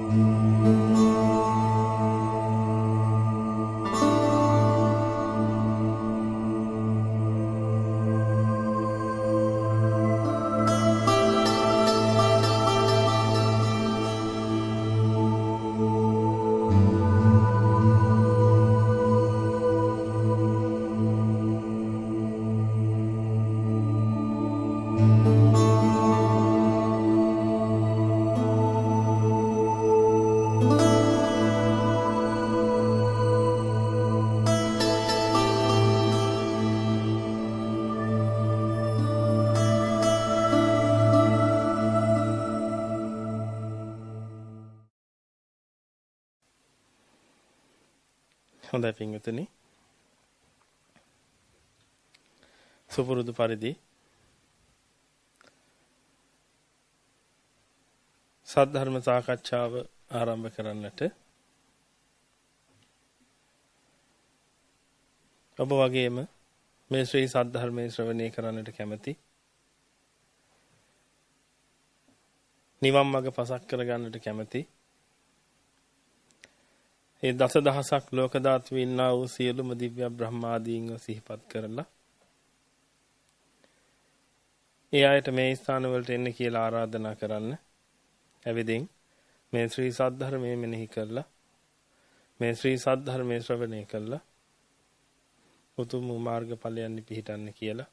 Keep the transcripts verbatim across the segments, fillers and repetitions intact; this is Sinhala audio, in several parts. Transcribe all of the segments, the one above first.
හොඳයි පින්වතුනි. සුපුරුදු පරිදි සද්ධර්ම සාකච්ඡාව ආරම්භ කරන්නට ඔබ වගේම මේ ශ්‍රී සද්ධර්මයේ ශ්‍රවණය කරන්නට කැමැති නිවන් මඟ පසක් කරගන්නට කැමැති ඒ දසදහසක් ලෝක ධාතු වින්නා වූ සියලුම දිව්‍ය බ්‍රහ්මාදීන්ව සිහිපත් කරලා ඒ අයට මේ ස්ථාන වලට එන්න කියලා ආරාධනා කරන්න. එවිදින් මේ ශ්‍රී සද්ධර්මයේ මෙනෙහි කරලා මේ ශ්‍රී සද්ධර්මයේ ශ්‍රවණය කරලා උතුම් මාර්ගඵලයන් පිහිටන්න කියලා.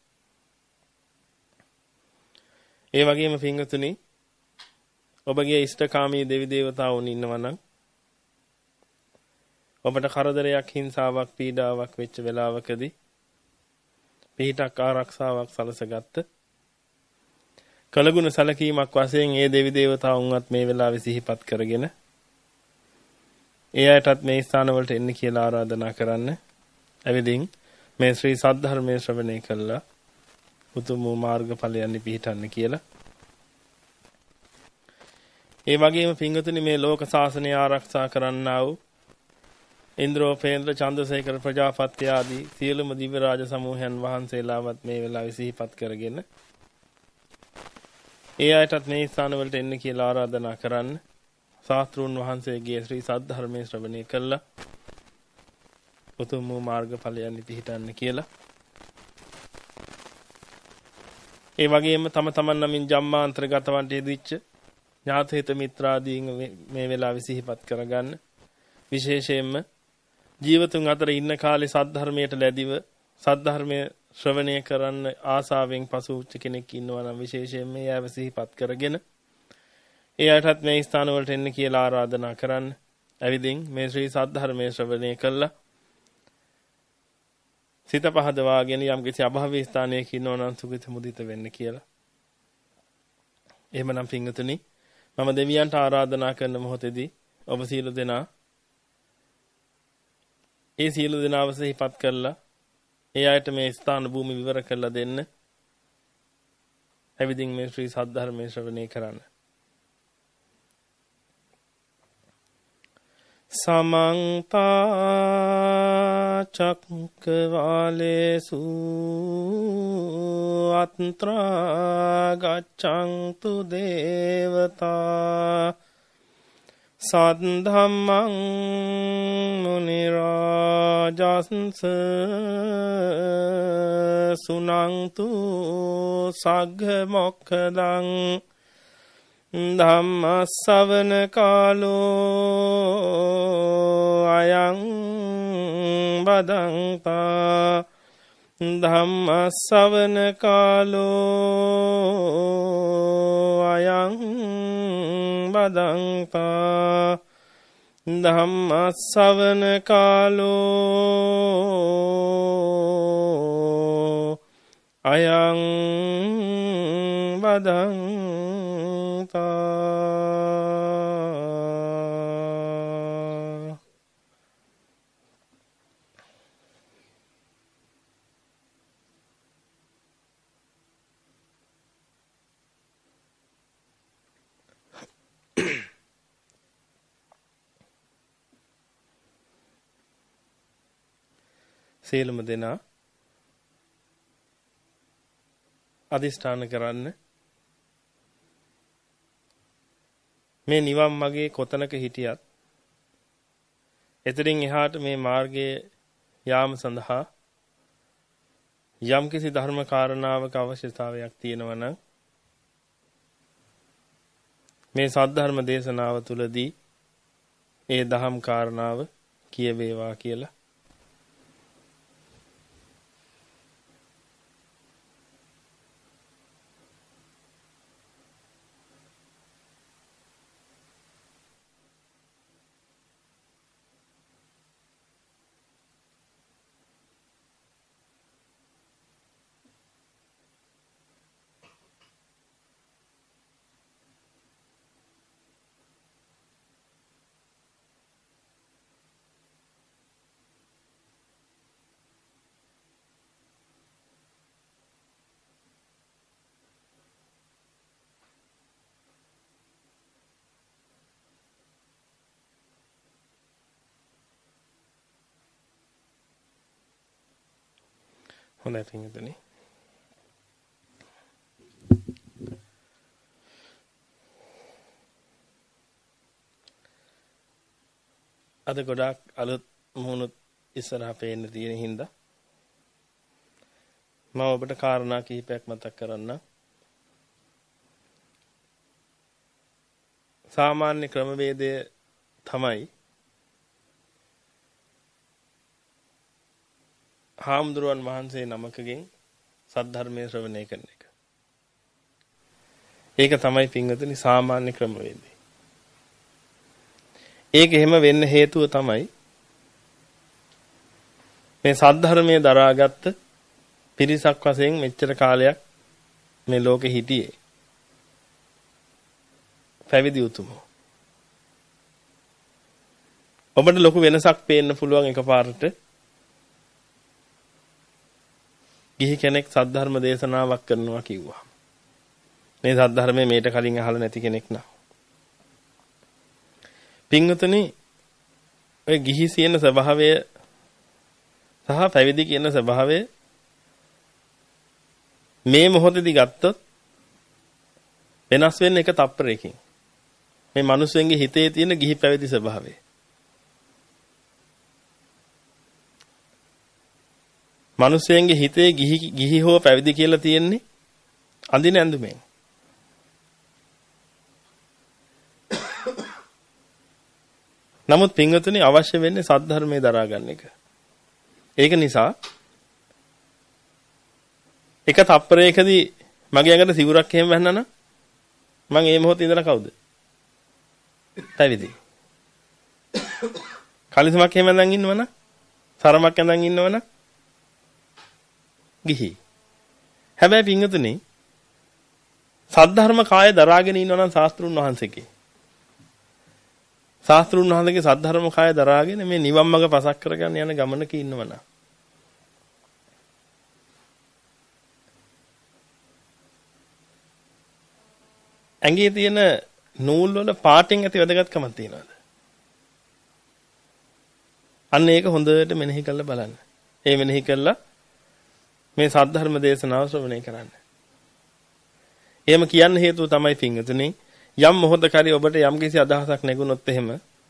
ඒ වගේම පින්වතුනි ඔබගේ ඉෂ්ඨකාමී දෙවි දේවතාවුන් ඉන්නවනම් ඔබට කරදරයක් හිංසාවක් පීඩාවක් වෙච්ච වෙලාවකදී පිහිටක් ආරක්ෂාවක් සලසගත්ත කලගුණ සැලකීමක් වශයෙන් ඒ දෙවි දේවතාවුන්වත් මේ වෙලාවේ සිහිපත් කරගෙන ඒ අයටත් මේ ස්ථාන වලට එන්න කියලා ආරාධනා කරන්න. එවිදින් මේ ශ්‍රී සද්ධර්මයේ ශ්‍රවණය කළා උතුම් මාර්ගඵලයන් පිහිටන්න කියලා. ඒ වගේම පින්වතුනි මේ ලෝක ශාසනය ආරක්ෂා කරන්නා වූ ඉන්ද්‍රෝපේන්ද්‍ර චන්ද්‍රසේකර ප්‍රජාපති ආදී සියලුම දිව්‍ය රාජ සමූහයන් වහන්සේලාවත් මේ වෙලාවේ සිහිපත් කරගෙන ඒ අයටත් මේ ස්ථාන වලට එන්න කියලා ආරාධනා කරන්න. ශාස්ත්‍රූන් වහන්සේගේ ශ්‍රී සද්ධර්මයේ ශ්‍රවණය කළා උතුම් වූ මාර්ගඵලයන් පිහිටන්න කියලා. ඒ වගේම තම තමන් නමින් ජම්මාන්තරගත වන්ට යෙදිච්ච ඥාතහිත මිත්‍රාදීන් මේ වෙලාවේ සිහිපත් කරගන්න. විශේෂයෙන්ම ජීවතුන් අතර ඉන්න කාලේ සද්ධර්මයට ලැබිව සද්ධර්මයේ ශ්‍රවණය කරන්න ආසාවෙන් පසුච්ච කෙනෙක් ඉන්නවා නම් විශේෂයෙන් මේ ආව සිහිපත් කරගෙන ඒ අයටත් මේ ස්ථාන වලට එන්න කියලා ආරාධනා කරන්න. එවිදින් මේ ශ්‍රී සද්ධර්මයේ ශ්‍රවණය කළා සිත පහදවාගෙන යම් කිසි අභාවී ස්ථානයක ඉන්නවා නම් සුගත මුදිත වෙන්න කියලා. එහෙමනම් පින්වතුනි මම දෙවියන්ට ආරාධනා කරන මොහොතේදී ඔබ සියලු දෙනා ඒ සියලු දෙනාව සිහිපත් කළා ඒ අයට මේ ස්ථාන භූමි විවර කරලා දෙන්න. එවිදින් මේ ශ්‍රී සද්ධර්මයේ ශ්‍රවණය කරන්න. සමන්ත චක්කවාලේසු අත්‍රා ගච්ඡන්තු දේවතා සද්ධම්මං මුනි රාජස්ස සුනන්තු සග්ග මොක්ඛදං ධම්ම ශ්‍රවණ කාලෝ අයං බදන්තා ධම්ම ශ්‍රවණ කාලෝ අයං බදන්තා ධම්ම ශ්‍රවණ කාලෝ අයං බදන්තා. සියලුම දෙනා අදිෂ්ඨාන කරන්න මේ නිවන් මාගේ කොතනක හිටියත් එතරින් එහාට මේ මාර්ගයේ යාම සඳහා යම්කිසි ධර්ම කාරණාවක අවශ්‍යතාවයක් තියෙනවා නම් මේ සද්ධර්ම දේශනාව තුළදී ඒ දහම් කාරණාව කියවේවා කියලා හොඳයි පින්වතුනි. අද ගොඩාක් අලුත් මුහුණුත් ඉස්සරහා පේන්න තියෙන හින්දා මම ඔබට කාරණා කිහිපයක් මතක් කරන්න. සාමාන්‍ය ක්‍රමවේදය තමයි හාමුදුරුවන් වහන්සේ නමකගෙන් සද්ධර්මයේ ශ්‍රවණය කරන එක. ඒක තමයි පින්වතුනි සාමාන්‍ය ක්‍රමවේදය. ඒක එහෙම වෙන්න හේතුව තමයි මේ සද්ධර්මයේ දරාගත්ත පිරිසක් වශයෙන් මෙච්චර කාලයක් මේ ලෝකෙ හිටියේ පැවිදි උතුමෝ. ඔබට ලොකු වෙනසක් පේන්න පුළුවන් එකපාරට ගිහි කෙනෙක් සද්ධර්ම දේශනාවක් කරනවා කිව්වා. මේ සද්ධර්මයේ මේට කලින් අහලා නැති කෙනෙක් නා. පින්වතුනි ඔය ගිහි කියන ස්වභාවය සහ පැවිදි කියන ස්වභාවය මේ මොහොතේදී ගත්තොත් වෙනස් වෙන්න එක තප්පරයකින්. මේ මිනිස්සුන්ගේ හිතේ තියෙන ගිහි පැවිදි ස්වභාවය. මිනිස්සුන්ගේ හිතේ ගිහි ගිහි හෝ පැවිදි කියලා තියෙන්නේ අඳින ඇඳුමෙන්. නමුත් පින්වතුනි අවශ්‍ය වෙන්නේ සද්ධර්මයේ දරා ගන්න එක. ඒක නිසා එක තප්පරයකදී මගේ ඇඟට සිවුරක් එහෙම වැන්නනා නම් මම ඒ මොහොතේ ඉඳලා කවුද? පැවිදි. කලිසමක් එහෙම ඇඳන් ඉන්නවනම් සරමක් ඇඳන් ඉන්නවනම් ගිහි. හැබැයි පින්වතුනි සද්ධර්ම කාය දරාගෙන ඉන්නවනම් ශාස්ත්‍රුන් වහන්සේගේ ශාස්ත්‍රුන් වහන්සේගේ සද්ධර්ම කාය දරාගෙන මේ නිවන් මඟ පසක් කරගන්න යන ගමනක ඉන්නවනම් ඇඟේ තියෙන නූල් වල පාටින් ඇති වැදගත්කමක් තියෙනවද? අන්න ඒක හොඳට මෙනෙහි කරලා බලන්න. ඒ මෙනෙහි කරලා මේ සද්ධර්ම දේශනාව ශ්‍රවණය කරන්න. එහෙම කියන්න හේතුව තමයි පින්වතුනි යම් මොහොතකරි ඔබට යම් කිසි අදහසක් නැගුණොත් එහෙම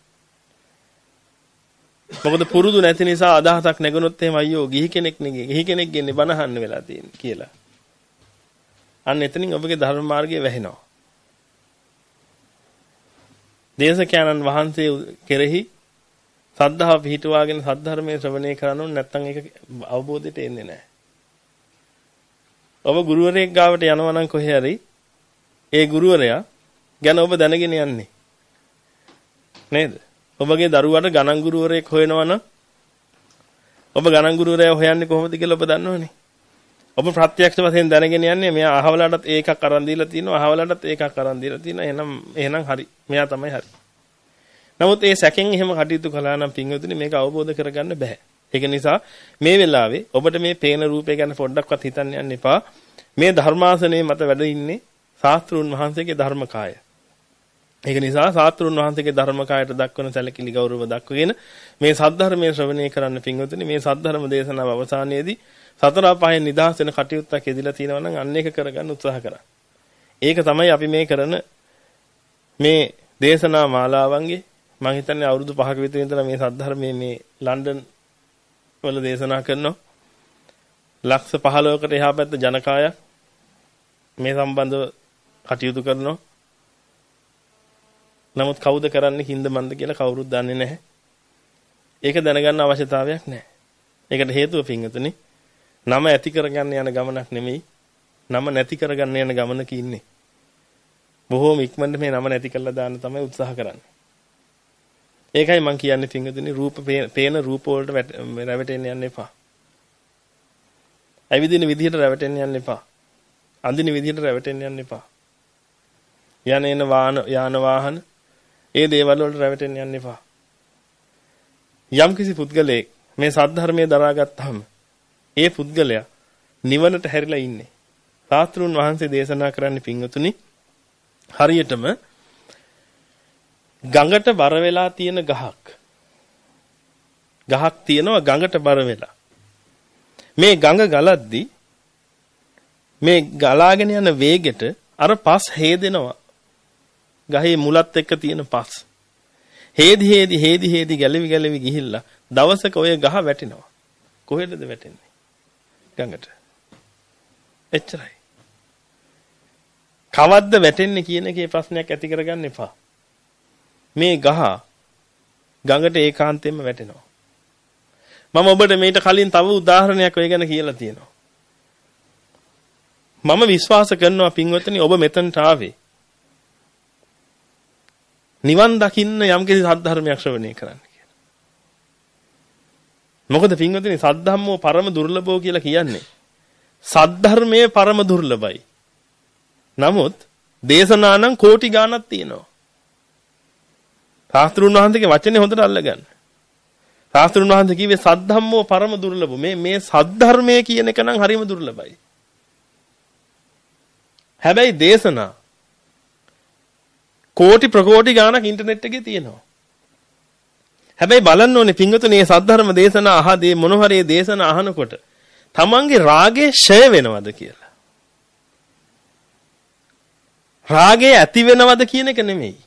මොකද පුරුදු නැති නිසා අදහසක් නැගුණොත් එහෙම අයියෝ ගිහි කෙනෙක් නෙගේ ගිහි කෙනෙක් ගෙන්නේ බණ අහන්න වෙලා තියෙන්නේ කියලා. අන්න එතනින් ඔබගේ ධර්ම මාර්ගය වැහෙනවා. දේශකයන්න් වහන්සේ කෙරෙහි සද්ධාව පිහිටුවාගෙන සද්ධර්මයේ ශ්‍රවණය කරනොත් නැත්නම් ඒක අවබෝධයට එන්නේ නැහැ. ඔබ ගුරුවරයෙක් ගාවට යනවා නම් කොහේ හරි ඒ ගුරුවරයා ගැන ඔබ දැනගෙන යන්නේ නේද? ඔබගේ දරුවාට ගණන් ගුරුවරයෙක් හොයනවා නම් ඔබ ගණන් ගුරුවරයා හොයන්නේ කොහොමද කියලා ඔබ දන්නවනේ. ඔබ ප්‍රත්‍යක්ෂ වශයෙන් දැනගෙන යන්නේ මෙයා අහවලටත් ඒකක් අරන් දීලා තිනවා අහවලටත් ඒකක් අරන් දීලා තිනවා එහෙනම් එහෙනම් හරි මෙයා තමයි හරි. නමුත් ඒ සැකෙන් එහෙම කටයුතු කළා නම් පින්වතුනි මේක අවබෝධ කරගන්න බෑ. ඒක නිසා මේ වෙලාවේ ඔබට මේ පේන රූපය ගැන පොඩ්ඩක්වත් හිතන්න යන්න එපා. මේ ධර්මාසනයේ මත වැඩ ඉන්නේ ශාස්ත්‍රුන් වහන්සේගේ ධර්මකාය. ඒක නිසා ශාස්ත්‍රුන් වහන්සේගේ ධර්මකායට දක්වන සැලකිලි ගෞරව දක්වගෙන මේ සද්ධර්මයේ ශ්‍රවණය කරන්න පින්වතුනි මේ සද්ධර්ම දේශනාව අවසානයේදී සතර පහෙන් නිදහස් වෙන කටයුත්තක් යෙදලා තියෙනවා නම් අන්න ඒක කරගන්න උත්සාහ කරා. ඒක තමයි අපි මේ කරන මේ දේශනා මාලාවන්ගේ මම හිතන්නේ අවුරුදු පහක විතර ඉඳලා මේ සද්ධර්මයේ මේ ලන්ඩන් වල දේශනා කරනවා. ලක්ෂ පහළොවකට එහා පැත්ත ජනකායක් මේ සම්බන්ධව කටයුතු කරනවා. නමුත් කවුද කරන්නේ හින්ද මන්ද කියලා කවුරුත් දන්නේ නැහැ. ඒක දැනගන්න අවශ්‍යතාවයක් නැහැ. ඒකට හේතුව පින්වතුනි නම ඇති කරගන්න යන ගමනක් නෙමෙයි. නම නැති කරගන්න යන ගමනක ඉන්නේ. බොහෝම ඉක්මනට මේ නම නැති කරලා දාන්න තමයි උත්සාහ කරන්නේ. ඒකයි මම කියන්නේ පින්වතුනි රූප පේන රූප වලට රැවටෙන්න යන්න එපා. ඇවිදින විදිහට රැවටෙන්න යන්න එපා. අඳින විදිහට රැවටෙන්න යන්න එපා. යන එන වාහන යාන වාහන ඒ දේවල් වලට රැවටෙන්න යන්න එපා. යම්කිසි පුද්ගලයෙක් මේ සද්ධර්මයේ දරාගත්තාම ඒ පුද්ගලයා නිවනට හැරිලා ඉන්නේ. සාස්ත්‍රුන් වහන්සේ දේශනා කරන්නේ පින්වතුනි හරියටම ගඟට බර වෙලා තියෙන ගහක්. ගහක් තියෙනවා ගඟට බර වෙලා. මේ ගඟ ගලද්දී මේ ගලාගෙන යන වේගෙට අර පස් හේදෙනවා. ගහේ මුලත් එක්ක තියෙන පස්. හේදි හේදි හේදි හේදි ගැලවි ගැලවි ගිහිල්ලා දවසක ඔය ගහ වැටෙනවා. කොහෙටද වැටෙන්නේ? ගඟට. එච්චරයි. කවද්ද වැටෙන්නේ කියන එකේ ප්‍රශ්නයක් ඇති කරගන්න එපා. මේ ගහ ගඟට ඒකාන්තයෙන්ම වැටෙනවා. මම ඔබට මේට කලින් තව උදාහරණයක් ඔය ගැන කියලා තියෙනවා. මම විශ්වාස කරනවා පින්වත්නි ඔබ මෙතනට ආවේ නිවන් දකින්න යම්කිසි සද්ධර්මයක් ශ්‍රවණය කරන්න කියලා. මොකද පින්වත්නි සද්ධම්මෝ පරම දුර්ලභෝ කියලා කියන්නේ සද්ධර්මයේ පරම දුර්ලභයි. නමුත් දේශනා නම් කෝටි ගාණක් තියෙනවා. සාස්ත්‍රුන් වහන්සේගේ වචනේ හොඳට අල්ලගන්න. සාස්ත්‍රුන් වහන්සේ කිව්වේ සද්ධම්මෝ පරම දුර්ලභෝ. මේ මේ සද්ධර්මයේ කියන එක නම් හරිම දුර්ලභයි. හැබැයි දේශනා කෝටි ප්‍රකෝටි ගාණක් ඉන්ටර්නෙට් එකේ තියෙනවා. හැබැයි බලන්න ඕනේ පින්වතුනි මේ සද්ධර්ම දේශනා අහදී මොන හරි දේශනා අහනකොට තමන්ගේ රාගය ෂය වෙනවද කියලා. රාගය ඇති වෙනවද කියන එක නෙමෙයි.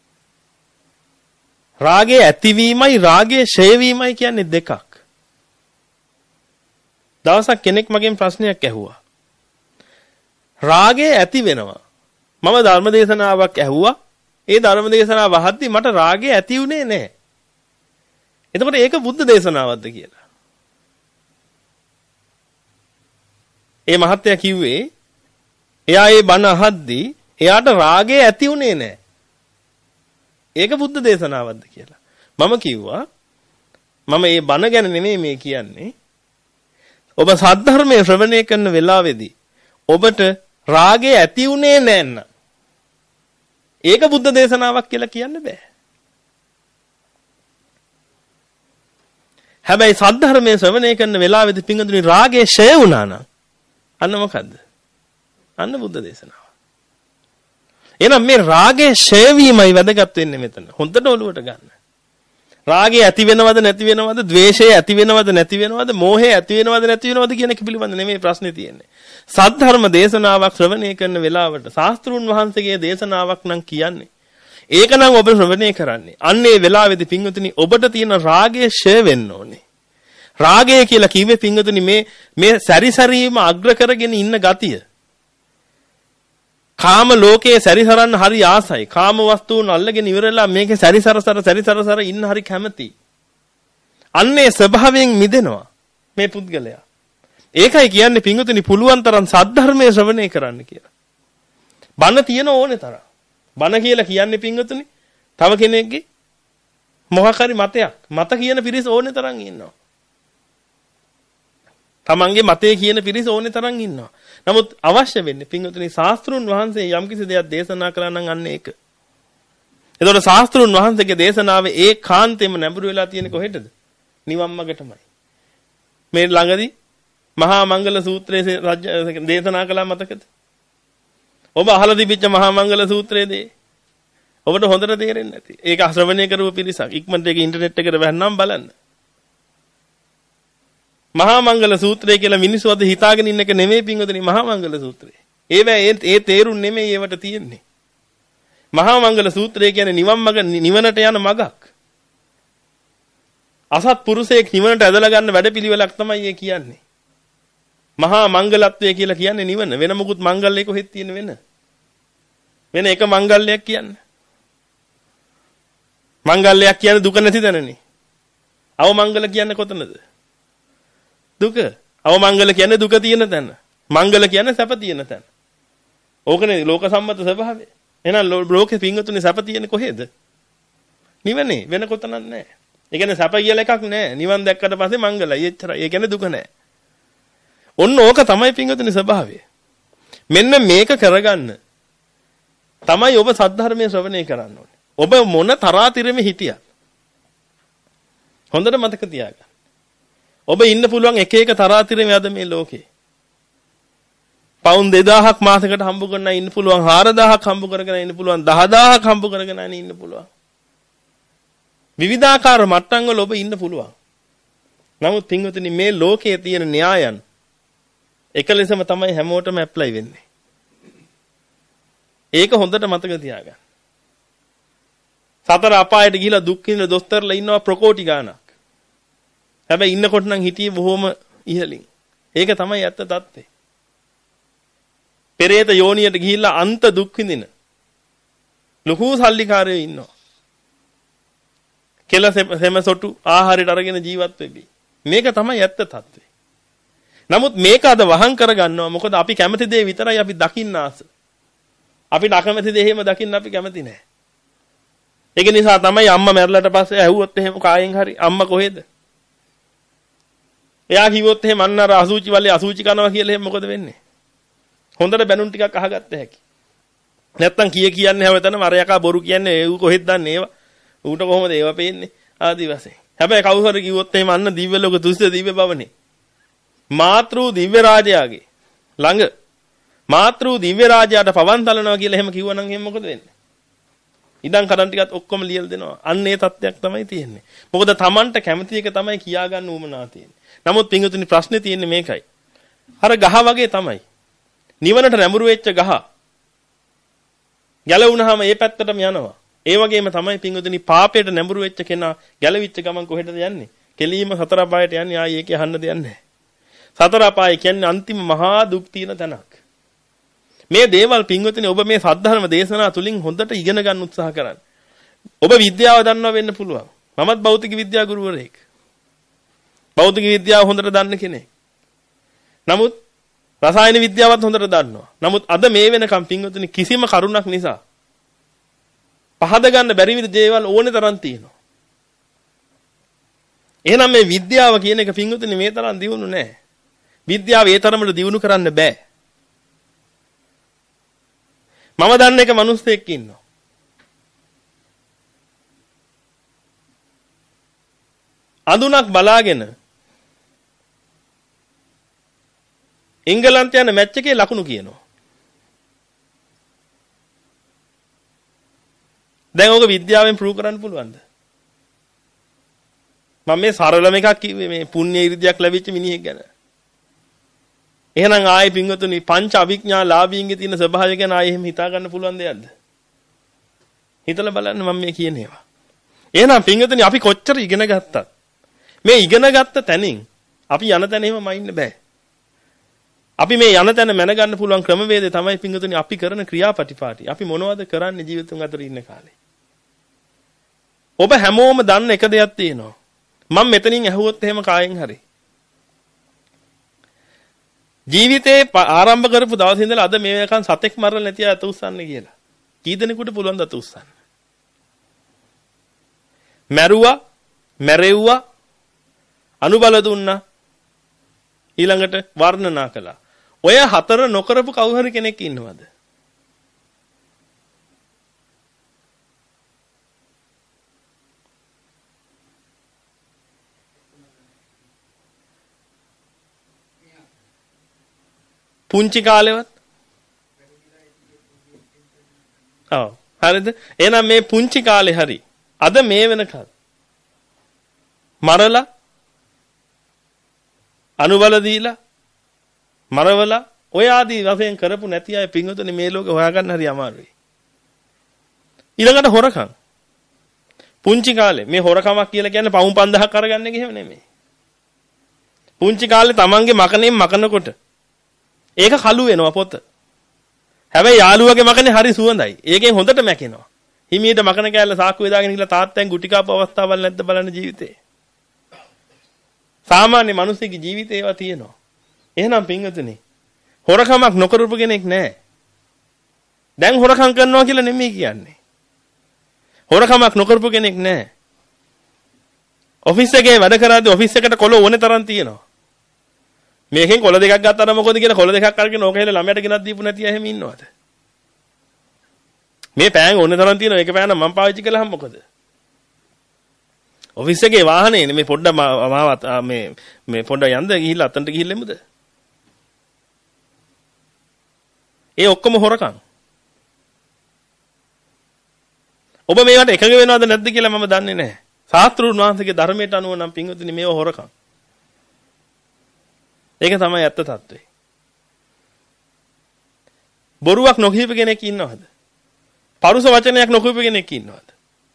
රාගය ඇතිවීමයි රාගය ෂය වීමයි කියන්නේ දෙකක්. දවසක් කෙනෙක් මගෙන් ප්‍රශ්නයක් ඇහුවා. රාගය ඇති වෙනවා. මම ධර්ම දේශනාවක් ඇහුවා. ඒ ධර්ම දේශනාව අහද්දි මට රාගය ඇති වුණේ නැහැ. එතකොට ඒක බුද්ධ දේශනාවක්ද කියලා. ඒ මහත්තයා කිව්වේ එයා ඒ බණ අහද්දි එයාට රාගය ඇති වුණේ නැහැ. ඒක බුද්ධ දේශනාවක්ද කියලා. මම කිව්වා මම මේ බණ ගැන නෙමෙයි මේ කියන්නේ. ඔබ සද්ධර්මයේ ශ්‍රවණය කරන වෙලාවේදී ඔබට රාගය ඇති වුණේ නැන්න. ඒක බුද්ධ දේශනාවක් කියලා කියන්න බෑ. හැබැයි සද්ධර්මයේ ශ්‍රවණය කරන වෙලාවේදී පිංගුතුනි රාගය ෂය වුණා නම් අන්න මොකද්ද? අන්න බුද්ධ දේශනාව. එහෙනම් මේ රාගයේ ෂය වීමයි වැදගත් වෙන්නේ මෙතන. හොඳට ඔලුවට ගන්න. රාගය ඇති වෙනවද නැති වෙනවද? ද්වේෂය ඇති වෙනවද නැති වෙනවද? මෝහය ඇති වෙනවද නැති වෙනවද කියන එක පිළිබඳ නෙමෙයි ප්‍රශ්නේ තියෙන්නේ. සද්ධර්ම දේශනාවක් ශ්‍රවණය කරන වෙලාවට ශාස්ත්‍රුන් වහන්සේගේ දේශනාවක් නම් කියන්නේ. ඒක නම් ඔබ ශ්‍රවණය කරන්නේ. අන්න ඒ වෙලාවේදී පින්වතුනි ඔබට තියෙන රාගය ෂය වෙන්න ඕනේ. රාගය කියලා කිව්වේ පින්වතුනි මේ මේ සැරිසරීම අග්‍ර කරගෙන ඉන්න ගතිය. කාම ලෝකයේ සැරිසරන්න හරි ආසයි. කාම වස්තුන් අල්ලගෙන ඉවරලා මේකේ සැරිසරසර සැරිසරසර ඉන්න හරි කැමති. අන්නේ ස්වභාවයෙන් මිදෙනවා මේ පුද්ගලයා. ඒකයි කියන්නේ පිංගුතුනි පුළුවන් තරම් සද්ධර්මයේ ශ්‍රවණය කරන්න කියලා. බණ තියෙන ඕනේ තරම්. බණ කියලා කියන්නේ පිංගුතුනි තව කෙනෙක්ගේ මොකක් හරි මතයක්. මත කියන පිරිස ඕනේ තරම් ඉන්නවා. තමන්ගේ මතේ කියන පිරිස ඕනේ තරම් ඉන්නවා. නමුත් අවශ්‍ය වෙන්නේ පින්වතුනි ශාස්ත්‍රුන් වහන්සේ යම්කිසි දෙයක් දේශනා කළා නම් අන්න ඒක. එතකොට ශාස්ත්‍රුන් වහන්සේගේ දේශනාවේ ඒ කාන්තෙම නැඹුරු වෙලා තියෙන්නේ කොහෙටද? නිවන් මාර්ගටමයි. මේ ළඟදී මහා මංගල සූත්‍රයේ දේශනා කළා මතකද? ඔබ අහලා තිබිච්ච මහා මංගල සූත්‍රයේ දේ ඔබට හොඳට තේරෙන්නේ නැති. ඒක ශ්‍රවණය කරපු පිරිසක් ඉක්මනට ඒක ඉන්ටර්නෙට් එකට වැන්නම් බලන්න. මහා මංගල සූත්‍රය කියලා මිනිස්සු අද හිතාගෙන ඉන්න එක නෙමෙයි පින්වතුනි මහා මංගල සූත්‍රය. ඒවැ ඒ ඒ තේරුම් නෙමෙයි ඒවට තියෙන්නේ. මහා මංගල සූත්‍රය කියන්නේ නිවන් මඟ නිවනට යන මඟක්. අසත් පුරුෂයෙක් නිවනට ඇදලා ගන්න වැඩපිළිවෙලක් තමයි ඒ කියන්නේ. මහා මංගලත්වය කියලා කියන්නේ නිවන. වෙන මොකුත් මංගල්‍ය කොහෙද තියෙන වෙන? වෙන එක මංගල්‍යයක් කියන්නේ. මංගල්‍යයක් කියන්නේ දුක නැති තැනනේ. අවමංගල කියන්නේ කොතනද? දුක. අවමංගල කියන්නේ දුක තියෙන තැන. මංගල කියන්නේ සැප තියෙන තැන. ඕකනේ ලෝක සම්මත ස්වභාවය. එහෙනම් ලෝකේ පිංගතුනේ සැප තියෙන්නේ කොහෙද? නිවනේ. වෙන කොතනක් නැහැ. ඒ කියන්නේ සැප කියලා එකක් නැහැ. නිවන් දැක්කට පස්සේ මංගලයි. එච්චරයි. ඒ කියන්නේ දුක නැහැ. ඔන්න ඕක තමයි පිංගතුනේ ස්වභාවය. මෙන්න මේක කරගන්න තමයි ඔබ සද්ධර්මයේ ශ්‍රවණය කරන්න ඕනේ. ඔබ මොන තරාතිරෙම හිටියත් හොඳට මතක තියාගන්න. ඔබ ඉන්න පුළුවන් එක එක තරාතිරෙම යද මේ ලෝකේ. පවුන් දෙදාහක් මාසෙකට හම්බ කරන ඉන්න පුළුවන්, හාරදාහක් හම්බ කරගෙන ඉන්න පුළුවන්, දහදාහක් හම්බ කරගෙන ඉන්න පුළුවන්. විවිධාකාර මට්ටම් වල ඔබ ඉන්න පුළුවන්. නමුත් පින්වතුනි මේ ලෝකයේ තියෙන න්‍යායන් එක ලෙසම තමයි හැමෝටම ඇප්ලයි වෙන්නේ. ඒක හොඳට මතක තියාගන්න. සතර අපායට ගිහිලා දුක් විඳින දොස්තරලා ඉන්නවා ප්‍රකෝටි ගාණක්. හැබැයි ඉන්නකොට නම් හිටියේ බොහොම ඉහළින්. ඒක තමයි ඇත්ත தත්ත්වය. පෙරේත යෝනියට ගිහිල්ලා අන්ත දුක් විඳින ලොකු සල්ලිකාරයෝ ඉන්නවා. කෙල සෙමසොටු ආහාරයට අරගෙන ජීවත් වෙවි. මේක තමයි ඇත්ත தත්ත්වය. නමුත් මේක අද වහං කරගන්නවා. මොකද අපි කැමති දේ විතරයි අපි දකින්න ආස. අපි නැකමැති දේ එහෙම දකින්න අපි කැමති නැහැ. ඒක නිසා තමයි අම්මා මැරලට පස්සේ ඇහුවොත් එහෙම කායෙන් හරි අම්මා කොහෙද? එයා කිව්වොත් එහෙම අන්න අර අසුචි වලේ අසුචි කරනවා කියලා එහෙම මොකද වෙන්නේ? හොඳට බැනුම් ටිකක් අහගත්ත හැකි. නැත්තම් කීය කියන්නේ හැවතනම අර යකා බොරු කියන්නේ ඌ කොහෙද දන්නේ ඒවා? ඌට කොහොමද ඒවා පේන්නේ? ආදි වශයෙන්. හැබැයි කවුරු හරි කිව්වොත් එහෙම අන්න දිව්‍ය ලෝක තුස්ස දිව්‍ය භවනේ. මාතෘ දිව්‍ය රාජයාගේ ළඟ මාතෘ දිව්‍ය රාජයාට පවන් තලනවා කියලා එහෙම කිව්වනම් එහෙම මොකද වෙන්නේ? ඉඩම් කඩම් ටිකත් ඔක්කොම ලියලා දෙනවා. අන්න ඒ තත්ත්වයක් තමයි තියෙන්නේ. මොකද Tamanට කැමති එක තමයි කියා ගන්න උවමනා තියෙන්නේ. නමුත් පින්වතුනි ප්‍රශ්නේ තියෙන්නේ මේකයි. අර ගහ වගේ තමයි. නිවනට නැඹුරු වෙච්ච ගහ. ගැලවුණාම ඒ පැත්තටම යනවා. ඒ වගේම තමයි පින්වතුනි පාපයට නැඹුරු වෙච්ච කෙනා ගැලවිච්ච ගමන් කොහෙටද යන්නේ? කෙලීම සතර අපායට යන්නේ. ආයේ ඒකේ අහන්න දෙයක් නැහැ. සතර අපාය කියන්නේ අන්තිම මහා දුක් තියෙන තැනක්. මේ දේවල් පින්වතුනි ඔබ මේ සද්ධර්ම දේශනා තුලින් හොඳට ඉගෙන ගන්න උත්සාහ කරන්න. ඔබ විද්‍යාව දන්නවා වෙන්න පුළුවන්. මමත් භෞතික විද්‍යා ගුරුවරයෙක්. භෞතික විද්‍යාව හොඳට දන්න කෙනෙක්. නමුත් රසායන විද්‍යාවත් හොඳට දන්නවා. නමුත් අද මේ වෙනකම් පින්වතුනි කිසිම කරුණක් නිසා පහද ගන්න බැරි විදිහ දේවල් ඕනේ තරම් තියෙනවා. එහෙනම් මේ විද්‍යාව කියන එක පින්වතුනි මේ තරම් දියුණු නෑ. විද්‍යාව ඒ තරමට දියුණු කරන්න බෑ. මම දන්න එක මිනිස්සෙක් ඉන්නවා. අඳුනක් බලාගෙන එංගලන්තය යන මැච් එකේ ලකුණු කියනවා. දැන් ඕක විද්‍යාවෙන් ප්‍රූව් කරන්න පුළුවන්ද? මම මේ සරලම එකක් කිව්වේ මේ පුණ්‍ය ඉරිදියක් ලැබිච්ච මිනිහෙක් ගැන. එහෙනම් ආයේ පින්වතුනි පංච අවිඥා ලාභීන්ගේ තියෙන ස්වභාවය ගැන ආයේ එහෙම හිතා ගන්න පුළුවන් දෙයක්ද? හිතලා බලන්න මම මේ කියන ඒවා. එහෙනම් පින්වතුනි අපි කොච්චර ඉගෙන ගත්තත් මේ ඉගෙන ගත්ත තැනින් අපි යන තැන එහෙමම ඉන්න බෑ. අපි මේ යන තැන මැන ගන්න පුළුවන් ක්‍රමවේදය තමයි පින්වතුනි අපි කරන ක්‍රියාපටිපාටි. අපි මොනවද කරන්නේ ජීවිතුන් අතර ඉන්න කාලේ? ඔබ හැමෝම දන්න එක දෙයක් තියෙනවා. මම මෙතනින් ඇහුවොත් එහෙම කායෙන් හරි ජීවිතේ ආරම්භ කරපු දවසේ ඉඳලා අද මේ වෙනකන් සතෙක් මරලා නැති අත උස්සන්නේ කියලා. කී දෙනෙකුට පුළුවන් ද අත උස්සන්න? මැරුවා, මැරෙව්වා, අනුබල දුන්නා, ඊළඟට වර්ණනා කළා. ඔය හතර නොකරපු කවුරු හරි කෙනෙක් ඉන්නවද? පුංචි කාලෙවත්? ඔව්. හරිද? එහෙනම් මේ පුංචි කාලේ හරි අද මේ වෙනකල් මරලා අනුබල දීලා මරවලා ඔය ආදී වශයෙන් කරපු නැති අය පින්වතුනි මේ ලෝකේ හොයාගන්න හරි අමාරුයි. ඊළඟට හොරකම්. පුංචි කාලේ මේ හොරකමක් කියලා කියන්නේ පවුම් පන්දහක් අරගන්න එක එහෙම නෙමෙයි. පුංචි කාලේ තමන්ගේ මකණෙන් මකනකොට ඒක කළු වෙනවා පොත. හැබැයි යාළුවගේ මකනේ හරි සුවඳයි. ඒකෙන් හොඳට මැකෙනවා. හිමීට මකන කෑල්ල සාක්කුවේ දාගෙන ගිහලා තාත්තෙන් ගුටි කාපු අවස්ථාවල් නැද්ද බලන්න ජීවිතේ. සාමාන්‍ය මිනිස්සුගේ ජීවිතේ ඒවා තියෙනවා. එහෙනම් පින්වතුනි හොරකමක් නොකරපු කෙනෙක් නැහැ. දැන් හොරකම් කරනවා කියලා නෙමෙයි කියන්නේ. හොරකමක් නොකරපු කෙනෙක් නැහැ. ඔෆිස් එකේ වැඩ කරද්දී ඔෆිස් එකට කොළ ඕනේ තරම් තියෙනවා. මේකෙන් කොළ දෙකක් ගත්තාම මොකද කියලා කොළ දෙකක් අරගෙන ඕක හැල ළමයට ගෙනත් දීපු නැති අය එහෙම ඉන්නවද? මේ පෑන් ඕනේ තරම් තියෙනවා. ඒක පෑන මම පාවිච්චි කළාම මොකද? ඔෆිස් එකේ වාහනේ මේ පොඩ්ඩ මාවත් මේ මේ පොඩ්ඩ යන්ද ගිහිල්ලා අතන්ට ගිහිල්ලෙමුද? ඒ ඔක්කොම හොරකම්. ඔබ මේවට එකඟ වෙනවද නැද්ද කියලා මම දන්නේ නැහැ. ශාස්ත්‍රඥ වහන්සේගේ ධර්මයට අනුව නම් පින්වතුනි මේව හොරකම්. ඒක තමයි ඇත්ත తත්වේ. බොරුවක් නොකියප කෙනෙක් ඉන්නවද? පරුස වචනයක් නොකියප කෙනෙක් ඉන්නවද?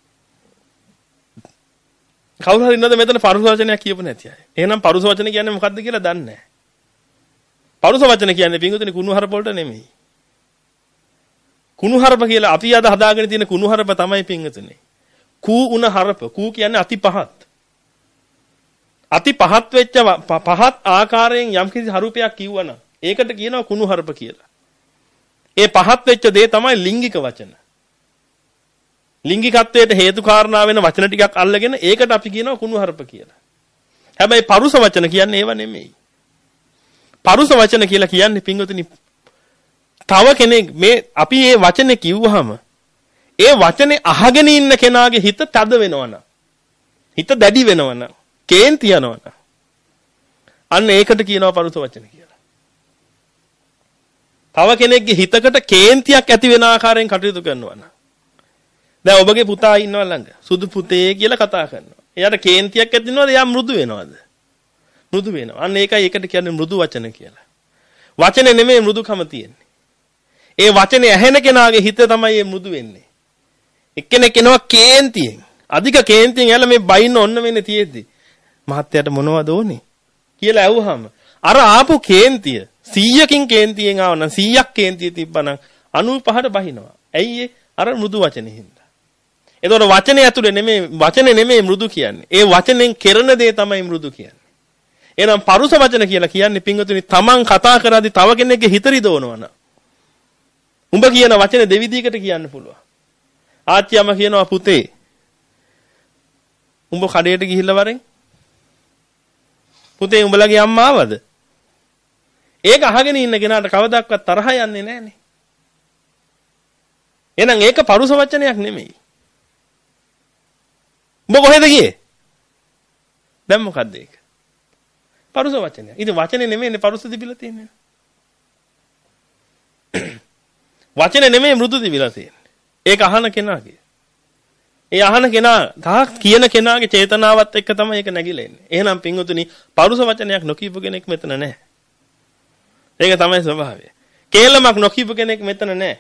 කවුරු හරි ඉන්නවද මෙතන පරුස වචනයක් කියපු නැති අය? එහෙනම් පරුස වචන කියන්නේ මොකක්ද කියලා දන්නේ නැහැ. පරුස වචන කියන්නේ පින්වතුනි කුණුහරුප වලට නෙමෙයි. කුණුහරුප කියලා අපි අද හදාගෙන තියෙන කුණුහරුප තමයි පින්වතුනි. කූ උන හරප. කූ කියන්නේ අති පහත්. අති පහත් වෙච්ච පහත් ආකාරයෙන් යම්කිසි හරුපයක් කිව්වනම් ඒකට කියනවා කුණුහරුප කියලා. ඒ පහත් වෙච්ච දේ තමයි ලිංගික වචන. ලිංගිකත්වයට හේතු කාරණා වෙන වචන ටිකක් අල්ලගෙන ඒකට අපි කියනවා කුණුහරුප කියලා. හැබැයි පරුස වචන කියන්නේ ඒව නෙමෙයි. පරුස වචන කියලා කියන්නේ පින්වතුනි තව කෙනෙක් මේ අපි මේ වචනේ කිව්වහම ඒ වචනේ අහගෙන ඉන්න කෙනාගේ හිත තද වෙනවනම් හිත දැඩි වෙනවනම් කේන්ති යනවනම් අන්න ඒකට කියනවා පරුස වචන කියලා. තව කෙනෙක්ගේ හිතකට කේන්තියක් ඇති වෙන ආකාරයෙන් කටයුතු කරනවා නම් දැන් ඔබගේ පුතා ඉන්නව ළඟ සුදු පුතේ කියලා කතා කරනවා. එයාට කේන්තියක් ඇති වෙනවද? එයා මෘදු වෙනවද? මෘදු වෙනවා. අන්න ඒකයි ඒකට කියන්නේ මෘදු වචන කියලා. වචනේ නෙමෙයි මෘදුකම තියෙන්නේ. ඒ වචනේ ඇහෙන කෙනාගේ හිත තමයි මේ මෘදු වෙන්නේ. එක්කෙනෙක් එනවා කේන්තියෙන්. අධික කේන්තියෙන් ඇල මේ බයින්න ඔන්න වෙන්නේ තියෙද්දි. මහත්තයාට මොනවද ඕනේ කියලා ඇහුවාම අර ආපු කේන්තිය සීයකින් කේන්තියෙන් ආව නම් සීයක් කේන්තිය තිබ්බනම් අනූපහට බහිනවා. ඇයි ඒ? අර මෘදු වචනේ හින්දා. එතකොට වචනේ ඇතුලේ නෙමෙයි වචනේ නෙමෙයි මෘදු කියන්නේ. ඒ වචනෙන් කෙරෙන දේ තමයි මෘදු කියන්නේ. එහෙනම් පරුස වචන කියලා කියන්නේ පින්වතුනි තමන් කතා කරද්දී තව කෙනෙක්ගේ හිත රිදවනවා නම් උඹ කියන වචනේ දෙවිදිහකට කියන්න පුළුවන්. ආච්චියම කියනවා පුතේ උඹ කඩේට ගිහිල්ලා වරෙන් පුතේ උඹලගේ අම්මා ආවද? ඒක අහගෙන ඉන්න කෙනාට කවදාවත් තරහ යන්නේ නැහනේ. එහෙනම් ඒක පරුස වචනයක් නෙමෙයි. උඹ කොහෙද ගියේ? දැන් මොකද්ද ඒක? පරුස වචනයක්. ඉතින් වචනේ නෙමෙයිනේ පරුස තිබිලා තියෙන්නේ. වචනේ නෙමෙයි මෘදු තිබිලා තියෙන්නේ. ඒක අහන කෙනාගේ. ඒ අහන කෙනා තාක් කියන කෙනාගේ චේතනාවත් එක්ක තමයි ඒක නැగిලා එන්නේ. එහෙනම් පින්වතුනි පරුස වචනයක් නොකීපු කෙනෙක් මෙතන නැහැ. ඒක තමයි ස්වභාවය. කේලමක් නොකීපු කෙනෙක් මෙතන නැහැ.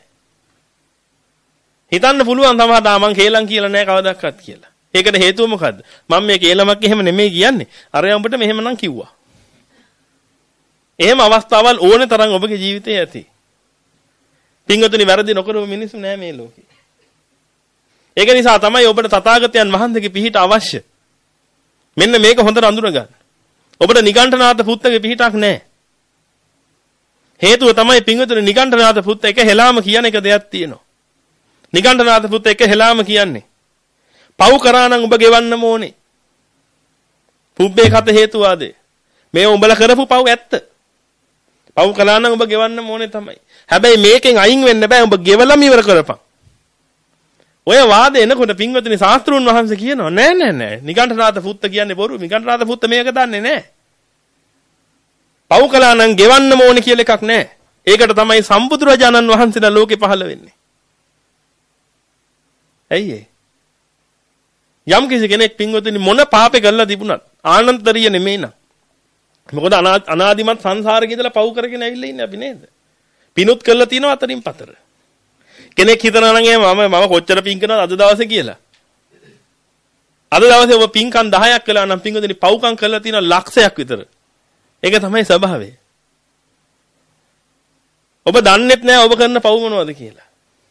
හිතන්න පුළුවන් තමයි මම කේලම් කියලා නැහැ කවදාවත් කියලා. ඒකට හේතුව මොකද්ද? මම මේ කේලමක් එහෙම නෙමෙයි කියන්නේ. අරයා උඹට මෙහෙමනම් කිව්වා. එහෙම අවස්ථාවල් ඕනේ තරම් ඔබගේ ජීවිතේ ඇති. පින්වතුනි වැරදි නොකරපු මිනිස්සු නෑ මේ ලෝකේ. ඒක නිසා තමයි ඔබට තථාගතයන් වහන්සේගේ පිහිට අවශ්‍ය. මෙන්න මේක හොඳට අඳුර ගන්න. ඔබට නිගණ්ඨනාථ පුත්තගේ පිහිටක් නෑ. හේතුව තමයි පින්වතුනි නිගණ්ඨනාථ පුත්ත එක හෙලාම කියන එක දෙයක් තියෙනවා. නිගණ්ඨනාථ පුත්ත එක හෙලාම කියන්නේ පව් කරා නම් ඔබ ගෙවන්නම ඕනේ. පුබ්බේ කත හේතුවාදේ. මේ උඹලා කරපු පව් ඇත්ත. පව් කළා නම් ඔබ ගෙවන්නම ඕනේ තමයි. හැබැයි මේකෙන් අයින් වෙන්න බෑ. ඔබ ගෙවලම ඉවර කරපන්. ඔය වාදේ එනකොට පින්වතුනි ශාස්ත්‍රුන් වහන්සේ කියනවා නෑ නෑ නෑ. නිගණ්ඨනාථ පුත්ත කියන්නේ බොරු. නිගණ්ඨනාථ පුත්ත මේක දන්නේ නෑ. පව් කළා නම් ගෙවන්නම ඕනේ කියලා එකක් නෑ. ඒකට තමයි සම්බුදුරජාණන් වහන්සේලා ලෝකේ පහළ වෙන්නේ. ඇයි ඒ? යම් කිසි කෙනෙක් පින්වතුනි මොන පාපේ කරලා තිබුණත් ආනන්තරිය නෙමෙයි නං. මොකද අනාදිමත් සංසාරේ ඉඳලා පව් කරගෙන ඇවිල්ලා ඉන්නේ අපි නේද? පිනුත් කරලා තිනවා අතරින් පතර. කෙනෙක් හිතනවා නම් මම මම කොච්චර පින් කරනවද අද දවසේ කියලා. අද දවසේ ඔබ පින්කම් දහයක් කළා නම් පින්වතුනි පව්කම් කරලා තියෙන ලක්ෂයක් විතර. ඒක තමයි ස්වභාවය. ඔබ දන්නේත් නැහැ ඔබ කරන පව් මොනවද කියලා.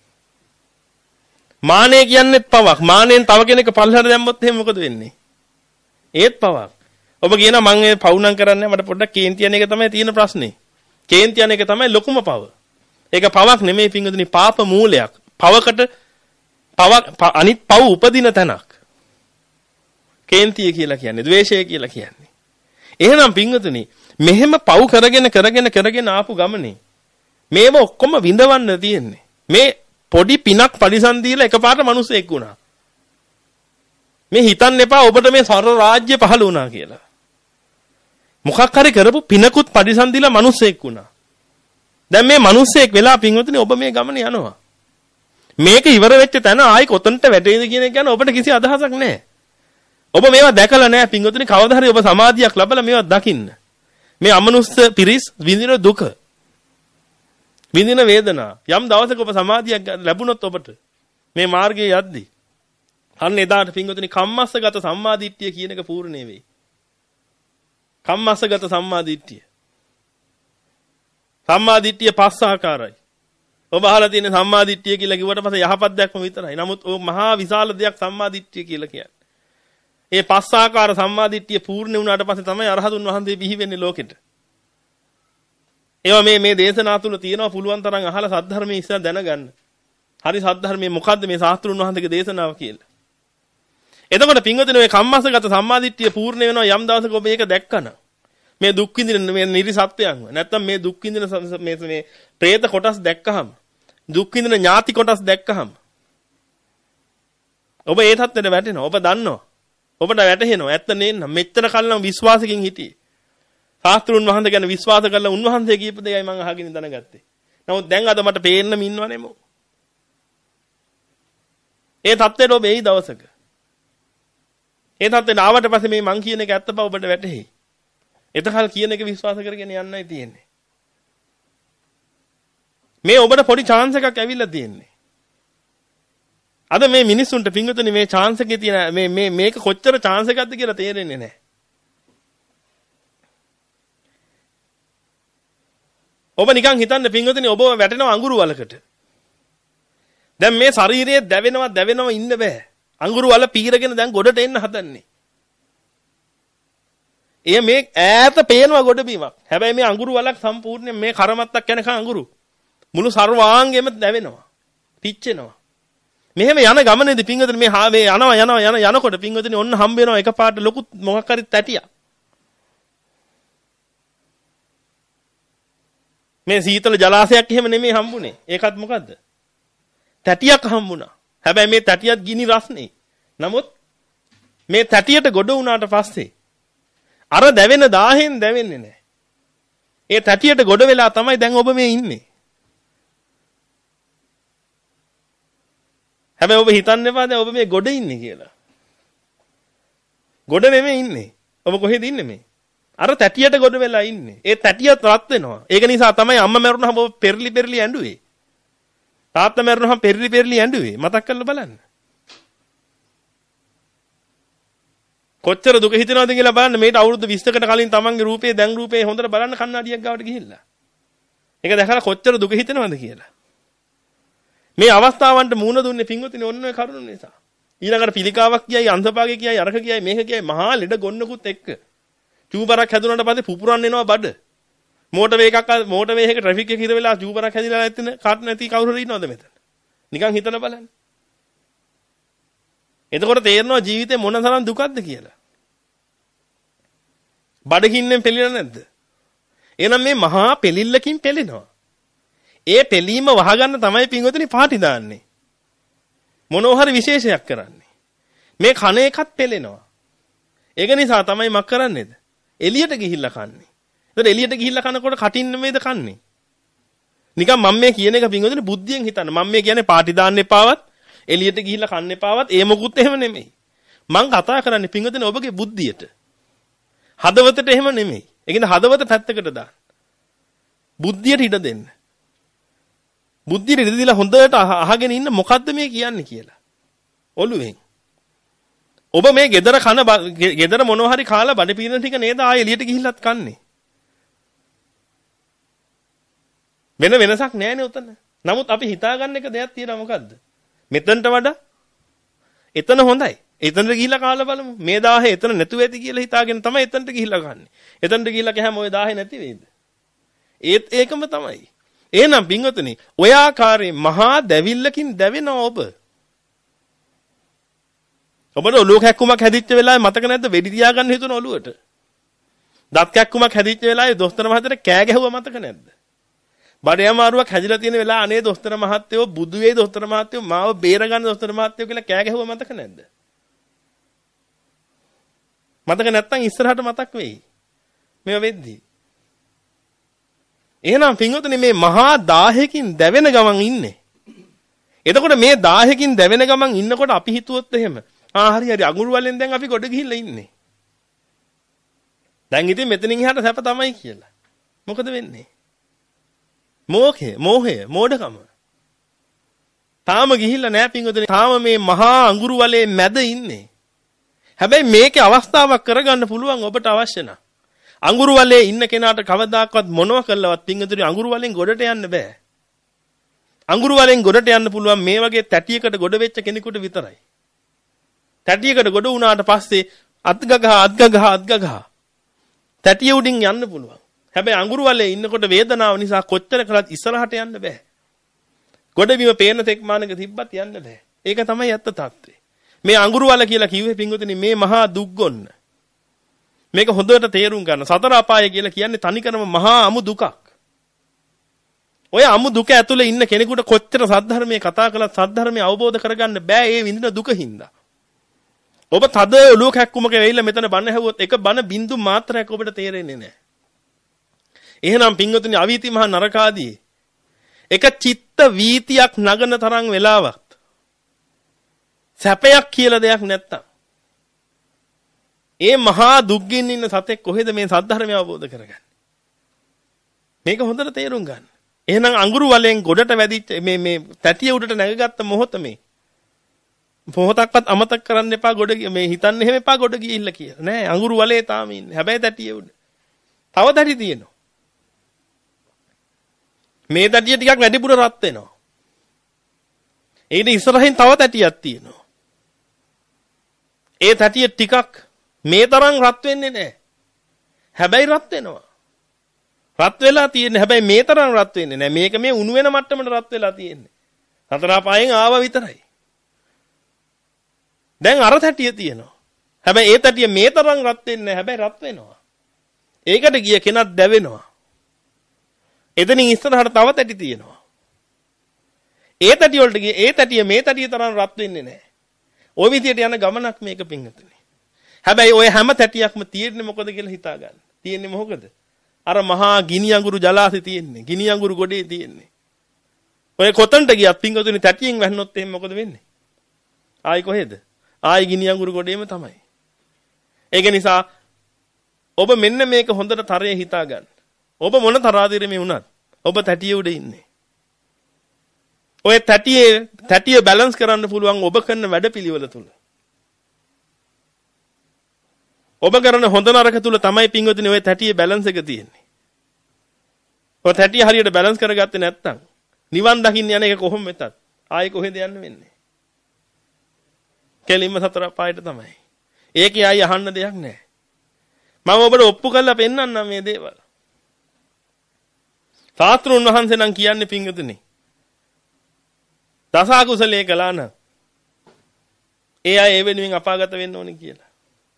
මානෙ කියන්නේත් පවක්. මානෙන් තව කෙනෙක් පල්ලෙහාට දැම්මොත් එහෙනම් මොකද වෙන්නේ? ඒත් පවක්. ඔබ කියනවා මම මේ පව් නම් කරන්නේ මට පොඩ්ඩක් කේන්ති යන එක තමයි තියෙන ප්‍රශ්නේ. කේන්ති යන එක තමයි ලොකුම පව. ඒක පවක් නෙමෙයි පින්වතුනි පාප මූලයක්. පවකට පවක් අනිත් පව් උපදින තැනක්. කේන්තිය කියලා කියන්නේ ද්වේෂය කියලා කියන්නේ. එහෙනම් පින්වතුනි මෙහෙම පව් කරගෙන කරගෙන කරගෙන ආපු ගමනේ මේව ඔක්කොම විඳවන්න තියෙන්නේ. මේ පොඩි පිනක් පරිසම් දීලා එකපාරට මිනිස්සෙක් වුණා. මේ හිතන්න එපා ඔබට මේ සර්ව රාජ්‍ය පහළ වුණා කියලා. මොකක් හරි කරපු පිනකුත් පරිසම් දීලා මිනිස්සෙක් වුණා. දැන් මේ මිනිස්සෙක් වෙලා පින්වතුනි ඔබ මේ ගමන යනවා. මේක ඉවර වෙච්ච තැන ආයි කොතනට වැටෙයිද කියන එක ගැන ඔබට කිසි අදහසක් නැහැ. ඔබ මේවා දැකලා නැහැ පින්වතුනි කවදා හරි ඔබ සමාධියක් ලැබලා මේවා දකින්න. මේ අමනුස්ස පිරිස් විඳින දුක විඳින වේදනා යම් දවසක ඔබ සමාධියක් ලැබුණොත් ඔබට මේ මාර්ගයේ යද්දී අන්න එදාට පින්වතුනි කම්මස්සගත සම්මාදිට්ඨිය කියන එක පූර්ණේ වෙයි. කම්මස්සගත සම්මාදිට්ඨිය. සම්මාදිට්ඨිය පස් ආකාරයි. ඔබ අහලා තියෙන සම්මාදිට්ඨිය කියලා කිව්වට පස්සේ යහපත් දැක්ම විතරයි. නමුත් ඔය මහා විශාල දෙයක් සම්මාදිට්ඨිය කියලා කියන්නේ. ඒ පස් ආකාර සම්මාදිට්ඨිය පූර්ණ වුණාට පස්සේ තමයි අරහතුන් වහන්සේ බිහි වෙන්නේ ලෝකෙට. ඒවා මේ මේ දේශනා තුල තියෙනවා පුළුවන් තරම් අහලා සද්ධර්මයේ ඉස්සර දැනගන්න. හරි සද්ධර්මයේ මොකද්ද මේ ශාස්ත්‍රුන් වහන්සේගේ දේශනාව කියලා. එතකොට පින්වතුනි ඔය කම්මස්සගත සම්මාදිට්ඨිය පූර්ණ වෙනවා යම් දවසක ඔබ ඒක දැක්කම. මේ දුක් විඳින මේ නිරිසත්වයන්ව නැත්තම් මේ දුක් විඳින මේ මේ പ്രേත කොටස් දැක්කහම දුක් විඳින ඥාති කොටස් දැක්කහම ඔබ ඒ තත්ත්වෙට වැටෙනවා. ඔබ දන්නවා. ඔබට වැටහෙනවා. ඇත්ත නේන්න මෙච්චර කල්නම් විශ්වාසකින් හිටියේ. ශාස්ත්‍රුන් වහන්සේ ගැන විශ්වාස කරලා උන්වහන්සේ කියපු දෙයයි මම අහගෙන දැනගත්තේ. නමුත් දැන් අද මට පේන්නම ඉන්නවනේ මො. ඒ තත්ත්වෙට ඔබ එයි දවසක. ඒ තත්ත්වෙට ආවට පස්සේ මේ මං කියන එක ඇත්ත බව ඔබට වැටහෙයි. එතකල් කියන එක විශ්වාස කරගෙන යන්නයි තියෙන්නේ. මේ ඔබට පොඩි chance එකක් ඇවිල්ලා තියෙන්නේ. අද මේ මිනිස්සුන්ට පින්වතුනි මේ chance එකේ තියෙන මේ මේ මේක කොච්චර chance එකක්ද කියලා තේරෙන්නේ නැහැ. ඔබ නිකන් හිතන්න පින්වතුනි ඔබ වැටෙනවා අඟුරු වලකට. දැන් මේ ශරීරයේ දැවෙනවා දැවෙනවා ඉන්න බෑ. අඟුරු වල පීරගෙන දැන් ගොඩට එන්න හදන්නේ. එය මේ ඈත පේනවා ගොඩ බීමක්. හැබැයි මේ අඟුරු වලක් සම්පූර්ණයෙන් මේ කරමත්තක් යනකම් අඟුරු. මුළු සර්වාංගෙම දැවෙනවා. පිච්චෙනවා. මෙහෙම යන ගමනේදී පින්වතුනි මේ හාවේ යනවා යනවා යන යනකොට පින්වතුනි ඔන්න හම්බ වෙනවා එකපාරට ලොකු මොකක් හරි තැටියක්. මේ සීතල ජලාශයක් එහෙම නෙමෙයි හම්බුනේ. ඒකත් මොකද්ද? තැටියක් හම්බුණා. හැබැයි මේ තැටියත් ගිනි රස්නේ. නමුත් මේ තැටියට ගොඩ වුණාට පස්සේ අර දැවෙන දාහෙන් දැවෙන්නේ නැහැ. ඒ තැටියට ගොඩ වෙලා තමයි දැන් ඔබ මේ ඉන්නේ. හැබැයි ඔබ හිතන්න එපා දැන් ඔබ මේ ගොඩ ඉන්නේ කියලා. ගොඩ නෙමෙයි ඉන්නේ. ඔබ කොහෙද ඉන්නේ මේ? අර තැටියට ගොඩ වෙලා ඉන්නේ. ඒ තැටියත් රත් වෙනවා. ඒක නිසා තමයි අම්මා මැරුණාම ඔබ පෙරලි පෙරලි ඇඬුවේ. තාත්තා මැරුණාම පෙරලි පෙරලි ඇඬුවේ. මතක් කරලා බලන්න. කොච්චර දුක හිතෙනවද කියලා බලන්න. මේට අවුරුදු විස්සකට කලින් තමන්ගේ රූපේ දැන් රූපේ හොඳට බලන්න කණ්ණාඩියක් ගාවට ගිහිල්ලා. ඒක දැකලා කොච්චර දුක හිතෙනවද කියලා. මේ අවස්ථාවන්ට මූණ දුන්නේ පින්වතුනි ඔන්න ඔය කරුණ නිසා. ඊළඟට පිළිකාවක් කියයි අන්තපාගේ කියයි අරක කියයි මේක කියයි මහා ලෙඩ ගොන්නකුත් එක්ක. චූබරක් හැදුනට පස්සේ පුපුරන් එනවා බඩ. මෝටර් එකක් මෝටර් වේ එකක ට්‍රැෆික් එක හිර වෙලා චූබරක් හැදිලා නැතින කාට නැති කවුරු හරි ඉන්නවද මෙතන? නිකන් හිතලා බලන්න. එතකොට තේරෙනවා ජීවිතේ මොන තරම් දුකක්ද කියලා. බඩගින්නෙන් පෙළෙලා නැද්ද? එහෙනම් මේ මහා පෙලිල්ලකින් පෙළෙනවා. ඒ පෙලීම වහගන්න තමයි පින්වතුනි පාටි දාන්නේ. මොනවා හරි විශේෂයක් කරන්නේ. මේ කන එකත් පෙළෙනවා. ඒක නිසා තමයි මක් කරන්නේද? එළියට ගිහිල්ලා කන්නේ. ඒතර එළියට ගිහිල්ලා කනකොට කටින් නෙමෙයිද කන්නේ? නිකන් මම මේ කියන එක පින්වතුනි බුද්ධියෙන් හිතන්න. මම මේ කියන්නේ පාටි දාන්න එපාවත්, එළියට ගිහිල්ලා කන්න එපාවත්, ඒ මොකුත් එහෙම නෙමෙයි. මං කතා කරන්නේ පින්වතුනි ඔබගේ බුද්ධියට. හදවතට එහෙම නෙමෙයි. ඒ කියන්නේ හදවත පැත්තකට දාන්න. බුද්ධියට ඉඩ දෙන්න. බුද්ධියට ඉඩ දීලා හොඳට අහගෙන ඉන්න මොකද්ද මේ කියන්නේ කියලා. ඔළුවෙන්. ඔබ මේ gedara කන gedara මොනවා හරි කාලා බඩ පීනන ටික නේද ආයෙ එළියට ගිහිල්ලත් කන්නේ. වෙන වෙනසක් නැහැ නේ උතන. නමුත් අපි හිතාගන්න එක දෙයක් තියෙනවා මොකද්ද? මෙතනට වඩා එතන හොඳයි. එතනට ගිහිල්ලා කාලා බලමු. මේ දාහේ එතන නැතුව ඇති කියලා හිතාගෙන තමයි එතනට ගිහිල්ලා කන්නේ. එතනට ගිහිල්ලා කැහැම ওই දාහේ නැති වෙයිද? ඒත් ඒකම තමයි. එහෙනම් පින්වතුනි, ඔය ආකාරයෙන් මහා දැවිල්ලකින් දැවෙන ඔබ. ඔබට ඔලුව කැක්කුමක් හැදිච්ච වෙලාවේ මතක නැද්ද වෙඩි තියාගන්න හිතුන ඔලුවට? දත් කැක්කුමක් හැදිච්ච වෙලාවේ දොස්තර මහත්තයාට කෑ ගැහුවා මතක නැද්ද? බඩේ අමාරුවක් හැදිලා තියෙන වෙලාව අනේ දොස්තර මහත්තයෝ බුදු වෙයි දොස්තර මහත්තයෝ මාව බේරගන්න දොස්තර මහත්තයෝ කියලා කෑ ගැහුවා මතක නැද්ද? මතක නැත්තම් ඉස්සරහට මතක් වෙයි. මේව වෙද්දී. එහෙනම් පින්වතුනි මේ මහා දාහයකින් දැවෙන ගමන් ඉන්නේ. එතකොට මේ දාහයකින් දැවෙන ගමන් ඉන්නකොට අපි හිතුවොත් එහෙම ආ හරි හරි අඟුරු වලෙන් දැන් අපි ගොඩ ගිහිල්ලා ඉන්නේ. දැන් ඉතින් මෙතනින් එහාට සැප තමයි කියලා. මොකද වෙන්නේ? මෝහය, මෝහය, මෝඩකම. තාම ගිහිල්ලා නෑ පින්වතුනි. තාම මේ මහා අඟුරු වලේ මැද ඉන්නේ. හැබැයි මේකේ අවස්ථාවක් කරගන්න පුළුවන් ඔබට අවශ්‍ය නම්. අඟුරු වලේ ඉන්න කෙනාට කවදාකවත් මොනව කළවත් පින්වතුනි අඟුරු වලෙන් ගොඩට යන්න බෑ. අඟුරු වලෙන් ගොඩට යන්න පුළුවන් මේ වගේ තැටියකට ගොඩ වෙච්ච කෙනෙකුට විතරයි. තැටියකට ගොඩ වුණාට පස්සේ අත්ගගහ අත්ගගහ අත්ගගහ තැටිය උඩින් යන්න පුළුවන්. හැබැයි අඟුරු වලේ ඉන්නකොට වේදනාව නිසා කොච්චර කළත් ඉස්සරහට යන්න බෑ. ගොඩබිම පේන තෙක් මානක තිබ්බත් යන්න බෑ. ඒක තමයි ඇත්ත తත්වේ. මේ අඟුරු වල කියලා කිව්වේ පින්වතුනි මේ මහා දුක් ගොන්න. මේක හොඳට තේරුම් ගන්න. සතර අපාය කියලා කියන්නේ තනිකරම මහා අමු දුකක්. ඔය අමු දුක ඇතුලේ ඉන්න කෙනෙකුට කොච්චර සද්ධර්මයේ කතා කළත් සද්ධර්මයේ අවබෝධ කරගන්න බෑ ඒ විඳින දුක හින්දා. ඔබ තද ඔලුව කැක්කුමක වෙයිලා මෙතන බණ ඇහුවොත් එක බණ බින්දු මාත්‍රයක් ඔබට තේරෙන්නේ නැහැ. එහෙනම් පින්වතුනි අවීති මහා නරකාදී එක චිත්ත වීතියක් නගන තරම් වෙලාවක් සැපයක් කියලා දෙයක් නැත්තම් ඒ මහා දුක්ගින් ඉන්න සතෙක් කොහෙද මේ සද්ධර්මය අවබෝධ කරගන්නේ? මේක හොඳට තේරුම් ගන්න. එහෙනම් අඟුරු වලෙන් ගොඩට වැදිච්ච මේ මේ තැටිය උඩට නැගගත්ත මොහොත මේ මොහොතක්වත් අමතක කරන්න එපා ගොඩ මේ හිතන්න එහෙම එපා ගොඩ ගිහිල්ලා කියලා. නෑ අඟුරු වලේ තාම ඉන්නේ. හැබැයි තැටිය උඩ. තව තැටි තියෙනවා. මේ තැටිය ටිකක් වැඩිපුර රත් වෙනවා. ඊට ඉස්සරහින් තව තැටියක් තියෙනවා. ඒ තැටිය ටිකක් මේ තරම් රත් වෙන්නේ නැහැ. හැබැයි රත් වෙනවා. රත් වෙලා තියෙන්නේ. හැබැයි මේ තරම් රත් වෙන්නේ නැහැ. මේක මේ උණු වෙන මට්ටමට රත් වෙලා තියෙන්නේ. හතර පහෙන් ආවා විතරයි. දැන් අර තැටිය තියෙනවා. හැබැයි ඒ තැටිය මේ තරම් රත් වෙන්නේ නැහැ. හැබැයි රත් වෙනවා. ඒකට ගිය කෙනක් දැවෙනවා. එතනින් ඉස්සරහට තව තැටි තියෙනවා. ඒ තැටි වලට ගිය ඒ තැටිය මේ තැටිය තරම් රත් වෙන්නේ නැහැ. ওই විදියට යන ගමනක් මේක පිංගතුනේ. හැබැයි ඔය හැම තැටියක්ම තියෙන්නේ මොකද කියලා හිතා ගන්න. තියෙන්නේ මොකද? අර මහා ගිනි අඟුරු ජලාශේ තියෙන්නේ. ගිනි අඟුරු ගොඩේ තියෙන්නේ. ඔය කොතනට ගියත් පිංගතුනේ තැටියෙන් වැන්නොත් එහෙනම් මොකද වෙන්නේ? ආයි කොහෙද? ආයි ගිනි අඟුරු ගොඩේම තමයි. ඒක නිසා ඔබ මෙන්න මේක හොඳට තරයේ හිතා ගන්න. ඔබ මොන තරාදිරෙමේ වුණත් ඔබ තැටිය උඩ ඉන්නේ. ඔය තැටියේ තැටිය බැලන්ස් කරන්න පුළුවන් ඔබ කරන වැඩපිළිවෙල තුල. ඔබ කරන හොඳ නරක තුල තමයි පින්වතුනි ඔය තැටියේ බැලන්ස් එක තියෙන්නේ. ඔය තැටිය හරියට බැලන්ස් කරගත්තේ නැත්නම් නිවන් දකින්න යන එක කොහොම වෙතත් ආයේ කොහෙද යන්න වෙන්නේ? කෙලින්ම සතර පායට තමයි. ඒකේ ආයි අහන්න දෙයක් නැහැ. මම ඔබට ඔප්පු කරලා පෙන්නන්නම් මේ දේවල්. සාස්ත්‍රුන් වහන්සේ නම් කියන්නේ පින්වතුනි දස අකුසලයේ කළා නම් ඒ අය ඒ වෙනුවෙන් අපාගත වෙන්න ඕනේ කියලා.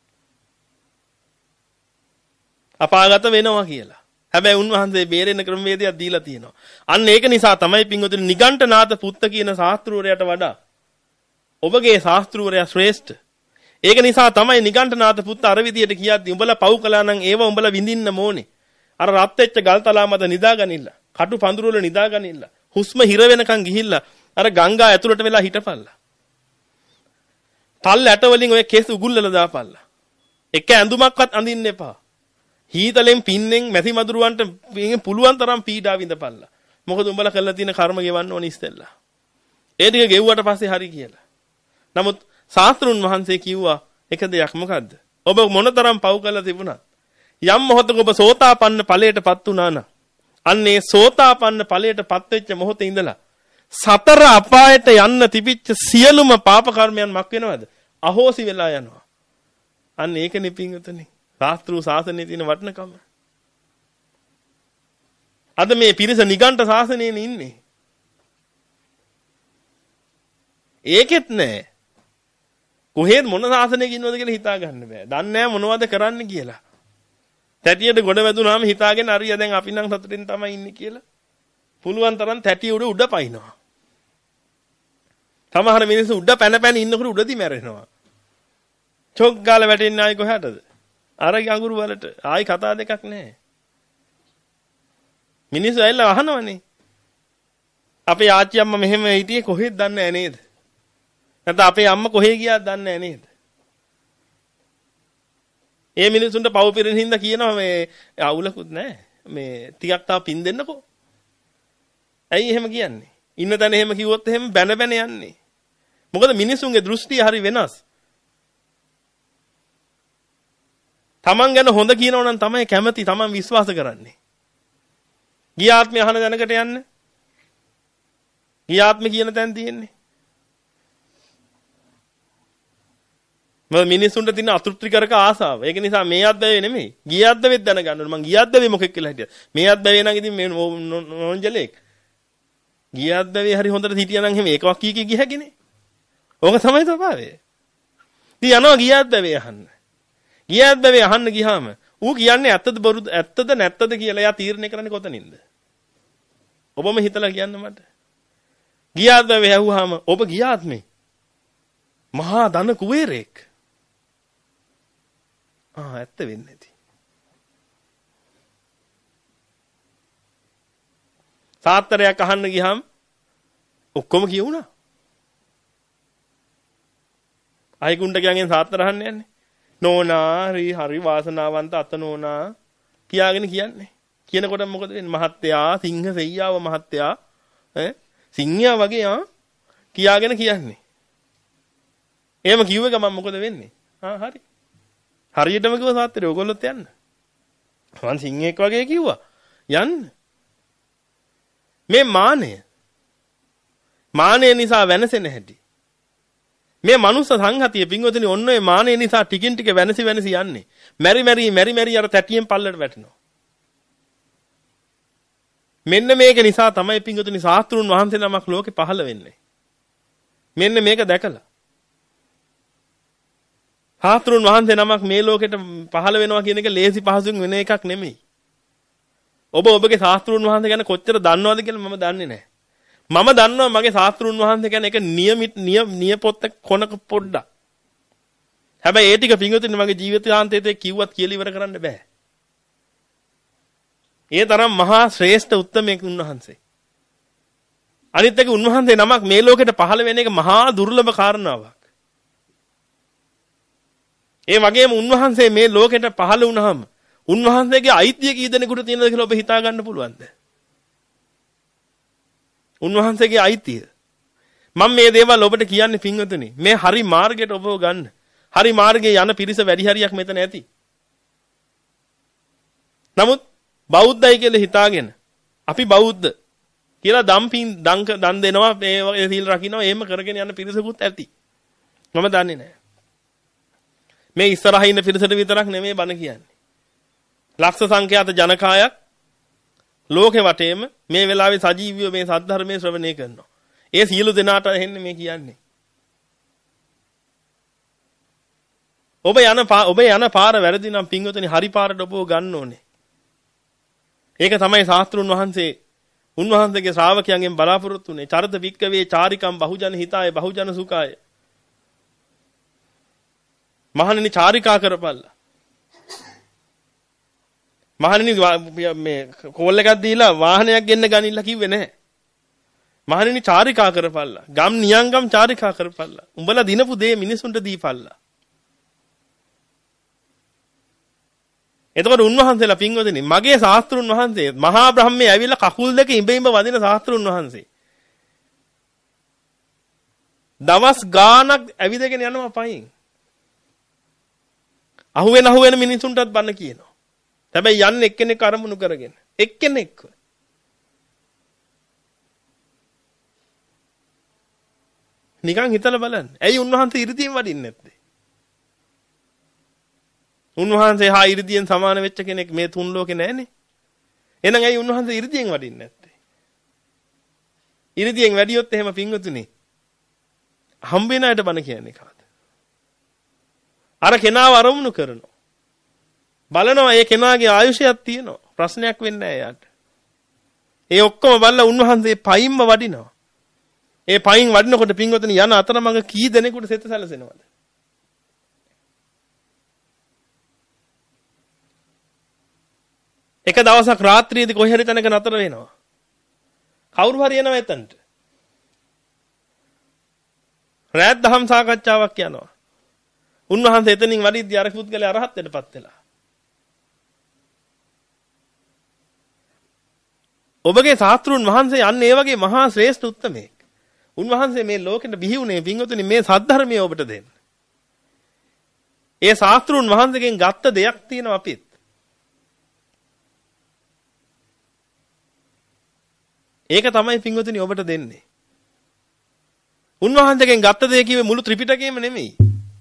අපාගත වෙනවා කියලා. හැබැයි උන්වහන්සේ බේරෙන්න ක්‍රමවේදයක් දීලා තියෙනවා. අන්න ඒක නිසා තමයි පින්වතුනි නිගණ්ඨනාත පුත්ත කියන ශාස්ත්‍රූරයට වඩා ඔබගේ ශාස්ත්‍රූරයා ශ්‍රේෂ්ඨ. ඒක නිසා තමයි නිගණ්ඨනාත පුත්ත අර විදියට කියද්දි උඹලා පව් කළා නම් ඒව උඹලා විඳින්න ඕනේ. අර රත් වෙච්ච ගල් තලා මත නිදාගනින්න. කටු පඳුරු වල නිදාගනින්න. හුස්ම හිර වෙනකන් ගිහිල්ලා අර ගංගා ඇතුළට වෙලා හිටපල්ලා. තල් ඇට වලින් ඔය කෙස් උගුල්ලලා දාපල්ලා. එක ඇඳුමක්වත් අඳින්න එපා. හීතලෙන් පින්නෙන් මැසි මදුරුවන්ට පුළුවන් තරම් පීඩා විඳපල්ලා. මොකද උඹලා කරලා තියෙන කර්ම ගෙවන්න ඕනේ ඉස්සෙල්ලා. ඒ ටික ගෙව්වට පස්සේ හරි කියලා. නමුත් ශාස්ත්‍රුන් වහන්සේ කිව්වා එක දෙයක් මොකද්ද? ඔබ මොනතරම් පව් කළා තිබුණත් යම් මොහොතක ඔබ සෝතාපන්න ඵලයටපත් වුණා නම් අන්නේ සෝතාපන්න ඵලයටපත් වෙච්ච මොහොතේ ඉඳලා සතර අපායට යන්න තිබිච්ච සියලුම පාප කර්මයන් මක් වෙනවද? අහෝසි වෙලා යනවා. අන්න ඒක නිපින්වතුනි. ශාස්ත්‍රු ශාසනයේ තියෙන වටිනකම. අද මේ පිරිස නිගණ්ඨ ශාසනයේ ඉන්නේ. ඒකෙත් නෑ. කොහෙද මොන ශාසනයක ඉන්නවද කියලා හිතා ගන්න බෑ. දන්නේ නෑ මොනවද කරන්න කියලා. තැටියට ගොඩ වැදුනාම හිතාගෙන අරිය දැන් අපි නම් සතුටින් තමයි ඉන්නේ කියලා. පුළුවන් තරම් තැටිය උඩ උඩ පයින්නවා. සමහර මිනිස්සු උඩ පැන පැන ඉන්නකොට උඩදී මැරෙනවා. චොක් ගාලා වැටෙන්නේ ආයි කොහටද? අර අඟුරු වලට. ආයි කතා දෙකක් නැහැ. මිනිස්සු ඇවිල්ලා අහනවනේ. අපේ ආච්චි අම්මා මෙහෙම හිටියේ කොහෙද දන්නේ නැහැ නේද? නැත්නම් අපේ අම්මා කොහෙ ගියාද දන්නේ නැහැ නේද? ඒ මිනිසුන්ට පව් පිරෙන හින්දා කියනවා මේ අවුලකුත් නැහැ. මේ ටිකක් තා පින් දෙන්නකෝ. ඇයි එහෙම කියන්නේ? ඉන්න තැන එහෙම කිව්වොත් එහෙම බැන බැන යන්නේ. මොකද මිනිසුන්ගේ දෘෂ්ටිය හරි වෙනස්. තමන් ගැන හොඳ කියනවා නම් තමයි කැමති තමන් විශ්වාස කරන්නේ. ගියාත්මය අහන දැනකට යන්න. ගියාත්මය කියන තැන තියෙන්නේ. මම මිනිසුන්ට තියෙන අතෘප්තිකරක ආසාව. ඒක නිසා මේ අද්දවේ නෙමෙයි. ගිය අද්දවෙත් දැනගන්න ඕනේ. මං ගිය අද්දවේ මොකෙක් කියලා හිටියද? මේ අද්දවේ නම් ඉතින් මේ නෝන්ජලෙක්. ගිය අද්දවේ හරි හොඳට හිටියා නම් එහෙම ඒකවක් කී කී ගිය හැකිනේ. ඕක තමයි ස්වභාවය. ඉතින් යනවා ගිය අද්දවේ අහන්න. ගිය අද්දවේ අහන්න ගියාම ඌ කියන්නේ ඇත්තද බොරුද ඇත්තද නැත්තද කියලා එයා තීරණය කරන්නේ කොතනින්ද? ඔබම හිතලා කියන්න මට. ගිය අද්දවේ ඇහුවාම ඔබ ගිය ආත්මේ මහා ධන කුවේරෙක්. ආ ඇත්ත වෙන්නේ නැති. සාත්තරයක් අහන්න ගියාම ඔක්කොම කියුණා. අයිකුණ්ඩකයන්ගෙන් සාත්තර අහන්න යන්නේ. නෝනා හරි හරි වාසනාවන්ත අත නෝනා කියාගෙන කියන්නේ. කියනකොට මොකද වෙන්නේ? මහත්තයා සිංහ සෙයියාව මහත්තයා ඈ සිංහයා වගේ ආ කියාගෙන කියන්නේ. එහෙම කිව්ව ගමන් මොකද වෙන්නේ? ආ හරි. හරියටම කිව්ව සාත්තරේ ඔයගොල්ලොත් යන්න. මං සිංහෙක් වගේ කිව්වා. යන්න. මේ මානය. මානය නිසා වෙනසෙන හැටි. මේ මනුස්ස සංහතිය පින්වතුනි ඔන්න ඔය මානය නිසා ටිකින් ටික වෙනසි වෙනසි යන්නේ. මෙරි මෙරි මෙරි මෙරි අර තැටියෙන් පල්ලට වැටෙනවා. මෙන්න මේක නිසා තමයි පින්වතුනි ශාස්ත්‍රුන් වහන්සේ නමක් ලෝකේ පහළ වෙන්නේ. මෙන්න මේක දැකලා ශාස්ත්‍රුන් වහන්සේ නමක් මේ ලෝකෙට පහළ වෙනවා කියන එක ලේසි පහසුන් වෙන එකක් නෙමෙයි. ඔබ ඔබගේ ශාස්ත්‍රුන් වහන්සේ ගැන කොච්චර දන්නවද කියලා මම දන්නේ නැහැ. මම දන්නවා මගේ ශාස්ත්‍රුන් වහන්සේ ගැන එක නියමිත නිය පොත්ත කොනක පොඩ්ඩක්. හැබැයි ඒ ටික පිංගුතුනි මගේ ජීවිතාන්තයේ කිව්වත් කියලා ඉවර කරන්න බෑ. ඒ තරම් මහා ශ්‍රේෂ්ඨ උත්තමයෙක් උන්වහන්සේ. අනිත් එක උන්වහන්සේ නමක් මේ ලෝකෙට පහළ වෙන එක මහා දුර්ලභ කාරණාවක්. ඒ වගේම උන්වහන්සේ මේ ලෝකෙට පහළ වුණාම උන්වහන්සේගේ අයිතිය කී දෙනෙකුට තියෙනවද කියලා ඔබ හිතා ගන්න පුළුවන්ද? උන්වහන්සේගේ අයිතිය. මම මේ දේවල් ඔබට කියන්නේ පින්වතුනි මේ හරි මාර්ගයට ඔබව ගන්න. හරි මාර්ගයේ යන පිරිස වැඩි හරියක් මෙතන ඇති. නමුත් බෞද්ධයි කියලා හිතාගෙන අපි බෞද්ධ කියලා දම්පින් දංක දන් දෙනවා මේ වගේ සීල් රකින්නවා එහෙම කරගෙන යන පිරිසකුත් ඇති. මම දන්නේ නැහැ. මේ ඉස්සරහින් ඉන්න පිරිසට විතරක් නෙමෙයි බණ කියන්නේ. ලක්ෂ සංඛ්‍යාත ජනකායක් ලෝකෙ වටේම මේ වෙලාවේ සජීවීව මේ සද්ධර්මයේ ශ්‍රවණය කරනවා. ඒ සියලු දෙනාට එන්නේ මේ කියන්නේ. ඔබ යන ඔබ යන පාර වැරදි නම් පින්වතුනි හරි පාරට ඔබව ගන්න ඕනේ. ඒක තමයි ශාස්ත්‍රුන් වහන්සේ උන්වහන්සේගේ ශ්‍රාවකයන්ගෙන් බලාපොරොත්තු වෙන්නේ. චරිත වික්කවේ චාරිකම් බහුජන හිතාය බහුජන සුඛාය. මහණෙනි චාරිකා කරපල්ලා. මහණෙනි මේ කෝල් එකක් දීලා වාහනයක් ගෙන්න ගනින්න කිව්වේ නැහැ. මහණෙනි චාරිකා කරපල්ලා. ගම් නියංගම් චාරිකා කරපල්ලා. උඹලා දිනපු දේ මිනිසුන්ට දීපල්ලා. එතකොට උන්වහන්සේලා පින්වතුනි මගේ ශාස්ත්‍රුන් වහන්සේ මහා බ්‍රහ්මයේ ඇවිල්ලා කකුල් දෙක ඉඹ ඉඹ වදින ශාස්ත්‍රුන් වහන්සේ. දවස් ගාණක් ඇවිදගෙන යනවා පයින්. අහුවෙන අහුවෙන මිනිසුන්ටත් බන්න කියනවා. හැබැයි යන්නේ එක්කෙනෙක් අරමුණු කරගෙන. එක්කෙනෙක්ව. නිකන් හිතලා බලන්න. ඇයි උන්වහන්සේ 이르දීන් වඩින්නේ නැත්තේ? උන්වහන්සේ හා 이르දීන් සමාන වෙච්ච කෙනෙක් මේ තුන් ලෝකේ නැහනේ. එහෙනම් ඇයි උන්වහන්සේ 이르දීන් වඩින්නේ නැත්තේ? 이르දීන් වැඩියොත් එහෙම පින්වතුනි හම්බ වෙන අයට බණ කියන්නේ කාද? අර කෙනාව අරමුණු කරනවා. බලනවා ඒ කෙනාගේ ආයුෂයක් තියෙනවා. ප්‍රශ්නයක් වෙන්නේ නැහැ එයාට. ඒ ඔක්කොම බලලා උන්වහන්සේ පයින්ම වඩිනවා. ඒ පයින් වඩිනකොට පින්වතුනි යන අතරමඟ කී දෙනෙකුට සෙත සැලසෙනවද? එක දවසක් රාත්‍රියේදී කොහේ හරි තැනක නතර වෙනවා. කවුරු හරි එනවා එතනට. රාත් දහම් සාකච්ඡාවක් යනවා. උන්වහන්සේ එතනින් වඩිද්දී අර පුද්ගලයා අරහත්ත්වයටපත් වෙලා. ඔබගේ ශාස්ත්‍රුන් වහන්සේ අන්න ඒ වගේ මහා ශ්‍රේෂ්ඨ උත්තමයෙක්. උන්වහන්සේ මේ ලෝකෙට බිහි වුණේ පින්වතුනි මේ සද්ධර්මය ඔබට දෙන්න. ඒ ශාස්ත්‍රුන් වහන්සේගෙන් ගත්ත දෙයක් තියෙනවා අපිත්. ඒක තමයි පින්වතුනි ඔබට දෙන්නේ. උන්වහන්සේගෙන් ගත්ත දේ කිව්වේ මුළු ත්‍රිපිටකයම නෙමෙයි.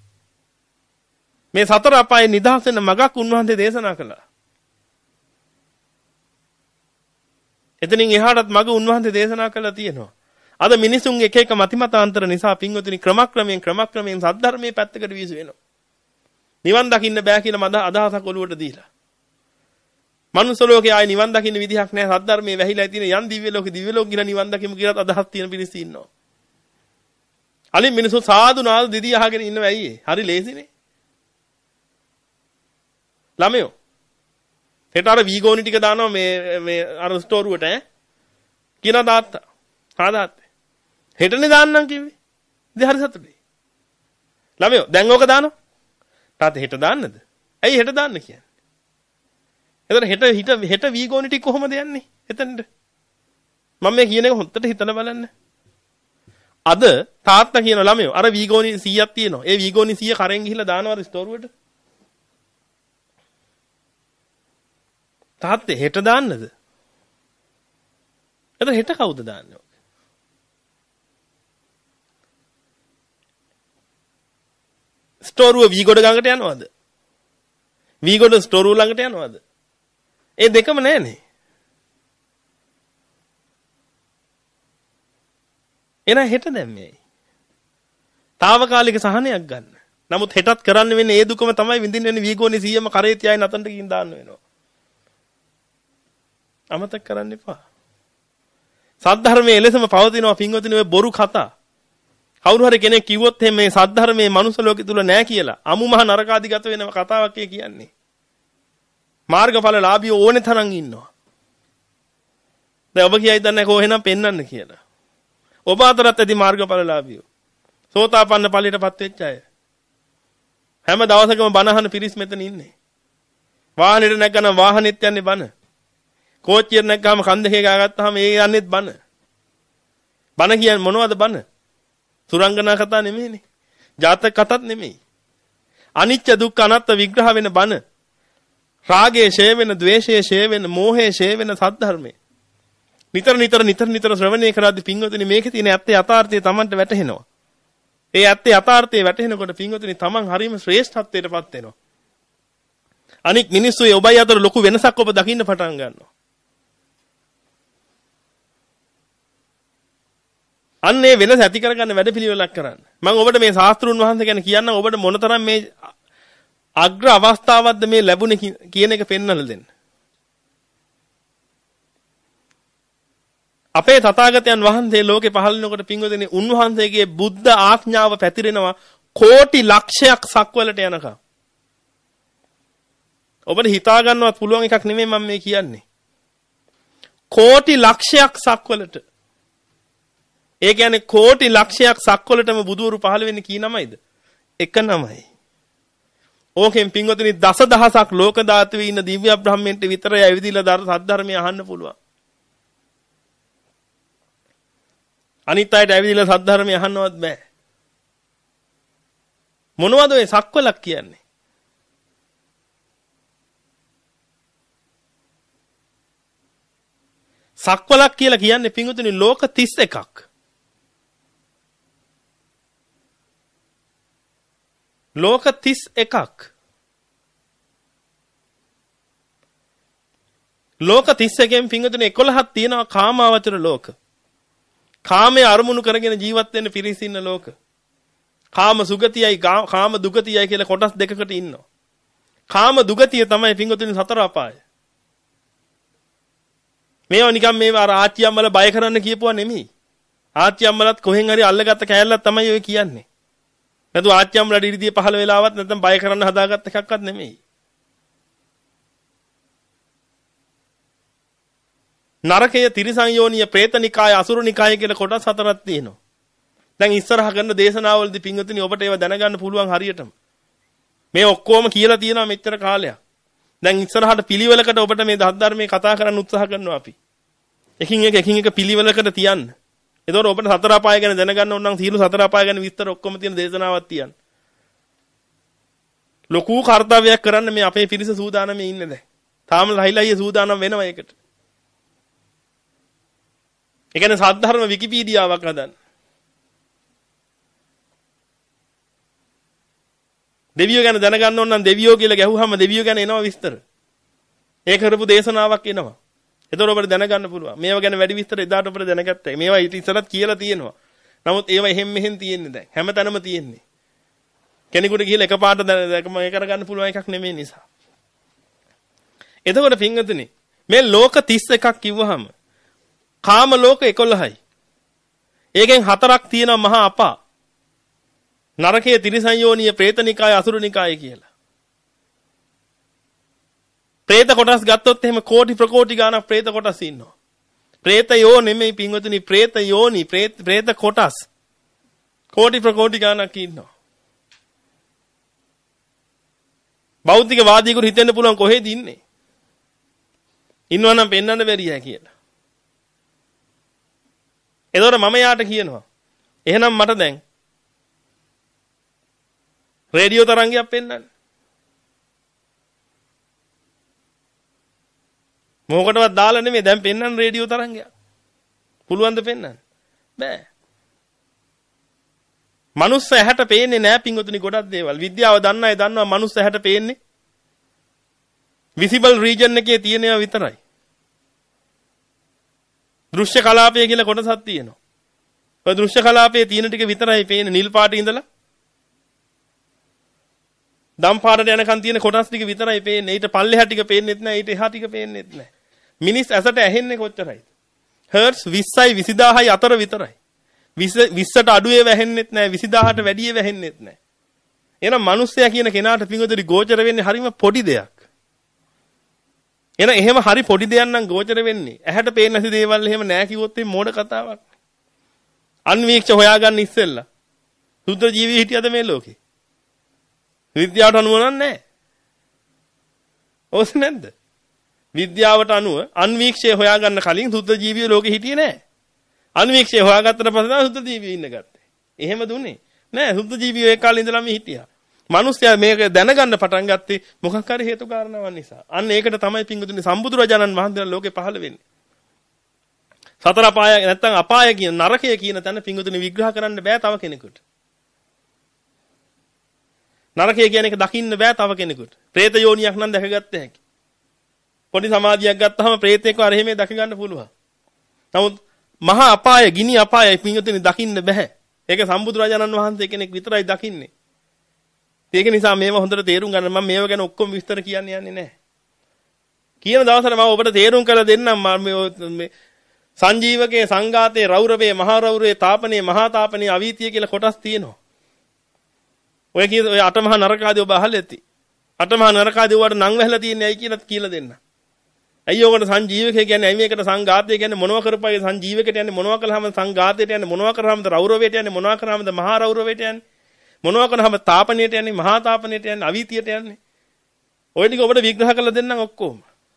මේ සතර අපායේ නිදහස් වෙන මගක් උන්වහන්සේ දේශනා කළා. එතනින් එහාටත් මග උන්වහන්සේ දේශනා කළා තියෙනවා. අද මිනිසුන්ගේ එක එක මතිමතාන්තර නිසා පින්වතුනි ක්‍රමක්‍රමයෙන් ක්‍රමක්‍රමයෙන් සද්ධර්මයේ පැත්තකට වීසු වෙනවා. නිවන් දකින්න බෑ කියන මද අදහසක් ඔලුවට දීලා. මනුස්ස ලෝකේ ආයේ නිවන් දකින්න විදිහක් නැහැ. සද්ධර්මයේ වැහිලා තියෙන යන් දිව්‍ය ලෝකේ දිව්‍ය ලෝක ගිහින් නිවන් දකිමු කියලාත් අදහස් තියෙන පිරිස ඉන්නවා. අලින් මිනිස්සු සාදු නාද දිදී අහගෙන ඉන්නව ඇයි? හරි ලේසිනේ. ළමයෝ. හෙට අර වීගෝනි ටික දානවා මේ මේ අර ස්ටෝරුවට ඈ. කියන තාත්තා. හා තාත්තේ. හෙටනේ දාන්නම් කිව්වේ. ඉතින් හරි සතුටුයි. ළමයෝ දැන් ඕක දානවා. තාත්තේ හෙට දාන්නද? ඇයි හෙට දාන්න කියන්නේ? එතන හෙට හිට හෙට වීගෝනි ටික කොහොමද යන්නේ? එතනට. මම මේ කියන එක හොත්තට හිතලා බලන්න. අද තාත්තා කියන ළමයෝ අර වීගෝනි සීයක් තියෙනවා. ඒ වීගෝනි සීය කරෙන් ගිහිල්ලා දානවා ස්ටෝරුවට. තාත්තේ හෙට දාන්නද? එතන හෙට කවුද දාන්නේ? ස්ටෝරුව වීගොඩ ගඟට යනවද? වීගොඩ ස්ටෝරුව ළඟට යනවද? ඒ දෙකම නැහනේ. එන හෙට දැම්මේ. తాවකාලික සහනයක් ගන්න. නමුත් හෙටත් කරන්න වෙන්නේ ඒ දුකම තමයි විඳින්න වෙන්නේ වීගෝනි සීයම කරේ තියාගෙන අතන්ට ගිහින් දාන්න වෙනවා. අමතක කරන්න එපා. සද්ධර්මයේ එලෙසම පවතිනවා පින්වතුනි ඔය බොරු කතා. කවුරු හරි කෙනෙක් කිව්වොත් මේ සද්ධර්මයේ මනුස්ස ලෝකෙ තුල නැහැ කියලා අමු මහ නරකාදිගත වෙන කතාවක් කියන්නේ. මාර්ගඵල ලාභියෝ ඕනේ තරම් ඉන්නවා. දැන් ඔබ කියයි දන්නේ කොහෙනම් පෙන්වන්න කියලා. ඔබ අතරත් ඇති මාර්ගඵල ලාභියෝ. සෝතාපන්න ඵලයටපත් වෙච්ච අය. හැම දවසකම බණ අහන පිරිස් මෙතන ඉන්නේ. වාහනෙට නැගගනම් වාහනෙත් යන්නේ බණ. කෝච්චියට නැග්ගාම කන් දෙකේ ගාගත්තාම ඒ යන්නේත් බණ. බණ කියන්නේ මොනවද බණ? සුරංගනා කතා නෙමෙයිනේ. ජාතක කතාත් නෙමෙයි. අනිච්ච දුක්ඛ අනාත්ම විග්‍රහ වෙන බණ. රාගයේ ෂේ වෙන, ද්වේෂයේ ෂේ වෙන, මෝහයේ ෂේ වෙන සද්ධර්මයේ. නිතර නිතර නිතර නිතර ශ්‍රවණය කරද්දී පින්වතුනි මේකේ තියෙන ඇත්ත යථාර්ථය Tamanට වැටහෙනවා. ඒ ඇත්ත යථාර්ථය වැටහෙනකොට පින්වතුනි Taman හරීම ශ්‍රේෂ්ඨත්වයටපත් වෙනවා. අනික් මිනිස්සු ඒ ඔබයි අතර ලොකු වෙනසක් ඔබ දකින්න පටන් ගන්නවා. අන්නේ වෙනස ඇති කරගන්න වැඩපිළිවෙලක් කරන්න. මම ඔබට මේ ශාස්ත්‍රුන් වහන්සේ ගැන කියන්නම් ඔබට මොනතරම් මේ අග්‍ර අවස්ථාවක්ද මේ ලැබුණේ කියන එක පෙන්වන්න දෙන්න. අපේ තථාගතයන් වහන්සේ ලෝකේ පහළ වෙනකොට පින්වතුනි උන්වහන්සේගේ බුද්ධ ආඥාව පැතිරෙනවා කෝටි ලක්ෂයක් සක්වලට යනකම්. ඔබට හිතා ගන්නවත් පුළුවන් එකක් නෙමෙයි මම මේ කියන්නේ. කෝටි ලක්ෂයක් සක්වලට. ඒ කියන්නේ කෝටි ලක්ෂයක් සක්වලටම බුදුවරු පහළ වෙන්නේ කී නමයිද? එක නමයි. ඕකෙන් පින්වතුනි දසදහසක් ලෝක ධාතුවේ ඉන්න දිව්‍ය බ්‍රහ්මයන්ට විතරයි ඇවිදilla සද්ධර්මය අහන්න පුළුවන්. අනිත් අයට ඇවිදilla සද්ධර්මය අහන්නවත් බෑ. මොනවද ඔය සක්වලක් කියන්නේ? සක්වලක් කියලා කියන්නේ පින්වතුනි ලෝක තිස් එකක්. ලෝක තිස් එකක්. ලෝක තිස් එකෙන් පින්වතුනි එකොළහක් තියෙනවා කාමාවචර ලෝක. කාමයේ අරමුණු කරගෙන ජීවත් වෙන්න පිරිස ඉන්න ලෝක. කාම සුගතියයි කාම දුගතියයි කියලා කොටස් දෙකකට ඉන්නවා. කාම දුගතිය තමයි පින්වතුනි සතර අපාය. මේවා නිකන් මේවා අර ආච්චි අම්මලා බය කරන්න කියපුවා නෙමෙයි. ආච්චි අම්මලාත් කොහෙන් හරි අල්ලගත්ත කෑල්ලක් තමයි ඔය කියන්නේ. නැතු ආච්චි අම්මලාට ඉරිදී පහළ වෙලාවත් නැත්නම් බය කරන්න හදාගත්ත එකක්වත් නෙමෙයි. නරකය, තිරිසන් යෝනිය, പ്രേතනිකාය, අසුරනිකාය කියලා කොටස් හතරක් තියෙනවා. දැන් ඉස්සරහ කරන දේශනාවලදී පින්වතුනි ඔබට ඒවා දැනගන්න පුළුවන් හරියටම. මේ ඔක්කොම කියලා තියෙනවා මෙච්චර කාලයක්. දැන් ඉස්සරහට පිළිවෙලකට ඔබට මේ ධර්මයේ කතා කරන්න උත්සාහ කරනවා අපි. එකින් එක එකින් එක පිළිවෙලකට තියන්න. එතකොට ඔබට සතර අපාය ගැන දැනගන්න ඕන නම් සියලු සතර අපාය ගැන විස්තර ඔක්කොම තියෙන දේශනාවක් තියන්න. ලොකු කාර්යයක් කරන්න මේ අපේ පිරිස සූදානම් ඉන්නේ දැන්. තාම ලහිලහිය සූදානම් වෙනවා ඒකට. ඒ කියන්නේ සද්ධර්ම විකිපීඩියාවක් හදන්න. දෙවියෝ ගැන දැනගන්න ඕන නම් දෙවියෝ කියලා ගැහුවාම දෙවියෝ ගැන එනවා විස්තර. ඒ කරපු දේශනාවක් එනවා. එතකොට ඔබට දැනගන්න පුළුවන්. මේවා ගැන වැඩි විස්තර එදාට ඔබට දැනගත්තා. මේවා ඊට ඉස්සරත් කියලා තියෙනවා. නමුත් ඒවා එහෙම් මෙහෙන් තියෙන්නේ දැන්. හැමතැනම තියෙන්නේ. කෙනෙකුට ගිහලා එකපාරට දැකම ඒ කරගන්න පුළුවන් එකක් නෙමෙයි නිසා. එතකොට පින්වතුනි මේ ලෝක තිස් එකක් කිව්වහම කාම ලෝක එකොළහයි. ඒකෙන් හතරක් තියෙනවා මහා අපා. නරකයේ, තිරිසන් යෝනිය, പ്രേතනිකාය, අසුරනිකාය කියලා. പ്രേත කොටස් ගත්තොත් එහෙම කෝටි ප්‍රකෝටි ගාණක් പ്രേත කොටස් ඉන්නවා. പ്രേතයෝ නෙමෙයි පින්වතුනි, പ്രേත යෝනි, പ്രേත කොටස්. කෝටි ප්‍රකෝටි ගාණක් ඉන්නවා. භෞතික වාදීකුරු හිතෙන්න පුළුවන් කොහෙද ඉන්නේ? ඉන්නවනම් පෙන්වන්න බැරියයි කියලා. එතකොට මම යාට කියනවා. එහෙනම් මට දැන් රේඩියෝ තරංගයක් පෙන්වන්න. මොකටවත් දාලා නෙමෙයි දැන් පෙන්වන්න රේඩියෝ තරංගයක්. පුළුවන් ද පෙන්වන්න? බෑ. මනුස්ස ඇහැට පේන්නේ නෑ පින්වතුනි ගොඩක් දේවල්. විද්‍යාව දන්න අය දන්නවා මනුස්ස ඇහැට පේන්නේ විසිබල් රීජන් එකේ තියෙන ඒවා විතරයි. දෘශ්‍ය කලාපය කියලා කොටසක් තියෙනවා. ඔය දෘශ්‍ය කලාපයේ තියෙන ටික විතරයි පේන්නේ නිල් පාට ඉඳලා දම් පාටට යනකන් තියෙන කොටස් ටික විතරයි පේන්නේ. ඊට පල්ලෙහා ටික පේන්නේත් නැහැ. ඊට එහා ටික පේන්නේත් නැහැ. මිනිස් ඇසට ඇහෙන්නේ කොච්චරයිද? හර්ට්ස් විස්සයි විසිදාහයි අතර විතරයි. විස්සට අඩුවේ වැහෙන්නේත් නැහැ. විසිදාහට වැඩියේ වැහෙන්නේත් නැහැ. එහෙනම් මිනිස්සයා කියන කෙනාට පිංගුදලි ගෝචර වෙන්නේ හරිම පොඩි දෙයක්. එහෙනම් එහෙම හරි පොඩි දෙයක් නම් ගෝචර වෙන්නේ. ඇහැට පේන්නේ නැති දේවල් එහෙම නැහැ කිව්වොත් මේ මෝඩ කතාවක්. අන්වීක්ෂ හොයාගන්න ඉස්සෙල්ලා. සුද්ධ ජීවි හිටියද මේ ලෝකේ? විද්‍යාවට අනුව නැහැ. ඕස නැද්ද? විද්‍යාවට අනුව අන්වීක්ෂය හොයාගන්න කලින් සුද්ධ ජීවිය ලෝකෙ හිටියේ නැහැ. අන්වීක්ෂය හොයාගත්තට පස්සේ තමයි සුද්ධ ජීවිය ඉන්න ගත්තේ. එහෙම දුන්නේ නෑ. සුද්ධ ජීවිය ඒ කාලේ ඉඳලාම හිටියා. මිනිස්සයා මේක දැනගන්න පටන් ගත්තේ මොකක් හරි හේතු කාරණාවක් නිසා. අන්න ඒකට තමයි පිංගුතුනි සම්බුදුරජාණන් වහන්සේලා ලෝකේ පහළ වෙන්නේ. සතර අපාය නැත්තම් අපාය කියන නරකය කියන තැන පිංගුතුනි විග්‍රහ කරන්න බෑ තව කෙනෙකුට. නරකය කියන එක දකින්න බෑ තව කෙනෙකුට. പ്രേත යෝනියක් නම් දැකගත්ත හැකි. පොඩි සමාධියක් ගත්තාම പ്രേතෙක්ව අර එහෙම දැක ගන්න පුළුවන්. නමුත් මහා අපාය, ගිනි අපායයි පිංගුතුනි දකින්න බෑ. ඒක සම්බුදුරජාණන් වහන්සේ කෙනෙක් විතරයි දකින්නේ. ඒක නිසා මේව හොඳට තේරුම් ගන්න. මම මේව ගැන ඔක්කොම විස්තර කියන්න යන්නේ නැහැ. කියන දවසට මම ඔබට තේරුම් කරලා දෙන්නම් මේ සංජීවකයේ, සංඝාතයේ, රෞරවේ, මහා රෞරවේ, තාපනයේ, මහා තාපනයේ, අවීතිය කියලා කොටස් තියෙනවා. ඔය කිය ඔය අටමහා නරකාදී ඔබ අහලා ඇති. අටමහා නරකාදී ඔයාලට නම් වැහලා තියෙන්නේ ඇයි කියලා කියලා දෙන්න. ඇයි ඔකට සංජීවකය කියන්නේ? ඇයි මේකට සංඝාතය කියන්නේ? මොනවා කරපයි සංජීවකයට යන්නේ? මොනවා කළාම සංඝාතයට යන්නේ? මොනවා කරාමද රෞරවයට යන්නේ? මොනවා කරාමද මහා රෞරවයට යන්නේ? මොනවා කරනවම තාපනයට යන්නේ, මහා තාපනයට යන්නේ, අවීතියට යන්නේ. ඔය ටික ඔබට විග්‍රහ කරලා දෙන්නම් ඔක්කොම.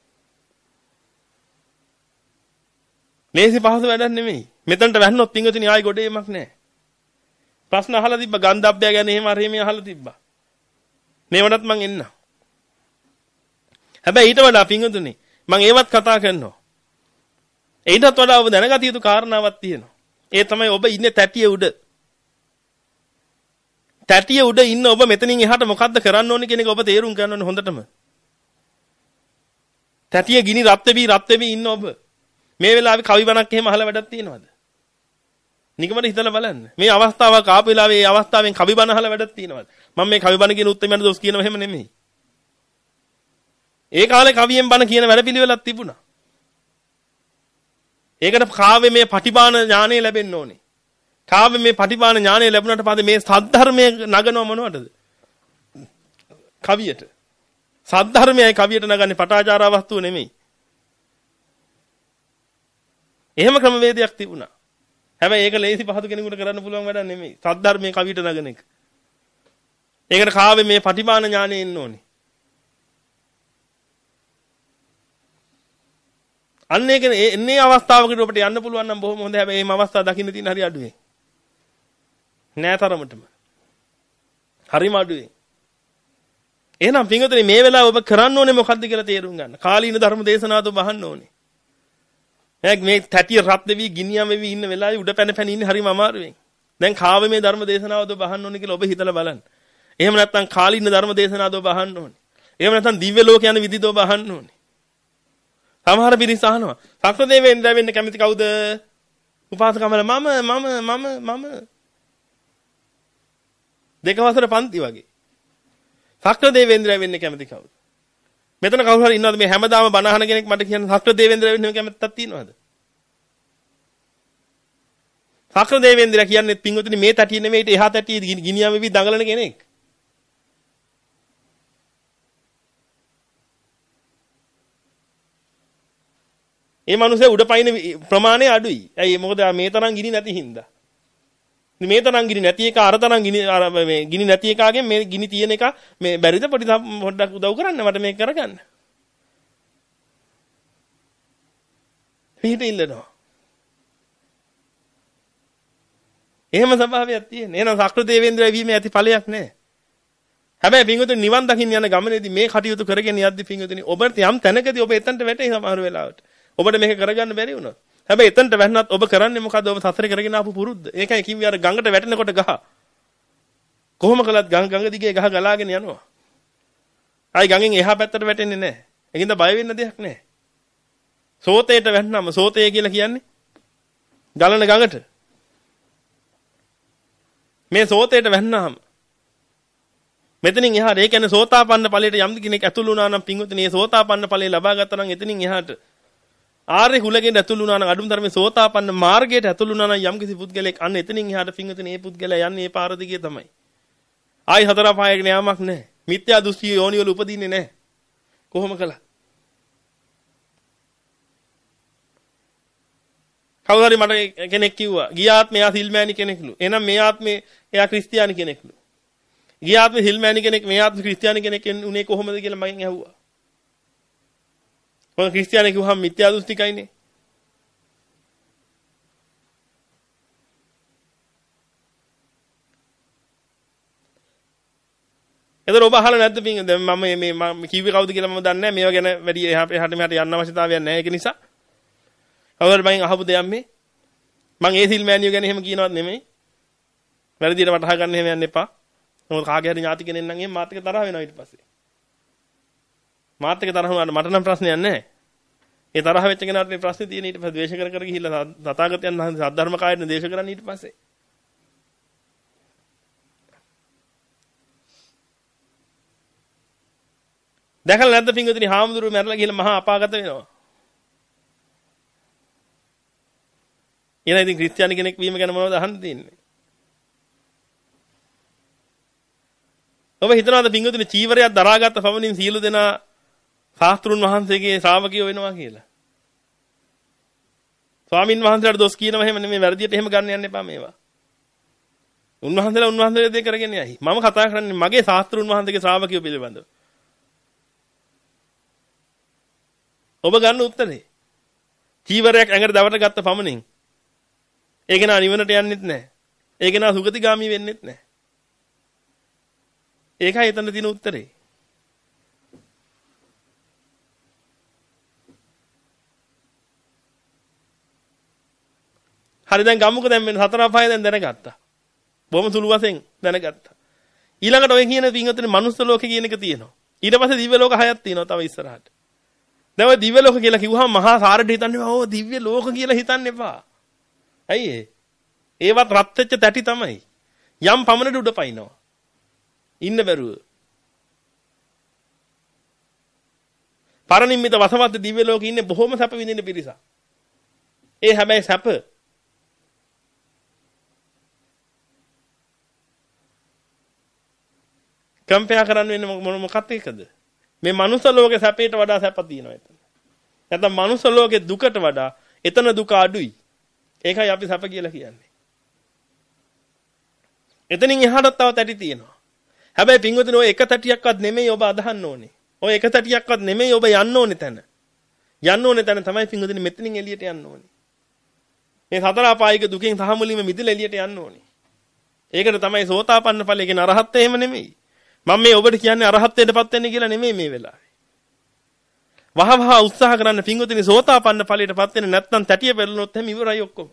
මේසි පහසු වැඩක් නෙමෙයි. මෙතනට වැන්නොත් පින්වතුනි ආයි ගොඩේමක් නැහැ. ප්‍රශ්න අහලා තිබ්බ ගන්ධබ්බය ගැන එහෙම අර එහෙම අහලා තිබ්බා. මේවටත් මං එන්න. හැබැයි ඊට වඩා පින්වතුනි මං ඒවත් කතා කරනවා. ඊටත් වඩා ඔබ දැනගත යුතු කාරණාවක් තියෙනවා. ඒ තමයි ඔබ ඉන්නේ තැටිය උඩ. තැටිය උඩ ඉන්න ඔබ මෙතනින් එහාට මොකද්ද කරන්න ඕනේ කියන එක ඔබ තේරුම් ගන්න ඕනේ හොඳටම. තැටිය ගිනි රත් වෙවි රත් වෙවි ඉන්න ඔබ. මේ වෙලාවේ කවි බණක් එහෙම අහලා වැඩක් තියෙනවද? නිකමට හිතලා බලන්න. මේ අවස්ථාවක් ආපු වෙලාවේ මේ අවස්ථාවෙන් කවි බණ අහලා වැඩක් තියෙනවද? මම මේ කවි බණ කියන උත්තරමයට දොස් කියනව එහෙම නෙමෙයි. ඒ කාලේ කවියෙන් බණ කියන වැඩපිළිවෙලක් තිබුණා. ඒකට කාව්‍යමය පටිභාන ඥානය ලැබෙන්න ඕනේ. කාව්‍යමය පටිභාන ඥානය ලැබුණාට පස්සේ මේ සද්ධර්මයේ නගනව මොනවටද? කවියට. සද්ධර්මයයි කවියට නගන්නේ පටාචාරා වස්තුව නෙමෙයි. එහෙම ක්‍රමවේදයක් තිබුණා. හැබැයි ඒක ලේසි පහසු කෙනෙකුට කරන්න පුළුවන් වැඩක් නෙමෙයි. සද්ධර්මයේ කවියට නගන එක. ඒකට කාව්‍යමය පටිභාන ඥානය එන්න ඕනේ. අන්න ඒක එන්නේ අවස්ථාවකට ඔබට යන්න පුළුවන් නම් බොහොම හොඳයි. හැබැයි මේ අවස්ථාව දකින්න තියෙන හරි අඩුවේ. නෑ තරමටම. හරිම අඩුවේ. එහෙනම් පින්වතුනි මේ වෙලාව ඔබ කරන්න ඕනේ මොකද්ද කියලා තේරුම් ගන්න. කාලීන ධර්ම දේශනාවද ඔබ අහන්න ඕනේ. මේ තැටිය රත් දෙවි ගිනියම් වෙවි ඉන්න වෙලාවේ උඩ පැන පැන ඉන්නේ හරිම අමාරුවෙන්. දැන් කාවේ මේ ධර්ම දේශනාවද ඔබ අහන්න ඕනේ කියලා ඔබ හිතලා බලන්න. එහෙම නැත්නම් කාලීන ධර්ම දේශනාවද ඔබ අහන්න ඕනේ. එහෙම නැත්නම් දිව්‍ය ලෝක යන විදිහද ඔබ අහන්න ඕනේ. සමහර පිරිස අහනවා. සක්‍රදේවේන්ද්‍ර වෙන්න කැමති කවුද? උපාසකමල මම මම මම මම දෙක වසර පන්ති වගේ. සක්‍රදේවේන්ද්‍ර වෙන්න කැමති කවුද? මෙතන කවුරු හරි ඉන්නවද මේ හැමදාම බණ අහන කෙනෙක් මට කියන්න සක්‍රදේවේන්ද්‍ර වෙන්න කැමැත්තක් තියෙනවද? සක්‍රදේවේන්ද්‍ර කියන්නේ පින්වතුනි මේ තටිය නෙමෙයි එහා තටිය ගිනියම් වෙවි දඟලන කෙනෙක්. ඒ මනුස්සයා උඩ පයින් ප්‍රමාණය අඩුයි. ඇයි මොකද මේ තරම් ගිනි නැති හින්දා. මේ තරම් ගිනි නැති එක අර තරම් ගිනි මේ ගිනි නැති එකාගෙන් මේ ගිනි තියෙන එක මේ බැරිද පොඩි පොඩ්ඩක් උදව් කරන්න මට මේක කරගන්න. පිට ඉල්ලනවා. එහෙම ස්වභාවයක් තියෙන. එහෙනම් සක්‍රදේවේන්ද්‍රය වීමේ ඇති ඵලයක් නැහැ. හැබැයි පින්වතුනි නිවන් දකින්න යන ගමනේදී මේ කටයුතු කරගෙන යද්දි පින්වතුනි ඔබට යම් තැනකදී ඔබ එතනට වැටේ සමහර වෙලාවට. ඔබට මේක කරගන්න බැරි වුණා. හැබැයි එතනට වැන්නත් ඔබ කරන්නේ මොකද්ද? ඔබ සසරේ කරගෙන ආපු පුරුද්ද. ඒකයි කිව්වේ අර ගඟට වැටෙනකොට ගහ. කොහොම කළත් ගඟ ගඟ දිගේ ගහ ගලාගෙන යනවා. ආයි ගඟෙන් එහා පැත්තට වැටෙන්නේ නැහැ. ඒකින්ද බය වෙන්න දෙයක් නැහැ. සෝතේට වැටෙනම සෝතය කියලා කියන්නේ ගලන ගඟට. මේ සෝතේට වැටෙනම මෙතනින් එහාට ඒ කියන්නේ සෝතාපන්න ඵලයට යම් කෙනෙක් ඇතුළු වුණා නම් පින්වතුනි මේ සෝතාපන්න ඵලය ලබා ගත්තා නම් එතනින් එහාට ආර්ය කුලයෙන් ඇතුළු වුණා නම් අඩුම තරමේ සෝතාපන්න මාර්ගයට ඇතුළු වුණා නම් යම්කිසි පුද්ගලෙක් අන්න එතනින් එහාට පින්වතුනි මේ පුද්ගලයා යන්නේ මේ පාර දිගේ තමයි. ආයි හතර පහයකට යාමක් නැහැ. මිත්‍යා දෘෂ්ටි යෝනි වල උපදින්නේ නැහැ. කොහොම කළා? කවුරු හරි මට කෙනෙක් කිව්වා ගිය ආත්මේ එයා සිල්මෑණි කෙනෙක්ලු. එහෙනම් මේ ආත්මේ එයා ක්‍රිස්තියානි කෙනෙක්ලු. ගිය ආත්මේ සිල්මෑණි කෙනෙක් මේ ආත්මේ ක්‍රිස්තියානි කෙනෙක් උනේ කොහොමද කියලා මගෙන් ඇහුවා. මොකද ක්‍රිස්තියානි කිව්වහම මිත්‍යා දෘෂ්ටිකයිනේ. එතකොට ඔබ අහලා නැද්ද පින් දැන් මම මේ මම කිව්වේ කවුද කියලා මම දන්නේ නැහැ. මේවා ගැන වැඩි එහාට එහාට මෙහාට යන්න අවශ්‍යතාවයක් නැහැ. ඒක නිසා කවුරුහරි මගෙන් අහපු දෙයක් මේ මම ඒ සිල්මෑනියෝ ගැන එහෙම කියනවත් නෙමෙයි. වැරදියට වටහා ගන්න එහෙම යන්න එපා. මොකද කාගේ හරි ඥාති කෙනෙක් නම් එහෙම මාත් එක්ක තරහ වෙනවා ඊට පස්සේ. මාත් එක්ක තරහ වුණාට මට නම් ප්‍රශ්නයක් නැහැ. ඒ තරහ වෙච්ච කෙනාට මේ ප්‍රශ්නේ තියෙන ඊට පස්සේ ද්වේෂ කර කර ගිහිල්ලා තථාගතයන් වහන්සේ සද්ධර්ම කායයෙන් දේශ කරන්නේ ඊට පස්සේ. දැකලා නැද්ද පින්වතුනි හාමුදුරුවෝ මැරලා ගිහලා මහා අපාගත වෙනවා. එන ඉතින් ක්‍රිස්තියානි කෙනෙක් වීම ගැන මොනවද අහන්න තියෙන්නේ? ඔබ හිතනවාද පින්වතුනි චීවරයක් දරාගත්ත පමණින් සියලු දෙනා ශාස්ත්‍රුන් වහන්සේගේ ශ්‍රාවකයෝ වෙනවා කියලා? ස්වාමින් වහන්සේලාට දොස් කියනවා එහෙම නෙමෙයි වැරදියට එහෙම ගන්න යන්න එපා මේවා. උන්වහන්සේලා උන්වහන්සේලා දේ කරගෙන යයි. මම කතා කරන්නේ මගේ ශාස්ත්‍රුන් වහන්සේගේ ශ්‍රාවකයෝ පිළිබඳව. ඔබ ගන්න උත්තරේ. චීවරයක් ඇඟට දවට ගත්ත පමණින් ඒක නා නිවනට යන්නෙත් නැහැ. ඒක නා සුගතිගාමි වෙන්නෙත් නැහැ. ඒකයි එතන තියෙන උත්තරේ. හරි දැන් ගමුක දැන් මෙන්න සතර අපාය දැන් දැනගත්තා. බොහොම සුළු වශයෙන් දැනගත්තා. ඊළඟට ඔය කියන පින්වතුනි මනුස්ස ලෝකේ කියන එක තියෙනවා. ඊට පස්සේ දිව්‍ය ලෝක හයක් තියෙනවා තව ඉස්සරහට. දැන් ඔය දිව්‍ය ලෝක කියලා කිව්වහම මහා සාරට හිතන්නේ ඕ දිව්‍ය ලෝක කියලා හිතන්න එපා. ඇයි ඒ? ඒවත් රත් වෙච්ච තැටි තමයි. යම් පමණට උඩ පයින්නවා. ඉන්න බැරුව. පරිනිම්මිත වසමත් දිව්‍ය ලෝකේ ඉන්නේ බොහොම සැප විඳින පිරිසක්. ඒ හැබැයි සැප කම්පයා කරන්න වෙන්නේ මොන මොකක්ද ඒකද? මේ මනුස්ස ලෝකේ සැපේට වඩා සැප තියෙනවා එතන. නැත්නම් මනුස්ස ලෝකේ දුකට වඩා එතන දුක අඩුයි. ඒකයි අපි සැප කියලා කියන්නේ. එතනින් එහාට තව තැටි තියෙනවා. හැබැයි පින්වතුනි ඔය එක තැටියක්වත් නෙමෙයි ඔබ අදහන්න ඕනේ. ඔය එක තැටියක්වත් නෙමෙයි ඔබ යන්න ඕනේ තැන. යන්න ඕනේ තැන තමයි පින්වතුනි මෙතනින් එළියට යන්න ඕනේ. මේ සතර අපායික දුකෙන් තහමුලින්ම මිදලා එළියට යන්න ඕනේ. ඒකට තමයි සෝතාපන්න ඵලය කියන අරහත් එහෙම නෙමෙයි. මම මේ ඔබට කියන්නේ අරහත්ත්වයටපත් වෙන්න කියලා නෙමෙයි මේ වෙලාවේ. වහ වහ උත්සාහ කරන්න පින්වතුනි සෝතාපන්න ඵලයටපත් වෙන්න නැත්නම් තැටිය පෙරළුනොත් එහෙම ඉවරයි ඔක්කොම.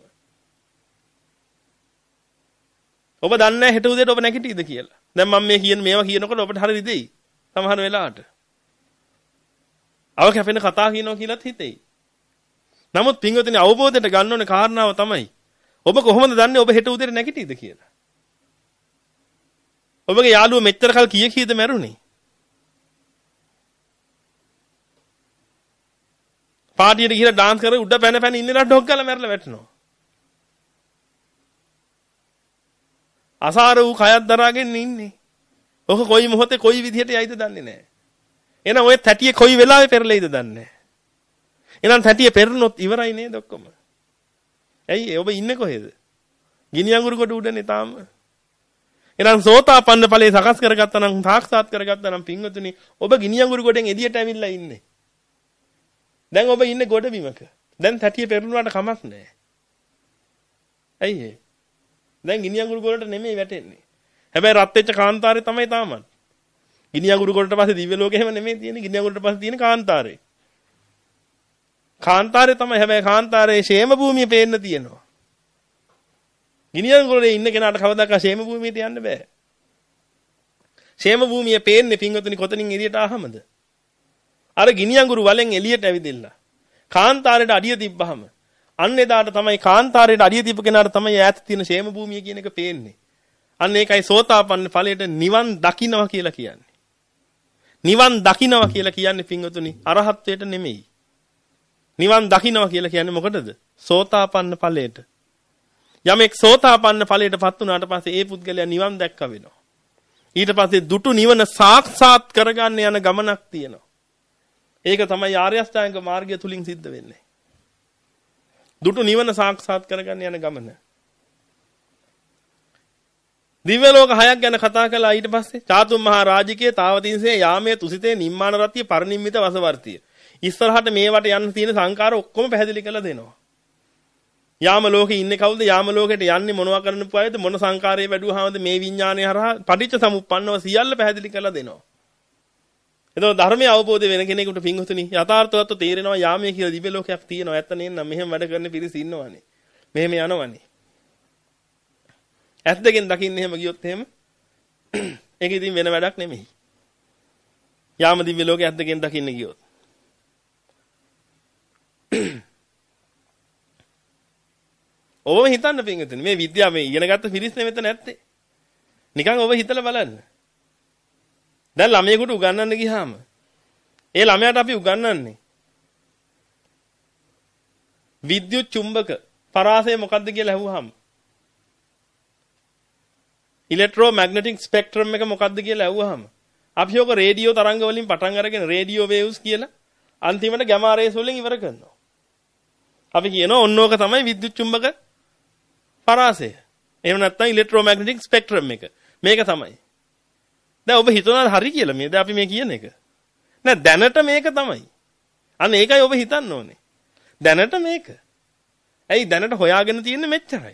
ඔබ දන්නේ නැහැ හෙට උදේට ඔබ නැගිටීද කියලා. දැන් මම මේ කියන මේවා කියනකොට ඔබට හරි දෙයි. සමහර වෙලාවට. අව කැපෙන කතා කියනවා කියලාත් හිතෙයි. නමුත් පින්වතුනි අවබෝධයට ගන්න ඕනේ කාරණාව තමයි. ඔබ කොහොමද දන්නේ ඔබ හෙට උදේට නැගිටීද කියලා? ඔබගේ යාළුවා මෙච්චර කල් කීය කීයද මැරුණේ? පාටියට ගිහලා ඩාන්ස් කරලා උඩ පැන පැන ඉන්නලා ඩොග් ගාලා මැරලා වැටෙනවා. අසාර වූ කයක් දරාගෙන ඉන්නේ. ඔක කොයි මොහොතේ කොයි විදිහට යයිද දන්නේ නැහැ. එහෙනම් ඔය තැටියේ කොයි වෙලාවෙ පෙරලෙයිද දන්නේ නැහැ. එහෙනම් තැටියේ පෙරළුනොත් ඉවරයි නේද ඔක්කොම? ඇයි ඔබ ඉන්නේ කොහෙද? ගිනි අඟුරු කොට උඩනේ තාම. එහෙනම් සෝතාපන්න ඵලයේ සකස් කරගත්තා නම් සාක්ෂාත් කරගත්තා නම් පින්වතුනි ඔබ ගිනි අඟුරු ගොඩෙන් එළියට ඇවිල්ලා ඉන්නේ. දැන් ඔබ ඉන්නේ ගොඩ බිමක. දැන් තැටිය පෙරළුනාට කමක් නැහැ. ඇයි ඒ? දැන් ගිනි අඟුරු ගොඩට නෙමෙයි වැටෙන්නේ. හැබැයි රත් වෙච්ච කාන්තාරේ තමයි තාමත්. ගිනි අඟුරු ගොඩට පස්සේ දිව්‍ය ලෝකෙ එහෙම නෙමෙයි තියෙන්නේ. ගිනි අඟුරුට පස්සේ තියෙන කාන්තාරේ. කාන්තාරේ තමයි හැබැයි කාන්තාරේ ෂේම භූමිය පේන්න තියෙනවා. ගිනි අඟුරේ ඉන්න කෙනාට කවදාකවත් ෂේම භූමියට යන්න බෑ. ෂේම භූමිය පේන්නේ පින්වතුනි කොතනින් එළියට ආවමද? අර ගිනි අඟුරු වලෙන් එළියට ඇවිදෙන්න. කාන්තාරේට අඩිය තිබ්බහම අන්න එදාට තමයි කාන්තාරේට අඩිය තිබ්බ කෙනාට තමයි ඈත තියෙන ෂේම භූමිය කියන එක පේන්නේ. අන්න ඒකයි සෝතාපන්න ඵලයට නිවන් දකින්නවා කියලා කියන්නේ. නිවන් දකින්නවා කියලා කියන්නේ පින්වතුනි අරහත්ත්වයට නෙමෙයි. නිවන් දකින්නවා කියලා කියන්නේ මොකටද? සෝතාපන්න ඵලයට. යමෙක් සෝතාපන්න ඵලයටපත් වුණාට පස්සේ ඒ පුද්ගලයා නිවන් දැක්ක වෙනවා. ඊට පස්සේ දුටු නිවන සාක්ෂාත් කරගන්න යන ගමනක් තියෙනවා. ඒක තමයි ආර්ය අෂ්ටාංග මාර්ගය තුලින් සිද්ධ වෙන්නේ. දුටු නිවන සාක්ෂාත් කරගන්න යන ගමන. දිව්‍ය ලෝක හයක් ගැන කතා කළා ඊට පස්සේ චාතුම් මහා රාජිකයේ තාවතින්සේ යාමයේ තුසිතේ නිම්මාන රතිය පරිනිම්මිත වසවර්තිය. ඉස්සරහට මේවට යන්න තියෙන සංකාර ඔක්කොම පැහැදිලි කරලා දෙනවා. යාම ලෝකේ ඉන්නේ කවුද? යාම ලෝකෙට යන්නේ මොනවා කරන්න පුවයිද? මොන සංකාරයේ වැඩුවාමද මේ විඥානය හරහා පටිච්ච සමුප්පන්නව සියල්ල පැහැදිලි කරලා දෙනවා. එතකොට ධර්මයේ අවබෝධ වෙන කෙනෙකුට පින්වතුනි යථාර්ථවත් තේරෙනවා යාමයේ කියලා දිව්‍ය ලෝකයක් තියෙනවා. ඇත්ත නේනම් මෙහෙම වැඩ කරන පිරිස ඉන්නවනේ. මෙහෙම යනවනේ. ඇස් දෙකෙන් දකින්න එහෙම ගියොත් එහෙම ඒක ඉතින් වෙන වැඩක් නෙමෙයි. යාම දිව්‍ය ලෝකේ ඇස් දෙකෙන් දකින්න ගියොත්. ඔබම හිතන්න පින්වතුනි මේ විද්‍යාව මේ ඉගෙන ගත්ත පිරිස් නෙමෙත නැත්තේ. නිකන් ඔබ හිතලා බලන්න. දැන් ළමයෙකුට උගන්වන්න ගියාම ඒ ළමයාට අපි උගන්වන්නේ විද්‍යුත් චුම්බක පරාසය මොකක්ද කියලා අහුවාම ඉලෙක්ට්‍රෝමැග්නටික් ස්පෙක්ට්‍රම් එක මොකක්ද කියලා අහුවාම අපි ඔක රේඩියෝ තරංග වලින් පටන් අරගෙන රේඩියෝ වේව්ස් කියලා අන්තිමට ගැමා රේස් වලින් ඉවර කරනවා. අපි කියනවා ඔන්න ඕක තමයි විද්‍යුත් චුම්බක පරාසය. එහෙම නැත්නම් ඉලෙක්ට්‍රෝමැග්නටික් ස්පෙක්ට්‍රම් එක. මේක තමයි. දැන් ඔබ හිතනවා හරි කියලා මේ දැන් අපි මේ කියන එක. නෑ දැනට මේක තමයි. අන්න ඒකයි ඔබ හිතන්න ඕනේ. දැනට මේක. ඇයි දැනට හොයාගෙන තියෙන්නේ මෙච්චරයි.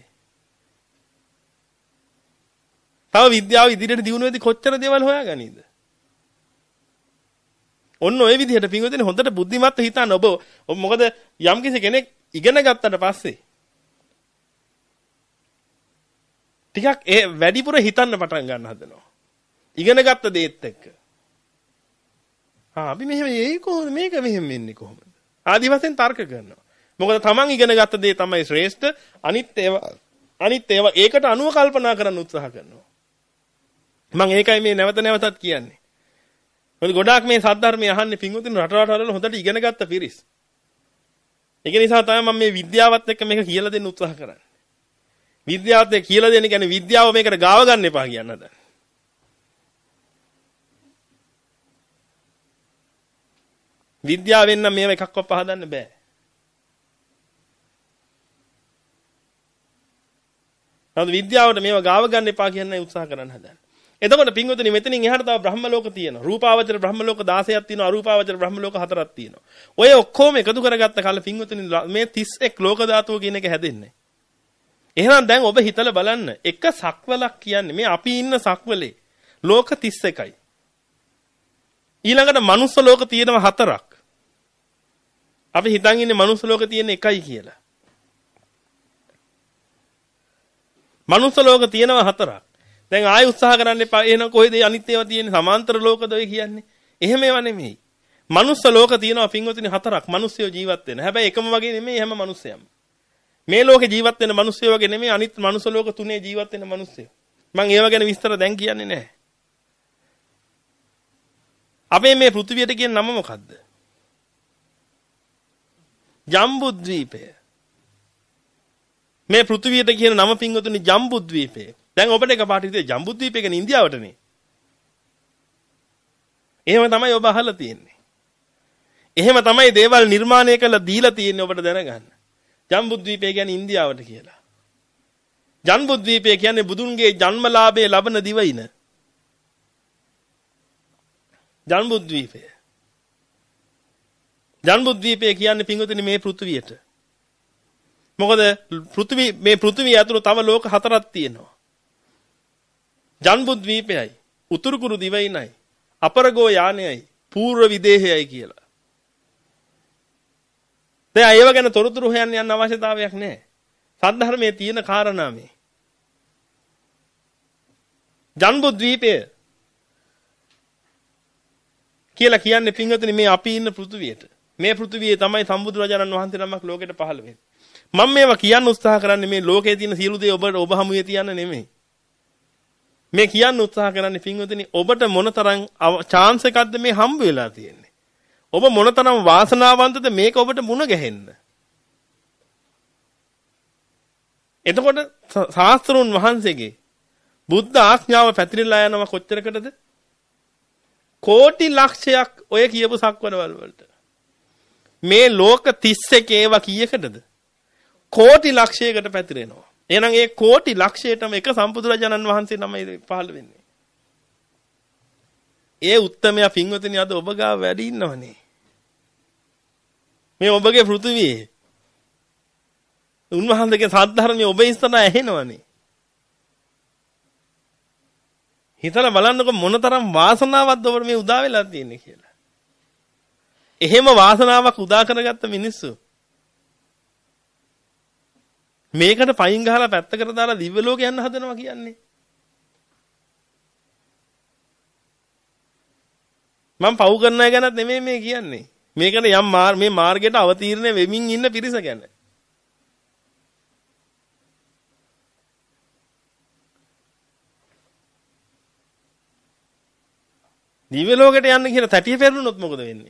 තව විද්‍යාව ඉදිරියට දියුණු වෙද්දි කොච්චර දේවල් හොයාගනීද? ඔන්න ඔය විදිහට පින්වතුනි හොඳට බුද්ධිමත්ව හිතන්න ඔබ ඔබ මොකද යම්කිසි කෙනෙක් ඉගෙන ගත්තට පස්සේ ටිකක් ඒ වැඩිපුර හිතන්න පටන් ගන්න හදනවා. ඉගෙන ගත්ත දේත් එක්ක. ආ අපි මෙහෙම ඒ කොහොමද මේක මෙහෙම වෙන්නේ කොහොමද? ආදි වශයෙන් තර්ක කරනවා. මොකද තමන් ඉගෙන ගත්ත දේ තමයි ශ්‍රේෂ්ඨ අනිත් ඒවා අනිත් ඒවා ඒකට අනුව කල්පනා කරන්න උත්සාහ කරනවා. මම ඒකයි මේ නැවත නැවතත් කියන්නේ. මොකද ගොඩාක් මේ සද්ධර්මය අහන්නේ පින්වතුන් රට රටවල හොඳට ඉගෙන ගත්ත පිරිස්. ඒක නිසා තමයි මම මේ විද්‍යාවත් එක්ක මේක කියලා දෙන්න උත්සාහ කරන්නේ. විද්‍යාවත් එක්ක කියලා දෙන්න කියන්නේ විද්‍යාව මේකට ගාව ගන්න එපා කියන හදන. විද්‍යාවෙන් නම් මේව එකක්වත් පහදන්න බෑ. නමුත් විද්‍යාවට මේව ගාව ගන්න එපා කියන්නයි උත්සාහ කරන්න හදන්නේ. එතකොට පින්වතුනි මෙතනින් එහාට තව බ්‍රහ්ම ලෝක තියෙනවා. රූපාවචර බ්‍රහ්ම ලෝක දහසක් තියෙනවා. අරූපාවචර බ්‍රහ්ම ලෝක හතරක් තියෙනවා. ඔය ඔක්කොම එකතු කරගත්ත කල පින්වතුනි මේ තිස් එක් ලෝක ධාතුව කියන එක හැදෙන්නේ. එහෙනම් දැන් ඔබ හිතලා බලන්න එක සක්වලක් කියන්නේ මේ අපි ඉන්න සක්වලේ ලෝක තිස් එකයි. ඊළඟට මනුස්ස ලෝක තියෙනවා හතරක්. අපි හිතන් ඉන්නේ මනුස්ස ලෝක තියෙන එකයි කියලා. මනුස්ස ලෝක තියෙනවා හතරක්. දැන් ආයෙ උත්සාහ කරන්න එපා. එහෙනම් කොහෙද අනිත් ඒවා තියෙන්නේ? සමාන්තර ලෝකද ඔය කියන්නේ? එහෙම ඒවා නෙමෙයි. මනුස්ස ලෝක තියෙනවා පින්වතුනි හතරක්. මිනිස්සුયો ජීවත් වෙන. හැබැයි එකම වගේ නෙමෙයි හැම මිනිස්සයම. මේ ලෝකේ ජීවත් වෙන මිනිස්සුયો වගේ නෙමෙයි අනිත් මනුස්ස ලෝක තුනේ ජීවත් වෙන මිනිස්සුયો. මම ඒව ගැන විස්තර දැන් කියන්නේ නැහැ. අපේ මේ පෘථිවියට කියන නම මොකද්ද? ජම්බුද්වීපය. මේ පෘථිවියට කියන නම පින්වතුනි ජම්බුද්වීපය. දැන් ඔබට එකපාරට හිතේ ජම්බුද්වීපය කියන්නේ ඉන්දියාවටනේ. එහෙම තමයි ඔබ අහලා තියෙන්නේ. එහෙම තමයි දේවල් නිර්මාණය කරලා දීලා තියෙන්නේ ඔබට දැනගන්න. ජම්බුද්වීපය කියන්නේ ඉන්දියාවට කියලා. ජම්බුද්වීපය කියන්නේ බුදුන්ගේ ජන්මලාභයේ ලබන දිවයින. ජම්බුද්වීපය. ජම්බුද්වීපය කියන්නේ පින්වතුනි මේ පෘථිවියට. මොකද පෘථිවි මේ පෘථිවිය ඇතුළේ තව ලෝක හතරක් තියෙනවා. ජම්බුද්වීපයයි, උතුරු කුරු දිවයිනයි, අපරගෝ යානයයි, පූර්ව විදේහයයි කියලා. දැන් ඒව ගැන තොරතුරු හොයන්න යන්න අවශ්‍යතාවයක් නැහැ. සද්ධර්මයේ තියෙන කාරණා මේ. ජම්බුද්වීපය කියලා කියන්නේ පින්වතුනි මේ අපි ඉන්න පෘථිවියට. මේ පෘථිවියේ තමයි සම්බුදුරජාණන් වහන්සේ නමක් ලෝකෙට පහළ වෙන්නේ. මම මේවා කියන්න උත්සාහ කරන්නේ මේ ලෝකයේ තියෙන සියලු දේ ඔබ ඔබ හමුවේ තියන්න නෙමෙයි. මේ කියන්න උත්සාහ කරන්නේ පින්වතුනි ඔබට මොනතරම් chance එකක්ද මේ හම්බ වෙලා තියෙන්නේ. ඔබ මොනතරම් වාසනාවන්තද මේක ඔබට මුණ ගැහෙන්න. එතකොට ශාස්ත්‍රුන් වහන්සේගේ බුද්ධ ආඥාව පැතිරලා යනවා කොච්චරකටද? කෝටි ලක්ෂයක් ඔය කියපු සක්වලවල වලට. මේ ලෝක තිස් එක ඒවා කීයකටද? කෝටි ලක්ෂයකට පැතිරෙනවා. එහෙනම් ඒ කෝටි ලක්ෂයටම එක සම්බුදුරජාණන් වහන්සේ තමයි පහළ වෙන්නේ. ඒ උත්තමයා පින්වතුනි අද ඔබ ගාව වැඩි ඉන්නවනේ. මේ ඔබගේ පෘථිවියේ උන්වහන්සේගේ සද්ධර්මයේ ඔබ ඉස්සරහ ඇහෙනවනේ. හිතලා බලන්නකො මොනතරම් වාසනාවක්ද ඔබට මේ උදා වෙලා තියෙන්නේ කියලා. එහෙම වාසනාවක් උදා කරගත්ත මිනිස්සු මේකට පයින් ගහලා පැත්තකට දාලා දිව්‍ය ලෝක යන්න හදනවා කියන්නේ. මම පව් කරන අය ගැනත් නෙමෙයි මේ කියන්නේ. මේකට යම් මේ මාර්ගයට අවතීර්ණ වෙමින් ඉන්න පිරිස ගැන. දිව්‍ය ලෝකයට යන්න කියලා තැටිය පෙරළුනොත් මොකද වෙන්නේ?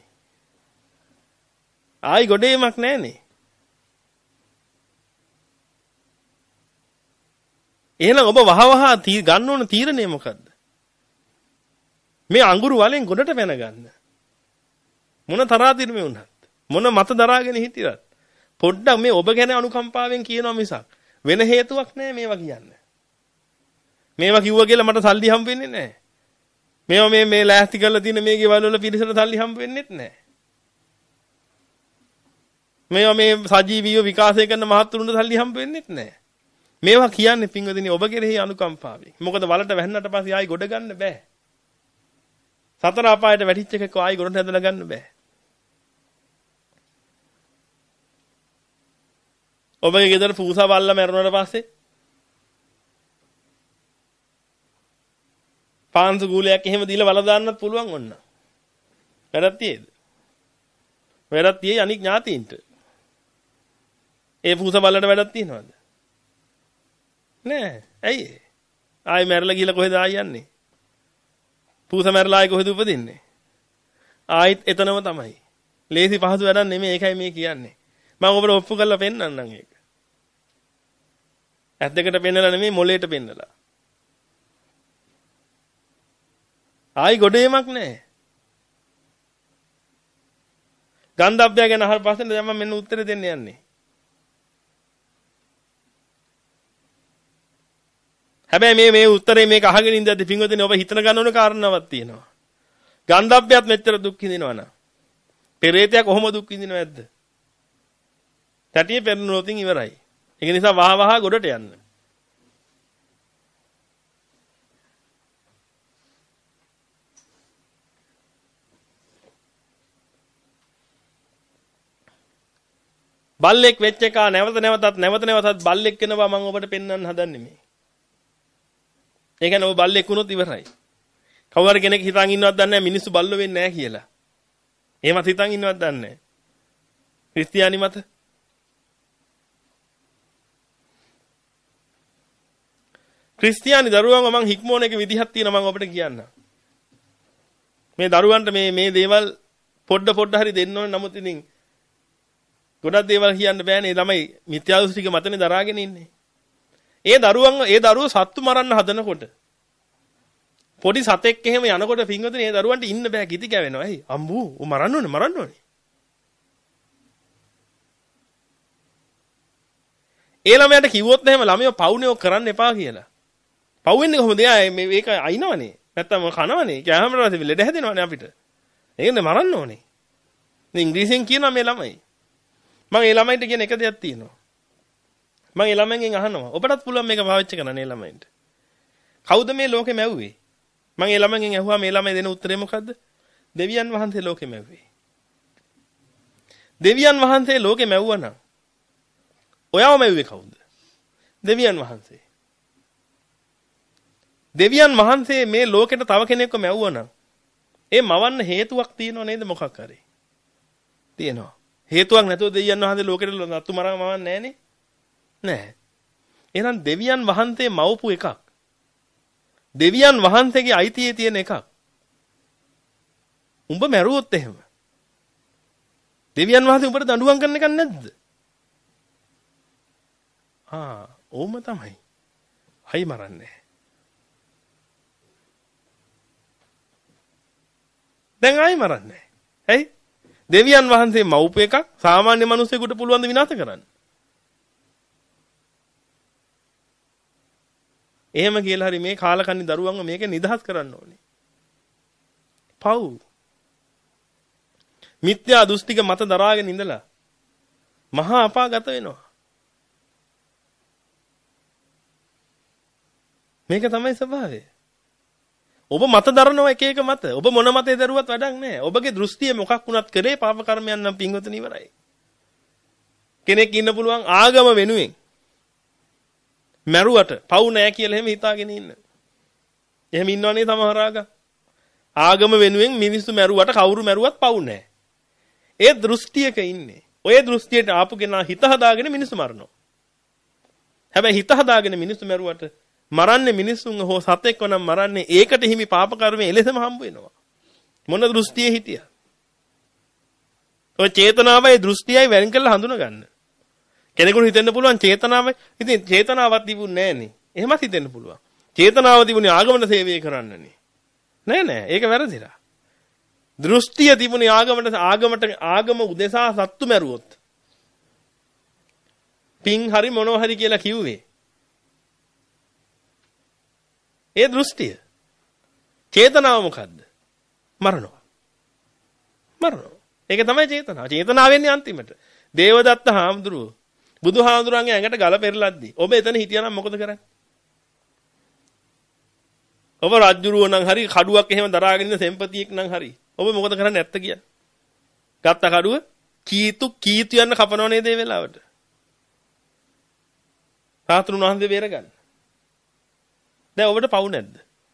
ආයි ගොඩේමක් නැහනේ. එහෙනම් ඔබ වහවහ ගන්න ඕන තීරණය මොකද්ද? මේ අඟුරු වලෙන් ගොඩට පැන ගන්න. මොන තරහදින් මේ වුණත් මොන මත දරාගෙන හිටියත් පොඩ්ඩක් මේ ඔබ ගැන අනුකම්පාවෙන් කියනවා මිසක් වෙන හේතුවක් නැහැ මේවා කියන්න. මේවා කිව්වා කියලා මට සල්ලි හම්බ වෙන්නේ නැහැ. මේවා මේ මේ ලෑස්ති කරලා තියෙන මේ ගෙවල් වල පිරිසට සල්ලි හම්බ වෙන්නේත් නැහැ. මේවා මේ සජීවීව විකාශය කරන මහත්තුරුන්ට සල්ලි හම්බ වෙන්නේත් නැහැ. මේවා කියන්නේ පින්වදිනේ ඔබ කෙරෙහි අනුකම්පාවෙන්. මොකද වලට වැහෙන්නට පස්සේ ආයි ගොඩ ගන්න බෑ. සතර අපායට වැටිච්ච එකක ආයි ගොඩ හැදලා ගන්න බෑ. ඔබගේ ගෙදර පූසා බල්ලා මැරුණාට පස්සේ පාන්සු ගූලයක් එහෙම දීලා වල දාන්නත් පුළුවන් ඔන්න. වැඩක් තියේද? වැඩක් තියේ අනික් ඥාතීන්ට. ඒ පූසා බල්ලට වැඩක් තියනවද? නෑ. ඇයි? ආයි මැරලා ගිහලා කොහෙද ආයි යන්නේ? පූසා මැරලා ආයි කොහෙද උපදින්නේ? ආයිත් එතනම තමයි. ලේසි පහසු වැඩක් නෙමෙයි ඒකයි මේ කියන්නේ. මම ඔබට ඔප්පු කරලා පෙන්නන්නම් ඒක. ඇස් දෙකට පෙන්නලා නෙමෙයි මොලේට පෙන්නලා. ආයි ගොඩේමක් නැහැ. ගන්ධබ්බය ගැන අහලා පස්සේ දැන් මම මෙන්න උත්තර දෙන්න යන්නේ. හැබැයි මේ මේ උත්තරේ මේක අහගෙන ඉඳද්දි පින්වතුනි ඔබ හිතන ගන්න ඕන කාරණාවක් තියෙනවා. ගන්ධබ්බයත් මෙච්චර දුක් විඳිනවා නම් පෙරේතයා කොහොම දුක් විඳිනවද? තටියේ පෙරනුනොත් ඉවරයි. ඒක නිසා වහ වහ ගොඩට යන්න. බල්ලෙක් වෙච්ච එක නැවත නැවතත් නැවත නැවතත් බල්ලෙක් වෙනවා මම ඔබට පෙන්වන්න හදන්නේ මේ. ඒ කියන්නේ ඔබ බල්ලෙක් වුණොත් ඉවරයි. කවුරු හරි කෙනෙක් හිතන් ඉන්නවත් දන්නේ නැහැ මිනිස්සු බල්ලෝ වෙන්නේ නැහැ කියලා. එහෙමත් හිතන් ඉන්නවත් දන්නේ නැහැ. ක්‍රිස්තියානි මත ක්‍රිස්තියානි දරුවන්ව මං හික්මෝන එක විදිහක් තියෙනවා මම ඔබට කියන්න. මේ දරුවන්ට මේ මේ දේවල් පොඩ පොඩ හරි දෙන්න ඕනේ. නමුත් ඉතින් ගොඩක් දේවල් කියන්න බෑනේ. ළමයි මිත්‍යා දෘෂ්ටික මතනේ දරාගෙන ඉන්නේ. ඒ දරුවන් ඒ දරුවෝ සත්තු මරන්න හදනකොට පොඩි සතෙක් එහෙම යනකොට පින්වතුනි ඒ දරුවන්ට ඉන්න බෑ කිති කැවෙනවා. ඇයි? අම්බු ඌ මරන්න ඕනේ මරන්න ඕනේ. ඒ ළමයාට කිව්වොත් එහෙම ළමයෝ පවුනේ ඔක් කරන්න එපා කියලා. පව් වෙන්නේ කොහොමද? එයා මේක අයින්නවනේ. නැත්තම් කනවනේ. කෑමරාද ලෙඩ හැදෙනවනේ අපිට. ඒකනේ මරන්න ඕනේ. ඉතින් ඉංග්‍රීසියෙන් කියනවා මේ ළමයි. මම ඒ ළමයින්ට කියන එක දෙයක් තියෙනවා. මම ඒ ළමෙන්ගෙන් අහනවා. ඔබටත් පුළුවන් මේක පාවිච්චි කරන්න ඒ ළමයින්ට. කවුද මේ ලෝකෙ මැව්වේ? මම ඒ ළමෙන්ගෙන් අහුවා මේ ළමයි දෙන උත්තරේ මොකද්ද? දෙවියන් වහන්සේ ලෝකෙ මැව්වේ. දෙවියන් වහන්සේ ලෝකෙ මැව්වා නම් ඔයාව මැව්වේ කවුද? දෙවියන් වහන්සේ. දෙවියන් වහන්සේ මේ ලෝකෙට තව කෙනෙක්ව මැව්වා නම් ඒ මවන්න හේතුවක් තියෙනව නේද මොකක් හරි? තියෙනවා. හේතුවක් නැතුව දෙවියන් වහන්සේ ලෝකෙට නත්තු මරම මවන්නේ නැහනේ. නැහැ. එහෙනම් දෙවියන් වහන්සේ මවපු එකක්. දෙවියන් වහන්සේගේ අයිතියේ තියෙන එකක්. උඹ මැරුවොත් එහෙම. දෙවියන් වහන්සේ උඹට දඬුවම් කරන්න එකක් නැද්ද? ආ, ඕම තමයි. හයි මරන්නේ. දැන් ආයි මරන්නේ. ඇයි? දෙවියන් වහන්සේ මවුපු එකක් සාමාන්‍ය මිනිසෙකුට පුළුවන් ද විනාශ කරන්න? එහෙම කියලා හරි මේ කාලකන්ණි දරුවන්ව මේක නිදහස් කරන්න ඕනේ. පව්. මිත්‍යා දෘෂ්ටික මත දරාගෙන ඉඳලා මහා අපාගත වෙනවා. මේක තමයි ස්වභාවය. ඔබ මත දරනවා එක එක මත. ඔබ මොන මතේ දරුවත් වැඩක් නැහැ. ඔබගේ දෘෂ්ටිය මොකක් වුණත් කරේ පාප කර්මයන් නම් පින්වතුනි ඉවරයි. කෙනෙක් ඉන්න පුළුවන් ආගම වෙනුවෙන් මැරුවට පව් නැහැ කියලා එහෙම හිතාගෙන ඉන්න. එහෙම ඉන්නවනේ සමහර ආගම්. ආගම වෙනුවෙන් මිනිස්සු මැරුවට කවුරු මැරුවත් පව් නැහැ. ඒ දෘෂ්ටියක ඉන්නේ. ඔය දෘෂ්ටියට ආපු කෙනා හිත හදාගෙන මිනිස්සු මරනවා. හැබැයි හිත හදාගෙන මිනිස්සු මැරුවට මරන්නේ මිනිස්සුන් හෝ සතෙක්ව නම් මරන්නේ ඒකට හිමි පාප කර්මයේ එලෙසම හම්බ වෙනවා. මොන දෘෂ්ටියේ හිටියා? ඔය චේතනාවයි දෘෂ්ටියයි වෙන් කරලා හඳුනා ගන්න. කෙනෙකුට හිතෙන්න පුළුවන් චේතනාවයි. ඉතින් චේතනාවක් තිබුණේ නැහනේ. එහෙමත් හිතෙන්න පුළුවන්. චේතනාව තිබුණේ ආගමන සේවය කරන්නනේ. නෑ නෑ ඒක වැරදිලා. දෘෂ්ටිය තිබුණේ ආගමට ආගමට ආගම උදෙසා සත්තු මැරුවොත්. පින් හරි මොනවා හරි කියලා කිව්වේ. ඒ දෘෂ්ටිය. චේතනාව මොකද්ද? මරනවා. මරනවා. ඒක තමයි චේතනාව. චේතනාව වෙන්නේ අන්තිමට. දේවදත්ත හාමුදුරුවෝ බුදුහාමුදුරන්ගේ ඇඟට ගල පෙරලද්දි ඔබ එතන හිටියානම් මොකද කරන්නේ? ඔබ රජ්ජුරුවෝ නම් හරි කඩුවක් එහෙම දරාගෙන ඉන්න සෙම්පතියෙක් නම් හරි ඔබ මොකද කරන්නේ නැත්ත කියන්නේ? ගත්ත කඩුව කීතු කීතු යන කපනව නේද ඒ වෙලාවට? සාතුරුන් වහන්සේ බේරගන්න. දැන් ඔබට පව් නැද්ද?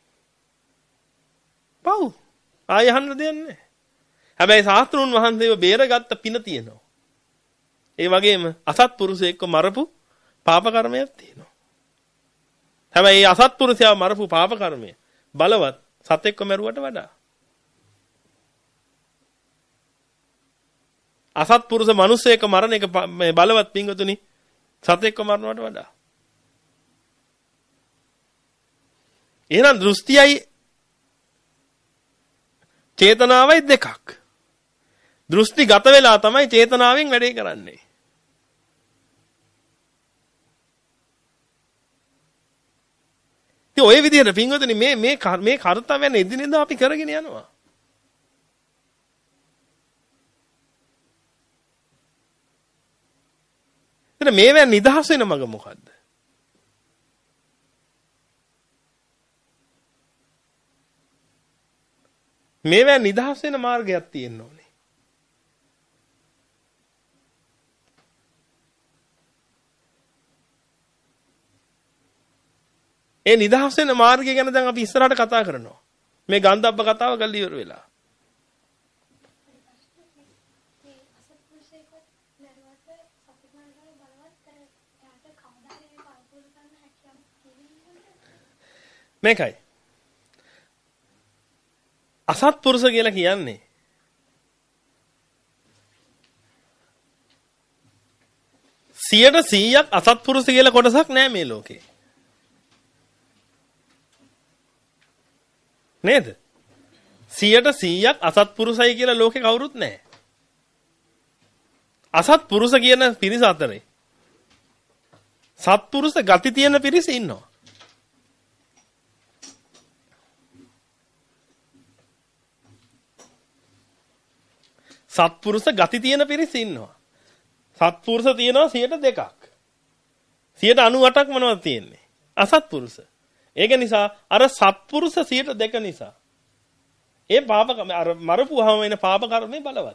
පව්. ආය අහන්න දෙයක් නැහැ. හැබැයි සාතුරුන් වහන්සේව බේරගත්ත පින තියෙනවා. ඒ වගේම අසත්පුරුෂයෙක්ව මරපු පාප කර්මයක් තියෙනවා. හැබැයි මේ අසත්පුරුෂයා මරපු පාප කර්මය බලවත් සතෙක්ව මරුවට වඩා. අසත්පුරුෂ මිනිසෙක් මරණ එක මේ බලවත් පින්වතුනි සතෙක්ව මරනවට වඩා. එහෙනම් දෘෂ්ටියයි චේතනාවයි දෙකක්. දෘෂ්ටි ගත වෙලා තමයි චේතනාවෙන් වැඩේ කරන්නේ. ඉතින් ওই විදිහට පින්වතුනි මේ මේ මේ කර්තව්‍යයන් එදිනෙදා අපි කරගෙන යනවා. එතන මේවෙන් නිදහස් වෙන මඟ මොකද්ද? මේවෙන් නිදහස් වෙන මාර්ගයක් තියෙන්න ඕනේ. ඒ නිදහස් වෙන මාර්ගය ගැන දැන් අපි ඉස්සරහට කතා කරනවා. මේ ගන්ධබ්බ කතාව ගල්ලි ඉවර වෙලා. මේකයි. අසත්පුරුෂ කියලා කියන්නේ සියයට සීයක් අසත්පුරුෂ කියලා කොටසක් නෑ මේ ලෝකේ. නේද? සියයට සීයක් අසත්පුරුෂයි කියලා ලෝකේ කවුරුත් නැහැ. අසත්පුරුෂ කියන පිරිස අතරේ සත්පුරුෂ ගති තියෙන පිරිස ඉන්නවා. සත්පුරුෂ ගති තියෙන පිරිස ඉන්නවා. සත්පුරුෂ තියෙනවා සියයට දෙකක්. සියයට අනූඅටක් මොනවද තියෙන්නේ? අසත්පුරුෂ. ඒක නිසා අර සත්පුරුෂ සියයට දෙක නිසා ඒ පාප අර මරපුවාම වෙන පාප කර්මේ බලවත්.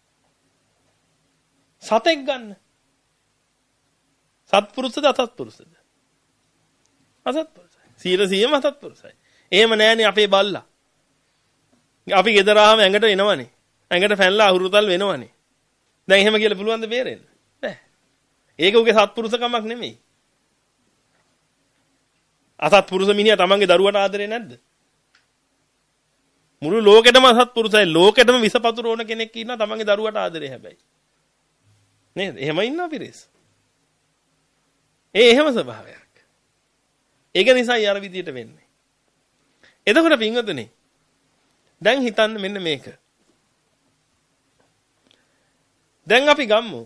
සතෙක් ගන්න. සත්පුරුෂද අසත්පුරුෂද? අසත්පුරුෂයි. සියයට සීයම අසත්පුරුෂයි. එහෙම නෑනේ අපේ බල්ලා. අපි ගෙදර ආවම ඇඟට එනවනේ. ඇඟට පැනලා අහුරුතල් වෙනවනේ. දැන් එහෙම කියලා පුළුවන් ද බේරෙන්න? බෑ. ඒක උගේ සත්පුරුෂකමක් නෙමෙයි. අසත්පුරුෂ මිනිහා තමන්ගේ දරුවට ආදරේ නැද්ද? මුළු ලෝකෙටම අසත්පුරුෂයි. ලෝකෙටම විසපතුර ඕන කෙනෙක් ඉන්නවා තමන්ගේ දරුවට ආදරේ හැබැයි. නේද? එහෙම ඉන්නවා පිරිස්. ඒ එහෙම ස්වභාවයක්. ඒක නිසායි අර විදියට වෙන්නේ. එතකොට පින්වතුනි දැන් හිතන්න මෙන්න මේක. දැන් අපි ගම්මු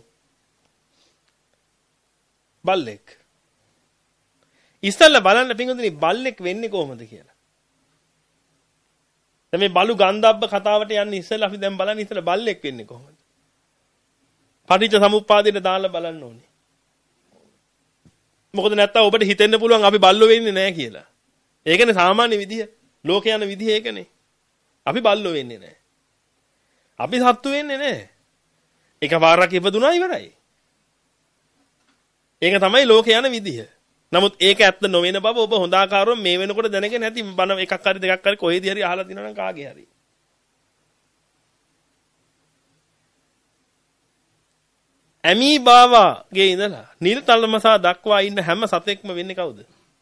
බල්ලෙක්. ඉස්සල්ලා බලන්න පින්වතුනි බල්ලෙක් වෙන්නේ කොහොමද කියලා. දැන් මේ බලු ගන්ධබ්බ කතාවට යන්නේ ඉස්සල්ලා අපි දැන් බලන්න ඉස්සල්ලා බල්ලෙක් වෙන්නේ කොහොමද? පටිච්ච සමුප්පාදයට දාලා බලන්න ඕනේ. මොකද නැත්තම් ඔබට හිතෙන්න පුළුවන් අපි බල්ලෝ වෙන්නේ නැහැ කියලා. ඒකනේ සාමාන්‍ය විදිය. ලෝකේ යන විදිය ඒකනේ. අපි බල්ලෝ වෙන්නේ නැහැ. අපි සත්තු වෙන්නේ නැහැ. එකපාරක් ඉපදුනා ඉවරයි. ඒක තමයි ලෝකේ යන විදිය. නමුත් ඒක ඇත්ත නොවන බව ඔබ හොඳාකාරව මේ වෙනකොට දැනගෙන නැති බන එකක් හරි දෙකක් හරි කොහෙදී හරි අහලා තිනවා නම් කාගේ හරි. ඇමීබාවාගේ ඉඳලා නිල් තල්මසා දක්වා ඉන්න හැම සතෙක්ම වෙන්නේ කවුද?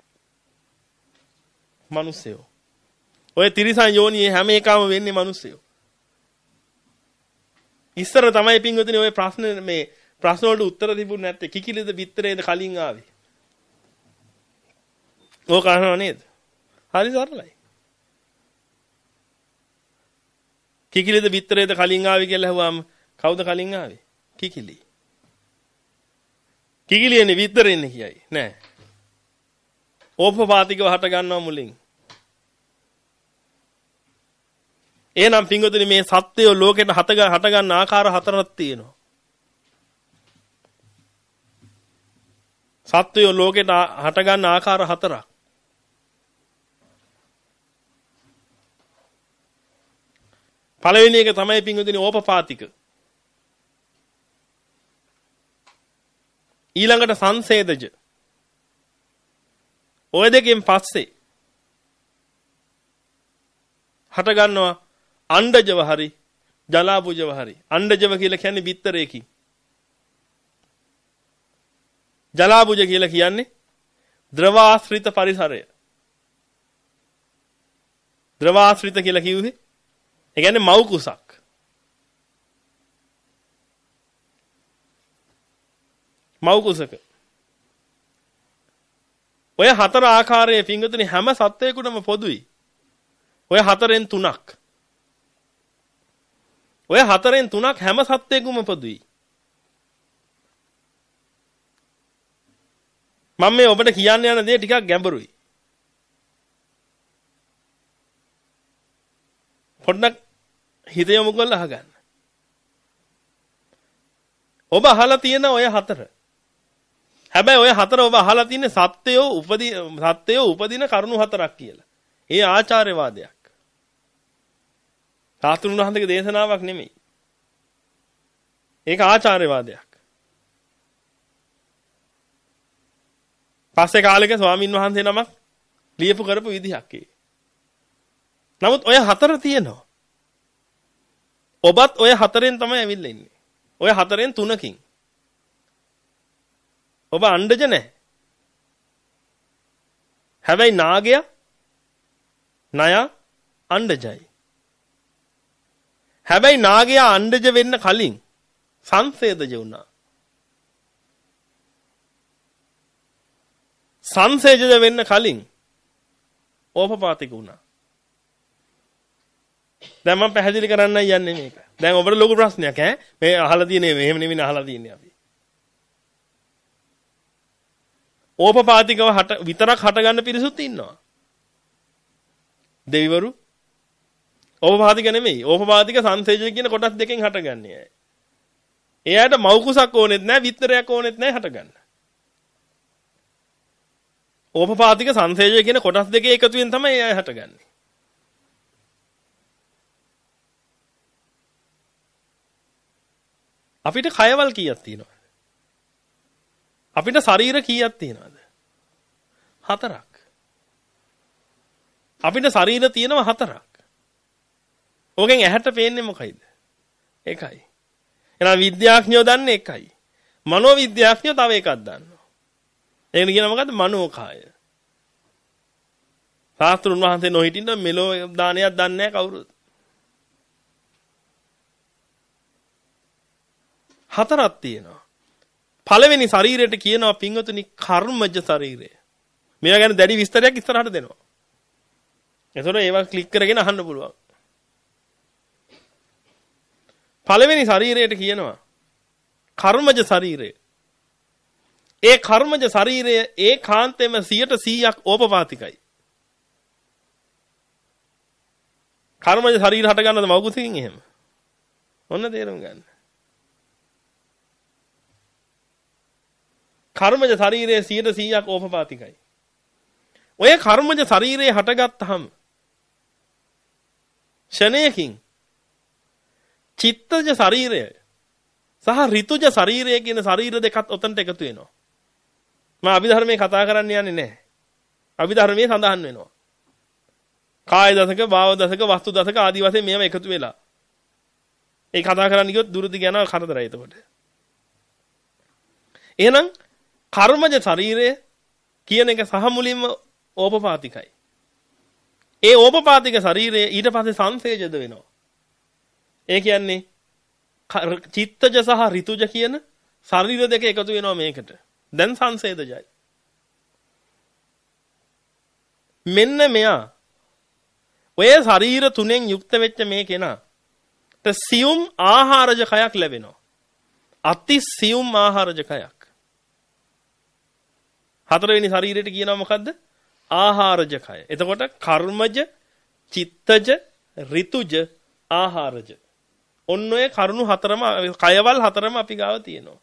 මිනිස්සයෝ. ඔය තිරිසන් යෝනියේ හැම එකම වෙන්නේ මිනිස්සයෝ. ඉස්සර තමයි පින්වතුනි ඔය ප්‍රශ්න මේ ප්‍රශ්න වලට උත්තර තිබුණ නැත්තේ කිකිලිද බිත්තරේද කලින් ආවේ. ඕක අහනව නේද? හරි සරලයි. කිකිලිද බිත්තරේද කලින් ආවේ කියලා අහුවාම කවුද කලින් ආවේ? කිකිලි. කිකිලියනේ බිත්තරේ ඉන්නේ කියයි. නෑ. ඕපපාතිකව හට ගන්නවා මුලින්. එහෙනම් පින්වතුනි මේ සත්‍යය ලෝකෙට හට හට ගන්න ආකාර හතරක් තියෙනවා. සත්‍යය ලෝකෙට හට ගන්න ආකාර හතරක්. පළවෙනි එක තමයි පින්වතුනි ඕපපාතික. ඊළඟට සංසේදජ. ඔය දෙකෙන් පස්සේ හට ගන්නවා අණ්ඩජව හරි ජලාබුජව හරි. අණ්ඩජව කියලා කියන්නේ බිත්තරයකින්. ජලාබුජ කියලා කියන්නේ ද්‍රවාශ්‍රිත පරිසරය. ද්‍රවාශ්‍රිත කියලා කිව්වේ ඒ කියන්නේ මව් කුසක්. මව් කුසක. ඔය හතර ආකාරයේ පින්වතුනි හැම සත්වයකටම පොදුයි. ඔය හතරෙන් තුනක්. ඔය හතරෙන් තුනක් හැම සත්වයකම පොදුයි. මම මේ ඔබට කියන්න යන දේ ටිකක් ගැඹුරුයි. පොඩ්ඩක් හිත යොමු කරලා අහගන්න. ඔබ අහලා තියෙන ඔය හතර. හැබැයි ඔය හතර ඔබ අහලා තියෙන්නේ සත්‍යෝ උපදී සත්‍යෝ උපදින කරුණු හතරක් කියලා. ඒ ආචාර්යවාදයක්. සාතුන් වහන්සේගේ දේශනාවක් නෙමෙයි. ඒක ආචාර්යවාදයක්. පස්සේ කාලෙක ස්වාමින් වහන්සේ නමක් ලියපු කරපු විදිහක් ඒ. නමුත් ඔය හතර තියෙනවා. ඔබත් ඔය හතරෙන් තමයි ඇවිල්ලා ඉන්නේ. ඔය හතරෙන් තුනකින්. ඔබ අණ්ඩජ නැහැ. හැබැයි නාගයා ණය අණ්ඩජයි. හැබැයි නාගයා අණ්ඩජ වෙන්න කලින් සංසේදජ වුණා. සංසේදජ වෙන්න කලින් ඕපපාතික වුණා. දැන් මම පැහැදිලි කරන්නයි යන්නේ මේක. දැන් ඔබට ලොකු ප්‍රශ්නයක් ඈ. මේ අහලා තියෙන්නේ මෙහෙම නෙවෙයි අහලා තියෙන්නේ අපි. ඕපපාතිකව හට විතරක් හට ගන්න පිරිසුත් ඉන්නවා. දෙවිවරු ඕපපාතික නෙමෙයි. ඕපපාතික සංසේජන කියන කොටස් දෙකෙන් හටගන්නේ. එයාට මව් කුසක් ඕනෙත් නැහැ, විතරයක් ඕනෙත් නැහැ හටගන්න. ඕපපාතික සංසේජන කියන කොටස් දෙකේ එකතුවෙන් තමයි එයා හටගන්නේ. අපිට කයවල් කීයක් තියෙනවද? අපිට ශරීර කීයක් තියෙනවද? හතරක්. අපිට ශරීර තියෙනවා හතරක්. ඕකෙන් ඇහැට පේන්නේ මොකයිද? එකයි. එහෙනම් විද්‍යාඥයෝ දන්නේ එකයි. මනෝ විද්‍යාඥයෝ තව එකක් දන්නවා. ඒකන කියන මොකද්ද? මනෝකාය. සාස්ත්‍රුන් වහන්සේ නොහිටින්න මෙලෝ දානයක් දන්නේ නැහැ කවුරුත්. හතරක් තියෙනවා. පළවෙනි ශරීරයට කියනවා පින්වතුනි කර්මජ ශරීරය. මේවා ගැන දැඩි විස්තරයක් ඉස්සරහට දෙනවා. එතකොට ඒවා ක්ලික් කරගෙන අහන්න පුළුවන්. පළවෙනි ශරීරයට කියනවා කර්මජ ශරීරය. ඒ කර්මජ ශරීරය ඒකාන්තයෙන්ම සියයට සීයක් ඕපපාතිකයි. කර්මජ ශරීර හට ගන්නද මව්කුසකින් එහෙම? ඔන්න තේරුම් ගන්න. කර්මජ ශරීරයේ සියයට සීයක් ඕපපාතිකයි. ඔය කර්මජ ශරීරයේ හටගත්තාම ෂණයකින් චිත්තජ ශරීරය සහ ඍතුජ ශරීරය කියන ශරීර දෙකත් ඔතනට එකතු වෙනවා. මම අභිධර්මයේ කතා කරන්න යන්නේ නැහැ. අභිධර්මයේ සඳහන් වෙනවා. කාය දසක, භාව දසක, වස්තු දසක ආදී වශයෙන් මේවා එකතු වෙලා. ඒ කතා කරන්න ගියොත් දුරදි යනවා කරදරයි එතකොට. එහෙනම් කර්මජ ශරීරය කියන එක සහ මුලින්ම ඕපපාතිකයි. ඒ ඕපපාතික ශරීරය ඊට පස්සේ සංසේජද වෙනවා. ඒ කියන්නේ චිත්තජ සහ ඍතුජ කියන ශරීර දෙක එකතු වෙනවා මේකට. දැන් සංසේදජයි. මෙන්න මෙයා ඔය ශරීර තුනෙන් යුක්ත වෙච්ච මේ කෙනාට සියුම් ආහාරජ කයක් ලැබෙනවා. අති සියුම් ආහාරජ කයක්. හතරවෙනි ශරීරයට කියනවා මොකද්ද? ආහාරජ කය. එතකොට කර්මජ, චිත්තජ, ඍතුජ, ආහාරජ. ඔන්න ඔය කරුණු හතරම කයවල් හතරම අපි ගාව තියෙනවා.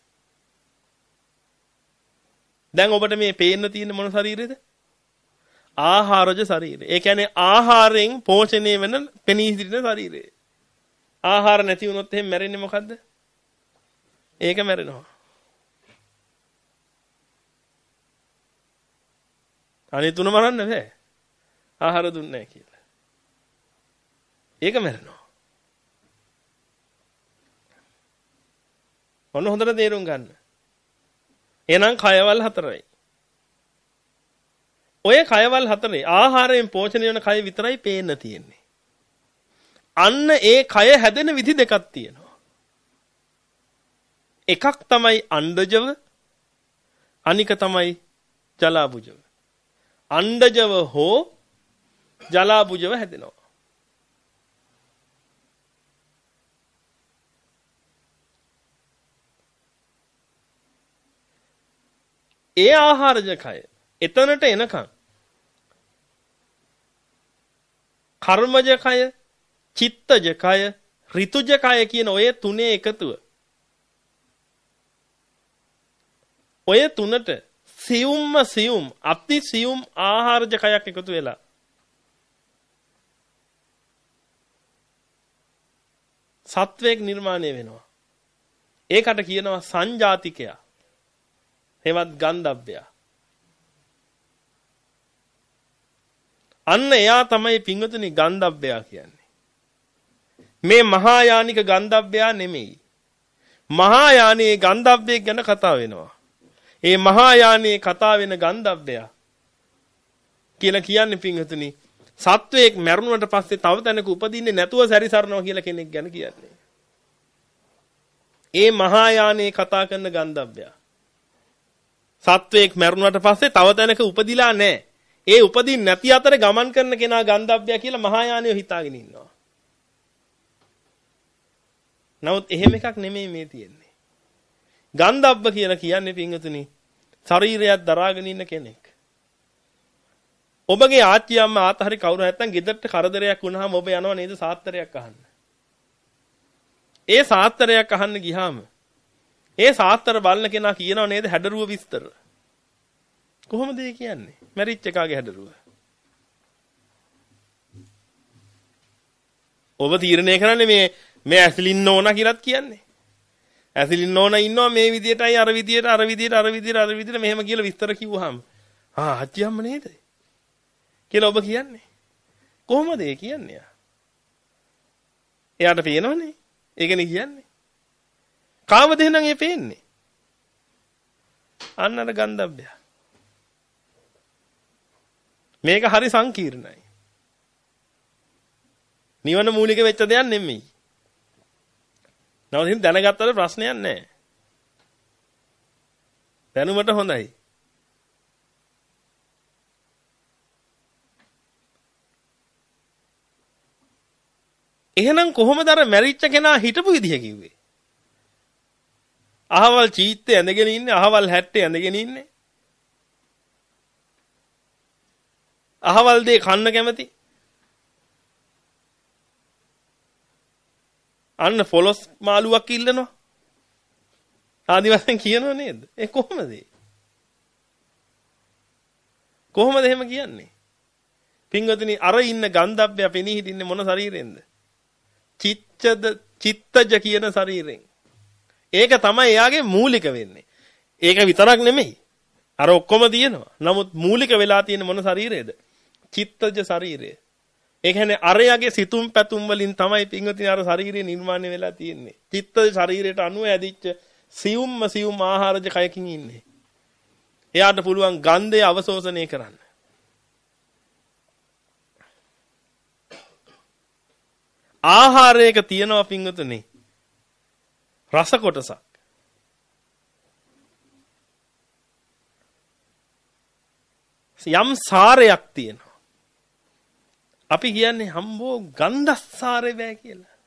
දැන් ඔබට මේ පේන්න තියෙන මොන ශරීරෙද? ආහාරජ ශරීරය. ඒ කියන්නේ ආහාරයෙන් පෝෂණය වෙන පෙනී සිටින ශරීරය. ආහාර නැති වුණොත් එහෙම මැරෙන්නේ මොකද්ද? ඒක මැරෙනවා. අනිත් තුන මරන්න බෑ. ආහාර දුන්නේ නැහැ කියලා. ඒක මැරෙනවා. ඔන්න හොඳට තේරුම් ගන්න. එහෙනම් කයවල් හතරයි. ඔය කයවල් හතරේ ආහාරයෙන් පෝෂණය වෙන කය විතරයි පේන්න තියෙන්නේ. අන්න ඒ කය හැදෙන විදි දෙකක් තියෙනවා. එකක් තමයි අණ්ඩජව, අනික තමයි ජලාබුජව. අණ්ඩජව හෝ ජලාබුජව හැදෙනවා. ඒ ආහාරජ කය එතනට එනකන් කර්මජ කය, චිත්තජ කය, ඍතුජ කය කියන ඔය තුනේ එකතුව. ඔය තුනට සියුම්ම සියුම් අති සියුම් ආහාරජ කයක් එකතු වෙලා සත්වයක් නිර්මාණය වෙනවා. ඒකට කියනවා සංජාතිකයා. එවත් ගන්ධබ්බයා. අන්න එයා තමයි පිංගුතුනි ගන්ධබ්බයා කියන්නේ. මේ මහායානික ගන්ධබ්බයා නෙමෙයි. මහායානයේ ගන්ධබ්බේ ගැන කතා වෙනවා. ඒ මහායානයේ කතා වෙන ගන්ධබ්බයා කියලා කියන්නේ පිංගුතුනි සත්වයක් මැරුණට පස්සේ තව තැනක උපදින්නේ නැතුව සැරිසරනවා කියලා කෙනෙක් ගැන කියන්නේ. ඒ මහායානයේ කතා කරන ගන්ධබ්බයා සත්වයක් මැරුණට පස්සේ තව තැනක උපදිලා නැහැ. ඒ උපදින් නැති අතර ගමන් කරන කෙනා ගන්ධබ්බයා කියලා මහායානිය හිතාගෙන ඉන්නවා. නමුත් එහෙම එකක් නෙමෙයි මේ තියෙන්නේ. ගන්ධබ්බ කියලා කියන්නේ පින්වතුනි ශරීරයක් දරාගෙන ඉන්න කෙනෙක්. ඔබගේ ආච්චි අම්මා ආතහරි කවුරු නැත්තම් ගෙදරට කරදරයක් වුණාම ඔබ යනවා නේද සාත්තරයක් අහන්න. ඒ සාත්තරයක් අහන්න ගියාම ඒ සාත්තර බලන කෙනා කියනවා නේද හැඩරුව විස්තර. කොහොමද ඒ කියන්නේ? මැරිච් එකාගේ හැඩරුව. ඔබ තීරණය කරන්නේ මේ මේ ඇසිලින්න ඕන කියලාත් කියන්නේ. ඇසිලින්න ඕන ඉන්නවා මේ විදියටයි අර විදියට අර විදියට අර විදියට අර විදියට මෙහෙම කියලා විස්තර කිව්වහම ආ ආච්චි අම්ම නේද? කියලා ඔබ කියන්නේ. කොහොමද ඒ කියන්නේ? එයාට පේනවනේ. ඒකනේ කියන්නේ. කාමද එහෙනම් ඒ පේන්නේ? අන්න අර ගන්ධබ්බය. මේක හරි සංකීර්ණයි. නිවන මූලික වෙච්ච දෙයක් නෙමෙයි. නමුත් දැනගත්තට ප්‍රශ්නයක් නැහැ. දැනුමට හොඳයි. එහෙනම් කොහොමද අර මැරිච්ච කෙනා හිටපු විදිහ කිව්වේ? අහවල් චීත්තේ ඇඳගෙන ඉන්නේ, අහවල් හැට්ටේ ඇඳගෙන ඉන්නේ. අහවල් දේ කන්න කැමති. අන්න ෆොලොස් මාළුවක් ඉල්ලනවා. ආදිවාසීන් කියනව නේද? ඒ කොහොමද? කොහොමද එහෙම කියන්නේ? පින්වතුනි අර ඉන්න ගන්ධබ්බය පෙනී හිටින්නේ මොන ශරීරෙන්ද? චිත්තද චිත්තජ කියන ශරීරෙන්. ඒක තමයි එයාගේ මූලික වෙන්නේ. ඒක විතරක් නෙමෙයි. අර ඔක්කොම තියෙනවා. නමුත් මූලික වෙලා තියෙන මොන ශරීරයේද? චිත්තජ ශරීරය. ඒ කියන්නේ අරයාගේ සිතුම් පැතුම් වලින් තමයි පින්වතුනි අර ශරීරය නිර්මාණය වෙලා තියෙන්නේ. චිත්තජ ශරීරයට අනුව ඇදිච්ච සියුම්ම සියුම් ආහාරජ කයකින් ඉන්නේ. එයාට පුළුවන් ගන්ධය අවශෝෂණය කරන්න. ආහාරයක තියෙනවා පින්වතුනි රස කොටසක්. යම් සාරයක් තියෙනවා. අපි කියන්නේ හම්බෝ ගන්ධස්සාරේ බෑ කියලා.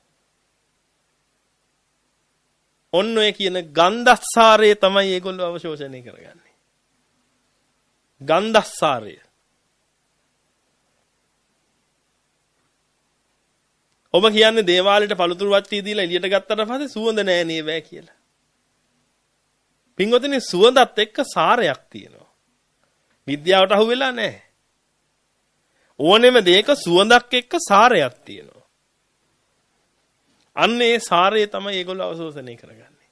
ඔන්න ඔය කියන ගන්ධස්සාරය තමයි ඒගොල්ලෝ අවශෝෂණය කරගන්නේ. ගන්ධස්සාරය. ඔබ කියන්නේ දේවාලෙට පළතුරු වට්ටිය දීලා එළියට ගත්තට පස්සේ සුවඳ නෑ නේ බෑ කියලා. පින්වතුනි සුවඳත් එක්ක සාරයක් තියෙනවා. විද්‍යාවට අහු වෙලා නැහැ. ඕනෙම දෙයක සුවඳක් එක්ක සාරයක් තියෙනවා. අන්න ඒ සාරය තමයි ඒගොල්ලෝ අවශෝෂණය කරගන්නේ.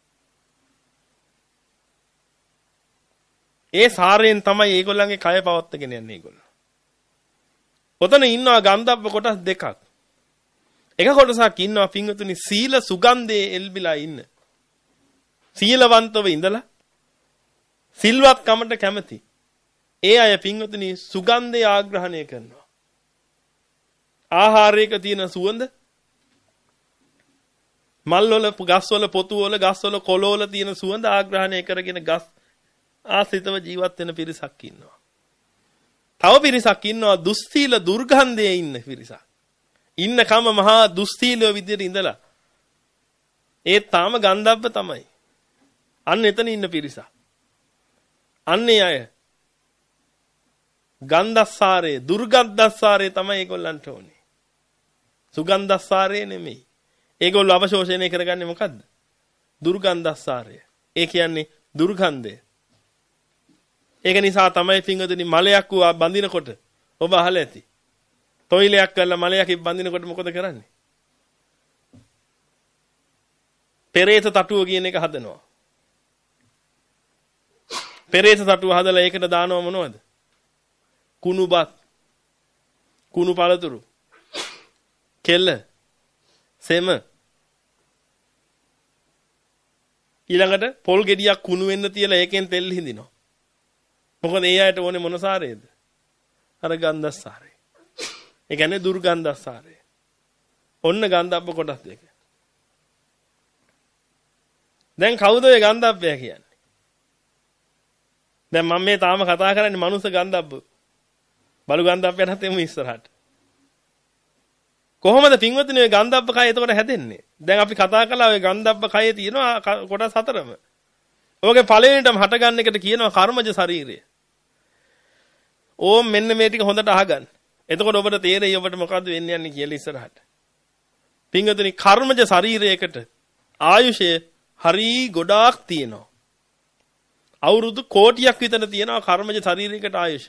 ඒ සාරයෙන් තමයි ඒගොල්ලන්ගේ කය පවත්වාගෙන යන්නේ ඒගොල්ලෝ. ඔතන ඉන්නවා ගන්ධබ්බ කොටස් දෙකක්. එක කොටසක් ඉන්නවා පින්වතුනි සීල සුගන්ධයේ එල්බිලා ඉන්න. සීලවන්තව ඉඳලා සිල්වත් කමට කැමති. ඒ අය පින්වතුනි සුගන්ධය ආග්‍රහණය කරනවා. ආහාරයක තියෙන සුවඳ මල් වල ගස් වල පොතු වල ගස් වල කොළ වල තියෙන සුවඳ ආග්‍රහණය කරගෙන ගස් ආසිතව ජීවත් වෙන පිරිසක් ඉන්නවා. තව පිරිසක් ඉන්නවා දුස්සීල දුර්ගන්ධයේ ඉන්න පිරිසක්. ඉන්නකම මහා දුස්සීලව විදියට ඉඳලා ඒ තාම ගන්ධබ්බ තමයි. අන්න එතන ඉන්න පිරිසක්. අන්නේ අය ගන්ධස්සාරේ දුර්ගන්ධස්සාරේ තමයි ඒගොල්ලන්ට ඕනේ. සුගන්ධස්සාරේ නෙමෙයි. ඒගොල්ලෝ අවශෝෂණය කරගන්නේ මොකද්ද? දුර්ගන්ධස්සාරය. ඒ කියන්නේ දුර්ගන්ධය. ඒක නිසා තමයි පින්වතුනි මලයක් වූ බඳිනකොට ඔබ අහලා ඇති. තොইলයක් කරලා මලයක් බඳිනකොට මොකද කරන්නේ? පෙරේත තටුව කියන එක හදනවා. පෙරේත තටුව හදලා ඒකට දානව මොනවද? කුණුබත්, කුණු පළතුරු, කෙල්ල, සෙම. ඊළඟට පොල් ගෙඩියක් කුණු වෙන්න තියලා ඒකෙන් තෙල් හිඳිනවා. මොකද ඒ අයට ඕනේ මොන සාරේද? අර ගන්ධස්සාරේ. ඒ කියන්නේ දුර්ගන්ධස්සාරේ. ඔන්න ගන්ධබ්බ කොටස් දෙක. දැන් කවුද ඒ ගන්ධබ්බය කියන්නේ? දැන් මම මේ තාම කතා කරන්නේ මනුස්ස ගන්ධබ්බ. බලු ගන්ධබ්බයටත් එමු ඉස්සරහට. කොහොමද පින්වතුනි ඔය ගන්ධබ්බ කය එතකොට හැදෙන්නේ? දැන් අපි කතා කළා ඔය ගන්ධබ්බ කයේ තියෙනවා කොටස් හතරම. ඔයගේ පළවෙනිටම හටගන්න එකට කියනවා කර්මජ ශරීරය. ඕම් මෙන්න මේ ටික හොඳට අහගන්න. එතකොට ඔබට තේරෙයි ඔබට මොකද්ද වෙන්න යන්නේ කියලා ඉස්සරහට. පින්වතුනි කර්මජ ශරීරයකට ආයුෂය හරි ගොඩාක් තියෙනවා. අවුරුදු කෝටියක් විතර තියෙනවා කර්මජ ශරීරයකට ආයුෂ.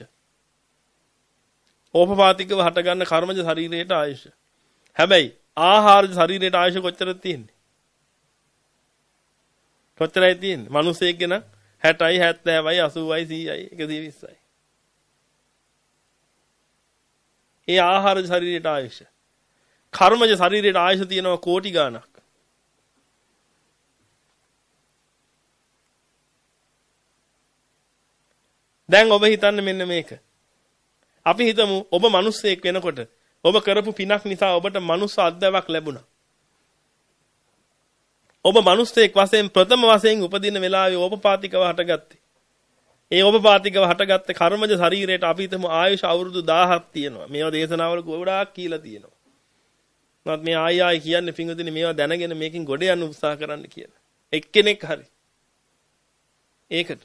ඕපපාතිකව හටගන්න කර්මජ ශරීරයට ආයුෂ. හැබැයි ආහාරජ ශරීරයට ආයුෂ කොච්චරද තියෙන්නේ? කොච්චරයි තියෙන්නේ? මිනිසෙක්ගෙන හැටයි හැත්තෑවයි අසූවයි සීයයි එකසිය විස්සයි. ඒ ආහාරජ ශරීරයට ආයුෂ. කර්මජ ශරීරයට ආයුෂ තියෙනවා කෝටි ගාණක්. දැන් ඔබ හිතන්න මෙන්න මේක. අපි හිතමු ඔබ මිනිස්සෙක් වෙනකොට ඔබ කරපු පිනක් නිසා ඔබට මනුස්ස අත්දැකීමක් ලැබුණා. ඔබ මිනිස්සෙක් වශයෙන් ප්‍රථම වශයෙන් උපදින වෙලාවේ ඕපපාතිකව හටගත්තේ. ඒ ඕපපාතිකව හටගත්ත කර්මජ ශරීරයට අපි හිතමු ආයුෂ අවුරුදු දහයක් තියෙනවා. මේවා දේශනාවල ගොඩාක් කියලා තියෙනවා. මත් මේ ආයි ආයි කියන්නේ පිංගුදිනේ මේවා දැනගෙන මේකෙන් ගොඩ යන්න උත්සාහ කරන්න කියලා. එක්කෙනෙක් හරි. ඒකට.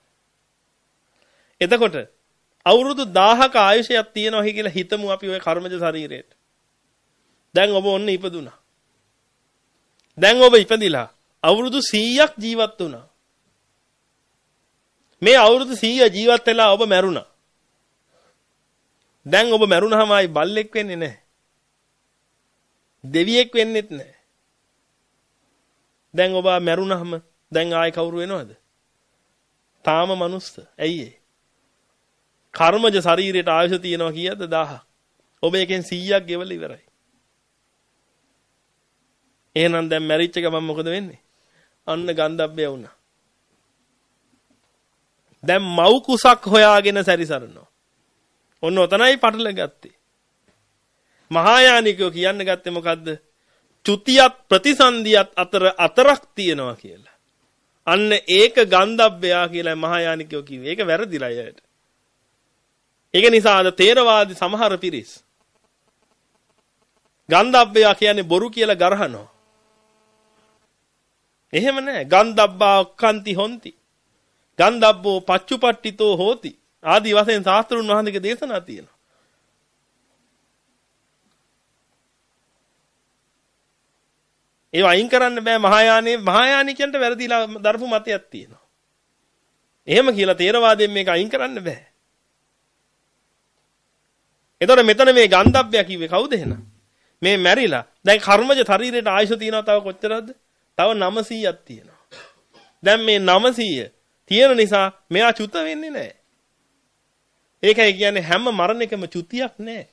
එතකොට අවුරුදු දහයක ආයුෂයක් තියෙනවා කියලා හිතමු අපි ওই කර්මජ ශරීරයට. දැන් ඔබ ඔන්න ඉපදුනා. දැන් ඔබ ඉපදිලා අවුරුදු සීයක් ජීවත් වුණා. මේ අවුරුදු සීය ජීවත් වෙලා ඔබ මැරුණා. දැන් ඔබ මැරුණාම ආයි බල්ලෙක් වෙන්නේ නැහැ. දෙවියෙක් වෙන්නෙත් නැහැ. දැන් ඔබ මැරුණාම දැන් ආයි කවුරු වෙනවද? තාම මනුස්ස. ඇයි ඒ? කර්මජ ශරීරයට ආයුෂ තියෙනවා කීයද? දහයක්. ඔබ එකෙන් සීයක් ගෙවල ඉවරයි. එහෙනම් දැන් මැරිච්ච ගමන් මොකද වෙන්නේ? අන්න ගන්ධබ්බය වුණා. දැන් මව් කුසක් හොයාගෙන සැරිසරනවා. ඔන්න ඔතනයි පටල ගත්තේ. මහායානිකයෝ කියන්න ගත්තේ මොකද්ද? චුතියත් ප්‍රතිසන්දියත් අතර අතරක් තියෙනවා කියලා. අන්න ඒක ගන්ධබ්බයා කියලා මහායානිකයෝ කිව්වේ. ඒක වැරදිලා අයට. ඒක නිසා අද තේරවාදී සමහර පිරිස් ගන්ධබ්බයා කියන්නේ බොරු කියලා ගරහනවා. එහෙම නැහැ. ගන්ධබ්බා ඔක්칸ති හොಂತಿ. ගන්ධබ්බෝ පච්චුපට්ඨිතෝ හෝති. ආදී වශයෙන් ශාස්ත්‍රුන් වහන්සේගේ දේශනා තියෙනවා. ඒව අයින් කරන්න බෑ මහායානයේ මහායානිකයන්ට වැරදිලා දරපු මතයක් තියෙනවා. එහෙම කියලා තේරවාදයෙන් මේක අයින් කරන්න බෑ. එතකොට මෙතන මේ ගන්ධබ්බය කිව්වේ කවුද එහෙනම්? මේ මැරිලා. දැන් කර්මජ ශරීරයට ආයුෂ තියෙනවා තව කොච්චරද? තව නවසීයක් තියෙනවා. දැන් මේ නවසීය තියෙන නිසා මෙයා චුත වෙන්නේ නැහැ. ඒකයි කියන්නේ හැම මරණයකම චුතියක් නැහැ.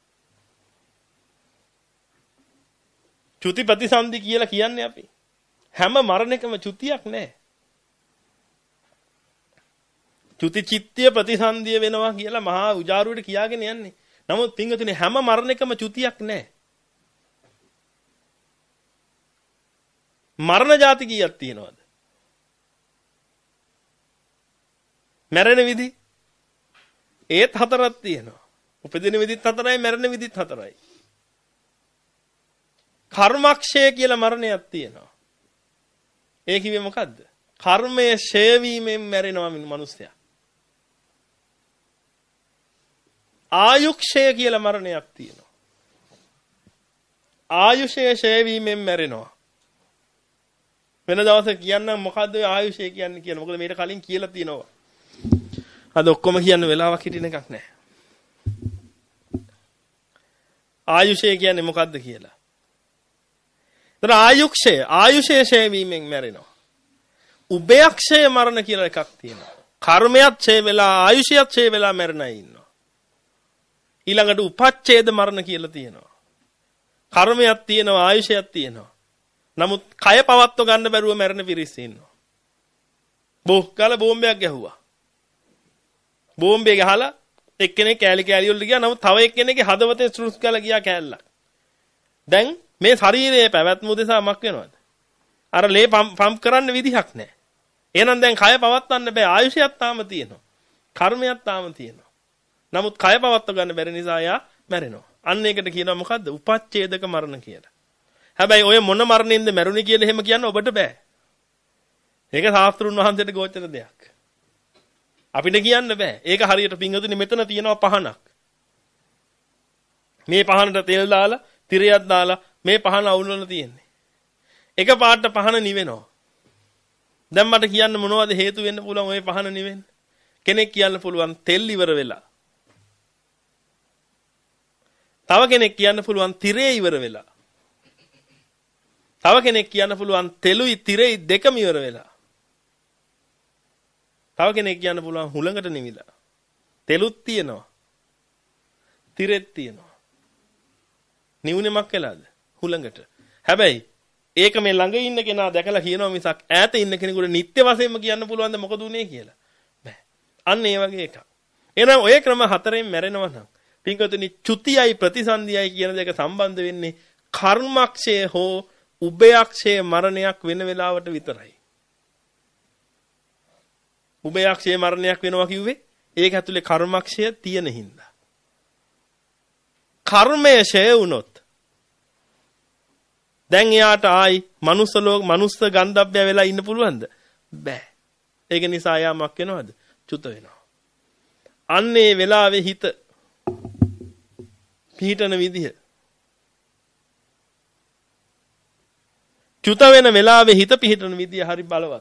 චුති ප්‍රතිසන්දි කියලා කියන්නේ අපි. හැම මරණයකම චුතියක් නැහැ. චුති චිත්තය ප්‍රතිසන්දිය වෙනවා කියලා මහා උජාරුවට කියාගෙන යන්නේ. නමුත් පින්වතුනි හැම මරණයකම චුතියක් නැහැ. මරණ જાති කීයක් තියෙනවද? මැරෙන විදි ඒත් හතරක් තියෙනවා. උපදින විදිත් හතරයි මැරෙන විදිත් හතරයි. කර්මක්ෂය කියලා මරණයක් තියෙනවා. ඒ කිව්වේ මොකද්ද? කර්මයේ ඡය වීමෙන් මැරෙනවා මිනිස්සයා. ආයුක්ෂය කියලා මරණයක් තියෙනවා. ආයුෂය ඡය වීමෙන් මැරෙනවා. වෙන දවසක කියන්නම් මොකද්ද ඔය ආයුෂය කියන්නේ කියලා. මොකද මේකට කලින් කියලා තියෙනවා. අද ඔක්කොම කියන්න වෙලාවක් හිටින එකක් නැහැ. ආයුෂය කියන්නේ මොකද්ද කියලා. ඒතර ආයුක්ෂය ආයුෂය ඡය වීමෙන් මැරෙනවා. උභයක්ෂය මරණ කියලා එකක් තියෙනවා. කර්මයක් ඡය වෙලා ආයුෂයක් ඡය වෙලා මැරෙන අය ඉන්නවා. ඊළඟට උපච්ඡේද මරණ කියලා තියෙනවා. කර්මයක් තියෙනවා ආයුෂයක් තියෙනවා. නමුත් කය පවත්ව ගන්න බැරුව මැරෙන පිරිස් ඉන්නවා. බෝහකල බෝම්බයක් ගැහුවා. බෝම්බේ ගහලා එක්කෙනෙක් කෑලි කෑලි වලට ගියා. නමුත් තව එක්කෙනෙක්ගේ හදවතේ ස්ට්‍රුස් ගාලා ගියා කෑල්ලක්. දැන් මේ ශරීරයේ පැවැත්ම උදෙසා මක් වෙනවද? අර ලේ පම්ප් කරන්න විදිහක් නැහැ. එහෙනම් දැන් කය පවත්වන්න බෑ. ආයුෂයක් තාම තියෙනවා. කර්මයක් තාම තියෙනවා. නමුත් කය පවත්ව ගන්න බැරි නිසා යා මැරෙනවා. අන්න ඒකට කියනවා මොකද්ද? උපච්ඡේදක මරණ කියලා. හැබැයි ඔය මොන මරණින්ද මැරුණේ කියලා එහෙම කියන්න ඔබට බෑ. ඒක ශාස්ත්‍රුන් වහන්සේට ගෝචර දෙයක්. අපිට කියන්න බෑ. ඒක හරියට පින්වතුනි මෙතන තියෙනවා පහනක්. මේ පහනට තෙල් දාලා, තිරයක් දාලා මේ පහන අවුල්වලා තියෙන්නේ. එක පාට පහන නිවෙනවා. දැන් මට කියන්න මොනවද හේතු වෙන්න පුළුවන් ওই පහන නිවෙන්න? කෙනෙක් කියන්න පුළුවන් තෙල් ඉවර වෙලා. තව කෙනෙක් කියන්න පුළුවන් තිරේ ඉවර වෙලා. තව කෙනෙක් කියන්න පුළුවන් තෙලුයි තිරෙයි දෙකම ඉවර වෙලා. තව කෙනෙක් කියන්න පුළුවන් හුලඟට නිවිලා. තෙලුත් තියෙනවා. තිරෙත් තියෙනවා. නිවුනේ මක් වෙලාද? හුලඟට. හැබැයි ඒක මේ ළඟ ඉන්න කෙනා දැකලා කියනවා මිසක් ඈත ඉන්න කෙනෙකුට නිත්‍ය වශයෙන්ම කියන්න පුළුවන්ද මොකද උනේ කියලා. බෑ. අන්න ඒ වගේ එකක්. එහෙනම් ඔය ක්‍රම හතරෙන් මැරෙනවා නම් පින්කතුනි චුතියයි ප්‍රතිසන්දියයි කියන දෙක සම්බන්ධ වෙන්නේ කර්මක්ෂය හෝ උභයක්ෂය මරණයක් වෙන වෙලාවට විතරයි. උභයක්ෂය මරණයක් වෙනවා කිව්වේ ඒක ඇතුලේ කර්මක්ෂය තියෙන හින්දා. කර්මය ඡය වුණොත් දැන් එයාට ආයි මනුස්ස ලෝක මනුස්ස ගන්ධබ්බය වෙලා ඉන්න පුළුවන්ද? බෑ. ඒක නිසා යාමක් වෙනවද? චුත වෙනවා. අන්නේ වෙලාවේ හිත පිහිටන විදිහ. චුත වෙන වෙලාවේ හිත පිහිටන විදිය හරි බලවත්.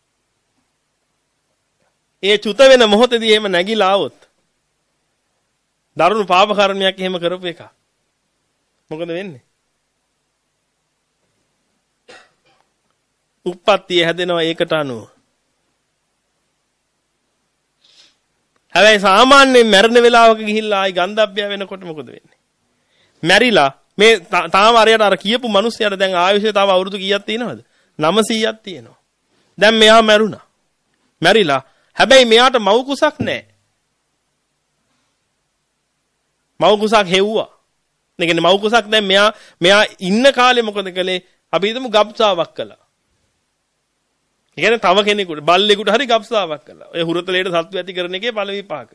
ඒ චුත වෙන මොහොතේදී එහෙම නැగిලා આવොත් දරුණු පාප කර්මයක් එහෙම කරපු එක. මොකද වෙන්නේ? උප්පත්තිය හැදෙනවා ඒකට අනුව. හැබැයි සාමාන්‍යයෙන් මැරෙන වෙලාවක ගිහිල්ලා ආයි ගන්ධබ්බය වෙනකොට මොකද වෙන්නේ? මැරිලා මේ තාම අරයට අර කියපු මිනිස්සයාට දැන් ආයුෂය තව අවුරුදු කීයක් තියෙනවද? නවසීයක් තියෙනවා. දැන් මෙයා මැරුණා. මැරිලා. හැබැයි මෙයාට මව් කුසක් නැහැ. මව් කුසක් හෙව්වා. ඒ කියන්නේ මව් කුසක් දැන් මෙයා මෙයා ඉන්න කාලේ මොකද කළේ? අපි හිතමු ගබ්සාවක් කළා. ඒ කියන්නේ තව කෙනෙකුට බල්ලෙකුට හරි ගබ්සාවක් කළා. ඔය හුරතලේට සත්තු ඇති කරන එකේ ඵල විපාක.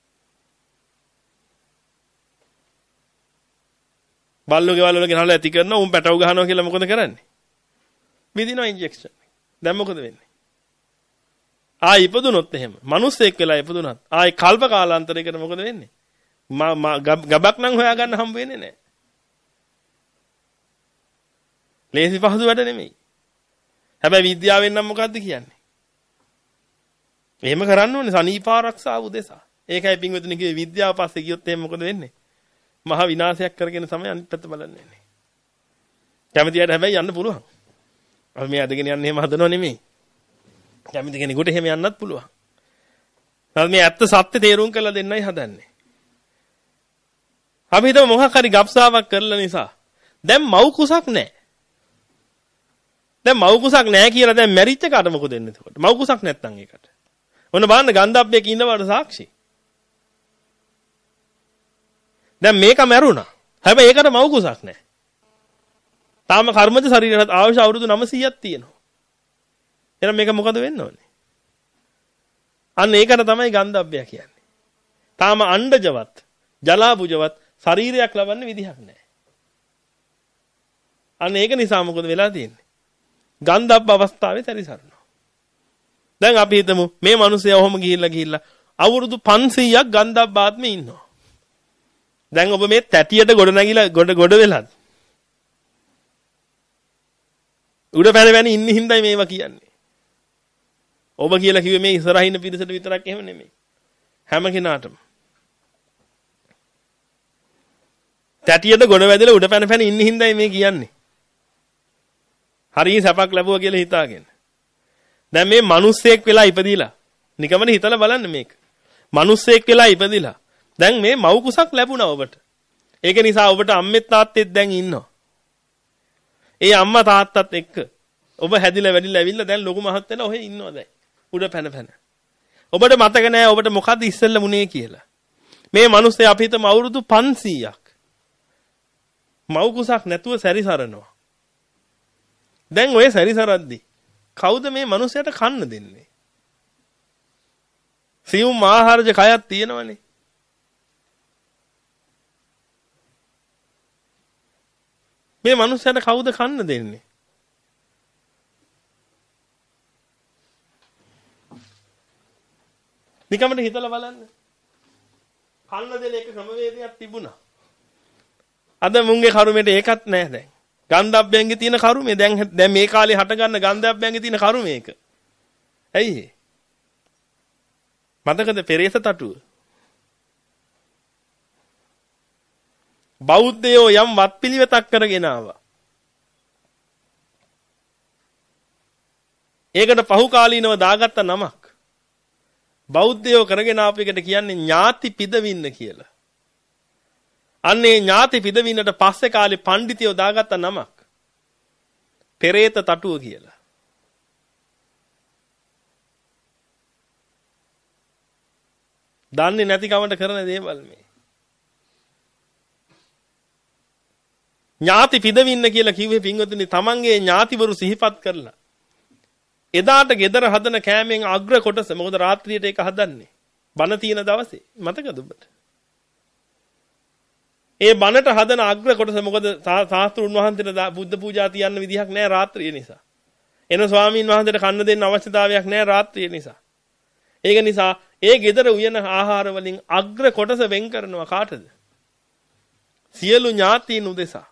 බල්ලෝගේ වල වල ගෙනහලා ඇති කරනවා උන් පැටව ගහනවා කියලා මොකද කරන්නේ? විදිනවා ඉන්ජෙක්ෂන්. දැන් මොකද වෙන්නේ? ආයි ඉපදුනොත් එහෙම. මිනිස්සෙක් වෙලා ඉපදුනත් ආයි කල්ප කාලාන්තරයකට මොකද වෙන්නේ? ගබක් නම් හොයාගන්න හම්බ වෙන්නේ නැහැ. ලේසි පහසු වැඩ නෙමෙයි. හැබැයි විද්‍යාවෙන් නම් මොකද්ද කියන්නේ? එහෙම කරන්න ඕනේ සනීප ආරක්ෂාව උදෙසා. ඒකයි පින්වතුනි කිව්වේ විද්‍යාව පස්සේ ගියොත් එහෙනම් මොකද වෙන්නේ? මහා විනාශයක් කරගෙන තමයි අනිත් පැත්ත බලන්න යන්නේ. කැමතියට හැබැයි යන්න පුළුවන්. අපි මේ අදගෙන යන්නේ එහෙම හදනව නෙමෙයි. කැමති කෙනෙකුට එහෙම යන්නත් පුළුවන්. නැත්නම් මේ ඇත්ත සත්‍ය තේරුම් කරලා දෙන්නයි හදන්නේ. අපි හිතමු මොකක් හරි ගබ්සාවක් කරලා නිසා දැන් මව් කුසක් නැහැ. දැන් මව් කුසක් නැහැ කියලා දැන් මැරිච්ච කාට මොකද වෙන්නේ එතකොට? මව් කුසක් නැත්තම් ඒකට. ඔන්න බලන්න ගන්ධබ්බයක ඉන්නවට සාක්ෂි. දැන් මේක මැරුණා. හැබැයි ඒකට මව් කුසක් නැහැ. තාම කර්මජ ශරීරයට අවශ්‍ය අවුරුදු නවසීයක් තියෙනවා. එහෙනම් මේක මොකද වෙන්න ඕනේ? අන්න ඒකට තමයි ගන්ධබ්බය කියන්නේ. තාම අණ්ඩජවත්, ජලාබුජවත් ශරීරයක් ලබන්න විදිහක් නැහැ. අන්න ඒක නිසා මොකද වෙලා තියෙන්නේ? ගන්ධබ්බ අවස්ථාවේ සැරිසරනවා. දැන් අපි හිතමු මේ මිනිස්සයා ඔහොම ගිහිල්ලා ගිහිල්ලා අවුරුදු පන්සීයක් ගන්ධබ්බ ආත්මේ ඉන්නවා. දැන් ඔබ මේ තැටියට ගොඩ නැගිලා ගොඩ ගොඩ වෙලාද? උඩ පැන පැන ඉන්න හින්දායි මේවා කියන්නේ. ඔබ කියලා කිව්වේ මේ ඉස්සරහින් ඉන්න පිරිසට විතරක් එහෙම නෙමෙයි. හැම කෙනාටම. තැටියට ගොඩ වැදලා උඩ පැන පැන ඉන්න හින්දායි මේ කියන්නේ. හරිය සැපක් ලැබුවා කියලා හිතාගෙන. දැන් මේ මිනිස්සෙක් වෙලා ඉපදිලා නිකමනේ හිතලා බලන්න මේක. මිනිස්සෙක් වෙලා ඉපදිලා දැන් මේ මව් කුසක් ලැබුණා ඔබට. ඒක නිසා ඔබට අම්මෙත් තාත්තෙත් දැන් ඉන්නවා. ඒ අම්මා තාත්තත් එක්ක ඔබ හැදිලා වැඩිලා ඇවිල්ලා දැන් ලොකු මහත් වෙලා ඔහෙ ඉන්නවා දැන්. උඩ පැන පැන. ඔබට මතක නෑ ඔබට මොකද්ද ඉස්සෙල්ලා මුනේ කියලා. මේ මිනිස්සේ අපි හිතමු අවුරුදු පන්සීයක් මව් කුසක් නැතුව සැරිසරනවා. දැන් ඔය සැරිසරද්දි කවුද මේ මිනිහයාට කන්න දෙන්නේ? සියුම් ආහාරජ කයක් තියෙනවනේ. මේ මිනිහයාට කවුද කන්න දෙන්නේ? නිකම්ම හිතලා බලන්න. කන්න දෙන එක ක්‍රමවේදයක් තිබුණා. අද මුංගේ කරුමෙට ඒකත් නැහැ දැන්. ගන්ධබ්බයන්ගේ තියෙන කරුමේ දැන් දැන් මේ කාලේ හට ගන්න ගන්ධබ්බයන්ගේ තියෙන කරුමේ ඒක. ඇයි ඒ? මතකද පෙරේත තටුව? බෞද්ධයෝ යම් වත්පිළිවෙතක් කරගෙන ආවා. ඒකට පහු කාලීනව දාගත්ත නමක්. බෞද්ධයෝ කරගෙන ආපු එකට කියන්නේ ඥාති පිදවින්න කියලා. අන්නේ ඥාති පිදවින්නට පස්සේ කාලේ පඬිතියෝ දාගත්ත නමක්. පෙරේත තටුව කියලා. දන්නේ නැති කමට කරන දේවල් මේ. ඥාති පිදවින්න කියලා කිව්වේ පින්වතුනි තමන්ගේ ඥාතිවරු සිහිපත් කරලා. එදාට ගෙදර හදන කෑමෙන් අග්‍ර කොටස මොකද රාත්‍රියට ඒක හදන්නේ. බණ තියෙන දවසේ මතකද ඔබට? ඒ බණට හදන අග්‍ර කොටස මොකද සාස්ත්‍රුන් වහන්සේට බුද්ධ පූජා තියන්න විදිහක් නැහැ රාත්‍රිය නිසා. එන ස්වාමීන් වහන්සේට කන්න දෙන්න අවශ්‍යතාවයක් නැහැ රාත්‍රිය නිසා. ඒක නිසා ඒ ගෙදර උයන ආහාර වලින් අග්‍ර කොටස වෙන් කරනවා කාටද? සියලු ඥාතීන් උදෙසා.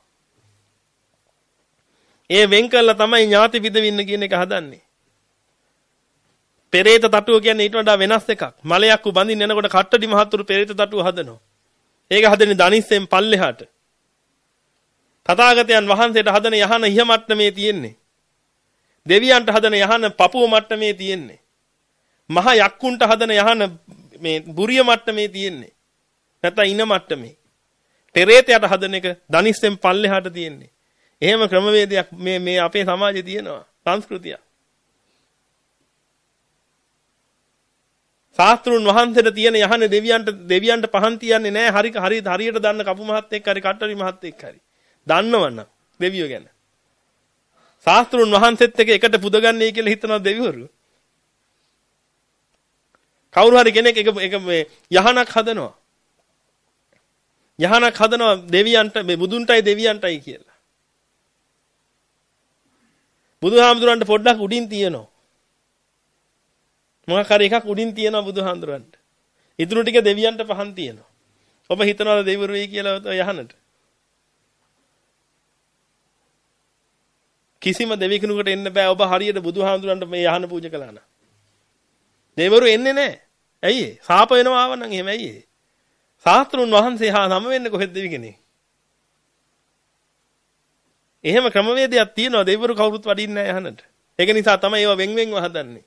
ඒ වෙන් කළා තමයි ඥාති පිදවින්න කියන එක හදන්නේ. පෙරේත තටුව කියන්නේ ඊට වඩා වෙනස් එකක්. මලයක් උ බඳින්න එනකොට කට්ටඩි මහත්තුරු පෙරේත තටුව හදනවා. ඒක හදන්නේ දනිස්සෙන් පල්ලෙහාට. තථාගතයන් වහන්සේට හදන යහන ඉහ මට්ටමේ තියෙන්නේ. දෙවියන්ට හදන යහන පපුව මට්ටමේ තියෙන්නේ. මහ යක්කුන්ට හදන යහන මේ බුරිය මට්ටමේ තියෙන්නේ. නැත්නම් ඉන මට්ටමේ. පෙරේතයට හදන එක දනිස්සෙන් පල්ලෙහාට තියෙන්නේ. එහෙම ක්‍රමවේදයක් මේ මේ අපේ සමාජයේ තියෙනවා. සංස්කෘතිය. ශාස්ත්‍රුන් වහන්සේට තියෙන යහන දෙවියන්ට දෙවියන්ට පහන් තියන්නේ නැහැ. හරි හරි හරියට දන්න කපු මහත් එක්ක හරි කට්ටරි මහත් එක්ක හරි. දන්නවනම් දෙවියෝ ගැන. ශාස්ත්‍රුන් වහන්සේත් එක්ක එකට පුදගන්නේ කියලා හිතනවා දෙවිවරු. කවුරු හරි කෙනෙක් එක එක මේ යහනක් හදනවා. යහනක් හදනවා දෙවියන්ට මේ බුදුන්ටයි දෙවියන්ටයි කියලා. බුදුහාමුදුරන්ට පොඩ්ඩක් උඩින් තියෙනවා. මොකක් හරි එකක් උඩින් තියෙනවා බුදුහාමුදුරන්ට. ඊතුරු ටික දෙවියන්ට පහන් තියෙනවා. ඔබ හිතනවාද දෙවිවරු වෙයි කියලා යහනට? කිසිම දෙවියෙකුට එන්න බෑ ඔබ හරියට බුදුහාමුදුරන්ට මේ යහන පූජා කළා නම්. දෙවිවරු එන්නේ නැහැ. ඇයි ඒ? සාප වෙනවා ආව නම් එහෙම ඇයි ඒ? සාස්ත්‍රුන් වහන්සේ හා සම වෙන්නේ කොහෙද දෙවි කෙනෙක්? එහෙම ක්‍රමවේදයක් තියෙනවා දෙවිවරු කවුරුත් වඩින්නේ නැහැ යහනට. ඒක නිසා තමයි ඒවා වෙන් වෙන්ව හදන්නේ.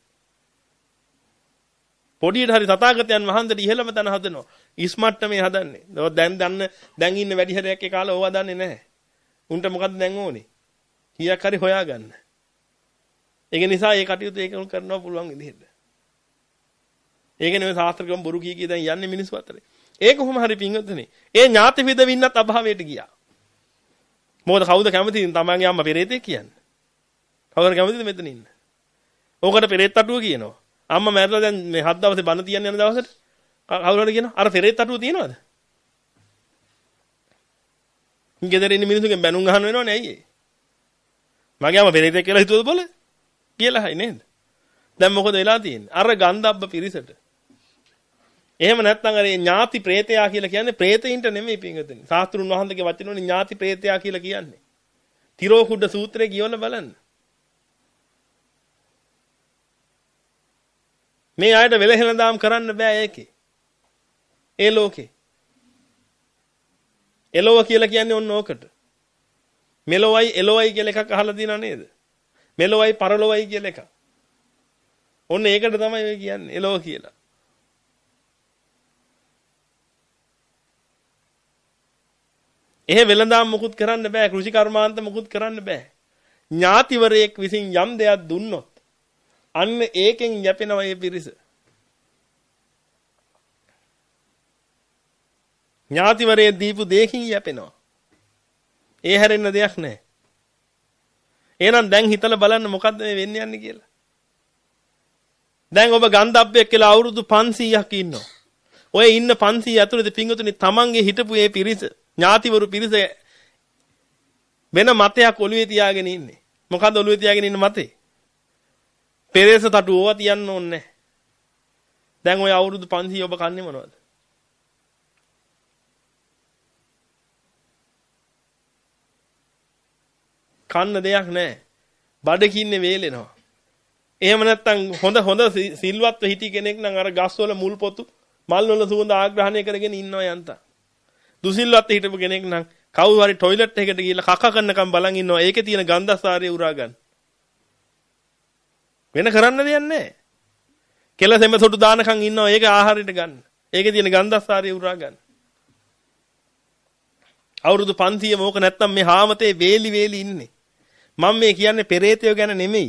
පොඩියට හරි තථාගතයන් වහන්සේට ඉහෙළම තැන හදනවා. ඉස්මට්ටමේ හදන්නේ. දැන් දන්න දැන් ඉන්න වැඩි හරියක් ඒ කාලේ ඕවා දන්නේ නැහැ. උන්ට මොකද්ද දැන් ඕනේ? කීයක් හරි හොයාගන්න. ඒක නිසා මේ කටයුතු ඒක කරනවා පුළුවන් විදිහට. ඒක නෙවෙයි ශාස්ත්‍ර ක්‍රම බොරු කී කී දැන් යන්නේ මිනිස්සු අතරේ. ඒක කොහොම හරි පින්වත්නි. ඒ ඥාති විදවින්නත් අභාවයට ගියා. මොකද කවුද කැමති තමන්ගේ අම්මා පෙරේතෙක් කියන්නේ? කවුද කැමතිද මෙතන ඉන්න? ඕකට පෙරේත අටුව කියනවා. අම්මා මැරලා දැන් මේ හත් දවසේ බණ තියන්න යන දවසට කවුරු හරි කියනවා අර පෙරේත අටුව තියනවද? ගෙදර ඉන්න මිනිස්සුගෙන් බැනුම් අහන්න වෙනවනේ ඇයි ඒ? මගේ අම්මා පෙරේතෙක් කියලා හිතුවද බොල? කියලා හයි නේද? දැන් මොකද වෙලා තියෙන්නේ? අර ගන්ධබ්බ පිරිසට. එහෙම නැත්නම් අර ඥාති ප්‍රේතයා කියලා කියන්නේ ප්‍රේතයින්ට නෙමෙයි පින්වතුනි. ශාස්ත්‍රුන් වහන්සේගේ වචන වලින් ඥාති ප්‍රේතයා කියලා කියන්නේ. තිරෝකුඩ සූත්‍රයේ කියවල බලන්න. මේ ආයත වෙලහෙලඳාම් කරන්න බෑ ඒකේ. ඒ ලෝකේ. එලොව කියලා කියන්නේ ඔන්න ඕකට. මෙලොවයි එලොවයි කියලා එකක් අහලා තියෙනව නේද? මෙලොවයි පරලොවයි කියලා එකක්. ඔන්න ඒකට තමයි ඔය කියන්නේ එලොව කියලා. එහෙ වෙලඳාම් මුකුත් කරන්න බෑ. කෘෂි කර්මාන්ත මුකුත් කරන්න බෑ. ඥාතිවරයෙක් විසින් යම් දෙයක් දුන්නොත් අන්න ඒකෙන් යැපෙනවා මේ පිරිස. ඥාතිවරයෙක් දීපු දෙයකින් යැපෙනවා. ඒ හැරෙන්න දෙයක් නැහැ. එහෙනම් දැන් හිතලා බලන්න මොකද්ද මේ වෙන්න යන්නේ කියලා. දැන් ඔබ ගන්ධබ්බෙක් කියලා අවුරුදු පන්සීයක් ඉන්නවා. ඔය ඉන්න පන්සීය ඇතුළේ පිංගුතුනි තමන්ගේ හිටපු මේ පිරිස ඥාතිවරු පිරිස වෙන මතයක් ඔළුවේ තියාගෙන ඉන්නේ. මොකද්ද ඔළුවේ තියාගෙන ඉන්න මතේ? පෙරේස තටු ඕවා තියන්න ඕනේ නැහැ. දැන් ඔය අවුරුදු පන්සීය ඔබ කන්නේ මොනවද? කන්න දෙයක් නැහැ. බඩකින්නේ වේලෙනවා. එහෙම නැත්නම් හොඳ හොඳ සිල්වත්ව හිටි කෙනෙක් නම් අර ගස්වල මුල් පොතු මල් වල සුවඳ ආග්‍රහණය කරගෙන ඉන්නවා යන්තා. දුසිල්වත් හිටපු කෙනෙක් නම් කවුරු හරි টয়ලට් එකකට ගිහලා කක කරනකම් බලන් ඉන්නවා. ඒකේ තියෙන ගන්ධසාරය උරා ගන්න. වෙන කරන්න දෙයක් නැහැ. කෙලසෙම සොටු දානකම් ඉන්නවා. ඒක ආහාරයට ගන්න. ඒකේ තියෙන ගන්ධසාරය උරා ගන්න. අවුරුදු පන්සීය මොක නැත්තම් මේ හාමතේ වේලි වේලි ඉන්නේ. මම මේ කියන්නේ පෙරේතයෝ ගැන නෙමෙයි.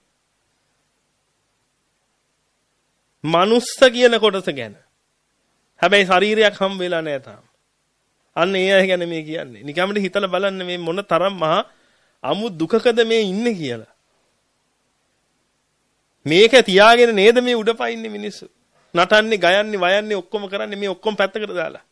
මනුස්ස කියන කොටස ගැන. හැබැයි ශරීරයක් හම් වෙලා නැහැ තාම. අන්න ඒ අය ගැන මේ කියන්නේ. නිකම්ම හිතලා බලන්න මේ මොන තරම් මහා අමු දුකකද මේ ඉන්නේ කියලා. මේක තියාගෙන නේද මේ උඩපයින්නේ මිනිස්සු. නටන්නේ, ගයන්නේ, වයන්නේ ඔක්කොම කරන්නේ මේ ඔක්කොම පැත්තකට දාලා.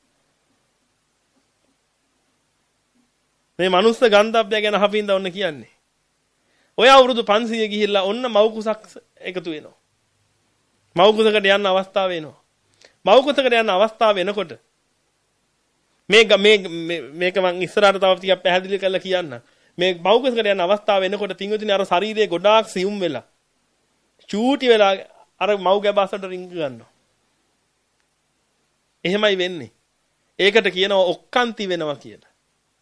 මේ මනුස්ස ගන්ධබ්බය ගැන අහපින්ද ඔන්න කියන්නේ. ඔය අවුරුදු පන්සීය ගිහිල්ලා ඔන්න මව් කුසක් එකතු වෙනවා. මව් කුසකට යන්න අවස්ථාව එනවා. මව් කුසකට යන්න අවස්ථාව එනකොට මේ මේ මේක මම ඉස්සරහට තව ටිකක් පැහැදිලි කරලා කියන්න. මේ මව් කුසකට යන්න අවස්ථාව එනකොට පින්වතුනි අර ශරීරයේ ගොඩාක් සියුම් වෙලා චූටි වෙලා අර මව් ගැබාසට රිංග ගන්නවා. එහෙමයි වෙන්නේ. ඒකට කියනවා ඔක්කාන්ති වෙනවා කියලා.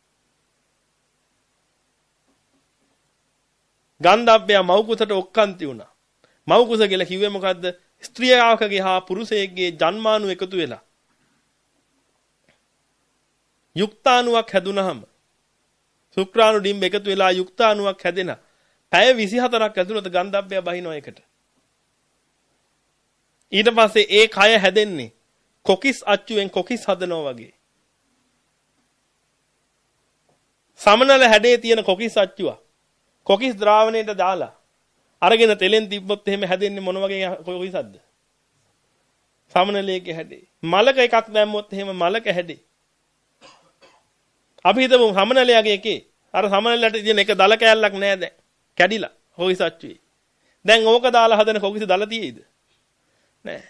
ගන්ධබ්බය මව් කුසට ඔක්කාන්ති වුණා. මව් කුස කියලා කිව්වේ මොකද්ද? ස්ත්‍රියකගේ හා පුරුෂයෙක්ගේ ජන්මාණු එකතු වෙලා යුක්තාණුවක් හැදුනහම ශුක්‍රාණු ඩිම්බ එකතු වෙලා යුක්තාණුවක් හැදෙන පැය විසිහතරක් ඇතුළත ගන්ධබ්බය බහිනවා එකට. ඊට පස්සේ ඒ කය හැදෙන්නේ කොකිස් අච්චුවෙන් කොකිස් හදනවා වගේ. සමනල හැඩේ තියෙන කොකිස් අච්චුව කොකිස් ද්‍රාවණයට දාලා අරගෙන තෙලෙන් තිබ්බොත් එහෙම හැදෙන්නේ මොන වගේ කොකිසක්ද? සමනලයේ හැඩේ. මලක එකක් දැම්මොත් එහෙම මලක හැඩේ. අපි හිතමු සමනලයාගේ එකේ අර සමනලයට තියෙන එක දල කෑල්ලක් නෑ දැන්. කැඩිලා කොකිස් අච්චුවේ. දැන් ඕක දාලා හදන කොකිස් දල තියෙයිද? නෑ.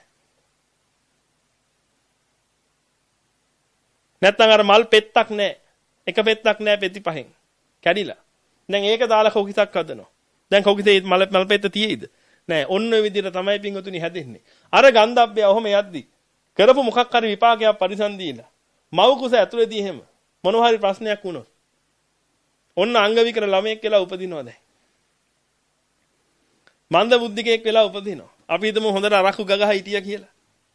නැත්තම් අර මල් පෙත්තක් නෑ. එක පෙත්තක් නෑ පෙති පහෙන්. කැඩිලා. දැන් ඒක දාලා කොකිසක් හදනවා. දැන් කොකිසේ මල මල් පෙත්ත තියෙයිද? නෑ. ඔන්න ඔය විදිහට තමයි පින්වතුනි හැදෙන්නේ. අර ගන්ධබ්බය ඔහම යද්දි කරපු මොකක් හරි විපාකයක් පරිසම් දීලා මව් කුස ඇතුලේදී එහෙම මොනවා හරි ප්‍රශ්නයක් වුණොත් ඔන්න අංග විකර ළමයෙක් කියලා උපදිනවා දැන්. මන්ද බුද්ධිකයෙක් වෙලා උපදිනවා. අපි හිතමු හොඳට අරක්කු ගගහ හිටියා කියලා.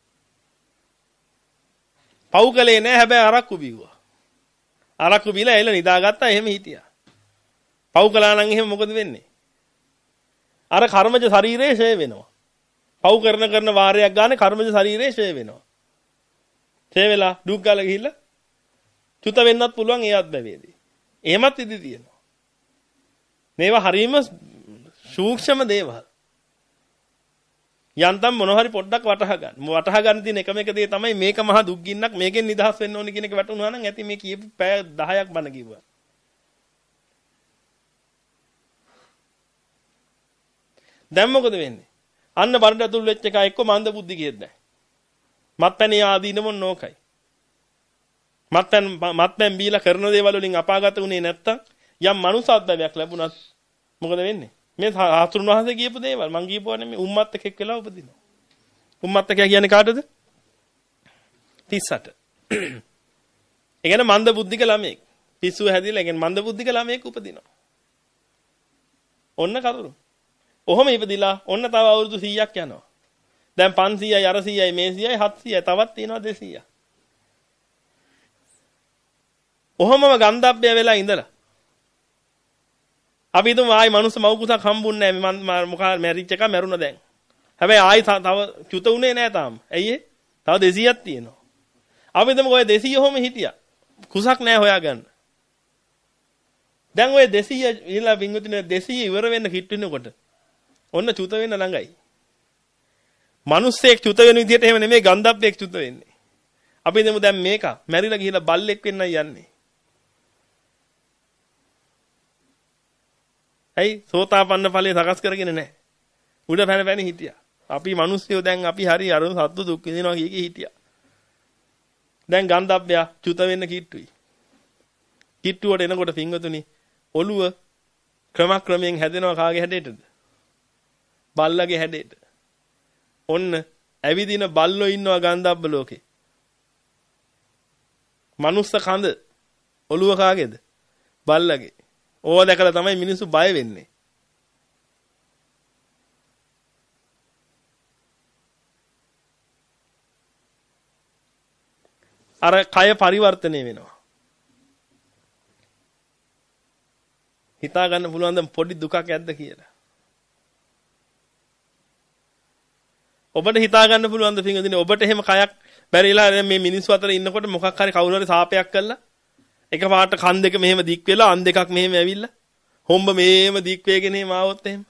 පව් කලේ නෑ හැබැයි අරක්කු බිව්වා. අරක්කු බීලා එළ නිදාගත්තා එහෙම හිටියා. පව් කළා නම් එහෙම මොකද වෙන්නේ? අර කර්මජ ශරීරයේ ෂය වෙනවා. පව් කරන කරන වාරයක් ගානේ කර්මජ ශරීරයේ ෂය වෙනවා. ෂය වෙලා දුක් ගාලා ගිහිල්ලා චුත වෙන්නත් පුළුවන් ඒ අත්බැවේදී. එහෙමත් ඉදි තියෙනවා. මේවා හරීම සූක්ෂම දේවල්. යන්තම් මොන හරි පොඩ්ඩක් වටහා ගන්න. වටහා ගන්න තියෙන එකම එක දේ තමයි මේක මහා දුක් ගින්නක් මේකෙන් නිදහස් වෙන්න ඕනේ කියන එක වැටුණා නම් ඇති මේ කියපු පැය දහයක් බණ කිව්වා. දැන් මොකද වෙන්නේ? අන්න බරට ඇතුල් වෙච්ච එක එක්ක මන්ද බුද්ධි කියෙද්ද නැහැ. මත්පැණි ආදීනම නෝකයි. මත්පැන් මත්පැන් බීලා කරන දේවල් වලින් අපාගත උනේ නැත්තම් යම් මනුසාත්භවයක් ලැබුණත් මොකද වෙන්නේ? මේ ආතුරුන් වහන්සේ කියපු දේවල් මං කියපුවා නෙමෙයි උම්මත් එකෙක් වෙලා උපදිනවා. උම්මත් එක කියන්නේ කාටද? තිස් අට. ඒ කියන්නේ මන්ද බුද්ධික ළමයෙක්. පිස්සුව හැදිලා ඒ කියන්නේ මන්ද බුද්ධික ළමයෙක් උපදිනවා. ඔන්න කරුණු. ඔහොම ඉපදිලා ඔන්න තව අවුරුදු සීයක් යනවා. දැන් පන්සීයයි අරසීයයි මේසීයයි හත්සීයයි තවත් තියෙනවා දෙසීයක්. ඔහොමම ගන්ධබ්බය වෙලා ඉඳලා අපි හිතමු ආයි මනුස්ස මව් කුසක් හම්බුන්නේ නැහැ මම මොකා මැරිච් එක මැරුණා දැන්. හැබැයි ආයි තව චුත උනේ නැහැ තාම. ඇයි ඒ? තව දෙසීයක් තියෙනවා. අපි හිතමු ඔය දෙසීය ඔහොම හිටියා. කුසක් නැහැ හොයාගන්න. දැන් ඔය දෙසීය ඉලා වින්ගුතින දෙසීය ඉවර වෙන්න කිට් වෙනකොට ඔන්න චුත වෙන්න ළඟයි. මිනිස්සෙක් චුත වෙන විදිහට එහෙම නෙමෙයි ගන්ධබ්බෙක් චුත වෙන්නේ. අපි හිතමු දැන් මේක මැරිලා ගිහිලා බල්ලෙක් වෙන්නයි යන්නේ. ඇයි සෝතාපන්න ඵලයේ සකස් කරගෙන නැහැ. උඩ පැන පැන හිටියා. අපි මිනිස්සුયો දැන් අපි හරි අර සත්තු දුක් විඳිනවා කිය කී හිටියා. දැන් ගන්ධබ්බය චුත වෙන්න කිට්ටුයි. කිට්ටුවට එනකොට පින්වතුනි ඔළුව ක්‍රමක්‍රමයෙන් හැදෙනවා කාගේ හැඩයටද? බල්ලගේ හැඩයට. ඔන්න ඇවිදින බල්ලෝ ඉන්නවා ගන්ධබ්බ ලෝකේ. මනුස්ස කඳ ඔළුව කාගේද? බල්ලගේ. ඕවා දැකලා තමයි මිනිස්සු බය වෙන්නේ. අර කය පරිවර්තනය වෙනවා. හිතා ගන්න පුළුවන් ද පොඩි දුකක් ඇද්ද කියලා. ඔබට හිතා ගන්න පුළුවන් ද පින්වදිනේ ඔබට එහෙම කයක් බැරිලා මේ මිනිස්සු අතර ඉන්නකොට මොකක් හරි කවුරු හරි සාපයක් කළා එක පාට කන් දෙක මෙහෙම දික් වෙලා අන් දෙකක් මෙහෙම ඇවිල්ලා හොම්බ මෙහෙම දික් වේගෙන එහෙම ආවොත් එහෙම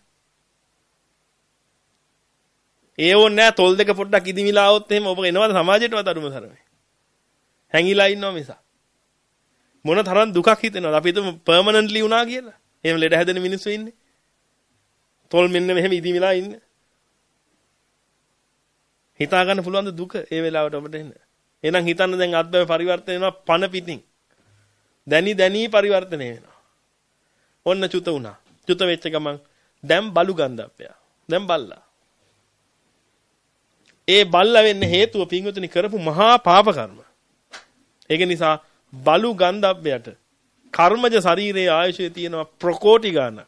ඒ ඕනේ නෑ තොල් දෙක පොඩ්ඩක් ඉදිමිලා ආවොත් එහෙම ඔබ එනවද සමාජයටවත් අරුම තරමේ හැංගිලා ඉන්නවා මිස මොන තරම් දුකක් හිතෙනවද අපි හිතමු පර්මනන්ට්ලි වුණා කියලා එහෙම ලෙඩ හැදෙන මිනිස්සු ඉන්නේ තොල් මෙන්න මෙහෙම ඉදිමිලා ඉන්නේ හිතා ගන්න පුළුවන් ද දුක ඒ වෙලාවට ඔබට එන්න එහෙනම් හිතන්න දැන් අත්බව පරිවර්තන වෙනවා පන පිටින් දැනි දැනි පරිවර්තනය වෙනවා. ඔන්න චුත වුණා. චුත වෙච්ච ගමන් දැන් බලු ගන්ධබ්බය. දැන් බල්ලා. ඒ බල්ලා වෙන්න හේතුව පින්වතුනි කරපු මහා පාප කර්ම. ඒක නිසා බලු ගන්ධබ්බයට කර්මජ ශරීරයේ ආයුෂය තියෙනවා ප්‍රකෝටි ගාණක්.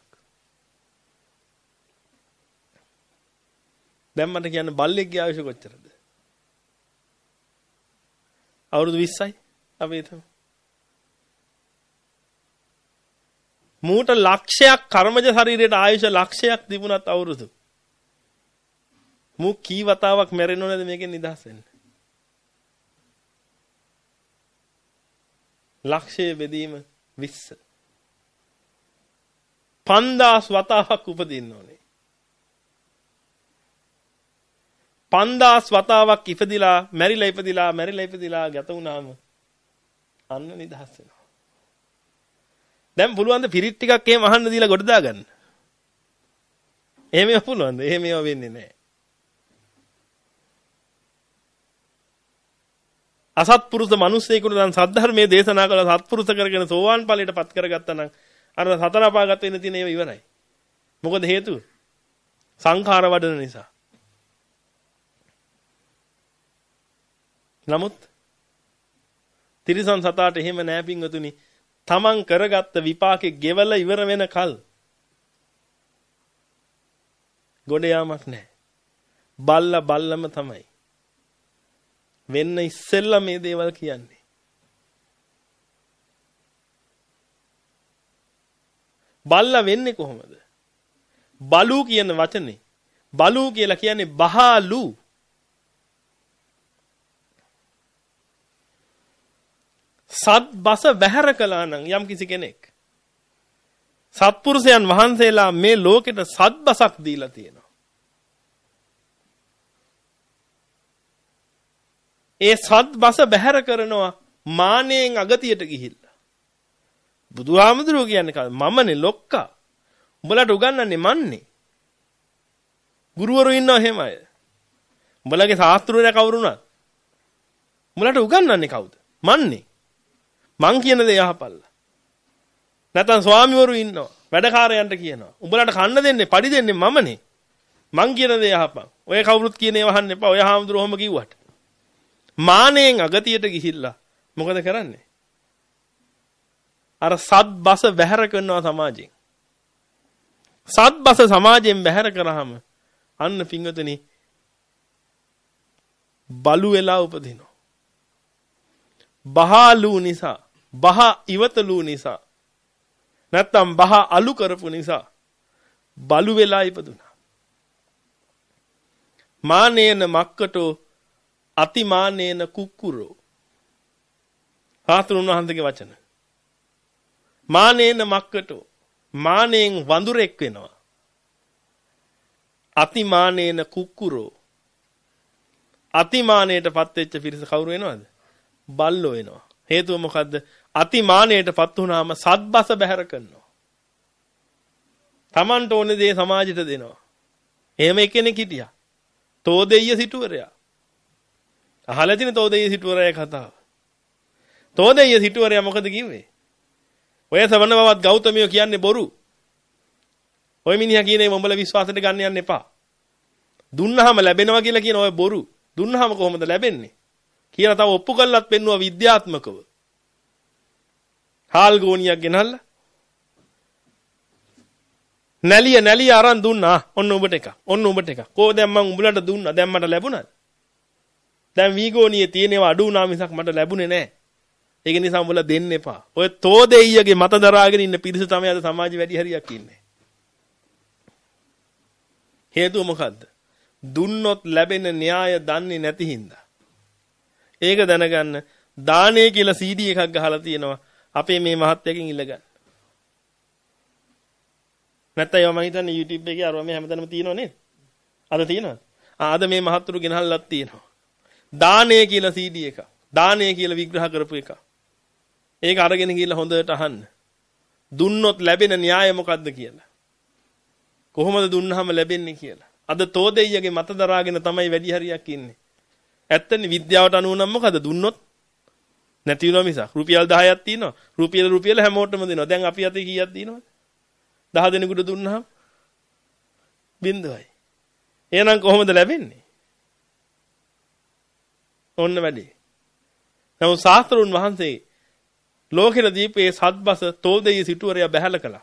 දැන් මට කියන්න බල්ලෙක්ගේ ආයුෂ කොච්චරද? අවුරුදු විස්සයි අපි හිතමු. මූට ලක්ෂයක් කර්මජ ශරීරයට ආයුෂ ලක්ෂයක් තිබුණත් අවුරුදු. මූ කී වතාවක් මැරෙන්නව නැද මේකෙන් නිදහස් වෙන්න? ලක්ෂය බෙදීම විස්ස. පන්දාස් වතාවක් උපදින්න ඕනේ. පන්දාස් වතාවක් ඉපදිලා මැරිලා ඉපදිලා මැරිලා ඉපදිලා ගත වුණාම අන්න නිදහස් වෙනවා. දැන් පුළුවන් ද පිරිත් ටිකක් එහෙම අහන්න දීලා ගොඩ දාගන්න. එහෙම පුළුවන් ද? එහෙම ඒවා වෙන්නේ නැහැ. අසත්පුරුෂ මිනිස්සෙකුට දැන් සද්ධර්මයේ දේශනා කළ සත්පුරුෂ කරගෙන සෝවාන් ඵලයට පත් කරගත්තා නම් අර සතර අපාගත වෙන්න තියෙන ඒවා ඉවරයි. මොකද හේතුව? සංඛාර වඩන නිසා. නමුත් තිරිසන් සතාට එහෙම නෑ පින්වතුනි. තමන් කරගත්ත විපාකේ ගෙවල ඉවර වෙන කල් ගොඩ යාමක් නෑ. බල්ලා බල්ලම තමයි. වෙන්න ඉස්සෙල්ලා මේ දේවල් කියන්නේ. බල්ලා වෙන්නේ කොහොමද? බලු කියන වචනේ බලු කියලා කියන්නේ බහලු. සත් බස බැහැර කළා නම් යම් කිසි කෙනෙක් සත්පුරුෂයන් වහන්සේලා මේ ලෝකෙට සත් බසක් දීලා තියෙනවා. ඒ සත් බස බැහැර කරනවා මානෙන් අගතියට ගිහිල්ලා. බුදුහාමුදුරුවෝ කියන්නේ මමනේ ලොක්කා. උඹලට උගන්වන්නේ මන්නේ. ගුරුවරු ඉන්නවා එහෙම අය. උඹලගේ ශාස්ත්‍රඥයා කවුරුණත් උඹලට උගන්වන්නේ කවුද? මන්නේ. මං කියන දේ අහපල්ලා. නැත්නම් ස්වාමිවරු ඉන්නවා. වැඩකාරයන්ට කියනවා. උඹලට කන්න දෙන්නේ, පඩි දෙන්නේ මමනේ. මං කියන දේ අහපන්. ඔය කවුරුත් කියන ඒවා අහන්න එපා. ඔය හාමුදුරුවෝ ඔහොම කිව්වට. මානෙන් අගතියට ගිහිල්ලා මොකද කරන්නේ? අර සත් බස බැහැර කරනවා සමාජයෙන්. සත් බස සමාජයෙන් බැහැර කරාම අන්න පින්වතුනි බලු වෙලා උපදිනවා. බහලු නිසා, බහ ඉවතලු නිසා, නැත්තම් බහ අලු කරපු නිසා බලු වෙලා ඉපදුනා. මානේන මක්කටෝ අතිමානේන කුක්කුරෝ. හාතුරුන් වහන්සේගේ වචන. මානේන මක්කටෝ මානෙන් වඳුරෙක් වෙනවා. අතිමානේන කුක්කුරෝ. අතිමානයටපත් වෙච්ච පිරිස කවුරු වෙනවද? බල්ලෝ වෙනවා. හේතුව මොකද්ද? අතිමානයටපත් වුණාම සත්බස බැහැර කරනවා. Tamanට ඕනේ දේ සමාජයට දෙනවා. එහෙම කෙනෙක් හිටියා. තෝදෙය්‍ය සිටුවරයා. අහලා තියෙන තෝදෙය්‍ය සිටුවරයා කතාව. තෝදෙය්‍ය සිටුවරයා මොකද කිව්වේ? ඔය සවන බවත් ගෞතමියෝ කියන්නේ බොරු. ඔය මිනිහා කියන්නේ මොඹල විශ්වාසයට ගන්න යන්න එපා. දුන්නාම ලැබෙනවා කියලා කියන ඔය බොරු. දුන්නාම කොහොමද ලැබෙන්නේ? කියලා තව ඔප්පු කළත් පෙන්නුවා විද්‍යාත්මකව. හාල් ගෝණියක් ගෙනල්ලා නැලිය නැලිය අරන් දුන්නා. ඔන්න උඹට එක. ඔන්න උඹට එක. කොහොම දැන් මං උඹලට දුන්නා. දැන් මට ලැබුණාද? දැන් වීගෝණියේ තියෙනවා අඩු වුණා මිසක් මට ලැබුණේ නැහැ. ඒක නිසා උඹලා දෙන්න එපා. ඔය තෝදෙයියගේ මත දරාගෙන ඉන්න පිරිස තමයි අද සමාජෙ වැඩි හරියක් ඉන්නේ. හේතුව මොකද්ද? දුන්නොත් ලැබෙන න්‍යාය දන්නේ නැති හින්දා. ඒක දැනගන්න දානේ කියලා සී ඩී එකක් ගහලා තියෙනවා අපේ මේ මහත්තයකින් ඉල්ලගන්න. නැත්නම් ඒවා මම හිතන්නේ YouTube එකේ අරවා මේ හැමතැනම තියෙනව නේද? අද තියෙනවද? ආ අද මේ මහත්තුරු ගෙනහල්ලක් තියෙනවා. දානේ කියලා සී ඩී එකක්. දානේ කියලා විග්‍රහ කරපු එකක්. ඒක අරගෙන ගිහලා හොඳට අහන්න. දුන්නොත් ලැබෙන න්‍යාය මොකද්ද කියලා. කොහොමද දුන්නාම ලැබෙන්නේ කියලා. අද තෝදෙයියගේ මත දරාගෙන තමයි වැඩි හරියක් ඉන්නේ. ඇත්තනේ විද්‍යාවට අනුව නම් මොකද දුන්නොත් නැති වෙනවා මිසක්. රුපියල් දහයක් තියෙනවා. රුපියල රුපියල හැමෝටම දෙනවා. දැන් අපි අතේ කීයක් දිනවද? දහ දෙනෙකුට දුන්නාම බින්දුවයි. එහෙනම් කොහොමද ලැබෙන්නේ? ඔන්න වැඩි. නමුත් ශාස්ත්‍රඥ වහන්සේ ලෝකෙට දීපේ සත්බස තෝදෙය සිටුවරයා බැහැල කළා.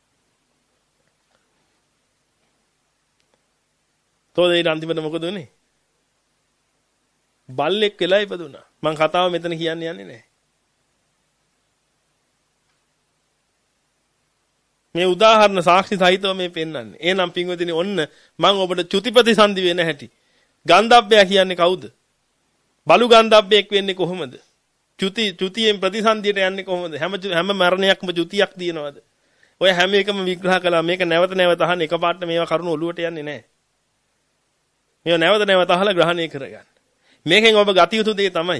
තෝදෙයට අන්තිමට මොකද උනේ? බල්ලෙක් වෙලා ඉපදුනා. මම කතාව මෙතන කියන්න යන්නේ නැහැ. මේ උදාහරණ සාක්ෂි සහිතව මේ පෙන්වන්නේ. එහෙනම් පින්වතුනි ඔන්න මම ඔබට චුතිපති සංදි වෙන හැටි. ගන්ධබ්බයා කියන්නේ කවුද? බලු ගන්ධබ්බෙක් වෙන්නේ කොහොමද? චුති චුතියෙන් ප්‍රතිසන්දියට යන්නේ කොහොමද? හැම හැම මරණයක්ම චුතියක් දිනනවද? ඔය හැම එකම විග්‍රහ කළා. මේක නැවත නැවත අහන්න එකපාරට මේවා කරුණු ඔලුවට යන්නේ නැහැ. මේවා නැවත නැවත අහලා ග්‍රහණය කරගන්න. මේකෙන් ඔබ ගත යුතු දේ තමයි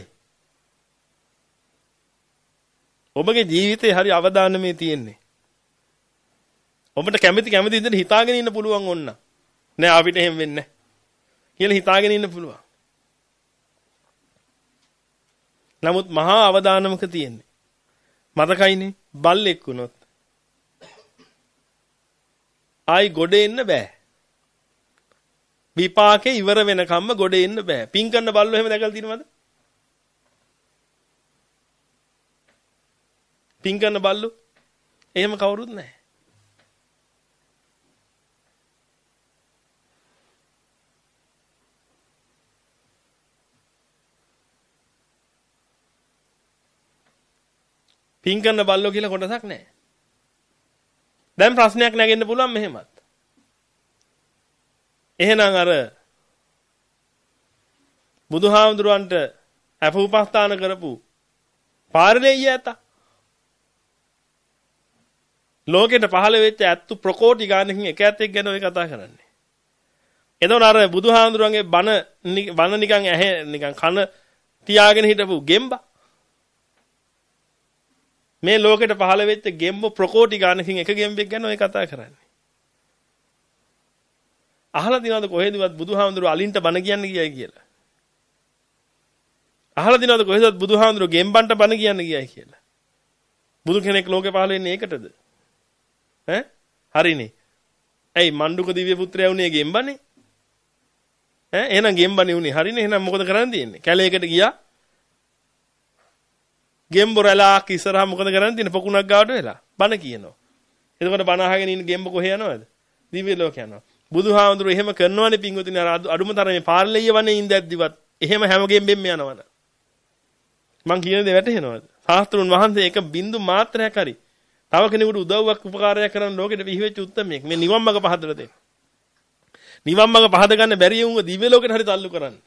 ඔබගේ ජීවිතේ හරි අවදානමේ තියෙන්නේ. ඔබට කැමති කැමති විදිහට හිතාගෙන ඉන්න පුළුවන් ඕන්න. නෑ අපිට එහෙම වෙන්නේ නැහැ කියලා හිතාගෙන ඉන්න පුළුවන්. නමුත් මහා අවදානමක තියෙන්නේ. මතකයිනේ බල්ලෙක් වුණොත් ආයි ගොඩ එන්න බෑ. විපාකේ ඉවර වෙනකම්ම ගොඩ එන්න බෑ. පින් කරන බල්ලෝ එහෙම දැකලා තියෙනවද? පින් කරන බල්ලෝ එහෙම කවුරුත් නැහැ. පින් කරන බල්ලෝ කියලා කොටසක් නැහැ. දැන් ප්‍රශ්නයක් නැගෙන්න පුළුවන් මෙහෙමත්. එහෙනම් අර බුදුහාමුදුරන්ට අප උපස්ථාන කරපු පාරලෙය ඇත. ලෝකෙට පහළ වෙච්ච ඇත්තු ප්‍රකෝටි ගානකින් එක ඇත්තෙක් ගැන ඔය කතා කරන්නේ. එතකොට අර බුදුහාමුදුරන්ගේ බණ බණ නිකන් ඇහැ නිකන් කන තියාගෙන හිටපු ගෙම්බා මේ ලෝකෙට පහළ වෙච්ච ගෙම්බ ප්‍රකෝටි ගානකින් එක ගෙම්බෙක් ගැන ඔය කතා කරන්නේ. අහලා දිනවද කොහෙදවත් බුදුහාමුදුරුවෝ අලින්ට බණ කියන්නේ කියයි කියලා? අහලා දිනවද කොහෙදවත් බුදුහාමුදුරුවෝ ගෙම්බන්ට බණ කියන්නේ කියයි කියලා? බුදු කෙනෙක් ලෝකේ පහළ වෙන්නේ ඒකටද? ඈ? හරිනේ. ඇයි මණ්ඩුක දිව්‍ය පුත්‍රයා උනේ ගෙම්බනේ? ඈ එහෙනම් ගෙම්බනේ උනේ. හරිනේ. එහෙනම් මොකද කරන්න තියෙන්නේ? කැලේකට ගියා. ගෙම්බොරලාක් ඉස්සරහා මොකද කරන්න තියෙන්නේ? පොකුණක් ගාවට වෙලා බණ කියනවා. එතකොට බණ අහගෙන ඉන්න ගෙම්බ කොහේ යනවද? දිව්‍ය ලෝක යනවා. බුදුහාමුදුරුවෝ එහෙම කරනවනේ පින්වතුනි අර අඩුම තරමේ පාරලෙය වනේ ඉඳද්දිවත් එහෙම හැම ගෙම්බෙම යනවන. මං කියන දේ වැටහෙනවද? ශාස්ත්‍රුන් වහන්සේ එක බින්දු මාත්‍රයක් හරි තව කෙනෙකුට උදව්වක් උපකාරයක් කරන්න ලෝකෙට පිහිවෙච්ච උත්තරමයක් මේ නිවන් මඟ පහදලා දෙන්න. නිවන් මඟ පහද ගන්න බැරි වුණොත් දිව්‍ය ලෝකෙට හරි තල්ලු කරන්න.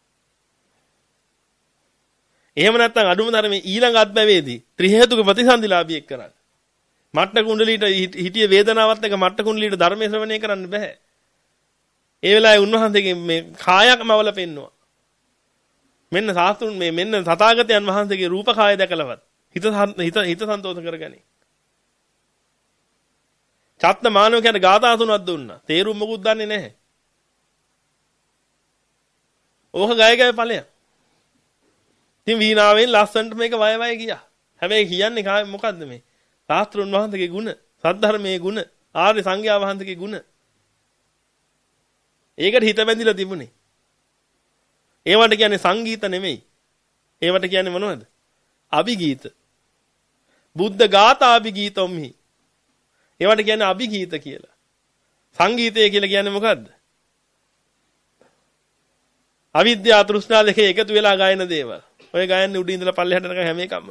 එහෙම නැත්නම් අඩුම තරමේ ඊළඟ අත්බැවේදී ත්‍රි හේතුක ප්‍රතිසන්දිලාභියෙක් කරන්න. මට්ට කුණ්ඩලීට හිටිය වේදනාවත් එක මට්ට කුණ්ඩලීට ධර්මයේ ශ්‍රවණය කරන්න බෑ. ඒ වෙලාවේ උන්වහන්සේගේ මේ කායක්ම අවල පෙන්නවා. මෙන්න සාස්ත්‍රුන් මේ මෙන්න තථාගතයන් වහන්සේගේ රූප කාය දැකලවත් හිත හිත හිත සන්තෝෂ කරගනි. චත්ත මානවකයන්ට ගාථා තුනක් දුන්නා. තේරුම් මොකුත් දන්නේ නැහැ. ඕක ගය ගය ඵලයක්. ඉතින් වීණාවෙන් ලස්සනට මේක වය වය ගියා. හැබැයි කියන්නේ මොකද්ද මේ? සාස්ත්‍රුන් වහන්සේගේ ගුණ, සද්ධර්මයේ ගුණ, ආර්ය සංඝයා වහන්සේගේ ගුණ. ඒකට හිත බැඳිලා තිබුණේ. ඒවට කියන්නේ සංගීත නෙමෙයි. ඒවට කියන්නේ මොනවද? අභිගීත. බුද්ධ ගාථා අභිගීතොම්හි. ඒවට කියන්නේ අභිගීත කියලා. සංගීතය කියලා කියන්නේ මොකද්ද? අවිද්‍යාව තෘෂ්ණා දෙකේ එකතු වෙලා ගායන දේවල්. ඔය ගායන්නේ උඩින් ඉඳලා පල්ලෙහාට යනකම් හැම එකක්ම.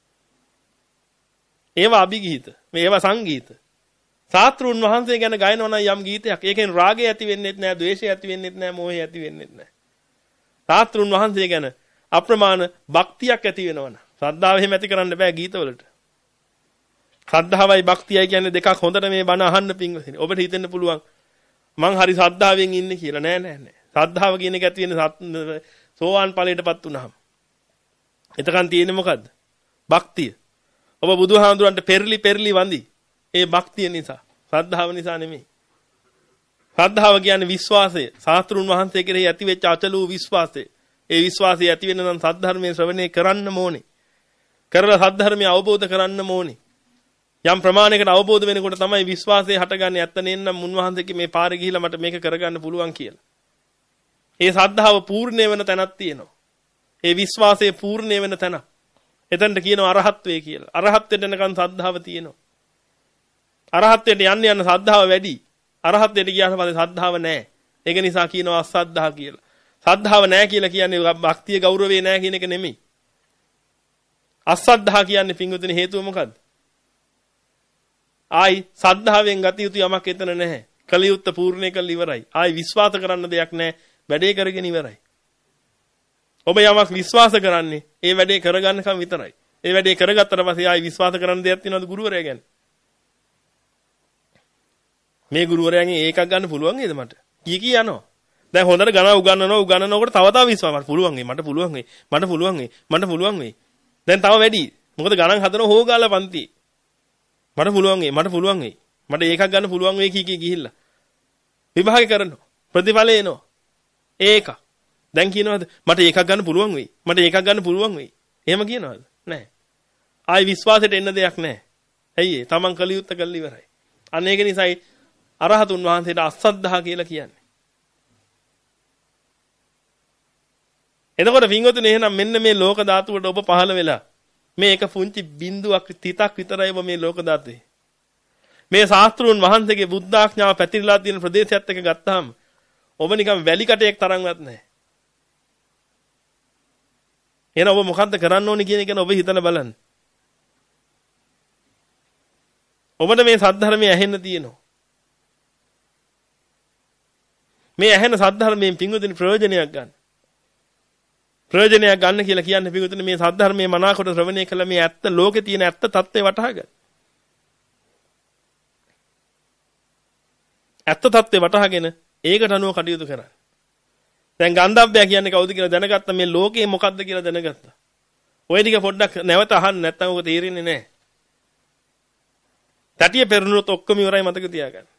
ඒවා අභිගීත. මේවා සංගීත. සාත්‍රුන් වහන්සේ ගැන ගායනවා නම් යම් ගීතයක් ඒකෙන් රාගය ඇති වෙන්නේත් නැහැ, ද්වේෂය ඇති වෙන්නේත් නැහැ, මෝහය ඇති වෙන්නේත් නැහැ. සාත්‍රුන් වහන්සේ ගැන අප්‍රමාණ භක්තියක් ඇති වෙනවනම් ශ්‍රද්ධාව එහෙම ඇති කරන්න බෑ ගීතවලට. ශ්‍රද්ධාවයි භක්තියයි කියන්නේ දෙකක් හොඳට මේ බණ අහන්න පිංගුසිනේ. ඔබට හිතෙන්න පුළුවන් මං හරි ශ්‍රද්ධාවෙන් ඉන්නේ කියලා. නෑ නෑ නෑ. ශ්‍රද්ධාව කියන එක ඇති වෙන්නේ සෝවාන් ඵලයටපත් වුනහම. එතකන් තියෙන්නේ මොකද්ද? භක්තිය. ඔබ බුදුහාමුදුරන්ට පෙරලි පෙරලි වඳි. ඒ භක්තිය නිසා. ශ්‍රද්ධාව නිසා නෙමෙයි. ශ්‍රද්ධාව කියන්නේ විශ්වාසය. ශාස්ත්‍රුන් වහන්සේ කෙරෙහි ඇතිවෙච්ච අචල වූ විශ්වාසය. ඒ විශ්වාසය ඇති වෙන්න නම් සද්ධර්මයේ ශ්‍රවණය කරන්න ඕනේ. කරලා සද්ධර්මය අවබෝධ කරන්න ඕනේ. යම් ප්‍රමාණයකට අවබෝධ වෙනකොට තමයි විශ්වාසය හටගන්නේ. ඇත්ත නේනම් මුන්වහන්සේගේ මේ පාරේ ගිහිලා මට මේක කරගන්න පුළුවන් කියලා. ඒ සද්ධාව පූර්ණ වෙන තැනක් තියෙනවා. ඒ විශ්වාසය පූර්ණ වෙන තැන. එතනට කියනවා අරහත්වේ කියලා. අරහත්ත්වයට යනකන් සද්ධාව තියෙනවා. අරහත්ත්වයට යන්න යන සද්ධාව වැඩි. අරහත්ත්වයට ගියාට පස්සේ සද්ධාව නැහැ. ඒක නිසා කියනවා අසද්ධා කියලා. සද්ධාව නැහැ කියලා කියන්නේ භක්තිය ගෞරවේ නැහැ කියන එක නෙමෙයි. අසද්ධා කියන්නේ පිංගුතුනි හේතුව මොකද්ද? ආයි සද්ධාවෙන් ගත යුතු යමක් එතන නැහැ. කලියුත්ත පූර්ණේ කළ ඉවරයි. ආයි විශ්වාස කරන්න දෙයක් නැහැ. වැඩේ කරගෙන ඉවරයි. ඔබ යමක් විශ්වාස කරන්නේ ඒ වැඩේ කරගන්නකම් විතරයි. ඒ වැඩේ කරගත්තට පස්සේ ආයි විශ්වාස කරන්න දෙයක් තියෙනවද ගුරුවරයා ගැන? මේ ගුරුවරයාගෙන් ඒකක් ගන්න පුළුවන් නේද මට? කී කී යනවා. දැන් හොඳට ගණන් උගන්වනවා උගන්වනකොට තව තව විශ්වාස මට පුළුවන් වෙයි මට පුළුවන් වෙයි මට පුළුවන් වෙයි මට පුළුවන් වෙයි. දැන් තව වැඩි. මොකද ගණන් හදන හොගාලා පන්ති. මට පුළුවන් වෙයි මට පුළුවන් වෙයි. මට ඒකක් ගන්න පුළුවන් වෙයි කී කී ගිහිල්ලා. විභාගේ කරනවා. ප්‍රතිඵල එනවා. ඒක. දැන් කියනවාද මට ඒකක් ගන්න පුළුවන් වෙයි. මට ඒකක් ගන්න පුළුවන් වෙයි. එහෙම කියනවාද? නැහැ. ආයි විශ්වාසයට එන්න දෙයක් නැහැ. ඇයි ඒ? Taman කලියුත්ත කළා ඉවරයි. අන්න ඒක නිසායි අරහතුන් වහන්සේට අසද්ධා කියලා කියන්නේ. එතකොට පින්වතුනි එහෙනම් මෙන්න මේ ලෝක ධාතුවට ඔබ පහළ වෙලා මේ එක පුංචි බිඳුවක් තිතක් විතරයි ඔබ මේ ලෝක ධාතුවේ. මේ ශාස්ත්‍රූන් වහන්සේගේ බුද්ධාඥාව පැතිරලා තියෙන ප්‍රදේශයත් එක්ක ගත්තාම ඔබ නිකන් වැලි කටයක් තරම්වත් නැහැ. එහෙනම් ඔබ මොකද්ද කරන්න ඕනේ කියන එක ගැන ඔබ හිතලා බලන්න. ඔබට මේ සද්ධර්මයේ ඇහෙන්න තියෙනවා. මේ ඇහෙන සද්ධර්මයෙන් පිංගුතුනි ප්‍රයෝජනයක් ගන්න. ප්‍රයෝජනයක් ගන්න කියලා කියන්නේ පිංගුතුනි මේ සද්ධර්මයේ මනාකොට ශ්‍රවණය කළ මේ ඇත්ත ලෝකේ තියෙන ඇත්ත தත්ත්වය වටහා ගන්න. ඇත්ත தත්ත්වය වටහාගෙන ඒකට අනුව කටයුතු කරන්න. දැන් ගන්ධබ්බය කියන්නේ කවුද කියලා දැනගත්තා මේ ලෝකේ මොකද්ද කියලා දැනගත්තා. ඔය ටික පොඩ්ඩක් නැවත අහන්න නැත්නම් ඔක තේරෙන්නේ නැහැ. තටිය පෙරනුනොත් ඔක්කොම ඉවරයි මතක තියාගන්න.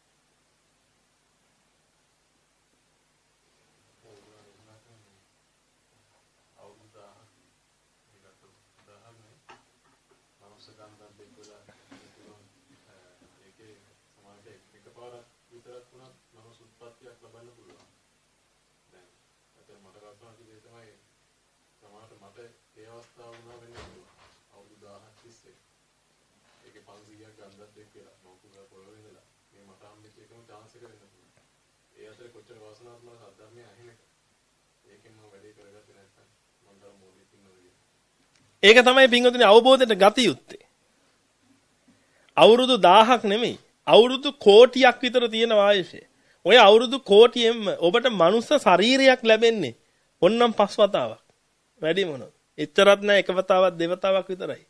ඒක තමයි පින්වතුනි අවබෝධයට ගත යුත්තේ. අවුරුදු දහයක් නෙමෙයි. අවුරුදු කෝටියක් විතර තියෙන ආයුෂය. ඔය අවුරුදු කෝටියෙන්ම ඔබට මනුස්ස ශරීරයක් ලැබෙන්නේ ඔන්නම් පස් වතාවක්. වැඩි මොනවද? එච්චරත් නෑ එක වතාවක් දෙවතාවක් විතරයි.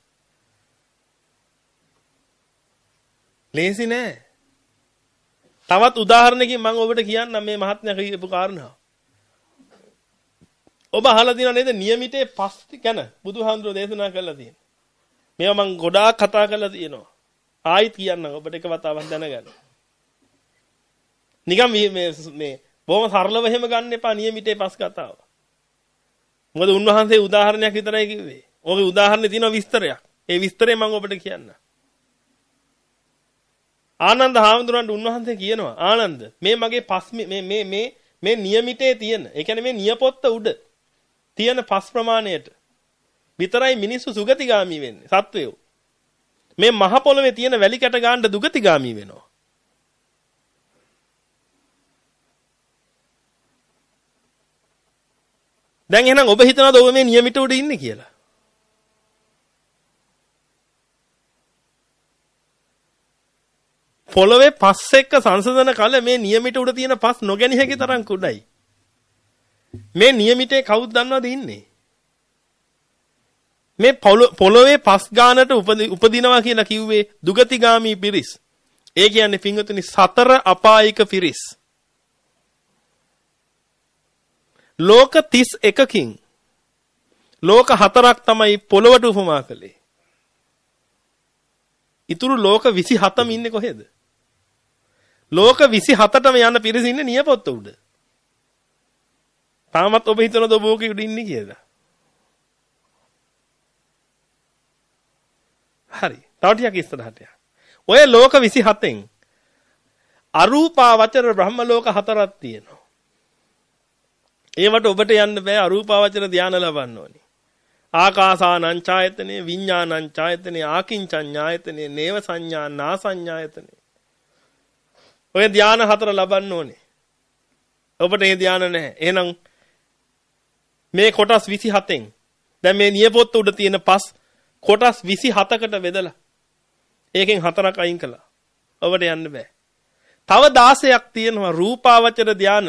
ලේසි නෑ. තවත් උදාහරණකින් මම ඔබට කියන්නම් මේ මහත්මයා කියපු කාරණාව. ඔබ අහලා තියෙනව නේද නියමිතේ පස් ගැන බුදුහාමුදුරෝ දේශනා කරලා තියෙනවා. මේවා මම ගොඩාක් කතා කරලා තියෙනවා. ආයිත් කියන්නම් ඔබට එක වතාවක් දැනගන්න. නිකන් මේ මේ බොහොම සරලව එහෙම ගන්න එපා නියමිතේ පස් කතාව. මොකද උන්වහන්සේ උදාහරණයක් විතරයි කිව්වේ. ඔගේ උදාහරණේ තියෙන විස්තරයක්. ඒ විස්තරය මම ඔබට කියන්නම්. ආනන්ද හාමුදුරන්ට උන්වහන්සේ කියනවා ආනන්ද මේ මගේ පස් මේ මේ මේ මේ නියමිතේ තියෙන. ඒ කියන්නේ මේ නියපොත්ත උඩ තියෙන පස් ප්‍රමාණයට විතරයි මිනිස්සු සුගතිගාමි වෙන්නේ සත්වයෝ. මේ මහ පොළවේ තියෙන වැලි කැට ගන්න දුගතිගාමි වෙනවා. දැන් එහෙනම් ඔබ හිතනවාද ඔබ මේ නියමිත උඩ ඉන්නේ කියලා? පොළවේ පස් එක්ක සංසඳන කල මේ නියමිත උඩ තියෙන පස් නොගැනි හැකි තරම් කුඩයි. මේ නියමිතේ කවුද දන්නවද ඉන්නේ? මේ පොළවේ පස් ගානට උපදිනවා කියලා කිව්වේ දුගතිගාමී පිරිස්. ඒ කියන්නේ පින්වතුනි සතර අපායික පිරිස්. ලෝක තිස් එකකින් ලෝක හතරක් තමයි පොළවට උපමා කළේ. ඊතුරු ලෝක විසි හතම ඉන්නේ කොහෙද? ලෝක විසි හතටම යන පිරිස ඉන්නේ නියපොත්ත උඩ. තාමත් ඔබ හිතනද ඔබ ඕකේ උඩ ඉන්නේ කියලා? හරි. තව ටිකක් ඉස්සරහට යන්න. ඔය ලෝක විසි හතෙන් අරූපාවචර බ්‍රහ්ම ලෝක හතරක් තියෙනවා. ඒවට ඔබට යන්න බෑ අරූපාවචර ධානය ලබන්න ඕනි. ආකාසානං ඡායතනේ විඥානං ඡායතනේ ආකින්චඤ්ඤායතනේ නේව සංඥා නා සංඥායතනේ. ඔය ධාන හතර ලබන්න ඕනේ. ඔබට මේ ධාන නැහැ. එහෙනම් මේ කොටස් විසි හතෙන් දැන් මේ නියපොත්ත උඩ තියෙන පස් කොටස් විසි හතකට බෙදලා ඒකෙන් හතරක් අයින් කළා. ඔබට යන්න බෑ. තව දාසයක් තියෙනවා රූපාවචර ධාන.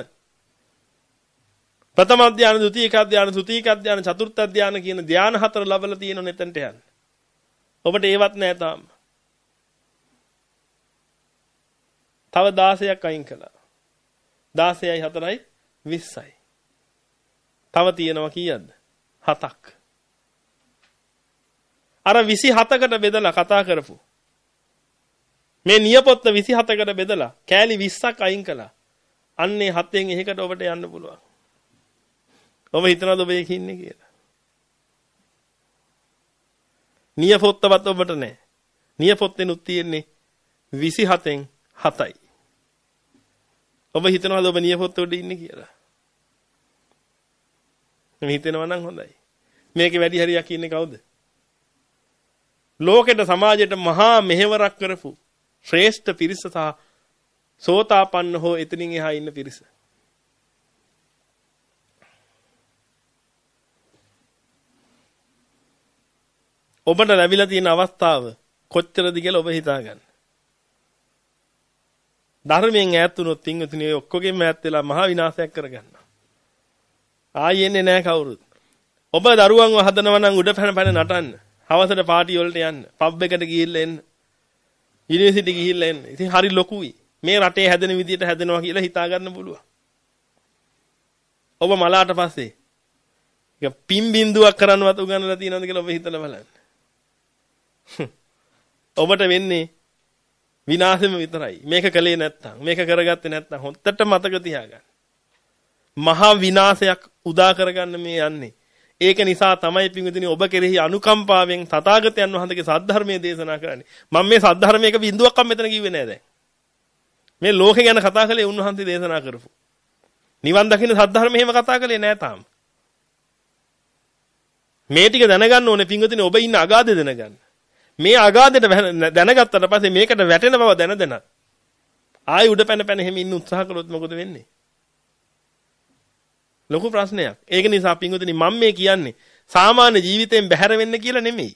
ප්‍රථම ධාන, ද්විතීක ධාන, තෘතීක ධාන, චතුර්ථ ධාන කියන ධාන හතර ලැබලා තියෙන නෙතන්ට යන්න. ඔබට ඒවත් නැහැ තාම. තව දාසයක් අයින් කළා. දාසයයි හතරයි විස්සයි. තව තියෙනවා කීයක්ද? හතක්. අර විසි හතකට බෙදලා කතා කරපු මේ නියපොත්ත විසි හතකට බෙදලා කෑලි විස්සක් අයින් කළා. අන්නේ හතෙන් එහෙකට ඔබට යන්න පුළුවන්. ඔබ හිතනවද ඔබ එකේ ඉන්නේ කියලා? නියපොත්තවත් ඔබට නැහැ. නියපොත්තෙනුත් තියෙන්නේ විසි හතෙන් හතයි. ඔබ හිතනවාද ඔබ නියපොත්ත උඩ ඉන්නේ කියලා? මේ හිතෙනවා නම් හොඳයි. මේකේ වැඩි හරියක් ඉන්නේ කවුද? ලෝකෙට සමාජයට මහා මෙහෙවරක් කරපු ශ්‍රේෂ්ඨ පිරිස සහ සෝතාපන්න හෝ එතනින් එහා ඉන්න පිරිස. ඔබට ලැබිලා තියෙන අවස්ථාව කොච්චරද කියලා ඔබ හිතාගන්න. ධර්මයෙන් ඈත් වුණොත් පින්වතුනි ඔය ඔක්කොගෙම ඈත් වෙලා මහා විනාශයක් කරගන්නවා. ආයෙ එන්නේ නැහැ කවුරුත්. ඔබ දරුවන්ව හදනවා නම් උඩ පැන පැන නටන්න. හවසට පාටි වලට යන්න. පබ් එකට ගිහිල්ලා එන්න. යුනිවර්සිටි ගිහිල්ලා එන්න. ඉතින් හරි ලොකුයි. මේ රටේ හැදෙන විදියට හැදෙනවා කියලා හිතා ගන්න පුළුවන්. ඔබ මලාට පස්සේ ඒක පින් බින්දුවක් කරන්නවත් උගන්වලා තියෙනවද කියලා ඔබ හිතලා බලන්න. ඔබට වෙන්නේ විනාශෙම විතරයි. මේක කළේ නැත්තම්, මේක කරගත්තේ නැත්තම් හොත්තට මතක තියාගන්න. මහා විනාශයක් උදා කරගන්න මේ යන්නේ. ඒක නිසා තමයි පින්විතනි ඔබ කෙරෙහි අනුකම්පාවෙන් තථාගතයන් වහන්සේගේ සද්ධර්මයේ දේශනා කරන්නේ. මම මේ සද්ධර්මයක බින්දුවක්වත් මෙතන කිව්වේ නෑ දැන්. මේ ලෝකේ ගැන කතා කළේ උන්වහන්සේ දේශනා කරපු. නිවන් දකින්න සද්ධර්මය එහෙම කතා කළේ නෑ තාම. මේ ටික දැනගන්න ඕනේ පින්විතනි ඔබ ඉන්න අගාධය දැනගන්න. මේ අගාධයට දැනගත්තට පස්සේ මේකට වැටෙන බව දැන දැන ආයි උඩ පැන පැන එහෙම ඉන්න උත්සාහ කළොත් මොකද වෙන්නේ? ලොකු ප්‍රශ්නයක්. ඒක නිසා පින්වතුනි මම මේ කියන්නේ සාමාන්‍ය ජීවිතයෙන් බැහැර වෙන්න කියලා නෙමෙයි.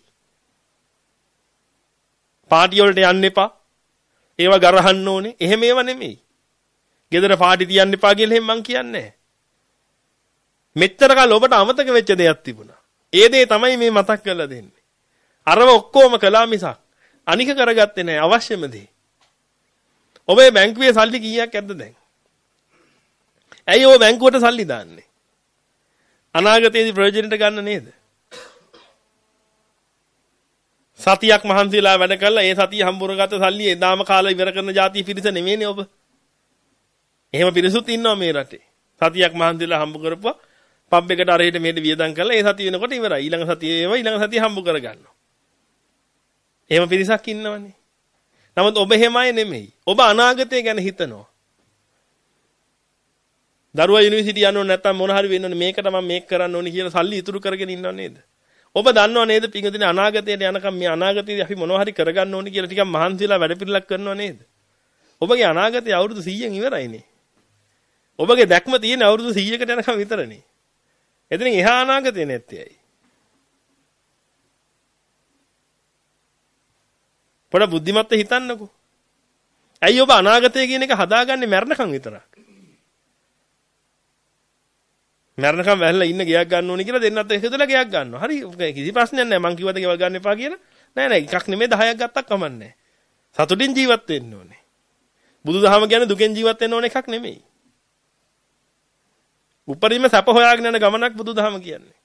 පාටි වලට යන්න එපා. ඒවා ගරහන්න ඕනේ. එහෙම ඒවා නෙමෙයි. ගෙදර පාටි තියන්න එපා කියලා එහෙම මං කියන්නේ නැහැ. මෙච්චර කාල ඔබට අමතක වෙච්ච දෙයක් තිබුණා. ඒ දේ තමයි මේ මතක් කරලා දෙන්නේ. අරව ඔක්කොම කළා මිසක් අනික කරගත්තේ නැහැ අවශ්‍යම දේ. ඔබේ බැංකුවේ සල්ලි කීයක් ඇද්ද දැන්? ඇයි ඔය බැංකුවට සල්ලි දාන්නේ? අනාගතයේදී ප්‍රයෝජනෙට ගන්න නේද? සතියක් මහන්සිලා වැඩ කළා ඒ සතිය හම්බුරගත්ත සල්ලි එදාම කාලා ඉවර කරන જાතිය පිරිස නෙමෙයිනේ ඔබ. එහෙම පිරිසුත් ඉන්නවා මේ රටේ. සතියක් මහන්සිලා හම්බ කරපුවා පබ් එකට අරහෙට මෙහෙට වියදම් කරලා ඒ සතිය වෙනකොට ඉවරයි. ඊළඟ සතියේ ඒවා ඊළඟ සතිය හම්බ කරගන්නවා. එහෙම පිරිසක් ඉන්නවනේ. නමුත් ඔබ එහෙමයි නෙමෙයි. ඔබ අනාගතය ගැන හිතනවා. දරුවා යුනිවර්සිටි යන්න ඕන නැත්නම් මොන හරි වෙන්න ඕනේ මේකට මම මේක කරන්න ඕනේ කියලා සල්ලි ඉතුරු කරගෙන ඉන්නව නේද? ඔබ දන්නව නේද පින්වතුනි අනාගතයට යනකම් මේ අනාගතයේදී අපි මොනවා හරි කරගන්න ඕනේ කියලා ටිකක් මහන්සිලා වැඩ පිළිලක් කරනව නේද? ඔබගේ අනාගතය අවුරුදු සීයෙන් ඉවරයිනේ. ඔබගේ දැක්ම තියෙන අවුරුදු සීයකට යනකම් විතරනේ. එතනින් එහා අනාගතේ නැත්තේ ඇයි? පොඩ බුද්ධිමත්ව හිතන්නකෝ. ඇයි ඔබ අනාගතය කියන එක හදාගන්නේ මරණකම් විතරක්? මරණකම් වැහලා ඉන්න ගයක් ගන්න ඕනේ කියලා දෙන්නත් එකතුලා ගයක් ගන්නවා. හරි කිසි ප්‍රශ්නයක් නැහැ. මං කිව්වද ගෙවල් ගන්න එපා කියලා. නෑ නෑ එකක් නෙමෙයි දහයක් ගත්තක් කමන්නේ. සතුටින් ජීවත් වෙන්න ඕනේ. බුදුදහම කියන්නේ දුකෙන් ජීවත් වෙන්න ඕන එකක් නෙමෙයි. උපරිම සැප හොයාගෙන යන ගමනක් බුදුදහම කියන්නේ.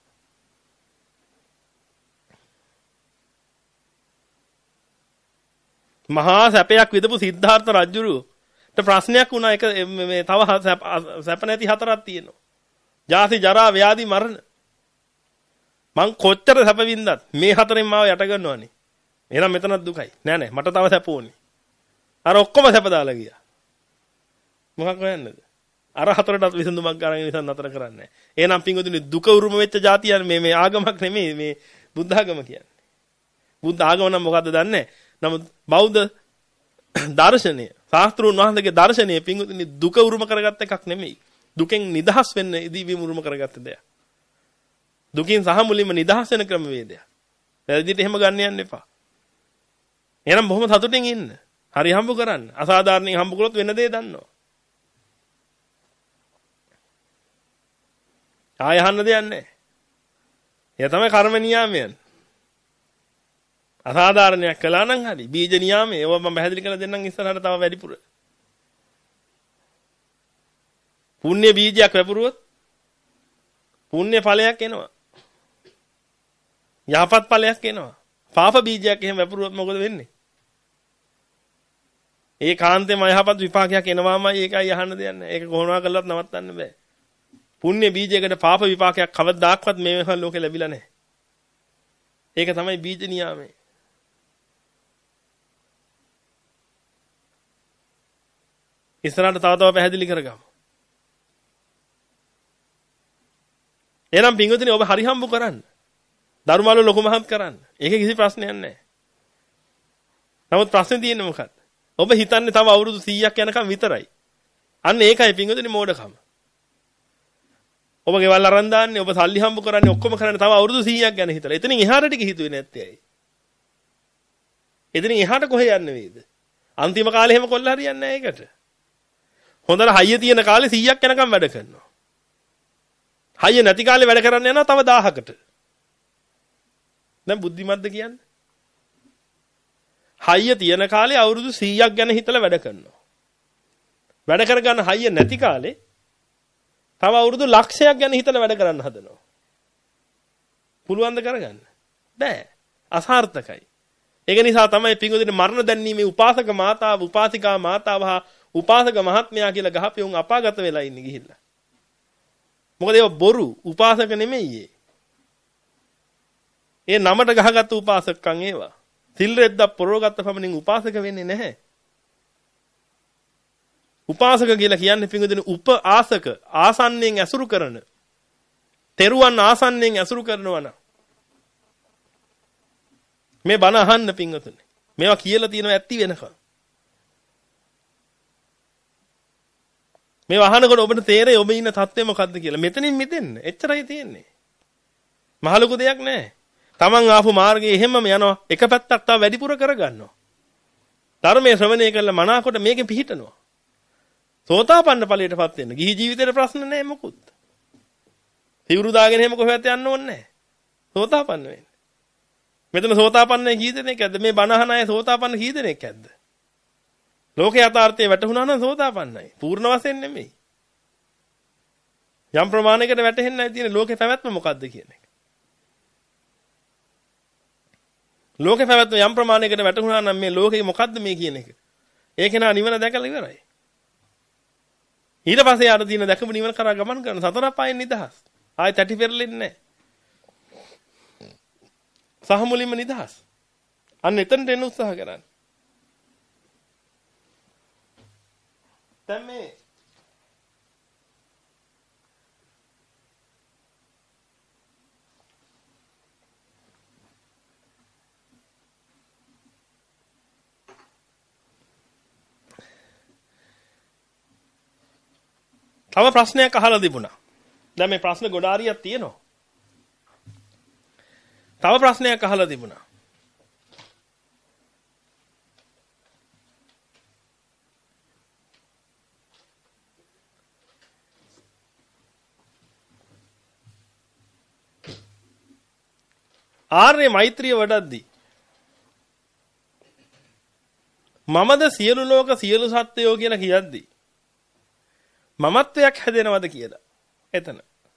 මහා සැපයක් විදපු සිද්ධාර්ථ රජුට ප්‍රශ්නයක් වුණා. එක මේ තව සැප නැති හතරක් තියෙනවා. ජාති ජරා ව්‍යාධි මරණ. මං කොච්චර සැප වින්දත් මේ හතරෙන් මාව යට ගන්නවනේ. එහෙනම් මෙතනත් දුකයි. නෑ නෑ මට තව සැප ඕනේ. අර ඔක්කොම සැප දාලා ගියා. මොකක් හොයන්නද? අර හතරටත් විසඳුමක් ගන්න නිසා නතර කරන්නේ. එහෙනම් පින්වතුනි දුක උරුම වෙච්ච જાතියන් මේ මේ ආගමක් නෙමෙයි මේ බුද්ධ ආගම කියන්නේ. බුද්ධ ආගම නම් මොකද්ද දන්නේ? නමුත් බෞද්ධ දර්ශනය, ශාස්ත්‍රෝන් වහන්සේගේ දර්ශනය පින්වතුනි දුක උරුම කරගත්ත එකක් නෙමෙයි. දුකෙන් නිදහස් වෙන්න ඉදී උරුම කරගත්ත දෙයක්. දුකින් සහ මුලින්ම නිදහස් වෙන ක්‍රමවේදයක්. වැරදිට එහෙම ගන්න යන්න එපා. එහෙනම් බොහොම සතුටින් ඉන්න. හරි හම්බ කරන්න. අසාධාරණින් හම්බ කළොත් වෙන දේ දන්නවා. ආය අහන්න දෙයක් නැහැ. ඒ තමයි කර්ම නියාමයන්. අසාධාරණයක් කළා නම් හරි. බීජ නියාමය ඒවා මම පැහැදිලි කරලා දෙන්නම් ඉස්සරහට තව වැඩිපුර. පුණ්‍ය බීජයක් වැපරුවොත් පුණ්‍ය ඵලයක් එනවා. යහපත් ඵලයක් එනවා. පාප බීජයක් එහෙම වැපරුවොත් මොකද වෙන්නේ? ඒ කාන්තේම යහපත් විපාකයක් එනවාමයි ඒකයි අහන්න දෙයක් නැහැ. ඒක කොහොමවා කළත් නවත්තන්න බෑ. පුණ්‍ය බීජයකට පාප විපාකයක් කවදාක්වත් මේ වෙනකන් ලෝකේ ලැබිලා නැහැ. ඒක තමයි බීජ නියාමය. ඉස්සරහට තව තව පැහැදිලි කරගමු. එහෙනම් පින්වතුනි ඔබ හරි හම්බු කරන්න. ධර්මාලු ලොකු මහත් කරන්න. ඒකේ කිසි ප්‍රශ්නයක් නැහැ. නමුත් ප්‍රශ්නේ තියෙන්නේ මොකක්ද? ඔබ හිතන්නේ තව අවුරුදු සීයක් යනකම් විතරයි. අන්න ඒකයි පින්වතුනි මෝඩකම. ඔබ ගෙවල් අරන් දාන්නේ ඔබ සල්ලි හම්බ කරන්නේ ඔක්කොම කරන්නේ තව අවුරුදු සීයක් ගැන හිතලා. එතනින් එහාට ටික හිතුවේ නැත්තේ ඇයි? එතනින් එහාට කොහෙ යන්නේ වේද? අන්තිම කාලේ හැම කොල්ල හරියන්නේ නැහැ ඒකට. හොඳට හයිය තියෙන කාලේ සීයක් යනකම් වැඩ කරනවා. හයිය නැති කාලේ වැඩ කරන්න යනවා තව දහයකට. දැන් බුද්ධිමත්ද කියන්නේ? හයිය තියෙන කාලේ අවුරුදු සීයක් ගැන හිතලා වැඩ කරනවා. වැඩ කරගන්න හයිය නැති කාලේ තව අවුරුදු ලක්ෂයක් ගැන හිතලා වැඩ කරන්න හදනවා. පුළුවන් ද කරගන්න? බෑ. අසාර්ථකයි. ඒක නිසා තමයි පින්වදින මරණ දැන්වීමේ උපාසක මාතාව, උපාසිකා මාතාව හා උපාසක මහත්මයා කියලා ගහපේ උන් අපාගත වෙලා ඉන්නේ ගිහිල්ලා. මොකද ඒව බොරු උපාසක නෙමෙයි. ඒ නමට ගහගත්තු උපාසකකම් ඒවා. සිල් රෙද්දක් පොරවගත්ත පමණින් උපාසක වෙන්නේ නැහැ. උපාසක කියලා කියන්නේ පින්වදින උප ආසක ආසන්නෙන් ඇසුරු කරන. තෙරුවන් ආසන්නෙන් ඇසුරු කරනවා නම් මේ බණ අහන්න පින්වතුනි. මේවා කියලා තියෙනවා ඇත්ති වෙනකම්. මේවා අහනකොට ඔබට තේරෙයි ඔබ ඉන්න තත්ත්වය මොකද්ද කියලා. මෙතනින් මිදෙන්න. එච්චරයි තියෙන්නේ. මහ ලොකු දෙයක් නැහැ. Taman ආපු මාර්ගයේ එහෙමම යනවා. එක පැත්තක් තව වැඩිපුර කරගන්නවා. ධර්මයේ ශ්‍රවණය කළා මනාකොට මේකෙන් පිහිටනවා. සෝතාපන්න ඵලයටපත් වෙන්න. ගිහි ජීවිතේට ප්‍රශ්න නැහැ මොකුත්. සිවුරු දාගෙන එහෙම කොහෙවත් යන්න ඕනේ නැහැ. සෝතාපන්න වෙන්න. මෙතන සෝතාපන්නයි කී දෙනෙක් ඇද්ද? මේ බණ අහන අය සෝතාපන්න කී දෙනෙක් ඇද්ද? ලෝකේ යථාර්ථය වැටහුණා නම් සෝතාපන්නයි. පූර්ණ වශයෙන් නෙමෙයි. යම් ප්‍රමාණයකට වැටහෙන්නයි තියෙන ලෝකේ පැවැත්ම මොකද්ද කියන එක. ලෝකේ පැවැත්ම යම් ප්‍රමාණයකට වැටහුණා නම් මේ ලෝකේ මොකද්ද මේ කියන එක. ඒක නා නිවන දැකලා ඉවරයි. ඊට පස්සේ යාට තියෙන දැකපු නිවන කරා ගමන් කරන සතර පායෙන් නිදහස්. ආයෙ තැටි පෙරලෙන්නේ නැහැ. සහ මුලින්ම නිදහස්. අන්න එතනට එන්න උත්සාහ කරන්න. දැන් මේ තව ප්‍රශ්නයක් අහලා තිබුණා. දැන් මේ ප්‍රශ්න ගොඩාරියක් තියෙනවා. තව ප්‍රශ්නයක් අහලා තිබුණා. ආර්ය මෛත්‍රිය වඩද්දී මමද සියලු ලෝක සියලු සත්වයෝ කියලා කියද්දී මමත්වයක් හැදෙනවද කියලා. එතන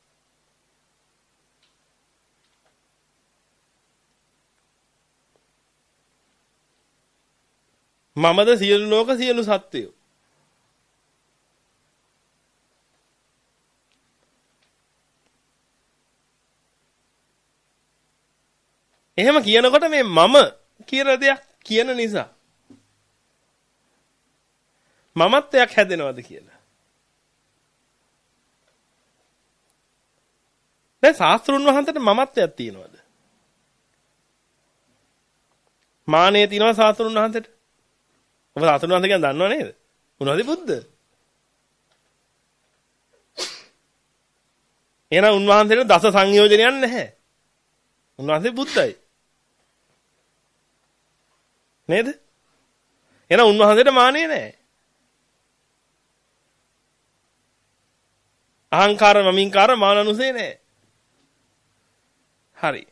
මමද සියලු ලෝක සියලු සත්වයෝ. එහෙම කියනකොට මේ මම කියලා දෙයක් කියන නිසා මමත්වයක් හැදෙනවද කියලා. දැන් ශාස්ත්‍රුන් වහන්සේට මමත්වයක් තියෙනවද? මානෙ තියෙනවා ශාස්ත්‍රුන් වහන්සේට. ඔබ ශාස්ත්‍රුන් වහන්සේ ගැන දන්නව නේද? උන්වහන්සේ බුද්ධ. එහෙනම් උන්වහන්සේට දස සංයෝජනයක් නැහැ. උන්වහන්සේ බුද්ධයි. නේද? එහෙනම් උන්වහන්සේට මානෙ නැහැ. අහංකාර මමින්කාර මානනුසේ නැහැ. හරි.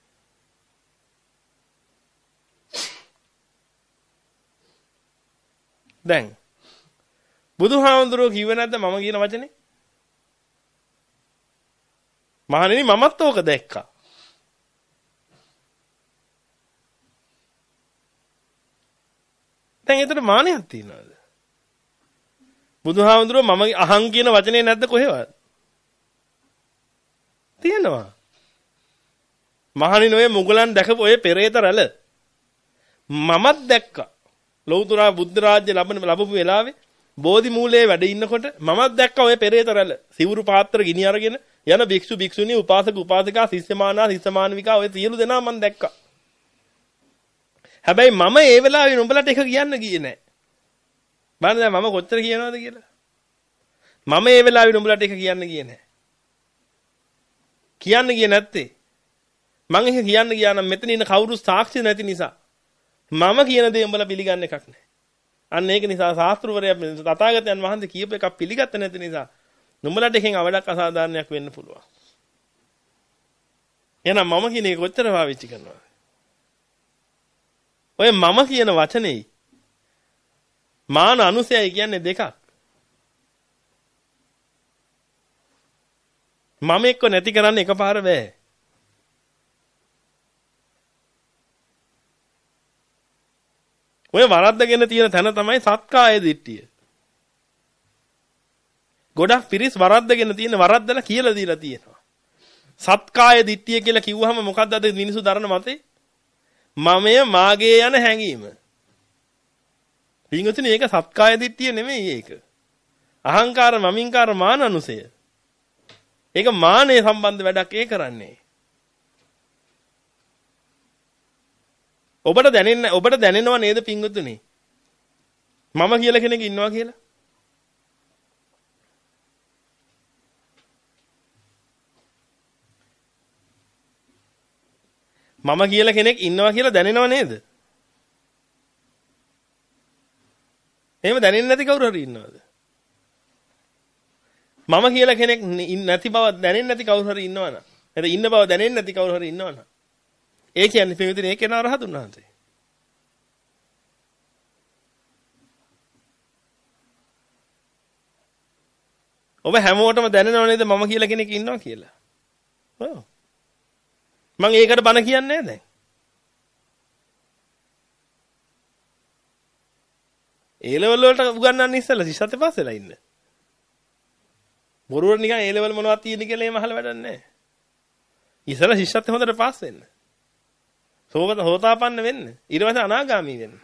දැන් බුදුහාමුදුරුවෝ කිව්වේ නැද්ද මම කියන වචනේ? මහණෙනි මමත් ඕක දැක්කා. දැන් ඒතර මානයක් තියනවාද? බුදුහාමුදුරුවෝ මම අහං කියන වචනේ නැද්ද කොහෙවත්? තියෙනවා. මහණෙනි ඔය මුගලන් දැකපු ඔය පෙරේත රැළ මමත් දැක්කා. ලෞතර බුද්ධ රාජ්‍ය ලැබෙන ලැබපු වෙලාවේ බෝධි මූලයේ වැඩ ඉන්නකොට මමත් දැක්කා ඔය පෙරේත රැළ. සිවුරු පාත්‍ර ගිනි අරගෙන යන භික්ෂු භික්ෂුණී උපාසක උපාසිකා ශිෂ්‍යමානා ශිෂ්‍යමානිකා ඔය සියලු දෙනා මම දැක්කා. හැබැයි මම ඒ වෙලාවේ නුඹලට එක කියන්න ගියේ නැහැ. බලන්න දැන් මම කොච්චර කියනවද කියලා. මම ඒ වෙලාවේ නුඹලට එක කියන්න ගියේ නැහැ. කියන්න ගියේ නැත්තේ මම එක කියන්න ගියා නම් මෙතන ඉන්න කවුරු සාක්ෂි නැති නිසා මම කියන දේ උඹලා පිළිගන්න එකක් නැහැ. අන්න ඒක නිසා ශාස්ත්‍රවරයා තථාගතයන් වහන්සේ කියපු එකක් පිළිගත්තේ නැති නිසා නුඹලට එකෙන් අවඩක් අසාධාරණයක් වෙන්න පුළුවන්. එහෙනම් මම කියන එක කොච්චර පාවිච්චි කරනවද? ඔය මම කියන වචනේ මාන අනුසයයි කියන්නේ දෙකක්. මම එක්ක නැති කරන්න එකපාර බෑ. ඔය වරද්දගෙන තියෙන තැන තමයි සත්කාය දිට්ඨිය. ගොඩක් පිරිස් වරද්දගෙන තියෙන වරද්දලා කියලා දීලා තියෙනවා. සත්කාය දිට්ඨිය කියලා කිව්වහම මොකද්ද අද මිනිස්සු දරන මතේ? මමය මාගේ යන හැඟීම. පින්වතුනි ඒක සත්කාය දිට්ඨිය නෙමෙයි ඒක. අහංකාර මමින්කාර මාන අනුසය. ඒක මානය සම්බන්ධ වැඩක් ඒ කරන්නේ. ඔබට දැනෙන්න ඔබට දැනෙනව නේද පින්වතුනි? මම කියලා කෙනෙක් ඉන්නවා කියලා? මම කියලා කෙනෙක් ඉන්නවා කියලා දැනෙනව නේද? එහෙම දැනෙන්නේ නැති කවුරු හරි ඉන්නවද? මම කියලා කෙනෙක් නැති බව දැනෙන්නේ නැති කවුරු හරි ඉන්නවනම් එතන ඉන්න බව දැනෙන්නේ නැති කවුරු හරි ඉන්නවනම් ඒ කියන්නේ පින්විතනේ ඒ කෙනා රහතුන් වහන්සේ. ඔබ හැමෝටම දැනෙනව නේද මම කියලා කෙනෙක් ඉන්නවා කියලා? ඔව්. මම ඒකට බන කියන්නේ නැහැ දැන්. ඒ ලෙවල් වලට උගන්වන්න ඉස්සෙල්ලා ශිෂ්‍යත්ව පාසෙලා ඉන්න. බොරුවට නිකන් ඒ ලෙවල් මොනවද තියෙන්නේ කියලා එහෙම අහලා වැඩක් නැහැ. ඉස්සෙල්ලා ශිෂ්‍යත්ව හොඳට පාස් වෙන්න. සෝවත හෝතාපන්න වෙන්න. ඊට පස්සේ අනාගාමී වෙන්න.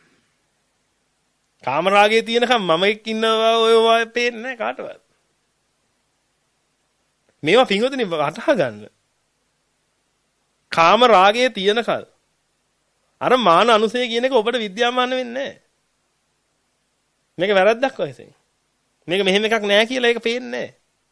කාමරාගයේ තියෙනකම් මම එක්ක ඉන්නවා ඔය ඔය පේන්නේ නැහැ කාටවත්. මේවා පිංගුතුනි වටහා ගන්න. කාම රාගයේ තියෙනකල් අර මාන අනුසය කියන එක ඔබට විද්‍යාමාන වෙන්නේ නැහැ. මේක වැරද්දක් වයිසෙන්. මේක මෙහෙම එකක් නෑ කියලා ඒක පේන්නේ නැහැ.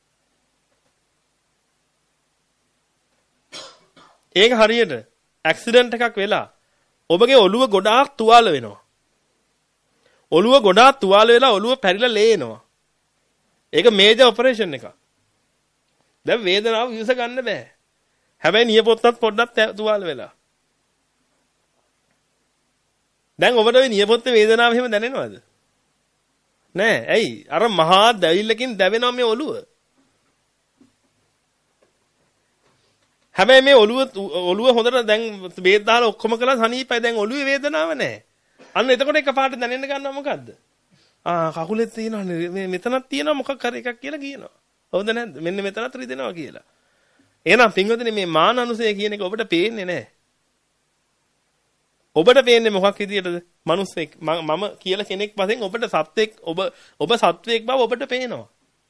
ඒක හරියට ඇක්සිඩන්ට් එකක් වෙලා ඔබගේ ඔළුව ගොඩාක් තුවාල වෙනවා. ඔළුව ගොඩාක් තුවාල වෙලා ඔළුව පැරිලා ලේනවා. ඒක මේජර් ඔපරේෂන් එකක්. දැන් වේදනාව විස ගන්න බෑ. හැබැයි නියපොත්තත් පොඩ්ඩක් තුවාල වෙලා. දැන් ඔබට ওই නියපොත්තේ වේදනාව එහෙම දැනෙනවද? නෑ. ඇයි? අර මහා දැවිල්ලකින් දැවෙනවා මේ ඔළුව. හැබැයි මේ ඔළුව ඔළුව හොඳට දැන් බේත් දාලා ඔක්කොම කළා සනීපයි. දැන් ඔළුවේ වේදනාව නෑ. අන්න එතකොට එකපාරට දැනෙන්න ගන්නවා මොකද්ද? ආ කකුලේ තියෙනවා මේ මෙතනක් තියෙනවා මොකක් හරි එකක් කියලා කියනවා. හවුද නැද්ද? මෙන්න මෙතනත් රිදෙනවා කියලා. එහෙනම් පින්වතුනි මේ මාන අනුසය කියන එක ඔබට පේන්නේ නැහැ. ඔබට පේන්නේ මොකක් විදියටද? මිනිස්සෙක් මම කියලා කෙනෙක් වශයෙන් ඔබට සත්වෙක් ඔබ ඔබ සත්වෙක් බව ඔබට පේනවා.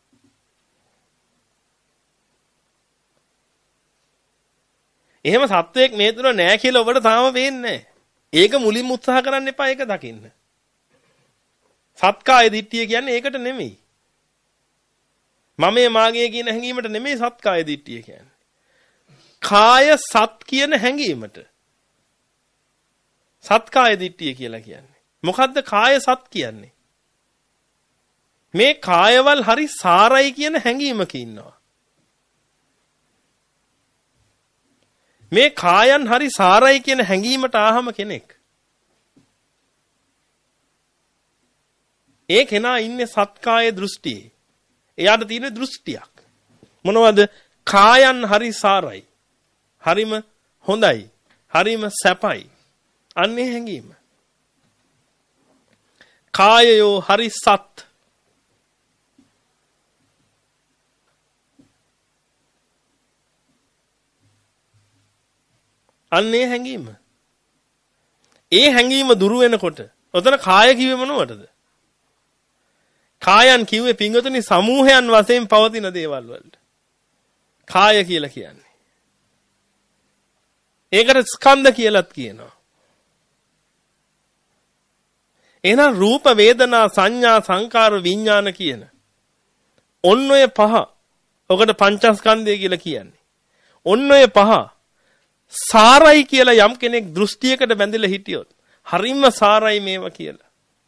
එහෙම සත්වෙක් මේ තුන නැහැ කියලා ඔබට තාම පේන්නේ නැහැ. ඒක මුලින්ම උත්සාහ කරන්න එපා ඒක දකින්න. සත්කාය දිට්ඨිය කියන්නේ ඒකට නෙමෙයි. මමයේ මාගේ කියන හැඟීමට නෙමෙයි සත්කාය දිට්ඨිය කියන්නේ. කාය සත් කියන හැඟීමට. සත්කාය දිට්ඨිය කියලා කියන්නේ. මොකද්ද කාය සත් කියන්නේ? මේ කායවල හරි සාරයි කියන හැඟීමක ඉන්නවා. මේ කායන් හරි සාරයි කියන හැඟීමට ආහම කෙනෙක්. ඒ කෙනා ඉන්නේ සත්කාය දෘෂ්ටියේ. එයාට තියෙන දෘෂ්ටියක්. මොනවද? කායන් හරි සාරයි. හරිම හොඳයි. හරිම සැපයි. අන්නේ හැඟීම. කායයෝ හරි සත්. අන්නේ හැඟීම. ඒ හැඟීම දුරු වෙනකොට ඔතන කාය කිව්වේ මොනවටද? කායන් කිව්වේ පින්වතුනි සමූහයන් වශයෙන් පවතින දේවල් වලට. කාය කියලා කියන්නේ. ඒකට ස්කන්ධ කියලාත් කියනවා. එහෙනම් රූප වේදනා සංඥා සංකාර විඥාන කියන ඔන්න ඔය පහ. ඔකට පංචස්කන්ධය කියලා කියන්නේ. ඔන්න ඔය පහ සාරයි කියලා යම් කෙනෙක් දෘෂ්ටියකට බැඳිලා හිටියොත් හරිම සාරයි මේවා කියලා.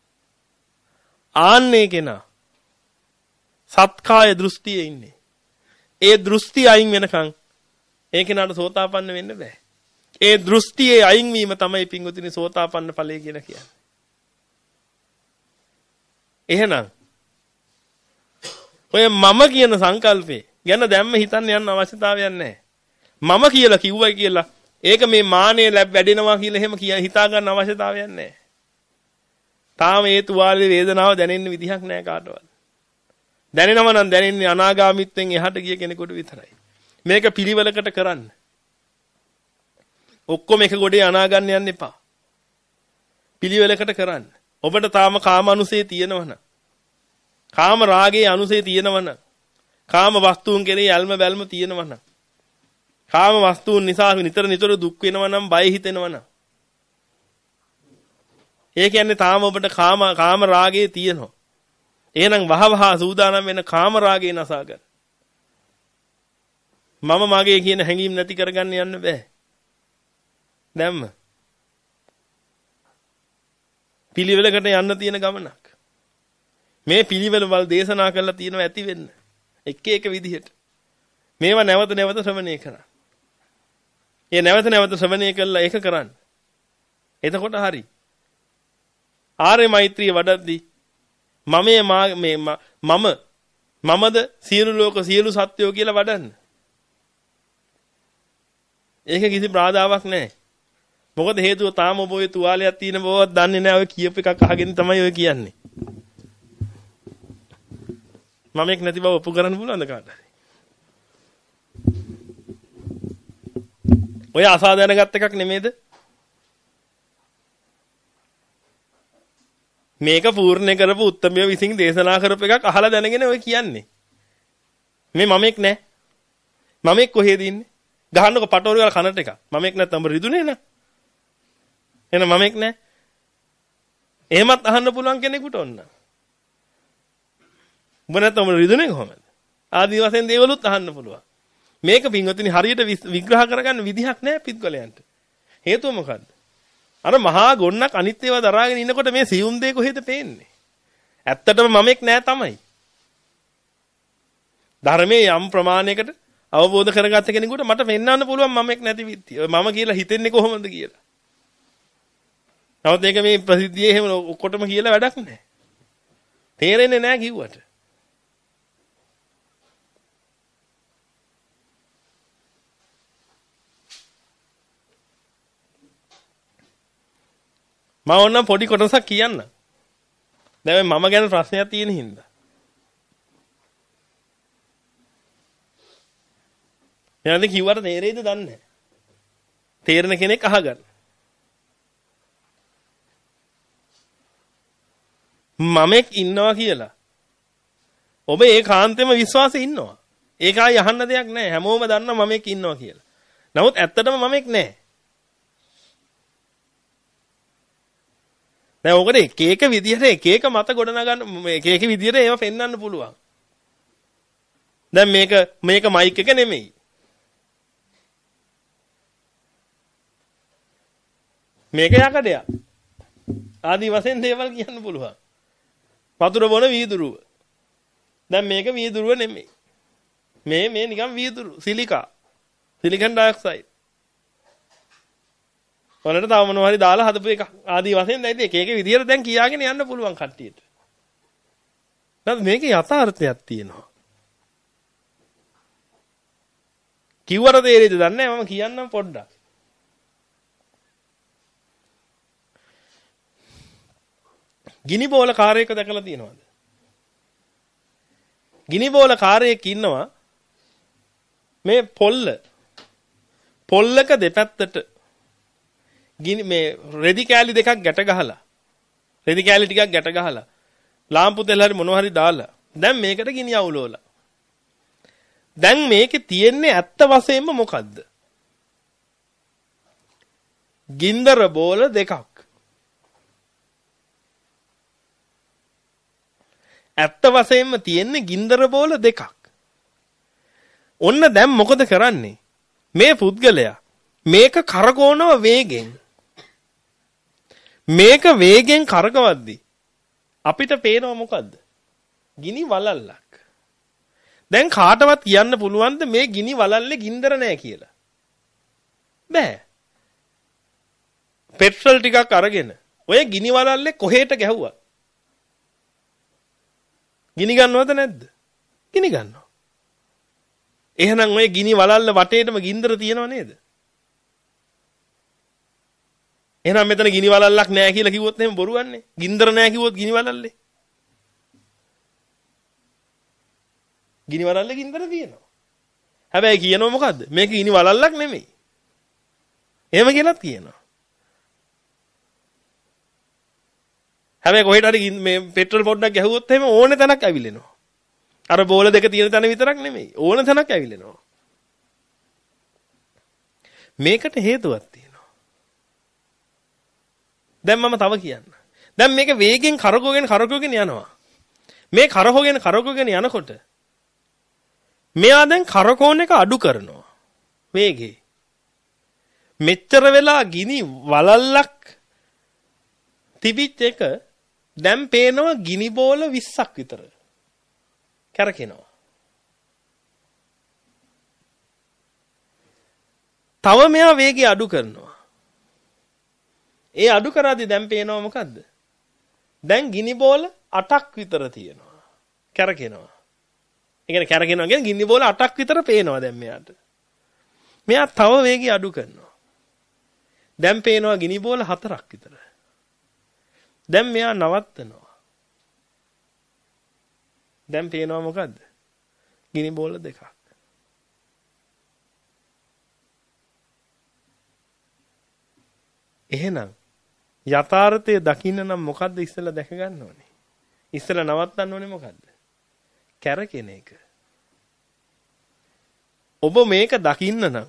ආන්නේ කෙනා සත්කාය දෘෂ්ටියේ ඉන්නේ. ඒ දෘෂ්ටි අයින් වෙනකන් ඒ කෙනාට සෝතාපන්න වෙන්න බෑ. ඒ දෘෂ්ටියේ අයින් වීම තමයි පින්වතුනි සෝතාපන්න ඵලය කියලා කියන්නේ. එහෙනම් ඔය මම කියන සංකල්පේ ගැන දැම්ම හිතන්න යන්න අවශ්‍යතාවයක් නැහැ. මම කියලා කිව්වයි කියලා ඒක මේ මානෙ ලැබ වැඩෙනවා කියලා එහෙම කිය හිතා ගන්න අවශ්‍යතාවයක් නැහැ. තාම ඒ තුවාලේ වේදනාව දැනෙන්න විදිහක් නැහැ කාටවත්. දැනෙනවා නම් දැනෙන්නේ අනාගාමීත්වෙන් එහාට ගිය කෙනෙකුට විතරයි. මේක පිළිවෙලකට කරන්න. ඔක්කොම එක ගොඩේ අනාගන්න යන්න එපා. පිළිවෙලකට කරන්න. ඔබට තාම කාම අනුසය තියෙනවනම් කාම රාගයේ අනුසය තියෙනවනම් කාම වස්තුන් කෙරෙහි ඇල්ම බැල්ම තියෙනවනම් කාම වස්තුන් නිසා නිතර නිතර දුක් වෙනවනම් බය හිතෙනවනම් ඒ කියන්නේ තාම ඔබට කාම කාම රාගයේ තියෙනවා. එහෙනම් වහවහ සූදානම් වෙන කාම රාගේ නසා ගන්න. මම මගේ කියන හැඟීම් නැති කරගන්න යන්න බෑ. දැම්ම පිළිවෙලකට යන්න තියෙන ගමනක්. මේ පිළිවෙල වල දේශනා කරලා තියෙනවා ඇති වෙන්න. එක එක විදිහට. මේවා නැවත නැවත ශ්‍රවණය කරන්න. ඒ නැවත නැවත ශ්‍රවණය කළා ඒක කරන්න. එතකොට හරි. ආර්ය මෛත්‍රිය වඩද්දී මම මේ මම මමද සියලු ලෝක සියලු සත්වයෝ කියලා වඩන්න. ඒක කිසි බාධාවක් නැහැ. මොකද හේතුව තාම ඔබ ඔය තුවාලයක් තියෙන බවවත් දන්නේ නැහැ. ඔය කියප එකක් අහගෙන තමයි ඔය කියන්නේ. මම එක් නැති බව ඔප්පු කරන්න පුළුවන්ද කාටද? ඔය අසා දැනගත් එකක් නෙමෙයිද? මේක පූර්ණ කරපු උත්තමයෝ විසින් දේශනා කරපු එකක් අහලා දැනගෙන ඔය කියන්නේ. මේ මමෙක් නෑ. මමෙක් කොහෙද ඉන්නේ? ගහන්නකො පටෝරු ගාලා කනට එක. මමෙක් නැත්නම් රිදුනේ නේ. එහෙනම් මමෙක් නෑ. එහෙමත් අහන්න පුළුවන් කෙනෙකුට ඕන. උඹ නැත්නම් රිදුනේ කොහමද? ආදි වශයෙන් දේවලුත් අහන්න පුළුවන්. මේක පින්වතුනි හරියට විග්‍රහ කරගන්න විදිහක් නෑ පිටගලයන්ට. හේතුව මොකද්ද? අර මහා ගොන්නක් අනිත් ඒවා දරාගෙන ඉන්නකොට මේ සියුම් දේ කොහෙද පේන්නේ? ඇත්තටම මමෙක් නෑ තමයි. ධර්මයේ යම් ප්‍රමාණයකට අවබෝධ කරගත්ත කෙනෙකුට මට පෙන්වන්න පුළුවන් මමෙක් නැති විත්තිය. මම කියලා හිතෙන්නේ කොහොමද කියලා. නමුත් ඒක මේ ප්‍රසිද්ධියේ එහෙම ඔක්කොටම කියලා වැඩක් නෑ. තේරෙන්නේ නෑ කිව්වට. මම ඕනම් පොඩි කොටසක් කියන්න. දැන් මම ගැන ප්‍රශ්නයක් තියෙන හින්දා. මම කිව්වට තේරෙයිද දන්නේ නැහැ. තේරෙන කෙනෙක් අහගන්න. මමෙක් ඉන්නවා කියලා. ඔබ ඒකාන්තයෙන්ම විශ්වාසෙ ඉන්නවා. ඒකයි අහන්න දෙයක් නැහැ. හැමෝම දන්නා මමෙක් ඉන්නවා කියලා. නමුත් ඇත්තටම මමෙක් නැහැ. දැන් ඔකට එක එක විදිහට එක එක මත ගොඩනගන්න එක එක විදිහට ඒවා පෙන්වන්න පුළුවන්. දැන් මේක මේක මයික් එක නෙමෙයි. මේක යකඩයක්. ආදි වශයෙන් දේවල් කියන්න පුළුවන්. වතුර බොන වීදුරුව. දැන් මේක වීදුරුව නෙමෙයි. මේ මේ නිකන් වීදුරු සිලිකා. Silicon dioxide. ඔයාලට තව මොනවා හරි දාලා හදපු එක ආදී වශයෙන් දැන් එක එක විදියට දැන් කියාගෙන යන්න පුළුවන් කට්ටියට. නැත්නම් මේකේ යථාර්ථයක් තියෙනවා. කිව්වට තේරෙයිද දන්නේ නැහැ මම කියන්නම් පොඩ්ඩක්. ගිනි බෝල කාර්යයක දැකලා තියෙනවද? ගිනි බෝල කාර්යයක ඉන්නවා මේ පොල්ල. පොල්ලක දෙපැත්තට ගිනි මේ රෙදි කෑලි දෙකක් ගැට ගහලා රෙදි කෑලි ටිකක් ගැට ගහලා ලාම්පු තෙල් හරි මොනවා හරි දාලා දැන් මේකට ගිනි අවුලෝලා. දැන් මේකේ තියෙන්නේ ඇත්ත වශයෙන්ම මොකද්ද? ගින්දර බෝල දෙකක්. ඇත්ත වශයෙන්ම තියෙන්නේ ගින්දර බෝල දෙකක්. ඔන්න දැන් මොකද කරන්නේ? මේ පුද්ගලයා මේක කරකවනව වේගෙන්. මේක වේගෙන් කරකවද්දි අපිට පේනව මොකද්ද? ගිනි වලල්ලක්. දැන් කාටවත් කියන්න පුළුවන්ද මේ ගිනි වලල්ලේ ගින්දර නැහැ කියලා? බෑ. පෙට්‍රල් ටිකක් අරගෙන ඔය ගිනි වලල්ලේ කොහෙට ගැහුවා? ගිනි ගන්නවද නැද්ද? ගිනි ගන්නවා. එහෙනම් ඔය ගිනි වලල්ල වටේටම ගින්දර තියෙනව නේද? එහෙනම් මෙතන ගිනි වලල්ලක් නැහැ කියලා කිව්වොත් එහෙම බොරුවන්නේ. ගින්දර නැහැ කිව්වොත් ගිනි වලල්ලේ. ගිනි වලල්ලේ ගින්දර තියෙනවා. හැබැයි කියනවා මොකද්ද? මේක ගිනි වලල්ලක් නෙමෙයි. එහෙම කියලාත් කියනවා. හැබැයි කොහෙට හරි මේ පෙට්‍රල් පොඩ්ඩක් ගැහුවොත් එහෙම ඕනේ තැනක් ඇවිලෙනවා. අර බෝල දෙක තියෙන තැන විතරක් නෙමෙයි. ඕනේ තැනක් ඇවිලෙනවා. මේකට හේතුවක් තියෙනවා. දැන් මම තව කියන්න. දැන් මේක වේගෙන් කරකවගෙන කරකවගෙන යනවා. මේ කරකවගෙන කරකවගෙන යනකොට මෙයා දැන් කරකවන එක අඩු කරනවා. වේගේ. මෙච්චර වෙලා ගිනි වලල්ලක් තිබිච්ච එක දැන් පේනවා ගිනි බෝල විස්සක් විතර කැරකෙනවා. තව මෙයා වේගය අඩු කරනවා. ඒ අඩු කරාදී දැන් පේනවා මොකද්ද? දැන් ගිනි බෝල අටක් විතර තියෙනවා. කැරකෙනවා. ඒ කියන්නේ කැරකෙනවා කියන්නේ ගිනි බෝල අටක් විතර පේනවා දැන් මෙයාට. මෙයා තව වේගය අඩු කරනවා. දැන් පේනවා ගිනි බෝල හතරක් විතර. දැන් මෙයා නවත්තනවා. දැන් පේනවා මොකද්ද? ගිනි බෝල දෙකක්. එහෙනම් යථාර්ථය දකින්න නම් මොකද්ද ඉස්සෙල්ලා දැක ගන්න ඕනේ? ඉස්සෙල්ලා නවත්තන්න ඕනේ මොකද්ද? කැරකෙන එක. ඔබ මේක දකින්න නම්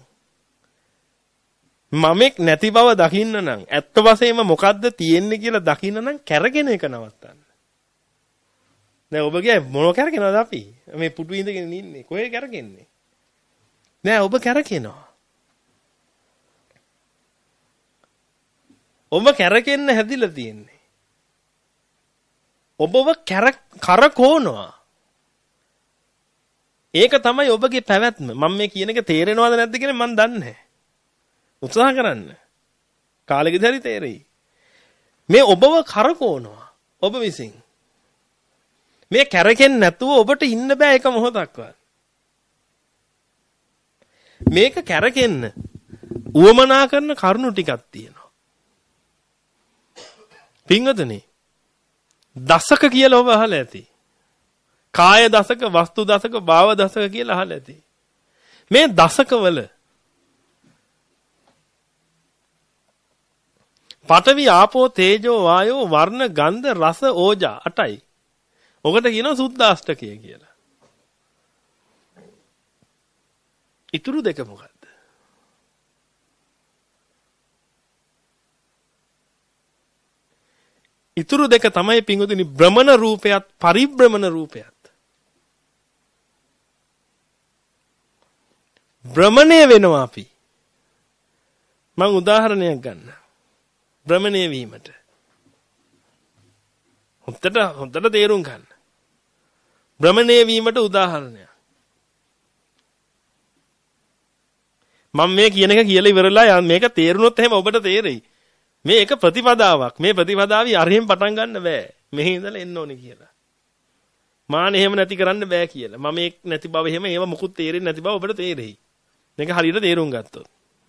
මමෙක් නැති බව දකින්න නම් ඇත්ත වශයෙන්ම මොකද්ද තියෙන්නේ කියලා දකින්න නම් කැරගෙන එක නවත්තන්න. දැන් ඔබ ගියා මොන කැරගෙනවද අපි? මේ පුටු ඉඳගෙන ඉන්නේ. කොහේ කැරගෙන්නේ? නෑ ඔබ කැරගෙනවා. ඔබ කැරකෙන්න හැදිලා තියෙන්නේ. ඔබව කරකෝනවා. ඒක තමයි ඔබගේ පැවැත්ම. මම මේ කියන එක තේරෙනවද නැද්ද කියලා මම දන්නේ නැහැ. උත්සාහ කරන්න. කාලෙකදී හරි තේරෙයි. මේ ඔබව කරකවනවා. ඔබ විසින්. මේ කැරකෙන්නේ නැතුව ඔබට ඉන්න බෑ එක මොහොතක්වත්. මේක කැරකෙන්න උවමනා කරන කරුණු ටිකක් තියෙනවා. පින්වතුනි දසක කියලා ඔබ අහලා ඇති. කාය දසක, වස්තු දසක, භාව දසක කියලා අහලා ඇති. මේ දසකවල පඨවි ආපෝ තේජෝ වායෝ වර්ණ ගන්ධ රස ඕජා අටයි. ඔකට කියනවා සුද්ධාෂ්ටකය කියලා. ඊතුරු දෙක මොකද්ද? ඊතුරු දෙක තමයි පිංගුතුනි භ්‍රමණ රූපයත් පරිභ්‍රමණ රූපයත්. භ්‍රමණය වෙනවා අපි. මම උදාහරණයක් ගන්න. භ්‍රමණය වීමට. හොඳට හොඳට තේරුම් ගන්න. භ්‍රමණය වීමට උදාහරණයක්. මම මේ කියන එක කියලා ඉවරලා මේක තේරුනොත් එහෙම ඔබට තේරෙයි. මේ එක ප්‍රතිපදාවක්. මේ ප්‍රතිපදාවයි අරියෙන් පටන් ගන්න බෑ. මෙහි ඉඳලා එන්න ඕනේ කියලා. මාන එහෙම නැති කරන්න බෑ කියලා. මම මේක නැති බව එහෙම ඒව මොකුත් තේරෙන්නේ නැති බව ඔබට තේරෙයි. මේක හරියට තේරුම් ගත්තොත්.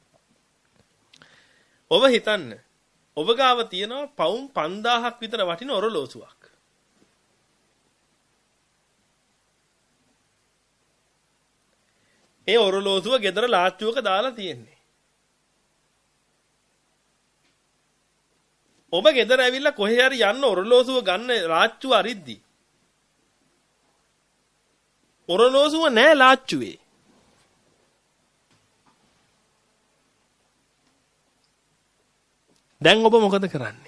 ඔබ හිතන්න. ඔබ ගාව තියෙනවා පවුම් පන්දාහක් විතර වටින ඔරලෝසුවක්. ඒ ඔරලෝසුව ගෙදර ලාච්චුවක දාලා තියෙන්නේ. ඔබ ගෙදර ඇවිල්ලා කොහේ හරි යන්න ඔරලෝසුව ගන්න ලාච්චුව අරිද්දි ඔරලෝසුව නෑ ලාච්චුවේ. දැන් ඔබ මොකද කරන්නේ?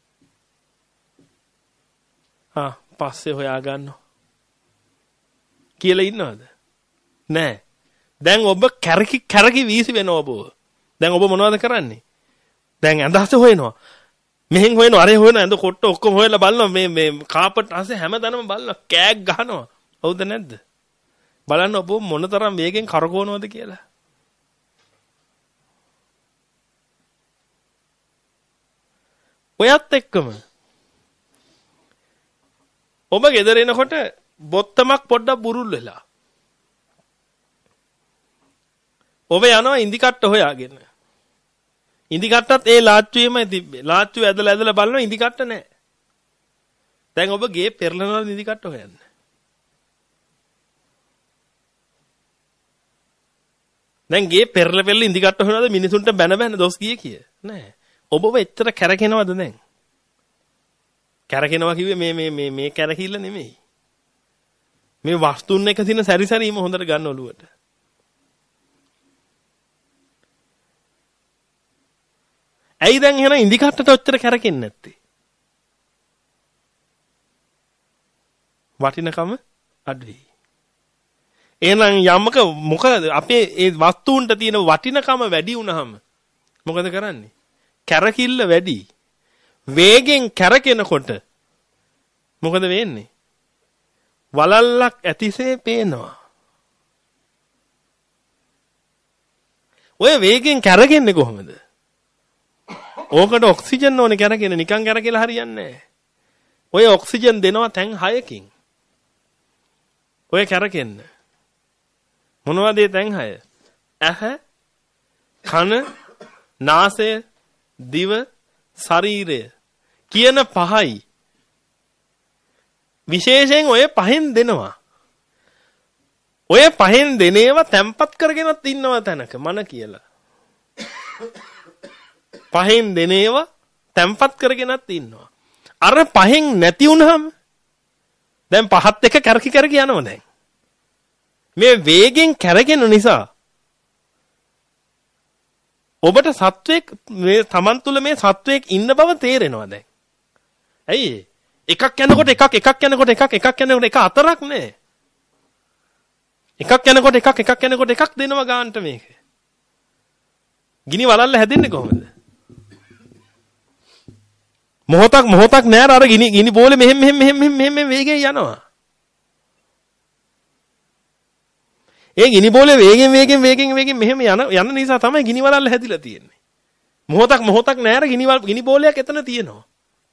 ආ පස්සේ හොයා ගන්නවා කියලා ඉන්නවද? නෑ. දැන් ඔබ කැරකි කැරකි වීසි වෙනවා ඔබ. දැන් ඔබ මොනවද කරන්නේ? දැන් ඇඳහස හොයනවා. මෙහෙන් හොයනවා අරේ හොයනවා ඇඳ කොට්ට ඔක්කොම හොයලා බලනවා මේ මේ කාපට් අස්සේ හැමදැනම බලනවා කෑග් ගහනවා. හවුද නැද්ද? බලන්න ඔබ මොනතරම් වේගෙන් කරකවනවද කියලා. ඔයත් එක්කම ඔබ ගෙදර එනකොට බොත්තමක් පොඩ්ඩක් බුරුල් වෙලා. ඔබ යනවා ඉන්දි කට්ට හොයාගෙන. ඉන්දි කට්ටත් ඒ ලාච්චුවේමයි තිබ්බේ. ලාච්චුව ඇදලා ඇදලා බලනවා ඉන්දි කට්ට නැහැ. දැන් ඔබ ගේ පෙරලනවා ඉන්දි කට්ට හොයන්න. දැන් ගේ පෙරල පෙරල ඉන්දි කට්ට හොයනවාද මිනිසුන්ට බැන බැන දොස් කිය කිය. නෑ. ඔබව එච්චර කැරකෙනවද දැන්? කැරකෙනවා කිව්වේ මේ මේ මේ මේ කැරකිල්ල නෙමෙයි. මේ වස්තුන් එක දින සැරිසරීම හොඳට ගන්න ඔළුවට. ඇයි දැන් එහෙනම් ඉන්දි කට්ටට ඔච්චර කැරකෙන්නේ නැත්තේ? වටිනකම අඩුයි. එහෙනම් යම්ක මොකද අපේ ඒ වස්තුන්ට තියෙන වටිනකම වැඩි වුණාම මොකද කරන්නේ? කැරකිල්ල වැඩි. වේගෙන් කැරකෙනකොට මොකද වෙන්නේ? වලල්ලක් ඇතිසේ පේනවා. ඔය වේගෙන් කැරකෙන්නේ කොහොමද? ඕකට ඔක්සිජන් ඕනේ කැරකෙන්න නිකන් කැරකෙලා හරියන්නේ නැහැ. ඔය ඔක්සිජන් දෙනවා තැන් හයකින්. ඔය කැරකෙන්න. මොනවද ඒ තැන් හය? ඇහ, කන, නාසය, දිව, ශරීරය කියන පහයි. විශේෂයෙන් ඔය පහෙන් දෙනවා. ඔය පහෙන් දෙනේවා තැම්පත් කරගෙනත් ඉන්නවා තැනක මන කියලා. පහෙන් දෙනේවා තැම්පත් කරගෙනත් ඉන්නවා. අර පහෙන් නැති වුනහම දැන් පහත් එක කැරකි කැරකි යනවා දැන්. මේ වේගෙන් කැරගෙන නිසා ඔබට සත්වයක් මේ Taman තුල මේ සත්වයක් ඉන්න බව තේරෙනවා දැන්. ඇයි? එකක් යනකොට එකක් එකක් යනකොට එකක් එකක් යනකොට එක අතරක් නෑ. එකක් යනකොට එකක් එකක් යනකොට එකක් දෙනවා ගන්නට මේක. ගිනි වලල්ල හැදෙන්නේ කොහොමද? මොහොතක් මොහොතක් නෑර අර ගිනි ගිනි බෝලේ මෙහෙම මෙහෙම මෙහෙම මෙහෙම වේගෙන් යනවා. ඒ ගිනි බෝලේ වේගෙන් වේගෙන් වේගෙන් වේගෙන් මෙහෙම යන යන නිසා තමයි ගිනි වලල්ල හැදිලා තියෙන්නේ. මොහොතක් මොහොතක් නෑර ගිනි ගිනි බෝලයක් එතන තියෙනවා.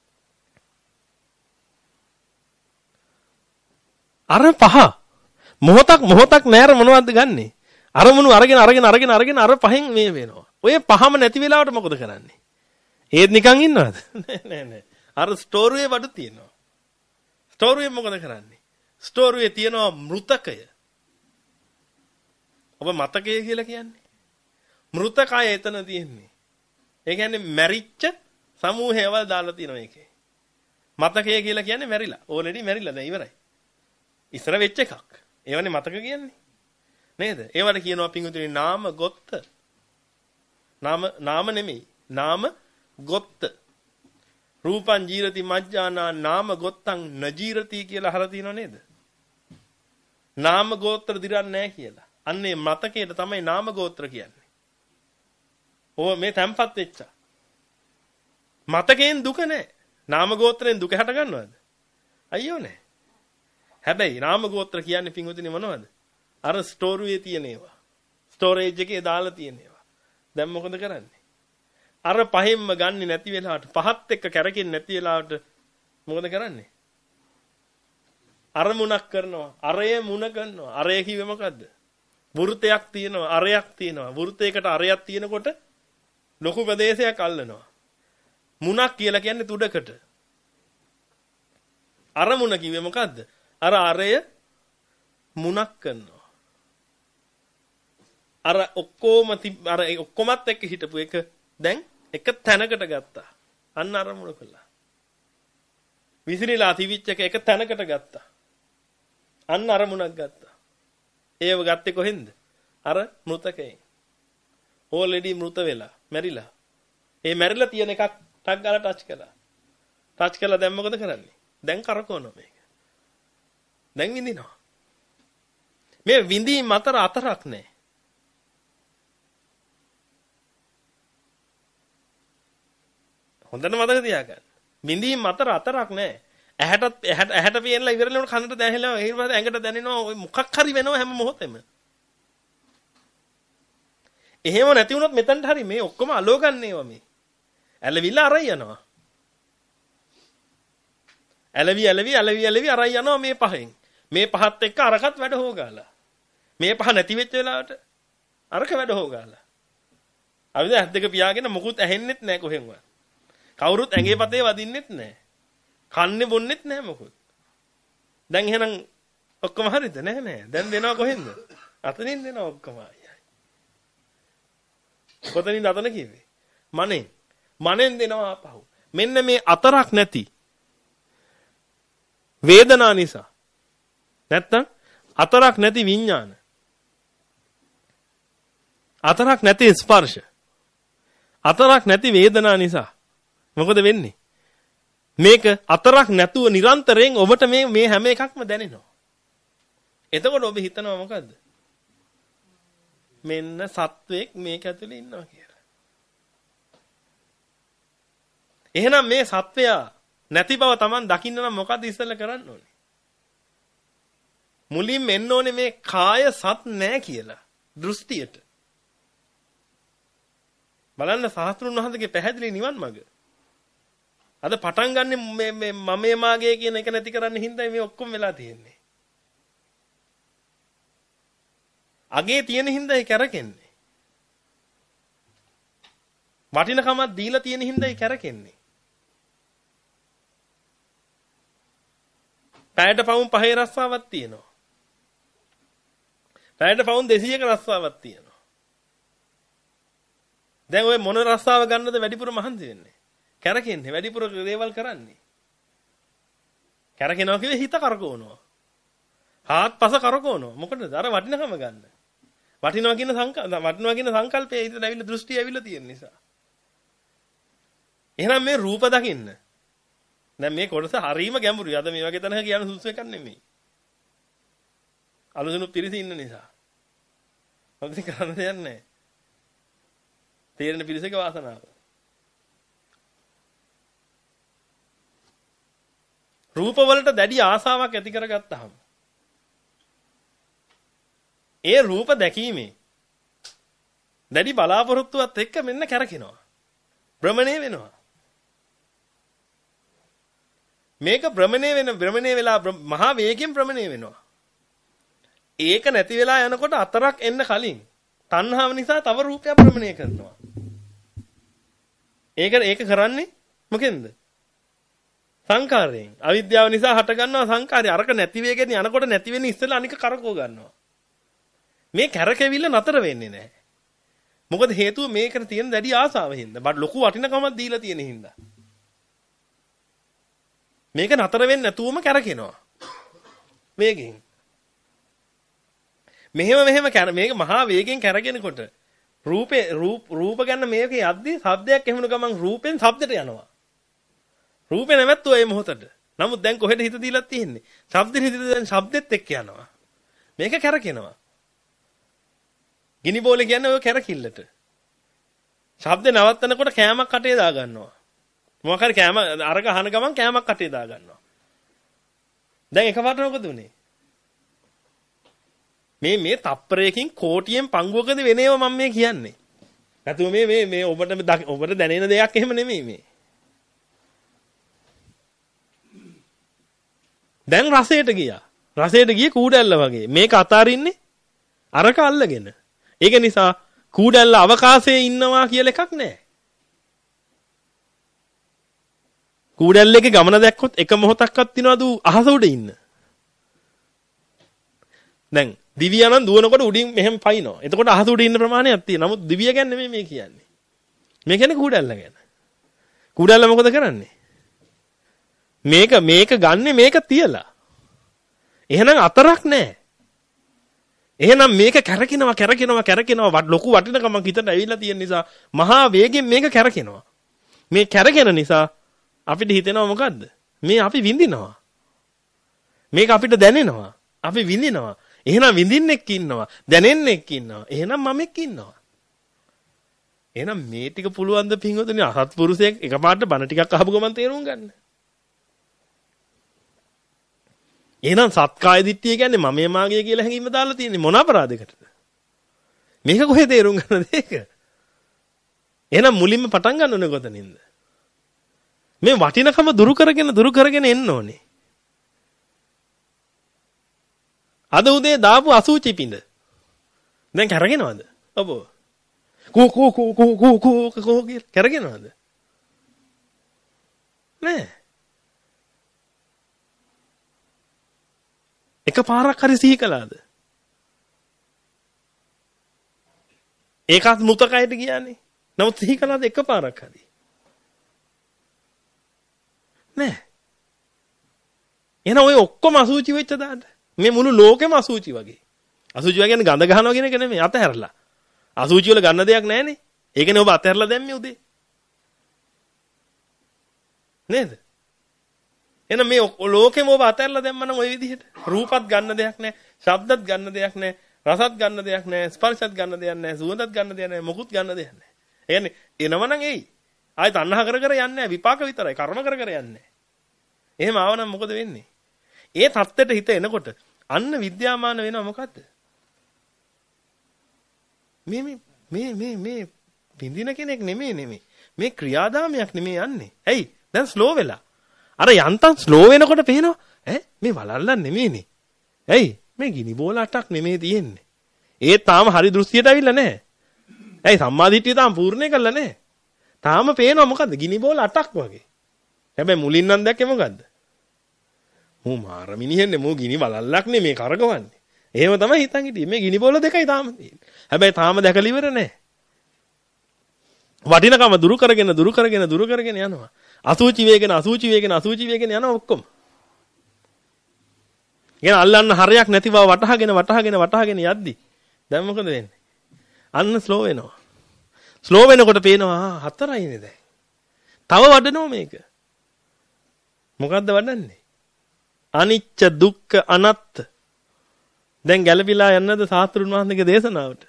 අර පහ මොහොතක් මොහොතක් නෑර මොනවද ගන්නෙ? අරමුණු අරගෙන අරගෙන අරගෙන අරගෙන අර පහෙන් මේ වෙනවා. ඔය පහම නැති වෙලාවට මොකද කරන්නේ? ඒත් නිකන් ඉන්නවද? නෑ නෑ නෑ. අර ස්ටෝරුවේ බඩු තියෙනවා. ස්ටෝරුවේ මොකද කරන්නේ? ස්ටෝරුවේ තියෙනවා මෘතකය. ඔබ මතකය කියලා කියන්නේ. මෘතකය එතන තියෙන්නේ. ඒ කියන්නේ මැරිච්ච සමූහයවල් දාලා තියෙනවා ඒකේ. මතකය කියලා කියන්නේ මැරිලා. ඕලෙඩි මැරිලා දැන් ඉවරයි. ඉස්සර වෙච්ච එකක්. ඒවනේ මතක කියන්නේ. නේද? ඒවට කියනවා පිංගුතුනි නාම ගොත්ත. නාම නාම නෙමෙයි. නාම ගොත්ත. රූපං ජීරති මජ්ජානා නාම ගොත්තං නජීරති කියලා අහලා තියෙනව නේද? නාම ගෝත්‍ර දිරන්නේ නැහැ කියලා. අන්නේ මතකයට තමයි නාම ගෝත්‍ර කියන්නේ. ඕව මේ තැම්පත් වෙච්ච. මතකයෙන් දුක නැහැ. නාම ගෝත්‍රයෙන් දුක හට ගන්නවද? අයියෝ නැහැ. හැබැයි නාම ගෝත්‍ර කියන්නේ පිංගුතුනි මොනවද? අර ස්ටෝරුවේ තියෙන ඒවා. ස්ටෝරේජ් එකේ දාලා තියෙන ඒවා. දැන් මොකද කරන්නේ? අර පහෙන්ම ගන්නේ නැති වෙලාවට පහත් එක්ක කැරකෙන්නේ නැති වෙලාවට මොකද කරන්නේ? අරමුණක් කරනවා. අරය මුණ කරනවා. අරය කිව්වේ මොකද්ද? වෘතයක් තියෙනවා. අරයක් තියෙනවා. වෘතයකට අරයක් තියෙනකොට ලොකු ප්‍රදේශයක් අල්ලනවා. මුණක් කියලා කියන්නේ තුඩකට. අරමුණ කිව්වේ මොකද්ද? අර අරය මුණක් කරනවා. අර ඔක්කොම අර ඔක්කොමත් එක්ක හිටපු එක දැන් එක තැනකට ගත්තා. අන්න අරමුණ කළා. විසිරීලා තිවිච්ච එක එක තැනකට ගත්තා. අන්න අරමුණක් ගත්තා. ඒව ගත්තේ කොහෙන්ද? අර මෘතකයෙන්. ඕල්රෙඩි මෘත වෙලා, මැරිලා. ඒ මැරිලා තියෙන එකක් ටක් ගාලා ටච් කළා. ටච් කළා දැන් මොකද කරන්නේ? දැන් කරකවනවා මේක. දැන් විඳිනවා. මේ විඳීම් අතර අතරක් නැහැ. හොඳට මතක තියාගන්න. විඳීම් අතර අතරක් නැහැ. ඇහැටත් ඇහැට ඇහැට පේනලා ඉවරලා කනට දැනෙනවා. ඊට පස්සේ ඇඟට දැනෙනවා. ඔය මොකක් හරි වෙනවා හැම මොහොතෙම. එහෙම නැති වුණොත් මෙතනට හරි මේ ඔක්කොම අලෝ ගන්නේවා මේ. ඇලවිලා අරයි යනවා. ඇලවි ඇලවි ඇලවි ඇලවි අරයි යනවා මේ පහෙන්. මේ පහත් එක්ක අරකට වැඩ හොගාලා. මේ පහ නැති වෙච්ච වෙලාවට අරක වැඩ හොගාලා. අවිද ඇස් දෙක පියාගෙන මොකුත් ඇහෙන්නෙත් නැහැ කොහෙන්වත්. කවුරුත් ඇඟේ පතේ වදින්නෙත් නැහැ. කන්නේ බොන්නෙත් නැහැ මොකුත්. දැන් එහෙනම් ඔක්කොම හරිද? නැහැ නෑ. දැන් දෙනවා කොහෙන්ද? අතනින් දෙනවා ඔක්කොම. කොතනින්ද අතන කිව්වේ? මනෙන්. මනෙන් දෙනවා පහු. මෙන්න මේ අතරක් නැති වේදනා නිසා. නැත්තම් අතරක් නැති විඥාන. අතරක් නැති ස්පර්ශ. අතරක් නැති වේදනා නිසා. මොකද වෙන්නේ? මේක අතරක් නැතුව නිරන්තරයෙන් ඔබට මේ මේ හැම එකක්ම දැනෙනවා. එතකොට ඔබ හිතනවා මොකද්ද? මෙන්න සත්වෙක් මේක ඇතුලේ ඉන්නවා කියලා. එහෙනම් මේ සත්වයා නැති බව Taman දකින්න නම් මොකද්ද ඉස්සෙල්ලා කරන්න ඕනේ? මුලින්ම එන්න ඕනේ මේ කාය සත් නැහැ කියලා දෘෂ්ටියට. බලන්න සාස්ත්‍රුන් වහන්සේගේ පැහැදිලි නිවන් මඟ. අද පටන් ගන්න මේ මේ මමේ මාගේ කියන එක නැති කරන්න හින්දා මේ ඔක්කොම වෙලා තියෙන්නේ. අගේ තියෙන හින්දායි කැරකෙන්නේ. වටිනකමක් දීලා තියෙන හින්දායි කැරකෙන්නේ. පැයට පවුම් පහේ රස්සාවක් තියෙනවා. පැයට පවුම් දෙසීයක රස්සාවක් තියෙනවා. දැන් ඔය මොන රස්සාව ගන්නද වැඩිපුර මහන්සි වෙන්නේ? කැරකෙන්නේ වැඩිපුර දේවල් කරන්නේ. කැරකෙනවා කිව්වේ හිත කරකවනවා. හාත්පස කරකවනවා. මොකටද? අර වටිනකම ගන්න. වටිනවා කියන සංකල්ප වටිනවා කියන සංකල්පයේ හිතට ඇවිල්ලා දෘෂ්ටි ඇවිල්ලා තියෙන නිසා. එහෙනම් මේ රූප දකින්න. දැන් මේ කොටස හරීම ගැඹුරුයි. අද මේ වගේ තැනක කියන සුසු එකක් නෙමෙයි. අලුසුණු පිරිස ඉන්න නිසා. මොකද කරන්න දෙයක් නැහැ. තේරෙන පිරිසක වාසනාව. රූප වලට දැඩි ආසාවක් ඇති කරගත්තාම ඒ රූප දැකීමේ දැඩි බලාපොරොත්තුවත් එක්ක මෙන්න කැරකිනවා. භ්‍රමණය වෙනවා. මේක භ්‍රමණය වෙන භ්‍රමණය වෙලා මහා වේගයෙන් භ්‍රමණය වෙනවා. ඒක නැති වෙලා යනකොට අතරක් එන්න කලින් තණ්හාව නිසා තව රූපයක් භ්‍රමණය කරනවා. ඒක ඒක කරන්නේ මොකෙන්ද? සංකාරයෙන්. අවිද්‍යාව නිසා හට ගන්නවා සංකාරය. අරක නැති වෙගෙන යනකොට නැති වෙන ඉස්සෙල්ලා අනික කරකව ගන්නවා. මේ කැරකෙවිල්ල නතර වෙන්නේ නැහැ. මොකද හේතුව මේකට තියෙන දැඩි ආසාව හින්දා. බඩ ලොකු වටිනකමක් දීලා තියෙන හින්දා. මේක නතර වෙන්නේ නැතුවම කැරකෙනවා. වේගෙන්. මෙහෙම මෙහෙම මේක මහා වේගෙන් කැරගෙනකොට රූපේ රූප රූප ගන්න මේකේ යද්දී ශබ්දයක් එහෙමන ගමන් රූපෙන් ශබ්දයට යනවා. රූපේ නැවැත්තුවා මේ මොහොතට. නමුත් දැන් කොහෙද හිත දීලා තියෙන්නේ? ශබ්දෙට හිත දැන් ශබ්දෙත් එක්ක යනවා. මේක කැරකෙනවා. ගිනි බෝලේ කියන්නේ ඔය කැරකිල්ලට. ශබ්ද නවත්තනකොට කෑමක් කටේ දා ගන්නවා. මොකක් හරි කෑම අරක අහන ගමන් කෑමක් කටේ දා ගන්නවා. දැන් එකපාරට මොකද උනේ? මේ මේ තප්පරයකින් කෝටියෙන් පංගුවකද වෙනේව මම මේ කියන්නේ. නැතුව මේ මේ මේ ඔබට ඔබට දැනෙන දෙයක් එහෙම නෙමෙයි මේ. දැන් රසයට ගියා. රසයට ගියේ කූඩැල්ල වගේ. මේක අතාරින්නේ අරක අල්ලගෙන. ඒක නිසා කූඩැල්ල අවකාශයේ ඉන්නවා කියලා එකක් නැහැ. කූඩැල්ලේගේ ගමන දැක්කොත් එක මොහොතක්වත් තියනවද අහස උඩ ඉන්න. දැන් දිවියා නම් දුවනකොට උඩින් මෙහෙම පයින්නවා. එතකොට අහස උඩ ඉන්න ප්‍රමාණයක් තියෙනවා. නමුත් දිවිය ගැන නෙමෙයි මේ කියන්නේ. මේ කියන්නේ කූඩැල්ල ගැන. කූඩැල්ල මොකද කරන්නේ? මේක මේක ගන්නෙ මේක තියලා. එහෙනම් අතරක් නැහැ. එහෙනම් මේක කැරකිනවා කැරකිනවා කැරකිනවා ලොකු වටිනකමක් හිතට ඇවිල්ලා තියෙන නිසා මහා වේගෙන් මේක කැරකිනවා. මේ කැරකෙන නිසා අපිට හිතෙනවා මොකද්ද? මේ අපි විඳිනවා. මේක අපිට දැනෙනවා. අපි විඳිනවා. එහෙනම් විඳින්නෙක් ඉන්නවා. දැනෙන්නෙක් ඉන්නවා. එහෙනම් මමෙක් ඉන්නවා. එහෙනම් මේ ටික පුළුවන් ද පින්වතුනි අසත්පුරුෂයෙක් එකපාරට බණ ටිකක් අහපු ගමන් තේරුම් ගන්න. එහෙනම් සත්කාය දිට්ඨිය කියන්නේ මමේ මාගේ කියලා හැඟීම දාලා තියෙන්නේ මොන අපරාධයකටද? මේක කොහෙද තේරුම් ගන්නද ඒක? එහෙනම් මුලින්ම පටන් ගන්න ඕනේ කොතනින්ද? මේ වටිනකම දුරු කරගෙන දුරු කරගෙන එන්න ඕනේ. අද උදේ දාපු අසුචි පිඳ. දැන් කරගෙනවද? ඔබ. කෝ කෝ කෝ කෝ කෝ කෝ කෝ කරගෙනවද? නෑ. එක පාරක් හරි සිහි කළාද? ඒකත් මුතකයට කියන්නේ. නමුත් සිහි කළාද එක පාරක් හරි? නෑ. එහෙනම් ඔය ඔක්කොම අසුචි වෙච්ච දාන්න. මේ මුළු ලෝකෙම අසුචි වගේ. අසුචි කියන්නේ ගඳ ගන්නවා කියන එක නෙමෙයි අතහැරලා. අසුචි වල ගන්න දෙයක් නැහනේ. ඒකනේ ඔබ අතහැරලා දැම්මේ උදේ. නේද? එහෙනම් මේ ලෝකෙම ඔබ අතහැරලා දැම්ම නම් ওই විදිහට රූපත් ගන්න දෙයක් නැහැ, ශබ්දත් ගන්න දෙයක් නැහැ, රසත් ගන්න දෙයක් නැහැ, ස්පර්ශත් ගන්න දෙයක් නැහැ, සුවඳත් ගන්න දෙයක් නැහැ, මොකුත් ගන්න දෙයක් නැහැ. ඒ කියන්නේ එනවනම් එයි. ආයෙත් අන්නහ කර කර යන්නේ නැහැ, විපාක විතරයි, කර්ම කර කර යන්නේ නැහැ. එහෙම ආවනම් මොකද වෙන්නේ? ඒ தත්තෙට හිත එනකොට අන්න විද්‍යාමාන වෙනවා මොකද්ද? මේ මේ මේ මේ මේ බින්දින කෙනෙක් නෙමෙයි නෙමෙයි. මේ ක්‍රියාදාමයක් නෙමෙයි යන්නේ. ඇයි? දැන් ස්ලෝ වෙලා. අර යන්තම් ස්ලෝ වෙනකොට පේනවා ඈ මේ වලල්ලක් නෙමෙයිනේ. ඇයි? මේ ගිනි බෝල අටක් නෙමෙයි තියෙන්නේ. ඒ තාම හරි දෘෂ්ටියට ඇවිල්ලා නැහැ. ඇයි සම්මාදිට්ඨිය තාම පූර්ණේ කරලා නැහැ. තාම පේනවා මොකද්ද? ගිනි බෝල අටක් වගේ. හැබැයි මුලින් නම් දැක්කේ මොකද්ද? මූ මාර මිනිහෙන්නේ මූ ගිනි වලල්ලක් නෙමේ කරකවන්නේ. එහෙම තමයි හිතන් හිටියේ. මේ ගිනි බෝල දෙකයි තාම තියෙන්නේ. හැබැයි තාම දැකලා ඉවර නැහැ. වටිනකම දුරු කරගෙන දුරු කරගෙන දුරු කරගෙන යනවා. අසුචි වේගෙන අසුචි වේගෙන අසුචි වේගෙන යනවා ඔක්කොම. ගෙන අල්ලන්න හරයක් නැති බව වටහාගෙන වටහාගෙන වටහාගෙන යද්දි දැන් මොකද වෙන්නේ? අන්න ස්ලෝ වෙනවා. ස්ලෝ වෙනකොට පේනවා හතරයිනේ දැන්. තව වඩනවා මේක. මොකද්ද වඩන්නේ? අනිච්ච දුක්ඛ අනාත්ත. දැන් ගැළපීලා යන්නද සාස්ත්‍රුන් වහන්සේගේ දේශනාවට?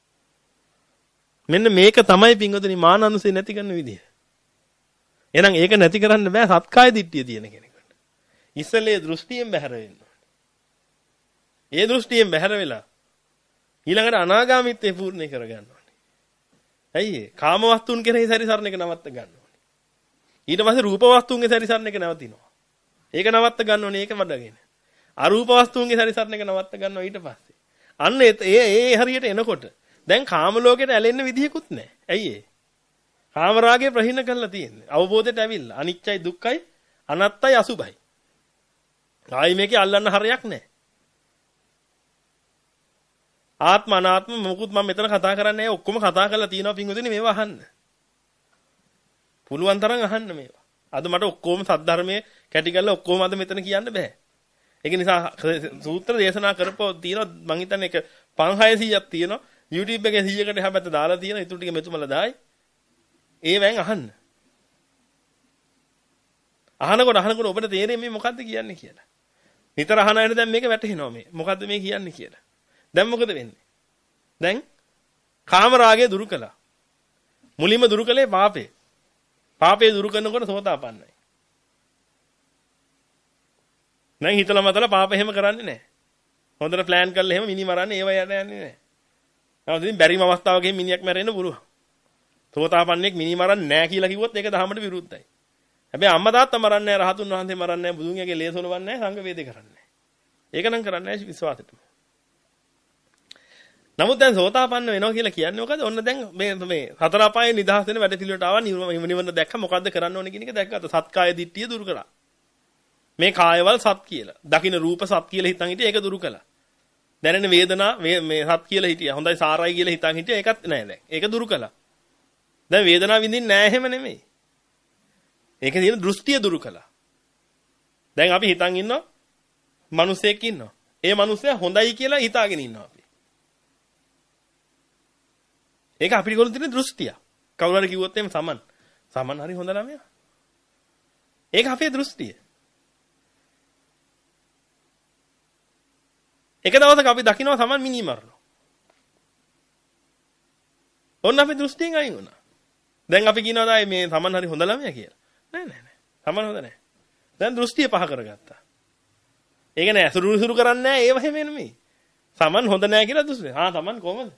මෙන්න මේක තමයි පින්වතුනි මානනුසේ නැති කරන විදිය. එහෙනම් ඒක නැති කරන්න බෑ සත්කාය දිට්ඨිය තියෙන කෙනෙකුට. ඉස්සෙල්ලේ දෘෂ්ටියෙන් බැහැර වෙන්න ඕනේ. ඒ දෘෂ්ටියෙන් බැහැර වෙලා ඊළඟට අනාගාමීත්වයේ පූර්ණේ කරගන්න ඕනේ. ඇයි ඒ? කාම වස්තුන් කෙරෙහි සැරිසරන එක නවත්ත ගන්න ඕනේ. ඊට පස්සේ රූප වස්තුන්ගේ සැරිසරන එක නවතිනවා. ඒක නවත්ත ගන්න ඕනේ ඒක වඩගෙන. අරූප වස්තුන්ගේ සැරිසරන එක නවත්ත ගන්නවා ඊට පස්සේ. අන්න ඒ ඒ හරියට එනකොට දැන් කාම ලෝකෙට ඇලෙන්න විදිහකුත් නැහැ. ඇයි ඒ? කාම රාගය ප්‍රහීන කරලා තියෙන්නේ. අවබෝධයට ඇවිල්ලා. අනිච්චයි දුක්ඛයි අනාත්තයි අසුභයි. ආයි මේකේ අල්ලන්න හරයක් නැහැ. ආත්ම අනාත්ම මොකුත් මම මෙතන කතා කරන්නේ නැහැ. ඔක්කොම කතා කරලා තියෙනවා පින්වතුනි මේවා අහන්න. පුළුවන් තරම් අහන්න මේවා. අද මට ඔක්කොම සද්ධර්මයේ කැටි කරලා ඔක්කොම අද මෙතන කියන්න බෑ. ඒක නිසා සූත්‍ර දේශනා කරපුවා තියෙනවා මං හිතන්නේ ඒක පන්හයසීයක් තියෙනවා. YouTube එකේ සීයකට එහා පැත්ත දාලා තියෙනවා. ඊටු ටික මෙතුමලා දායි. ඒවෙන් අහන්න. අහනකොට අහනකොට ඔබට තේරෙන්නේ මේ මොකද්ද කියන්නේ කියලා. නිතර අහන අයට දැන් මේක වැටහෙනවා මේ. මොකද්ද මේ කියන්නේ කියලා. දැන් මොකද වෙන්නේ? දැන් කාම රාගය දුරු කළා. මුලින්ම දුරු කළේ පාපේ. පාපේ දුරු කරනකොට සෝතාපන්නයි. දැන් හිතලා මතලා පාප එහෙම කරන්නේ නැහැ. හොඳට ප්ලෑන් කරලා එහෙම මිනි මරන්නේ ඒව යට යන්නේ නැහැ. නමුත් ඉතින් බැරිම අවස්ථාවකදී මිනිහෙක් මැරෙන්න පුළුවන්. සෝතාපන්නෙක් මිනි මරන්නේ නැහැ කියලා කිව්වොත් ඒක දහමට විරුද්ධයි. හැබැයි අම්මා තාත්තා මරන්නේ නැහැ, රහතුන් වහන්සේ මරන්නේ නැහැ, බුදුන් යගේ ලේසොලවන්නේ නැහැ, සංඝ වේදේ කරන්නේ නැහැ. ඒක නම් කරන්නේ නැහැ විශ්වාසෙටම. නමුත් දැන් සෝතාපන්න වෙනවා කියලා කියන්නේ මොකද? ඔන්න දැන් මේ මේ හතර අපායේ නිදහස් වෙන වැඩ පිළිවෙලට ආවා නිවන දැක්ක මොකද්ද කරන්න ඕනේ කියන එක දැක්කත් සත්කාය දිට්ඨිය දුරු කළා. මේ කායවල සත් කියලා. දකින්න රූප සත් කියලා හිතන් හිටියේ ඒක දුරු කළා. දැනෙන වේදනා මේ සත් කියලා හිටියා. හොඳයි සාරයි කියලා හිතන් හිටියා ඒකත් නෑ දැන්. ඒක දුරු කළා. දැන් වේදනාව විඳින්නේ නෑ එහෙම නෙමෙයි. ඒකේ තියෙන දෘෂ්ටිය දුරු කළා. දැන් අපි හිතන් ඉන්නවා මිනිසෙක් ඉන්නවා. ඒ මිනිසයා හොඳයි කියලා හිතාගෙන ඉන්නවා අපි. ඒක අපිට ගොල්ලෝ තියෙන දෘෂ්ටිය. කවුරු හරි කිව්වොත් එහෙම සමන්. සමන් හරි හොඳ ළමයා. ඒක අපේ දෘෂ්ටිය. එක දවසක අපි දකිනවා සමන් මිනි මරනවා. ඔන්න අපි දෘෂ්ටියෙන් අයින් වුණා. දැන් අපි කියනවා දැන් මේ සමන් හරි හොඳ ළමයා කියලා. නෑ නෑ නෑ. සමන් හොඳ නෑ. දැන් දෘෂ්ටිය පහ කරගත්තා. ඒක නෑ සුරු සුරු කරන්නේ නෑ ඒව හැම නෙමෙයි. සමන් හොඳ නෑ කියලා දෘෂ්ටිය. ආ සමන් කොහමද?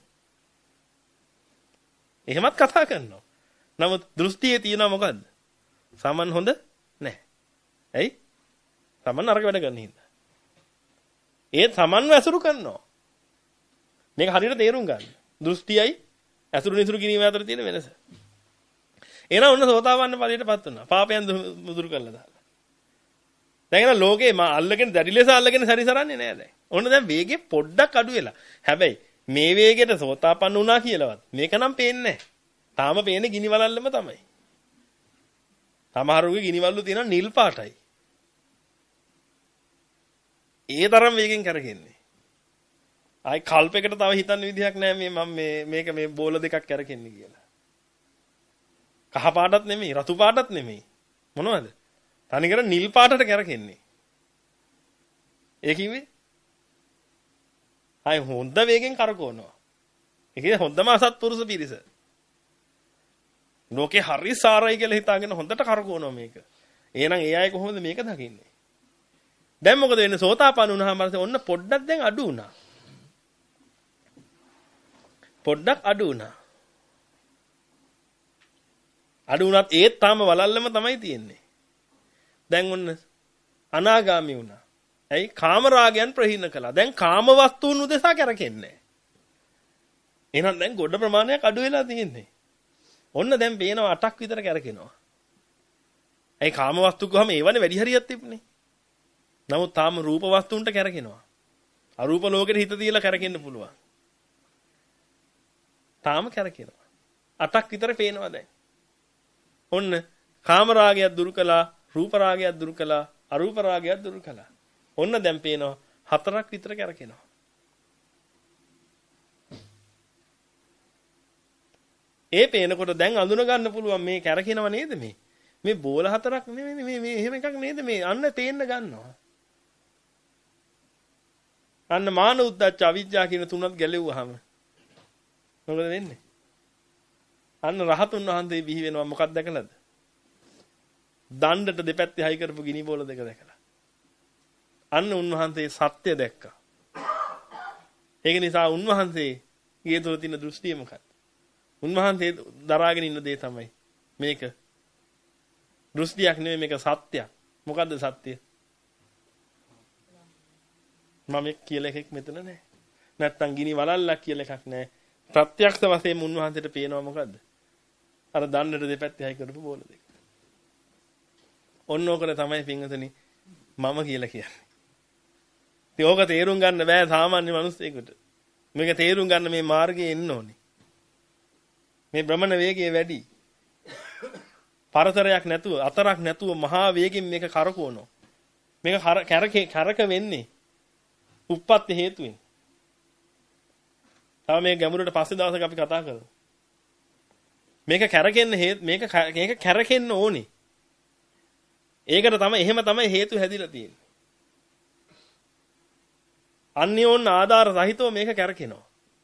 එහෙමත් කතා කරනවා. නමුත් දෘෂ්ටියේ තියෙනවා මොකද්ද? සමන් හොඳ නෑ. ඇයි? සමන් අරක වැඩ කරන හින්දා. ඒත් සමන්ව ඇසුරු කරනවා. මේක හරියට තේරුම් ගන්න. දෘෂ්ටියයි ඇසුරු නිසුරු කිරීම අතර තියෙන වෙනස. එහෙනම් ඔන්න සෝතාපන්න ඵලයටපත් වුණා. පාපයන් මුදුරු කරලා දාලා. දැන් එන ලෝකේ මා අල්ලගෙන දැඩි ලෙස අල්ලගෙන සැරිසරන්නේ නෑ දැන්. ඔන්න දැන් වේගෙ පොඩ්ඩක් අඩු වෙලා. හැබැයි මේ වේගෙට සෝතාපන්න වුණා කියලාවත් මේක නම් පේන්නේ නෑ. තාම පේන්නේ ගිනි වලල්ලම තමයි. සමහරුගේ ගිනි වලලු තියෙනවා නිල් පාටයි. ඒ තරම් වේගෙන් කරකෙන්නේ. ආයි කල්පයකට තව හිතන්න විදිහක් නෑ මේ මම මේ මේක මේ බෝල දෙකක් කරකෙන්නේ කියලා. කහ පාටත් නෙමෙයි රතු පාටත් නෙමෙයි. මොනවද? තනිකර නිල් පාටට කරකෙන්නේ. ඒ කිව්වේ? ආයි හොඳ වේගෙන් කරකවනවා. ඒකේ හොඳම අසත්පුරුෂ පිරිස. ලෝකේ හරි සාරයි කියලා හිතාගෙන හොඳට කරකවනවා මේක. එහෙනම් ඒ අය කොහොමද මේක දකින්නේ? දැන් මොකද වෙන්නේ? සෝතාපන්න වුණාම ඔන්න පොඩ්ඩක් දැන් අඩු වුණා. පොඩ්ඩක් අඩු වුණා. අඩු වුණත් ඒත් තාම වලල්ලම තමයි තියෙන්නේ. දැන් ඔන්න අනාගාමී වුණා. ඇයි? කාම රාගයන් ප්‍රහීන කළා. දැන් කාම වස්තුන් උදෙසා කරකෙන්නේ. එහෙනම් දැන් ගොඩ ප්‍රමාණයක් අඩු වෙලා තියෙන්නේ. ඔන්න දැන් පේනවා අටක් විතර කරකිනවා. ඇයි කාම වස්තු ගහම ඒවනේ වැඩි හරියක් තිබුණේ. නමුත් තාම රූප වස්තුන්ට කරකිනවා. අරූප ලෝකෙට හිත තියලා කරකින්න පුළුවන්. තාම කරකිනවා. අටක් විතර පේනවා දැන්. ඔන්න කාම රාගයක් දුරු කළා, රූප රාගයක් දුරු කළා, අරූප රාගයක් දුරු කළා. ඔන්න දැන් පේනවා හතරක් විතර කරකිනවා. ඒ පේනකොට දැන් අඳුන ගන්න පුළුවන් මේ කැරකිනව නේද මේ? මේ බෝල හතරක් නෙමෙයි මේ මේ එහෙම එකක් නේද මේ? අන්න තේන්න ගන්නවා. අන්න මාන උද්දච්ච අවිජ්ජා කියන තුනත් ගැලෙව්වහම මොකද වෙන්නේ? අන්න රහතුන් වහන්සේ බිහි වෙනවා මොකක්ද දැකලාද? දණ්ඩට දෙපැත්තේ හයි කරපු ගිනි බෝල දෙක දැකලා. අන්න උන්වහන්සේ සත්‍ය දැක්කා. ඒක නිසා උන්වහන්සේගේ තුළ තියෙන දෘෂ්ටිය මොකක්ද? උන්වහන්සේ දරාගෙන ඉන්න දේ තමයි මේක. දෘෂ්ටියක් නෙමෙයි මේක සත්‍යයක්. මොකද්ද සත්‍ය? මම කියලා එකක් මෙතන නැහැ. නැත්තම් ගිනි වලල්ලක් කියලා එකක් නැහැ. ප්‍රත්‍යක්ෂ වශයෙන් උන්වහන්සේට පේනවා මොකද්ද? අර දන්නට දෙපැත්තේ හයි කරපු බෝල දෙක. ඔන්න ඕකනේ තමයි පින්වතුනි මම කියලා කියන්නේ. ඉතින් ඕක තේරුම් ගන්න බෑ සාමාන්‍ය මිනිස්සෙකුට. මේක තේරුම් ගන්න මේ මාර්ගයේ එන්න ඕනේ. මේ භ්‍රමණ වේගය වැඩි. පරතරයක් නැතුව, අතරක් නැතුව මහා වේගෙන් මේක කරකවනවා. මේක කැරක කැරක වෙන්නේ උප්පත්ති හේතුවෙන්. තව මේ ගැඹුරට පස්සේ දවසක අපි කතා කරමු. මේක කැරකෙන්න හේතු මේක මේක කැරකෙන්න ඕනේ. ඒකට තමයි එහෙම තමයි හේතු හැදිලා තියෙන්නේ. අන්‍යෝන්‍ය ආධාර සහිතව මේක කැරකෙනවා.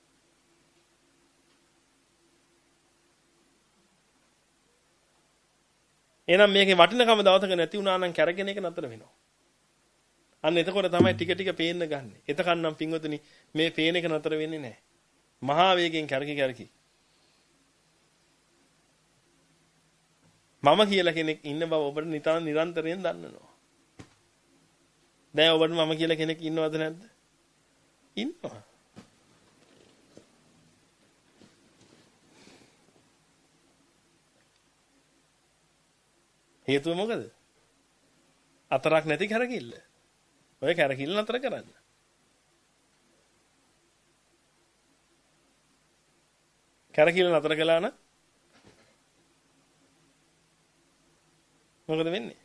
එහෙනම් මේකේ වටිනකම දවසක නැති වුණා නම් කැරගෙන එක නතර වෙනවා. අන්න එතකොට තමයි ටික ටික පේන්න ගන්න. එතකන් නම් පින්වතුනි මේ පේන එක නතර වෙන්නේ නැහැ. මහා වේගෙන් කැරකි කැරකි. මම කියලා කෙනෙක් ඉන්න බව ඔබට නිතරම නිරන්තරයෙන් දන්නනවා. දැන් ඔබට මම කියලා කෙනෙක් ඉන්නවද නැද්ද? ඉන්නවා. හේතුව මොකද? අතරක් නැති කැරකිල්ල. ඔය කැරකිල්ල නතර කරන්න. කැරකිල්ල නතර කළා නම් මොකද වෙන්නේ?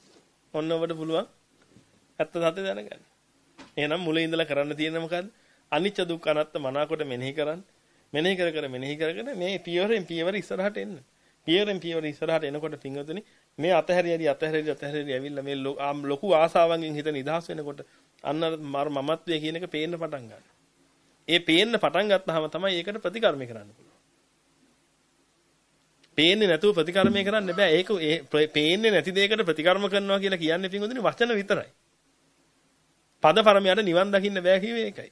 ඔන්න ඔබට පුළුවන් ඇත්ත සත්‍ය දැනගන්න. එහෙනම් මුලින් ඉඳලා කරන්න තියෙන්නේ මොකද්ද? අනිච්ච දුක්ඛ අනාත්ම මනාකොට මෙනෙහි කරන්න. මෙනෙහි කර කර මෙනෙහි කර කර මේ පියවරෙන් පියවර ඉස්සරහට එන්න. පියවරෙන් පියවර ඉස්සරහට එනකොට පිංගුතුනි මේ අතහැරියදී අතහැරියදී අතහැරියදී ඇවිල්ලා මේ ලොකු ආසාවන්ගෙන් හිත නිදහස් වෙනකොට අන්න මර මමත්වයේ කියන එක පේන්න පටන් ගන්නවා. ඒ පේන්න පටන් ගත්තාම තමයි ඒකට ප්‍රතිකර්ම කරන්න පුළුවන්. පේන්නේ නැතුව ප්‍රතිකර්ම කරන්න බෑ. ඒක ඒ පේන්නේ නැති දෙයකට ප්‍රතිකර්ම කරනවා කියලා කියන්නේ පිංගුතුනි වචන විතරයි. පද පරමයට නිවන් දකින්න බෑ කිව්වේ ඒකයි.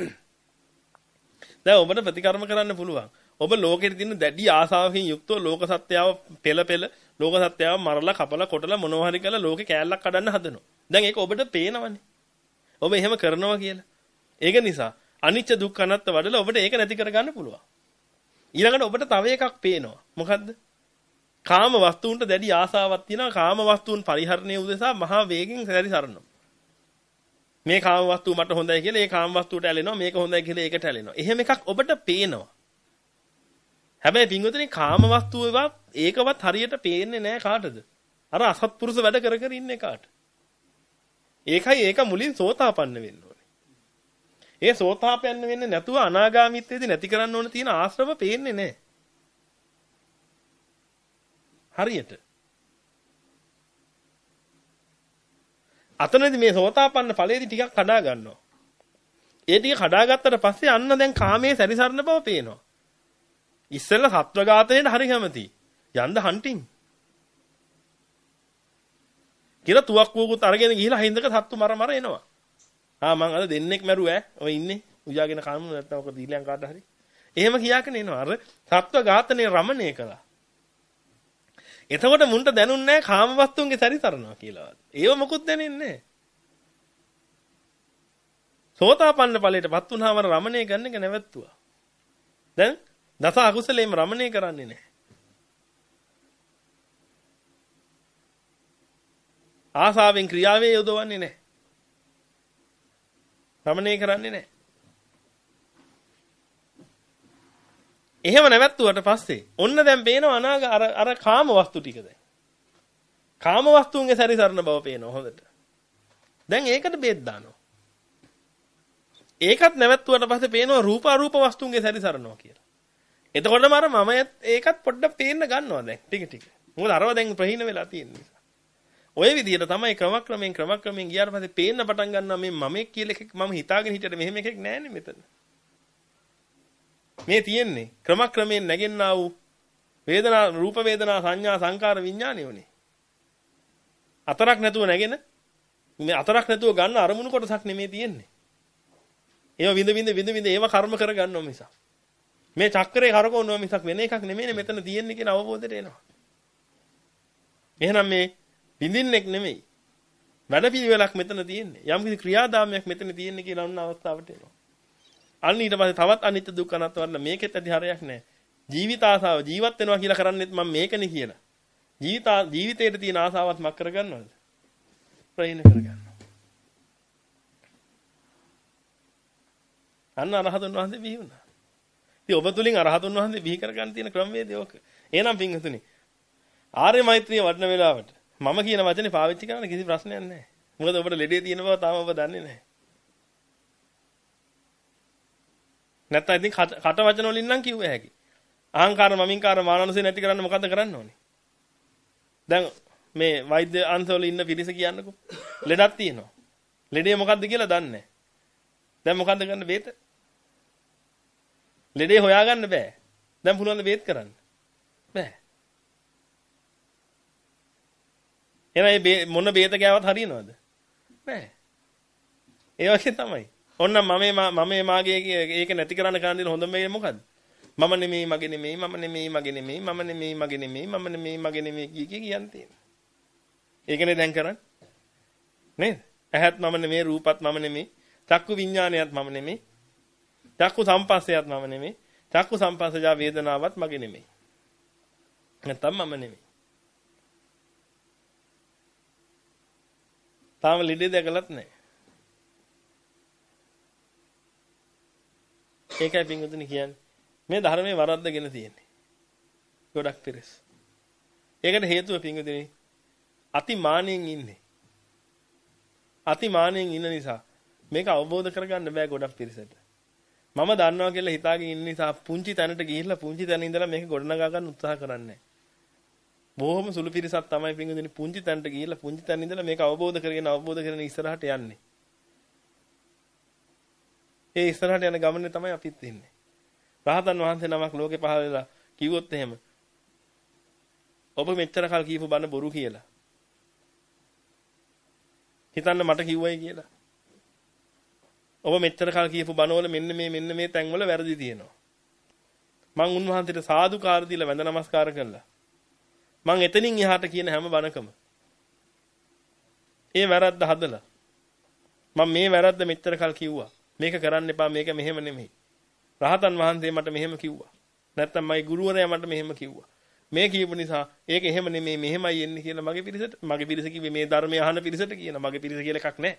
දැන් ඔබට ප්‍රතිකර්ම කරන්න පුළුවන්. ඔබ ලෝකෙට තියෙන දැඩි ආසාවකින් යුක්තව ලෝක සත්‍යාව පෙළ පෙළ ලෝක සත්‍යාව මරලා කපලා කොටලා මොනවා හරි කරලා ලෝකේ කෑල්ලක් කඩන්න හදනවා. දැන් ඒක ඔබට පේනවනේ. ඔබ එහෙම කරනවා කියලා. ඒක නිසා අනිච්ච දුක්ඛ අනාත්ම වඩලා ඔබට ඒක නැති කරගන්න පුළුවන්. ඊළඟට ඔබට තව එකක් පේනවා. මොකද්ද? කාම වස්තුන්ට දැඩි ආසාවක් තියෙනවා. කාම වස්තුන් පරිහරණය උදෙසා මහා වේගෙන් සැරිසරනවා. මේ කාම වස්තුව මට හොඳයි කියලා ඒ කාම වස්තුවට ඇලෙනවා. මේක හොඳයි කියලා ඒකට ඇලෙනවා. එහෙම එකක් ඔබට පේනවා. හැබැයි පින්වතුනි කාම වස්තුවවත් ඒකවත් හරියට පේන්නේ නැහැ කාටද? අර අසත්පුරුෂ වැඩ කර කර ඉන්නේ කාට? ඒකයි ඒක මුලින් සෝතාපන්න වෙන්න ඕනේ. ඒ සෝතාපන්න වෙන්නේ නැතුව අනාගාමීත්වයේදී නැති කරන්න ඕන තියෙන ආශ්‍රව පේන්නේ නැහැ. හරියට. අතනදී මේ සෝතාපන්න ඵලයේදී ටිකක් කඩා ගන්නවා. ඒ ටික කඩාගත්තට පස්සේ අන්න දැන් කාමයේ සැරිසරන බව පේනවා. ඉස්සෙල්ලා සත්වඝාතනයේ හරි කැමති. යන්න හන්ටින්. කියලා තුවක්කුවකුත් අරගෙන ගිහිලා හින්දක සත්තු මර මර එනවා. ආ මං අද දෙන්නෙක් මැරුවා. ඔය ඉන්නේ. උයාගෙන කන්න නැත්නම් ඔක දීලයන් කාට හරි. එහෙම කියාගෙන එනවා. අර සත්වඝාතනයේ රමණය කළා. එතකොට මුන්ට දැනුන්නේ නැහැ කාම වස්තුන්ගේ සැරිසරනවා කියලා. ඒව මොකුත් දැනෙන්නේ නැහැ. සෝතාපන්න ඵලයටපත් වුණාම රමණය ගන්න එක නැවැත්තුවා. දැන් දස අකුසලේම රමණය කරන්නේ නැහැ. ආසාවෙන් ක්‍රියාවේ යොදවන්නේ නැහැ. රමණය කරන්නේ නැහැ. එහෙම නැවැත්තුවට පස්සේ ඔන්න දැන් පේනවා අනාග අර අර කාම වස්තු ටික දැන්. කාම වස්තුන්ගේ සැරිසරන බව පේනවා හොඳට. දැන් ඒකට බෙහෙත් දානවා. ඒකත් නැවැත්තුවට පස්සේ පේනවා රූප අරූප වස්තුන්ගේ සැරිසරනවා කියලා. එතකොටම අර මම ඒකත් පොඩ්ඩක් පේන්න ගන්නවා දැන් ටික ටික. මොකද අරව දැන් ප්‍රහීන වෙලා තියෙන නිසා. ඔය විදිහට තමයි ක්‍රමක්‍රමයෙන් ක්‍රමක්‍රමයෙන් ගියාට පස්සේ පේන්න පටන් ගන්නවා මේ මමෙක් කියලා එකක් මම හිතාගෙන හිටියට මෙහෙම එකක් නෑනේ මෙතන. මේ තියෙන්නේ ක්‍රමක්‍රමයෙන් නැගෙන්නා වූ වේදනා රූප වේදනා සංඥා සංකාර විඥානියෝනේ. අතරක් නැතුව නැගෙන මේ අතරක් නැතුව ගන්න අරමුණු කොටසක් නෙමෙයි තියෙන්නේ. ඒව විඳ විඳ විඳ විඳ ඒව කර්ම කර ගන්නව මිසක්. මේ චක්‍රේ කරකවනවා මිසක් වෙන එකක් නෙමෙයිනේ මෙතන තියෙන්නේ කියන අවබෝධයට එනවා. එහෙනම් මේ විඳින්නෙක් නෙමෙයි. වැඩපිළිවෙලක් මෙතන තියෙන්නේ. යම්කිසි ක්‍රියාදාමයක් මෙතන තියෙන්නේ කියලා අන්න අවස්ථාවට එනවා. අන්න ඊට පස්සේ තවත් අනිත්‍ය දුක්ඛ අනාත්ම වල මේකෙත් ඇති හරයක් නැහැ. ජීවිත ආසාව ජීවත් වෙනවා කියලා කරන්නේත් මම මේකනේ කියලා. ජීවිත ජීවිතේට තියෙන ආසාවත් මක් කරගන්නවද? ප්‍රහීන කරගන්නවා. අන්න අරහතුන් වහන්සේ බිහි වුණා. ඉතින් ඔබ තුලින් අරහතුන් වහන්සේ බිහි කරගන්න තියෙන ක්‍රමවේදය ඕක. එහෙනම් පින්වතුනි ආර්ය මෛත්‍රිය වඩන වෙලාවට මම කියන වචනේ පාවිච්චි කරන්න කිසි ප්‍රශ්නයක් නැහැ. මොකද ඔබට ලෙඩේ තියෙන බව තාම ඔබ දන්නේ නැහැ. නැත්නම් ඉතින් කට වචන වලින් නම් කිව්ව හැකි. අහංකාර මමින්කාර මානනුසේ නැති කරන්න මොකද්ද කරන්න ඕනේ? දැන් මේ වෛද්‍ය අංශවල ඉන්න පිරිස කියන්නකෝ. ලෙඩක් තියෙනවා. ලෙඩේ මොකද්ද කියලා දන්නේ නැහැ. දැන් මොකද්ද කරන්න බේත? ලෙඩේ හොයාගන්න බෑ. දැන් පුළුවන් ද බේත් කරන්න? බෑ. එහෙනම් මේ මොන බේත ගෑවත් හරියනවද? බෑ. ඒ වගේ තමයි. ඔන්න මම මම මාගේ ඒක නැති කරන්න කරන්න දෙන හොඳම මේ මොකද්ද? මම නෙමෙයි මගේ නෙමෙයි මම නෙමෙයි මගේ නෙමෙයි මම නෙමෙයි මගේ නෙමෙයි මම නෙමෙයි මගේ නෙමෙයි කිය කිය කියන්න තියෙනවා. ඒකනේ දැන් කරන්නේ. නේද? ඇහත් මම නෙමෙයි රූපත් මම නෙමෙයි චක්කු විඥානයත් මම නෙමෙයි චක්කු සම්පස්සයත් මම නෙමෙයි චක්කු සම්පස්සජා වේදනාවත් මගේ නෙමෙයි. නැත්තම් මම නෙමෙයි. තාම ලෙඩේ දැකලත් නැහැ. ඒකයි පින්වතුනි කියන්නේ. මේ ධර්මයේ වරද්දගෙන තියෙන්නේ. ගොඩක් පිරිස්. ඒකට හේතුව පින්වතුනි අතිමානයෙන් ඉන්නේ. අතිමානයෙන් ඉන්න නිසා මේක අවබෝධ කරගන්න බෑ ගොඩක් පිරිසට. මම දන්නවා කියලා හිතාගෙන ඉන්න නිසා පුංචි තැනට ගිහිල්ලා පුංචි තැන ඉඳලා මේක ගොඩනගා ගන්න උත්සාහ කරන්නේ. බොහොම සුළු පිරිසක් තමයි පින්වතුනි පුංචි තැනට ගිහිල්ලා පුංචි තැන ඉඳලා මේක අවබෝධ කරගෙන අවබෝධ කරගෙන ඉස්සරහට යන්නේ. ඒ ඉස්සරහට යන ගමනේ තමයි අපිත් ඉන්නේ. රහතන් වහන්සේ නමක් ලෝකේ පහළ වෙලා කිව්වොත් එහෙම ඔබ මෙච්චර කල් කියපු බණ බොරු කියලා. හිතන්න මට කිව්වයි කියලා. ඔබ මෙච්චර කල් කියපු බණවල මෙන්න මේ මෙන්න මේ තැන්වල වැරදි තියෙනවා. මං උන්වහන්සේට සාදුකාර දීලා වැඳ නමස්කාර කළා. මං එතනින් එහාට කියන හැම බණකම ඒ වැරද්ද හදලා මම මේ වැරද්ද මෙච්චර කල් කිව්වා. මේක කරන්න එපා මේක මෙහෙම නෙමෙයි. රහතන් වහන්සේ මට මෙහෙම කිව්වා. නැත්තම් මගේ ගුරුවරයා මට මෙහෙම කිව්වා. මේ කියපු නිසා ඒක එහෙම නෙමෙයි මෙහෙමයි එන්නේ කියලා මගේ පිරිසට මගේ පිරිස කිව්වේ මේ ධර්මය අහන පිරිසට කියන මගේ පිරිස කියලා එකක් නැහැ.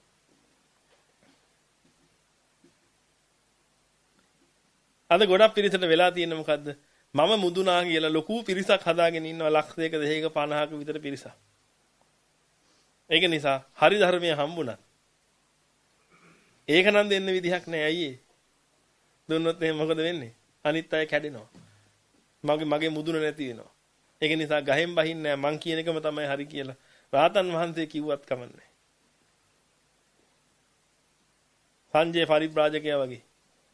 අද ගොඩක් පිරිසට වෙලා තියෙන්නේ මොකද්ද? මම මුදුනා කියලා ලොකු පිරිසක් හදාගෙන ඉන්නවා ලක්ෂයක දෙකක පනහක විතර පිරිසක්. ඒක නිසා හරි ධර්මයේ හම්බුණා. ඒක නම් දෙන්න විදිහක් නැහැ අයියේ. දුන්නොත් එහෙනම් මොකද වෙන්නේ? අනිත් අය කැඩෙනවා. මගේ මගේ මුදුන නැති වෙනවා. ඒක නිසා ගහෙන් බහින්නේ නැහැ. මං කියන එකම තමයි හරි කියලා. රාතන් වහන්සේ කිව්වත් කමන්නේ. සංජය පරිබ්‍රාජකයා වගේ.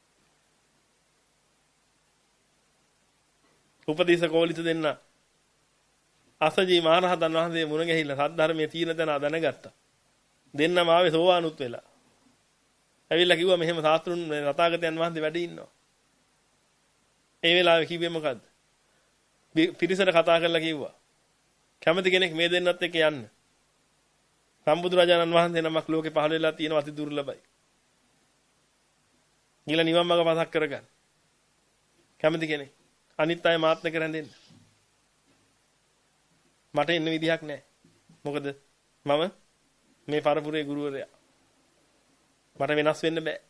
උපදේශ කෝලිත දෙන්න. අසජී මහරහතන් වහන්සේ මුණ ගැහිලා සද්ධර්මයේ තීන තැන දැනගත්තා. දෙන්නම ආවේ සෝවානුත් වෙලා. ඇවිල්ලා කිව්වා මෙහෙම සාස්ත්‍රුන් රතාගතයන් වහන්සේ වැඩ ඉන්නවා. ඒ වෙලාවේ කිව්වේ මොකද්ද? පිරිසට කතා කරලා කිව්වා. කැමති කෙනෙක් මේ දෙන්නත් එක්ක යන්න. සම්බුදුරජාණන් වහන්සේ නමක් ලෝකේ පහළ වෙලා තියෙනවා අති දුර්ලභයි. ගිල නිවන් මාර්ග පසක් කරගන්න. කැමති කෙනෙක්. අනිත් අය මාත් එක්ක රැඳෙන්න. මට එන්න විදිහක් නැහැ. මොකද මම මේ පරපුරේ ගුරුවරයා. මට වෙනස් වෙන්න බෑ.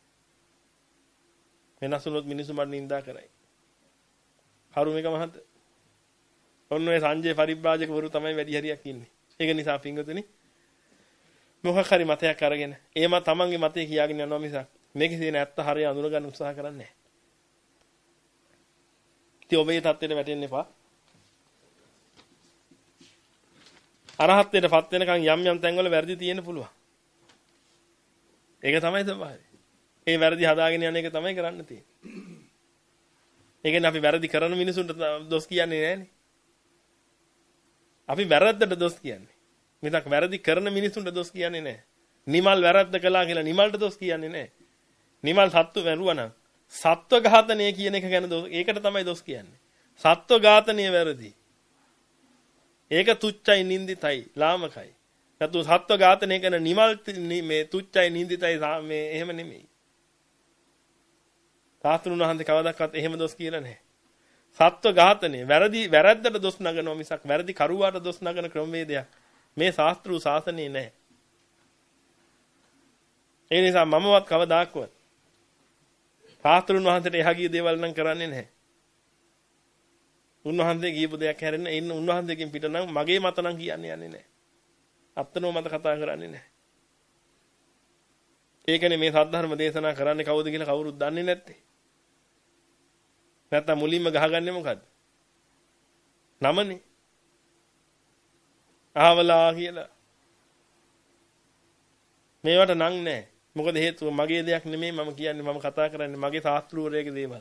වෙනස් වුණොත් මිනිස්සු මට නිඳා කරයි. කරුමේක මහත. ඔන්න ඔය සංජය පරිබ්‍රාජකවරු තමයි වැඩි හරියක් ඉන්නේ. ඒක නිසා පින්වතුනි මොකක් හරි මතයක් අරගෙන ඒම තමන්ගේ මතය කියාගෙන යනවා මිසක් මේකේ තියෙන ඇත්ත හරිය අඳුර ගන්න උත්සාහ කරන්නේ නැහැ. ඉතින් ඔබේ தත්ත්වෙට වැටෙන්න එපා. අරහත්ත්වයටපත් වෙනකන් යම් යම් තැන්වල වැරදි තියෙන්න පුළුවන්. ඒක තමයි ස්වභාවය. ඒ වැරදි හදාගෙන යන එක තමයි කරන්න තියෙන්නේ. ඒ කියන්නේ අපි වැරදි කරන මිනිසුන්ට දොස් කියන්නේ නැහනේ. අපි වැරද්දට දොස් කියන්නේ. මිසක් වැරදි කරන මිනිසුන්ට දොස් කියන්නේ නැහැ. නිමල් වැරද්ද කළා කියලා නිමල්ට දොස් කියන්නේ නැහැ. නිමල් සත්තු වැරුවා නම් සත්ව ඝාතනය කියන එක ගැන ඒකට තමයි දොස් කියන්නේ. සත්ව ඝාතනය වැරදි. ඒක තුච්චයි නින්දිතයි ලාමකයි. නැතු සත්ව ඝාතනය කරන නිමල් මේ තුච්චයි නින්දිතයි මේ එහෙම නෙමෙයි. සාස්ත්‍රුන් වහන්සේ කවදාවත් එහෙම දොස් කියලා නැහැ. සත්ව ඝාතනය වැරදි වැරද්දට දොස් නගනවා මිසක් වැරදි කරුවාට දොස් නගන ක්‍රමවේදයක් මේ ශාස්ත්‍රීය ශාසනයේ නැහැ. ඒ නිසා මමවත් කවදාක්වත් සාස්ත්‍රුන් වහන්සේට එහා ගිය දේවල් නම් කරන්නේ නැහැ. උන්වහන්සේ කියපු දෙයක් හැරෙන්න ඉන්න උන්වහන්සේකින් පිට නම් මගේ මත නම් කියන්නේ යන්නේ නැහැ. අත්නෝ මත කතා කරන්නේ නැහැ. ඒකනේ මේ සද්ධර්ම දේශනා කරන්නේ කවුද කියලා කවුරුත් දන්නේ නැත්තේ. නැත්තම් මුලින්ම ගහගන්නේ මොකද්ද? නමනේ. ආවලා කියලා. මේවට නම් නැහැ. මොකද හේතුව මගේ දෙයක් නෙමෙයි මම කියන්නේ මම කතා කරන්නේ මගේ ශාස්ත්‍රූරයේ දේවල්.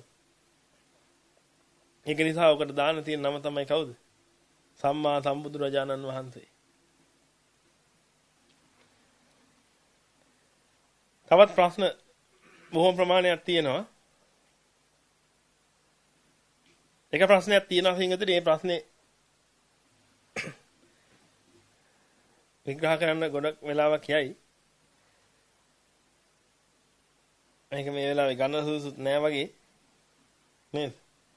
ඒක නිසා ඔකට දාන්න තියෙන නම තමයි කවුද? සම්මා සම්බුදුරජාණන් වහන්සේ. තවත් ප්‍රශ්න බොහොම ප්‍රමාණයක් තියෙනවා. එක ප්‍රශ්නයක් තියෙනවා සිංහතුනි මේ ප්‍රශ්නේ විග්‍රහ කරන්න ගොඩක් වෙලාවක් යයි. මේක මේ වෙලාවේ ගන්න සුදුසුත් නෑ වගේ නේද?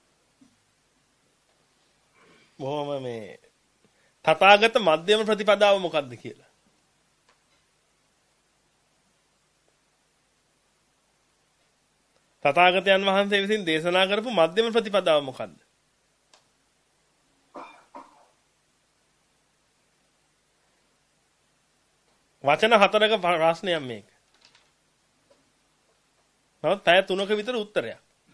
බොහොම මේ තථාගත මධ්‍යම ප්‍රතිපදාව මොකක්ද කියලා. තථාගතයන් වහන්සේ විසින් දේශනා කරපු මධ්‍යම ප්‍රතිපදාව මොකක්ද? වචන හතරක ප්‍රශ්නයක් මේක. නමුත් පැය තුනක විතර උත්තරයක්.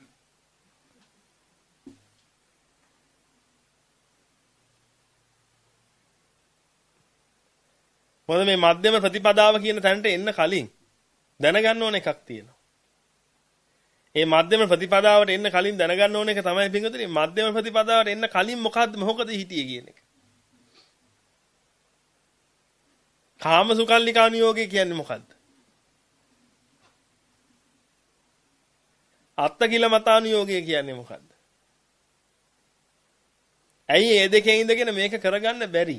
මොකද මේ මධ්‍යම ප්‍රතිපදාව කියන තැනට එන්න කලින් දැනගන්න ඕන එකක් තියෙනවා. ඒ මධ්‍යම ප්‍රතිපදාවට එන්න කලින් දැනගන්න ඕන එක තමයි පින්වතුනි මධ්‍යම ප්‍රතිපදාවට එන්න කලින් මොකද්ද මොකද හිටියේ කියන එක. කාම සුකල්ලිකානුയോഗය කියන්නේ මොකද්ද? අත්ත කිල මතානුയോഗය කියන්නේ මොකද්ද? ඇයි මේ දෙකේ ඉඳගෙන මේක කරගන්න බැරි?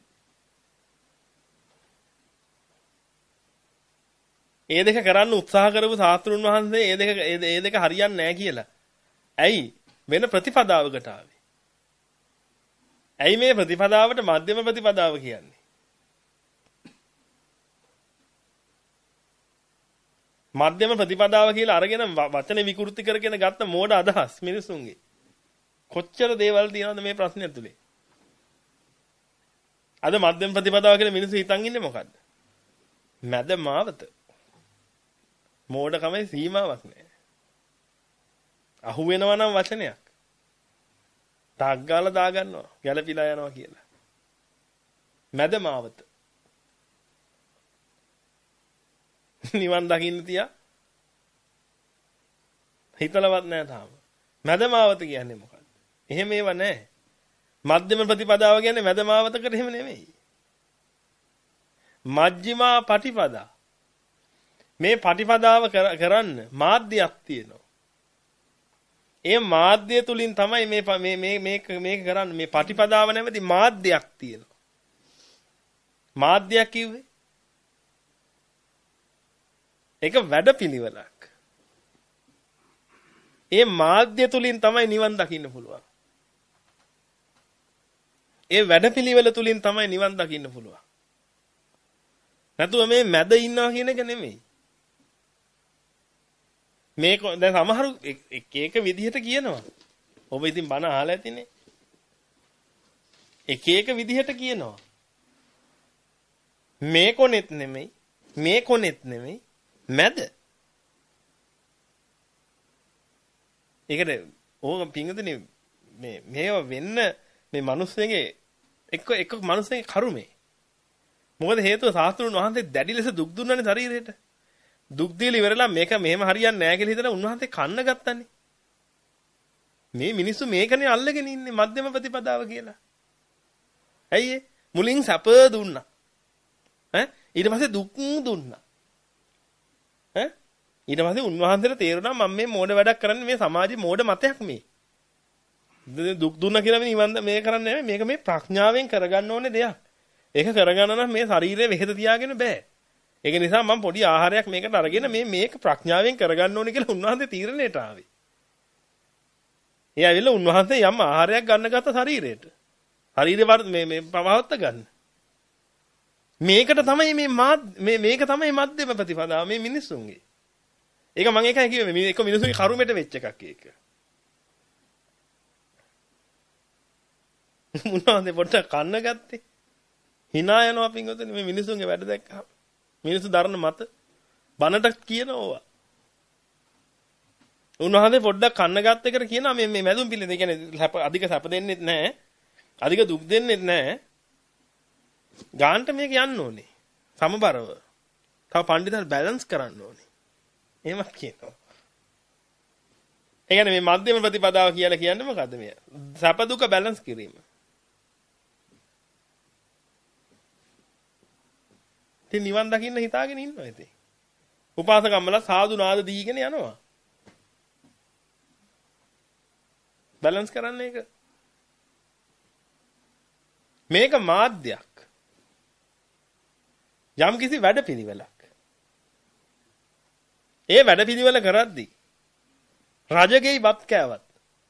ඒ දෙක කරන්න උත්සාහ කරපු සාස්ත්‍රුන් වහන්සේ ඒ දෙක ඒ දෙක හරියන්නේ නැහැ කියලා. ඇයි වෙන ප්‍රතිපදාවකට ආවේ? ඇයි මේ ප්‍රතිපදාවට මධ්‍යම ප්‍රතිපදාව කියන්නේ? මධ්‍යම ප්‍රතිපදාව කියලා අරගෙන වචන විකෘති කරගෙන ගත්ත මෝඩ අදහස් මිනිසුන්ගේ. කොච්චර දේවල් තියෙනවද මේ ප්‍රශ්නේ ඇතුලේ? අද මධ්‍යම ප්‍රතිපදාව කියලා මිනිස්සු හිතන් ඉන්නේ මොකද්ද? මැද මාවත. මෝඩකමේ සීමාවක් නැහැ. අහු වෙනවා නම් වචනයක්. ටක් ගාලා දා ගන්නවා. ගැළපිලා යනවා කියලා. මැද මාවත. නිවන් දකින්න තියා හිතලවත් නැහැ තාම. මැද මාවත කියන්නේ මොකක්ද? එහෙම ඒව නැහැ. මධ්‍යම ප්‍රතිපදාව කියන්නේ මැද මාවතකට එහෙම නෙමෙයි. මජ්ක්‍ධිමා පටිපදා. මේ පටිපදාව කරන්න මාධ්‍යයක් තියෙනවා. ඒ මාධ්‍ය තුලින් තමයි මේ මේ මේ මේක මේක කරන්නේ. මේ පටිපදාව නැමැති මාධ්‍යයක් තියෙනවා. මාධ්‍යයක් කිව්වේ ඒක වැඩපිළිවෙලක්. ඒ මාධ්‍ය තුලින් තමයි නිවන් දකින්න පුළුවන්. ඒ වැඩපිළිවෙල තුලින් තමයි නිවන් දකින්න පුළුවන්. නැතුව මේ මැද ඉන්නවා කියන එක නෙමෙයි. මේක දැන් සමහරු එක එක විදිහට කියනවා. ඔබ ඉතින් බණ අහලා ඇතිනේ. එක එක විදිහට කියනවා. මේ කොනෙත් නෙමෙයි, මේ කොනෙත් නෙමෙයි, මැද. ඒකට ඕක පිංගුතුනේ මේ මේව වෙන්න මේ මිනිස්සුන්ගේ එක්ක එක්ක මිනිස්සුන්ගේ කරුමේ. මොකද හේතුව සාස්ත්‍රුන් වහන්සේ දැඩි ලෙස දුක් දුන්නනේ ශරීරයට. දුක් දීලා ඉවරලා මේක මෙහෙම හරියන්නේ නැහැ කියලා හිතලා උන්වහන්සේ කන්න ගත්තනේ. මේ මිනිස්සු මේකනේ අල්ලගෙන ඉන්නේ මධ්‍යම ප්‍රතිපදාව කියලා. ඇයි මුලින් සැප දුන්නා. ඈ ඊට පස්සේ දුක් දුන්නා. ඈ ඊට පස්සේ උන්වහන්සේට තේරුණා මම මේ මෝඩ වැඩක් කරන්නේ මේ සමාජයේ මෝඩ මතයක් මේ. දුක් දුන්නා කියලා නිවන් මේ කරන්නේ නෙමෙයි මේක මේ ප්‍රඥාවෙන් කරගන්න ඕනේ දෙයක්. ඒක කරගන්න නම් මේ ශරීරය වෙහෙත තියාගෙන බෑ. ඒක නිසා මම පොඩි ආහාරයක් මේකට අරගෙන මේ මේක ප්‍රඥාවෙන් කරගන්න ඕනේ කියලා උන්වහන්සේ තීරණයට ආවේ. ඒ ඇවිල්ලා උන්වහන්සේ යම් ආහාරයක් ගන්න ගත්ත ශරීරයට. ශරීරේ මේ මේ පවහත්ත ගන්න. මේකට තමයි මේ මේ මේක තමයි මධ්‍යම ප්‍රතිපදාව මේ මිනිස්සුන්ගේ. ඒක මම එකයි කිව්වේ මේ එක මිනිස්සුන්ගේ කරුමෙට වෙච්ච එකක් ඒක. උන්වහන්සේ පොඩ්ඩක් කන්න ගත්තේ. hina යනවා පින්වතුනි මේ මිනිස්සුන්ගේ වැඩ දැක්කම. මිනිස්සු දරන මත බනට කියනවා. උන්වහන්සේ පොඩ්ඩක් කන්න ගත්ත එකට කියනවා මේ මේ මැදුම් පිළිද. ඒ කියන්නේ අධික සැප දෙන්නෙත් නැහැ. අධික දුක් දෙන්නෙත් නැහැ. ගාන්ට මේක යන්න ඕනේ. සමබරව. තව පඬිතුන් බැලන්ස් කරන්න ඕනේ. එහෙම කියනවා. ඒ කියන්නේ මේ මධ්‍යම ප්‍රතිපදාව කියලා කියන්නේ මොකද්ද මේ? සැප දුක බැලන්ස් කිරීම. ඉතින් නිවන් දකින්න හිතාගෙන ඉන්නවා ඉතින්. උපාසකම්මලා සාදු නාද දීගෙන යනවා. බැලන්ස් කරන්න එක. මේක මාධ්‍යයක්. යම් කිසි වැඩපිළිවෙලක්. ඒ වැඩපිළිවෙල කරද්දී රජගේ බත් කෑවත්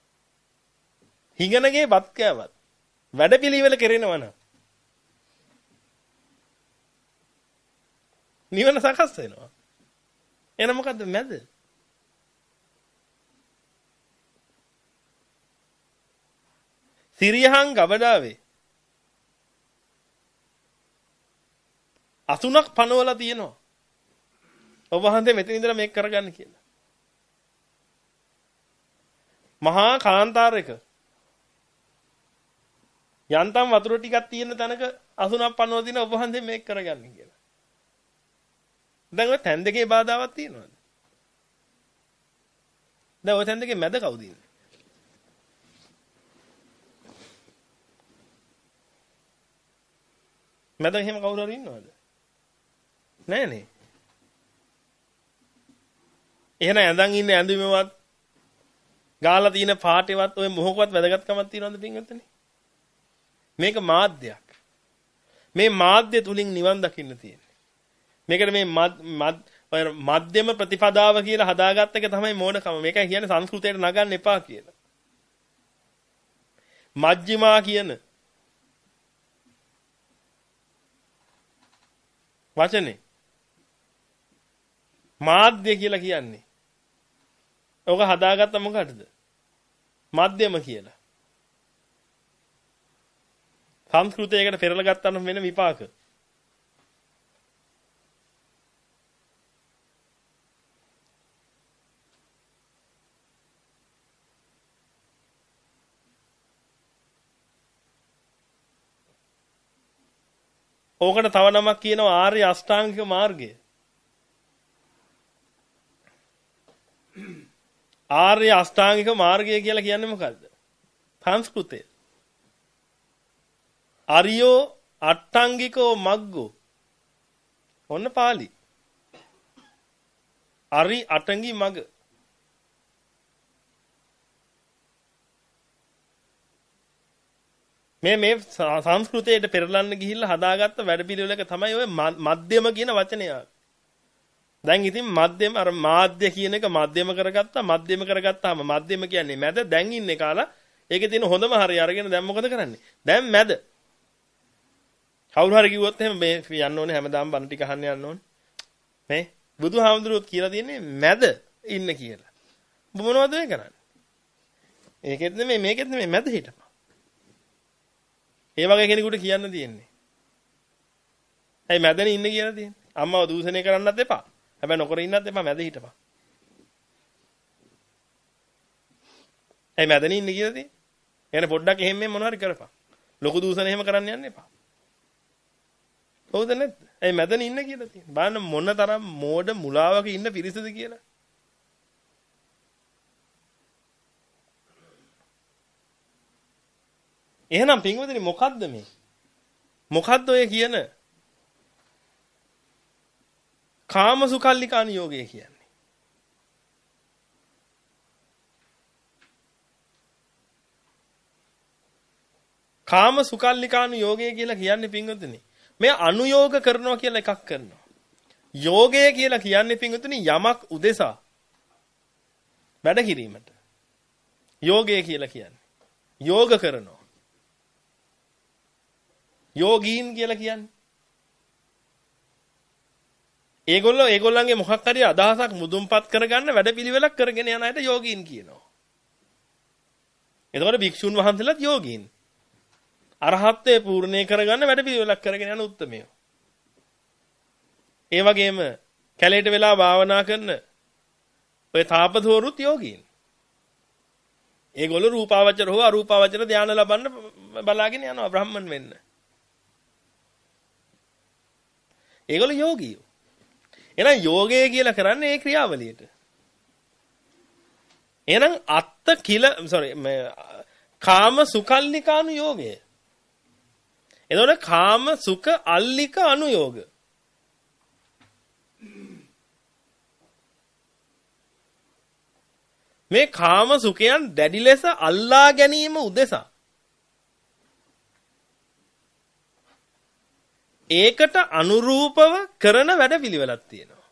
හිඟනගේ බත් කෑවත් වැඩපිළිවෙල කරේනවා නම් නිවන සකස් වෙනවා. එහෙනම් මොකද්ද මැද? සිරියහන් ගබඩාවේ අසුනක් පනවලා තියෙනවා. ඔබ වහන්සේ මෙතන ඉඳලා මේක කරගන්න කියලා. මහා කාන්තාරයක යන්තම් වතුර ටිකක් තියෙන තැනක අසුනක් පනවලා දින ඔබ වහන්සේ මේක කරගන්න කියලා. දැන් ඔය තැන් දෙකේ බාධාවක් තියෙනවද? දැන් ඔය තැන් දෙකේ මැද කවුද ඉන්නේ? මැද එහෙම කවුරු හරි ඉන්නවද? නෑ නේ. එහෙනම් ඇඳන් ඉන්නේ ඇඳුමේවත් ගාලා තියෙන පාටේවත් ඔය මොහොකවත් වැදගත්කමක් තියනවද පින්වත්නි? මේක මාධ්‍යයක්. මේ මාධ්‍ය තුලින් නිවන් දකින්න තියෙන්නේ. මේකට මේ මධ්‍යම ප්‍රතිපදාව කියලා හදාගත්ත එක තමයි මෝඩකම. මේකයි කියන්නේ සංස්කෘතයට නගන්න එපා කියලා. මජ්ක්‍ධිමා කියන වචනේ මාධ්‍ය කියලා කියන්නේ. ඔක හදාගත්ත මොකටද? මධ්‍යම කියලා. සංස්කෘතයකට පෙරලා ගත්තාම වෙන විපාක. ඕකට තව නමක් කියනවා ආර්ය අෂ්ටාංගික මාර්ගය. ආර්ය අෂ්ටාංගික මාර්ගය කියලා කියන්නේ මොකද්ද? සංස්කෘතය. අරියෝ අට්ටංගිකෝ මග්ගෝ. ඔන්න පාලි. අරි අටංගි මග. මේ මේ සංස්කෘතයට පෙරලන්න ගිහිල්ලා හදාගත්ත වැඩපිළිවෙලක තමයි ඔය මධ්‍යම කියන වචනය. දැන් ඉතින් මධ්‍යම අර මාධ්‍ය කියන එක මධ්‍යම කරගත්තා. මධ්‍යම කරගත්තාම මධ්‍යම කියන්නේ මැද. දැන් ඉන්නේ කාලා ඒකේ තියෙන හොඳම හරිය අරගෙන දැන් මොකද කරන්නේ? දැන් මැද. කවුරු හරි කිව්වොත් එහෙම මේ යන්න ඕනේ හැමදාම බණ ටික අහන්න යන්න ඕනේ. මේ බුදුහාමුදුරුවෝ කියලා තියෙන්නේ මැද ඉන්න කියලා. ඔබ මොනවද මේ කරන්නේ? ඒකෙත් නෙමෙයි මේකෙත් නෙමෙයි මැද හිටපන්. ඒ වගේ කෙනෙකුට කියන්න තියෙන්නේ. ඇයි මැදනේ ඉන්න කියලා තියෙන්නේ? අම්මව දූෂණය කරන්නත් එපා. හැබැයි නොකර ඉන්නත් එපා මැද හිටපන්. ඇයි මැදනේ ඉන්න කියලා තියෙන්නේ? يعني පොඩ්ඩක් එහෙම මෙහෙම මොනවා හරි කරපන්. ලොකු දූෂණ එහෙම කරන්න යන්න එපා. හවුද නැද්ද? ඇයි මැදනේ ඉන්න කියලා තියෙන්නේ? බලන්න මොන තරම් මෝඩ මුලාවක ඉන්න පිරිසද කියලා. එහෙනම් පින්වතුනි මොකද්ද මේ? මොකද්ද ඔය කියන කාමසුකල්ලිකාන යෝගය කියන්නේ? කාමසුකල්ලිකාන යෝගය කියලා කියන්නේ පින්වතුනි මේ අනුയോഗ කරනවා කියලා එකක් කරනවා. යෝගය කියලා කියන්නේ පින්වතුනි යමක් උදෙසා වැඩ කිරීමට. යෝගය කියලා කියන්නේ යෝග කරනවා. යෝගීන් කියලා කියන්නේ. ඒගොල්ලෝ ඒගොල්ලන්ගේ මොකක් හරි අදහසක් මුදුන්පත් කරගන්න වැඩපිළිවෙලක් කරගෙන යන අයට යෝගීන් කියනවා. එතකොට භික්ෂුන් වහන්සේලාත් යෝගීන්. අරහත්ත්වයේ පූර්ණේ කරගන්න වැඩපිළිවෙලක් කරගෙන යන උත්තමයෝ. ඒ වගේම කැලේට වෙලා භාවනා කරන ඔය තාපසවරුත් යෝගීන්. ඒගොල්ලෝ රූපාවචර හෝ අරූපාවචර ධානය ලබන්න බලාගෙන යනවා බ්‍රහ්මන් වෙන්න. ඒගොල්ලෝ යෝගීයෝ. එහෙනම් යෝගය කියලා කරන්නේ ඒ ක්‍රියාවලියට. එහෙනම් අත්ත කිල sorry කාම සුකල්ලිකානු යෝගය. එතකොට කාම සුඛ අල්ලික අනුയോഗ. මේ කාම සුඛයන් දැඩි ලෙස අල්ලා ගැනීම උදෙසා ඒකට අනුරූපව කරන වැඩපිළිවෙලක් තියෙනවා.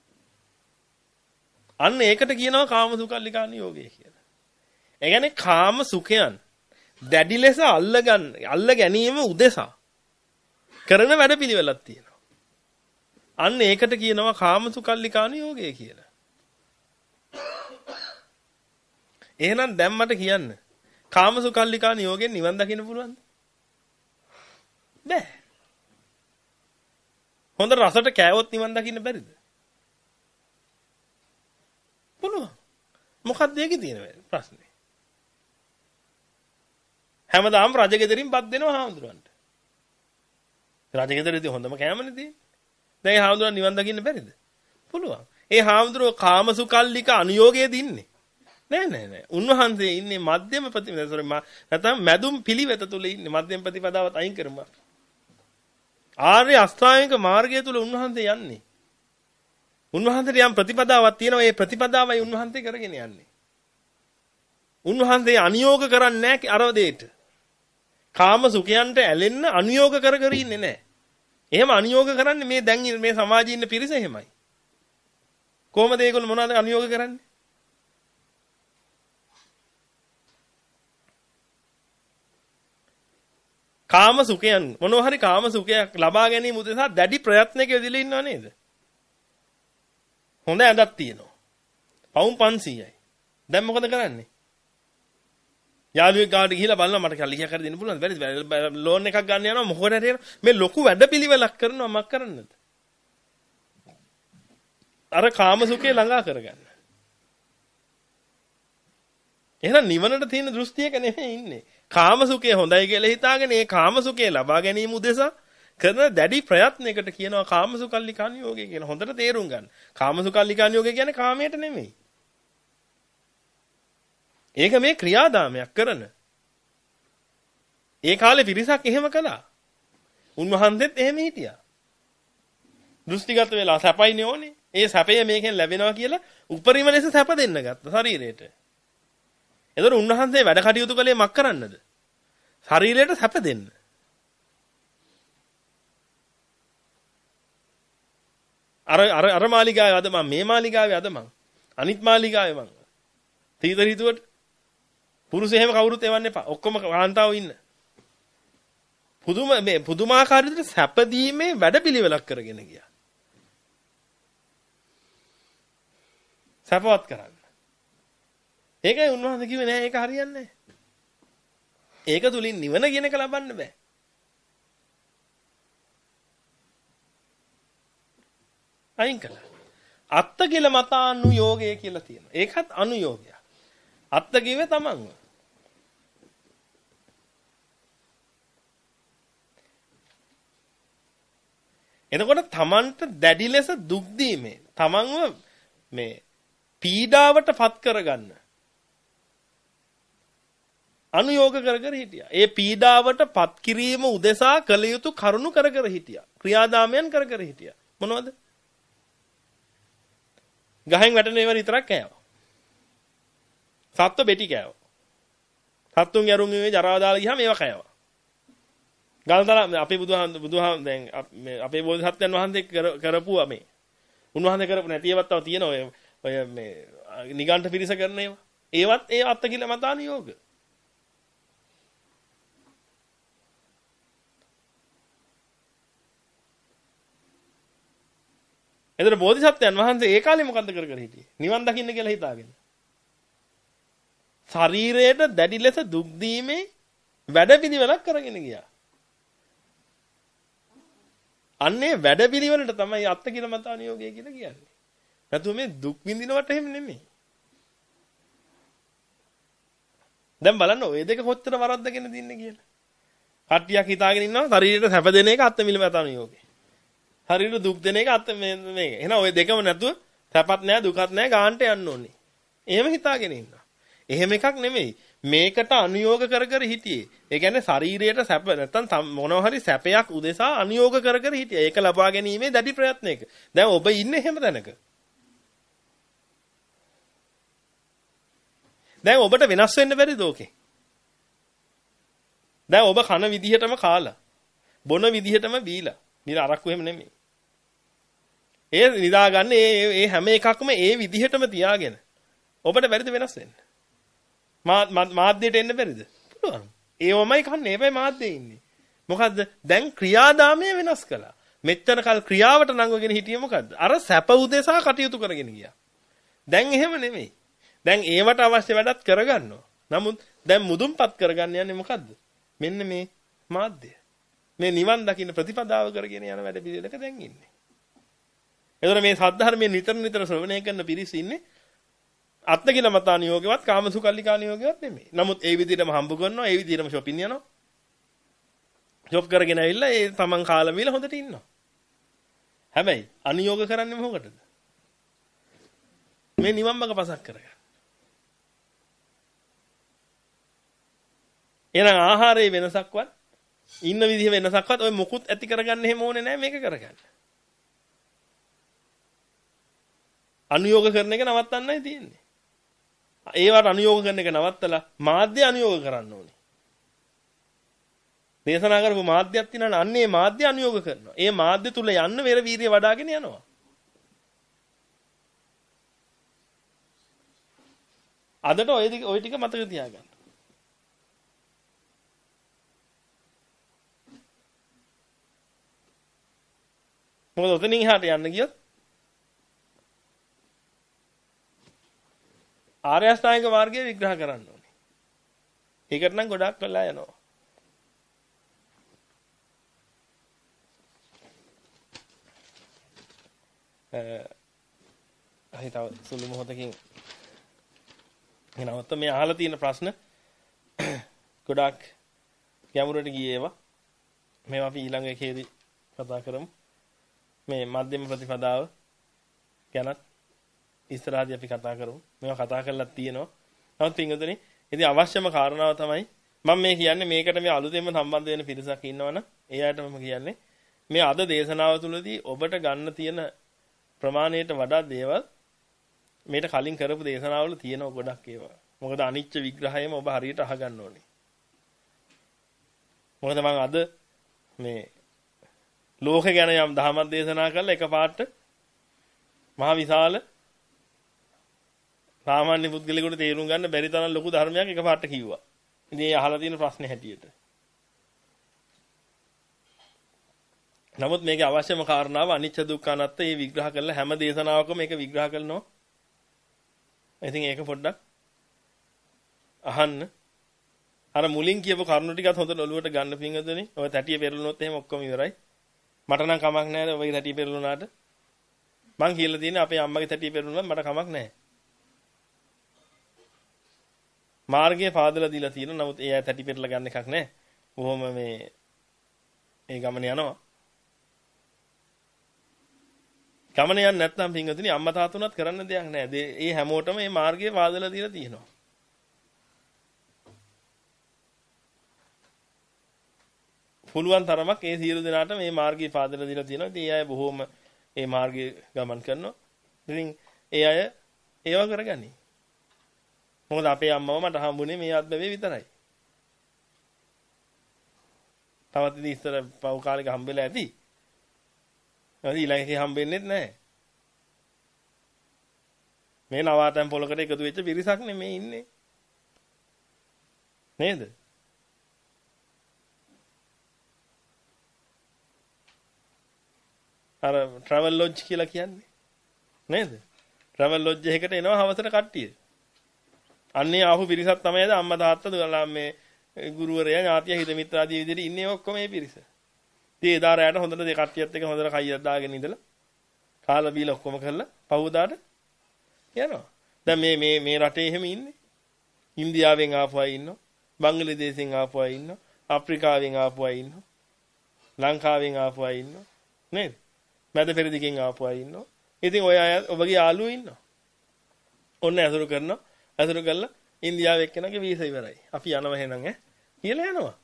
අන්න ඒකට කියනවා කාමසුකල්ලිකාන යෝගය කියලා. ඒ කියන්නේ කාම සුඛයන් දැඩි ලෙස අල්ල ගන්න, අල්ල ගැනීම උදෙසා කරන වැඩපිළිවෙලක් තියෙනවා. අන්න ඒකට කියනවා කාමසුකල්ලිකාන යෝගය කියලා. එහෙනම් දැන් මට කියන්න කාමසුකල්ලිකාන යෝගයෙන් නිවන් දකින්න පුළුවන්ද? බෑ. හොඳ රසට කෑවොත් නිවන් දකින්න බැරිද? පුළුවන්. මොකක්ද ඒකේ තියෙන ප්‍රශ්නේ? හැමදාම රජගෙදරින් බත් දෙනවා හාමුදුරන්ට. රජගෙදරදී හොඳම කෑමනේ තියෙන්නේ. දැන් ඒ හාමුදුරන් නිවන් දකින්න බැරිද? පුළුවන්. ඒ හාමුදුරුවෝ කාමසුකල්ලික අනුയോഗයේ දින්නේ. නෑ නෑ නෑ. උන්වහන්සේ ඉන්නේ මධ්‍යම ප්‍රතිපදාව. සෝරි නැත්නම් මැදුම් පිළිවෙත තුල ඉන්නේ. මධ්‍යම ප්‍රතිපදාවත් අයින් කරමු. ආර්ය අෂ්ටාංගික මාර්ගය තුල උන්වහන්සේ යන්නේ. උන්වහන්සේට යම් ප්‍රතිපදාවක් තියෙනවා. ඒ ප්‍රතිපදාවයි උන්වහන්සේ කරගෙන යන්නේ. උන්වහන්සේ අනියෝග කරන්නේ නැහැ අර දෙයට. කාම සුඛයන්ට ඇලෙන්න අනියෝග කර කර ඉන්නේ නැහැ. එහෙම අනියෝග කරන්නේ මේ දැන් මේ සමාජයේ ඉන්න පිරිස එහෙමයි. කොහොමද ඒගොල්ලෝ මොනවද අනියෝග කරන්නේ? කාම සුඛයන් මොනවා හරි කාම සුඛයක් ලබා ගැනීම උදෙසා දැඩි ප්‍රයත්නයක යෙදලා ඉන්නව නේද? හොඳ ඇඳක් තියෙනවා. පවුම් පන්සීයයි. දැන් මොකද කරන්නේ? යාළුවෙක් ගාවට ගිහිල්ලා බලනවා මට කල්ලිය කර දෙන්න පුළුවන්ද? බැරිද? ලෝන් එකක් ගන්න යනවා මොකද හරි මේ ලොකු වැඩපිළිවෙලක් කරනවා මක් කරන්නද? අර කාමසුඛේ ළඟා කරගන්න. එහෙනම් නිවනට තියෙන දෘෂ්ටියක නෙමෙයි ඉන්නේ. කාමසුඛේ හොඳයි කියලා හිතාගෙන ඒ කාමසුඛේ ලබා ගැනීම උදෙසා කරන දැඩි ප්‍රයත්නයකට කියනවා කාමසුකල්ලිකානියෝගය කියලා. හොඳට තේරුම් ගන්න. කාමසුකල්ලිකානියෝගය කියන්නේ කාමයට නෙමෙයි. ඒක මේ ක්‍රියාදාමයක් කරන. ඒ කාලේ පිරිසක් එහෙම කළා. උන්වහන්සේත් එහෙම හිටියා. දෘෂ්ටිගත වෙලා සැපයිනේ ඕනේ. ඒ සැපය මේකෙන් ලැබෙනවා කියලා උපරිම ලෙස සැප දෙන්න ගත්තා ශරීරයට. එතකොට උන්වහන්සේ වැඩ කටයුතු කළේ මක් කරන්නද? ශරීරයට සැප දෙන්න. අර අර අර මාලිගාවේ අද මම මේ මාලිගාවේ අද මම අනිත් මාලිගාවේ මම තීතර හිතුවට පුරුෂ එහෙම කවුරුත් එවන්න එපා. ඔක්කොම කාන්තාවෝ ඉන්න. පුදුම මේ පුදුමාකාර විදිහට සැපදීමේ වැඩපිළිවෙලක් කරගෙන ගියා. සැපවත් කරන්න. ඒකයි උන්වහන්සේ කිව්වේ නෑ ඒක හරියන්නේ නෑ. ඒක තුලින් නිවන කියන එක ලබන්න බෑ. අයින් කළා. අත්ත කියලා මතානුയോഗය කියලා තියෙනවා. ඒකත් අනුയോഗයක්. අත්ත කිව්වේ තමන්ව. එතකොට තමන්ට දැඩි ලෙස දුක් දීමේ තමන්ව මේ පීඩාවට පත් කරගන්න අනුയോഗ කර කර හිටියා. ඒ පීඩාවට පත් කිරීම උදෙසා කළ යුතු කරුණු කර කර හිටියා. ක්‍රියාදාමයන් කර කර හිටියා. මොනවද? ගහෙන් වැටෙන ඒවා විතරක් කෑවා. සත්ත්ව බෙටි කෑවා. සත්තුන් යරුන් මේ ජරාව දාලා ගියාම ඒවා කෑවා. ගල්තල අපේ බුදුහාම බුදුහාම දැන් අපේ බෝධිසත්වයන් වහන්සේ කරපුවා මේ. උන්වහන්සේ කරපු නැති ඒවත් තව තියෙන ඔය ඔය මේ නිගණ්ඨ පිරිස කරන ඒවා. ඒවත් ඒ අත්ති කියලා මතාන යෝග. එතන බෝධිසත්වයන් වහන්සේ ඒ කාලේ මොකද්ද කර කර හිටියේ? නිවන් දකින්න කියලා හිතාගෙන. ශරීරයට දැඩි ලෙස දුක් දීමේ වැඩපිළිවෙලක් කරගෙන ගියා. අන්නේ වැඩපිළිවෙලට තමයි අත්ති කියලා මතාන යෝගය කියලා කියන්නේ. නැතුව මේ දුක් විඳිනවට එහෙම නෙමෙයි. දැන් බලන්න ඔය දෙක කොච්චර වරද්දගෙන දින්නේ කියලා. කට්ටියක් හිතාගෙන ඉන්නවා ශරීරයට සැප දෙන එක අත්ති මිලමතාන යෝගය. හරියට දුක් දෙන එක අත් මේ මේක. එහෙනම් ওই දෙකම නැතුව සැපත් නැහැ දුකත් නැහැ ගාන්ට යන්න ඕනේ. එහෙම හිතාගෙන ඉන්නවා. එහෙම එකක් නෙමෙයි. මේකට අනුയോഗ කර කර හිටියේ. ඒ කියන්නේ ශරීරයට සැප නැත්තම් මොනවා හරි සැපයක් උදෙසා අනුയോഗ කර කර හිටියා. ඒක ලබා ගැනීමේ දැඩි ප්‍රයත්නයක. දැන් ඔබ ඉන්නේ එහෙම තැනක. දැන් ඔබට වෙනස් වෙන්න බැරිද ඕකේ? දැන් ඔබ කන විදිහටම කාලා බොන විදිහටම බීලා. නිර අරක්කු එහෙම නෙමෙයි. ඒ නිදාගන්න ඒ ඒ හැම එකක්ම ඒ විදිහටම තියාගෙන ඔබට බැරිද වෙනස් වෙන්න? මා මාධ්‍යයට එන්න බැරිද? පුළුවන්. ඒවමයි කන්නේ. හැබැයි මාධ්‍යයේ ඉන්නේ. මොකද්ද? දැන් ක්‍රියාදාමය වෙනස් කළා. මෙච්චර කල් ක්‍රියාවට නංවගෙන හිටියේ මොකද්ද? අර සැප උදෙසා කටයුතු කරගෙන ගියා. දැන් එහෙම නෙමෙයි. දැන් ඒවට අවශ්‍ය වැඩත් කරගන්නවා. නමුත් දැන් මුදුන්පත් කරගන්න යන්නේ මොකද්ද? මෙන්න මේ මාධ්‍යය. මේ නිවන් දකින්න ප්‍රතිපදාව කරගෙන යන වැඩ පිළිවෙලක දැන් ඉන්නේ. එතකොට මේ සද්ධර්මයේ නිතර නිතර ශ්‍රවණය කරන පිරිස ඉන්නේ අත්කිලමතා නියෝගයවත් කාමසුකල්ලිකා නියෝගයවත් නෙමෙයි. නමුත් ඒ විදිහටම හම්බ කරනවා, ඒ විදිහටම shopping යනවා. ජොබ් කරගෙන ඇවිල්ලා ඒ තමන් කාලා බීලා හොඳට ඉන්නවා. හැබැයි අනියෝග කරන්නේ මොකටද? මේ නිවන් මාර්ග පසක් කරගන්න. එහෙනම් ආහාරයේ වෙනසක්වත් ඉන්න විදිහ වෙනසක්වත් ඔය මොකුත් ඇති කරගන්න එහෙම ඕනේ නැහැ මේක කරගන්න. අනුയോഗ කරන එක නවත්තන්නයි තියෙන්නේ. ඒවට අනුയോഗ කරන එක නවත්තලා මාධ්‍ය අනුയോഗ කරන්න ඕනේ. දේශනා කරපු මාධ්‍යයක් තියෙනවනේ අන්නේ මාධ්‍ය අනුയോഗ කරනවා. ඒ මාධ්‍ය තුල යන්න වෙර වීර්ය වඩාගෙන යනවා. අදට ඔය ඔය ටික මතක තියාගන්න. මොකද ඔතනින් එහාට යන්න ගියොත් ආර්ය අෂ්ටාංගික මාර්ගය විග්‍රහ කරන්න ඕනේ. ඒකට නම් ගොඩක් වෙලා යනවා. අ හිතව සුළු මොහොතකින් එනවත් මේ අහලා තියෙන ප්‍රශ්න ගොඩක් ගැඹුරට ගියේ ඒවා. මේවා අපි ඊළඟ එකේදී කතා කරමු. මේ මධ්‍යම ප්‍රතිපදාව ගැනත් ඉස්සරහදී අපි කතා කරමු. මේවා කතා කරලා තියෙනවා. නමුත් පින්වතුනි, ඉතින් අවශ්‍යම කාරණාව තමයි මම මේ කියන්නේ මේකට මේ අලුතෙන්ම සම්බන්ධ වෙන පිරිසක් ඉන්නවනම් ඒ අයට මම කියන්නේ මේ අද දේශනාව තුළදී ඔබට ගන්න තියෙන ප්‍රමාණයට වඩා දේවල් මේට කලින් කරපු දේශනාවල තියෙනවා ගොඩක් ඒවා. මොකද අනිච්ච විග්‍රහයම ඔබ හරියට අහගන්න ඕනේ. මොකද මම අද මේ ලෝක ගැන යම් දහමක් දේශනා කරලා එකපාරට මහ විශාල සාමාන්‍ය පුද්ගලයෙකුට තේරුම් ගන්න බැරි තරම් ලොකු ධර්මයක් එකපාරට කිව්වා. ඉතින් ඒ අහලා තියෙන ප්‍රශ්නේ හැටියට. නමුත් මේකේ අවශ්‍යම කාරණාව අනිච්ච දුක්ඛ අනාත්ත මේ විග්‍රහ කරලා හැම දේශනාවකම මේක විග්‍රහ කරනවා. ඉතින් ඒක පොඩ්ඩක් අහන්න. අර මුලින් කියපු කරුණු ටිකත් හොඳට ඔලුවට ගන්න පිංගදෙනි. ඔය තැටිය පෙරළුනොත් එහෙම ඔක්කොම ඉවරයි. මට නම් කමක් නැහැ ඔයගේ තැටිය පෙරළුනාට. මං කියලා තියෙන්නේ අපේ අම්මගේ තැටිය පෙරළුනොත් මට කමක් නැහැ. මාර්ගය පාදලා දීලා තියෙනවා. නමුත් ඒ අය තැටි පෙරලා ගන්න එකක් නැහැ. බොහොම මේ ඒ ගමන යනවා. ගමන යන්නේ නැත්නම් පින්වතුනි අම්මා තාත්තුණත් කරන්න දෙයක් නැහැ. ඒ හැමෝටම මේ මාර්ගය පාදලා දීලා තියෙනවා. පුළුවන් තරමක් ඒ සියලු දෙනාට මේ මාර්ගය පාදලා දීලා තියෙනවා. ඉතින් ඒ අය බොහොම මේ මාර්ගයේ ගමන් කරනවා. ඉතින් ඒ අය ඒව කරගනි. මොකද අපේ අම්මව මට හම්බුනේ මේ අත්බැවේ විතරයි. තවත් ඉතින් ඉස්සර පව් කාලෙක හම්බෙලා ඇති. නැති ඊළඟට හම්බෙන්නේ නැහැ. මේ නවාතැන් පොලකට එකතු වෙච්ච පිරිසක් නෙමේ ඉන්නේ. නේද? අර ට්‍රැවල් ලොජ් කියලා කියන්නේ. නේද? ට්‍රැවල් ලොජ් එකකට එනවා හවසට කට්ටිය. අන්නේ ආපු පිරිසක් තමයි අම්මා තාත්තා දුවලා මේ ගුරුවරයා ඥාතිය හිත මිත්‍රාදී විදිහට ඉන්නේ ඔක්කොම මේ පිරිස. ඉතින් එදා රැයට හොඳට දෙ කට්ටියත් එක හොඳට කයියක් දාගෙන ඉඳලා කාලා බීලා ඔක්කොම කරලා පහුවදාට යනවා. දැන් මේ මේ මේ රටේ එහෙම ඉන්නේ. ඉන්දියාවෙන් ආපු අය ඉන්නවා. බංග්ලාදේශෙන් ආපු අය ඉන්නවා. අප්‍රිකාවෙන් ආපු අය ඉන්නවා. ලංකාවෙන් ආපු අය ඉන්නවා. නේද? මැද පෙරදිගෙන් ආපු අය ඉන්නවා. ඉතින් ඔය අය ඔබගේ යාළුවෝ ඉන්නවා. ඔන්න ඇසුරු කරනවා. ඇසුරු කළා ඉන්දියාවේ එක්කෙනාගේ වීසා ඉවරයි. අපි යනවා එහෙනම් ඈ කියලා යනවා.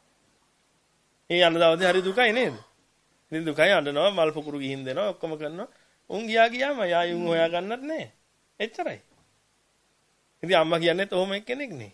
ඒ යන දවසේ හරි දුකයි නේද? ඉතින් දුකයි අඬනවා මල් පොකුරු ගිහින් දෙනවා ඔක්කොම කරනවා. උන් ගියා ගියාම යායුන් හොයා ගන්නත් නැහැ. එච්චරයි. ඉතින් අම්මා කියන්නේත් ඔහොම එක්කෙනෙක් නේ.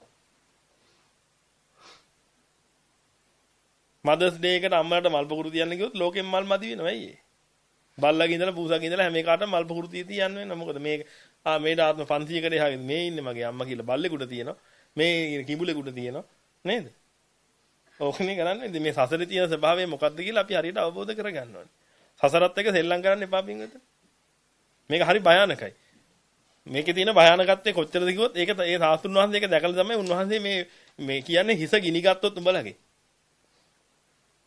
මදර්ස් ඩේ එකට අම්මලාට මල් පොකුරු තියන්න ගියොත් ලෝකෙන් මල් මදි වෙනවා අයියේ. බල්ලගේ ඉඳලා පූසාගේ ඉඳලා හැම එකකටම මල් පොකුරු තිය තිය යන්න වෙනවා. මොකද මේ ආ මේ ආත්ම පන්සියයකට එහාගෙන මේ ඉන්නේ මගේ අම්මා කියලා බල්ලෙකුට තියෙනවා. මේ කිඹුලෙකුට තියෙනවා. නේද? ඕකනේ කරන්නේ. ඉතින් මේ සසරේ තියෙන ස්වභාවය මොකක්ද කියලා අපි හරියට අවබෝධ කරගන්න ඕනේ. සසරත් එක්ක සෙල්ලම් කරන්න එපා පින්වතුනි. මේක හරි භයානකයි. මේකේ තියෙන භයානකත්වය කොච්චරද කිව්වොත් ඒක ඒ සාස්ත්‍රුන් වහන්සේ ඒක දැකලා තමයි උන්වහන්සේ මේ මේ කියන්නේ හිස ගිනි ගත්තොත් උඹලගේ.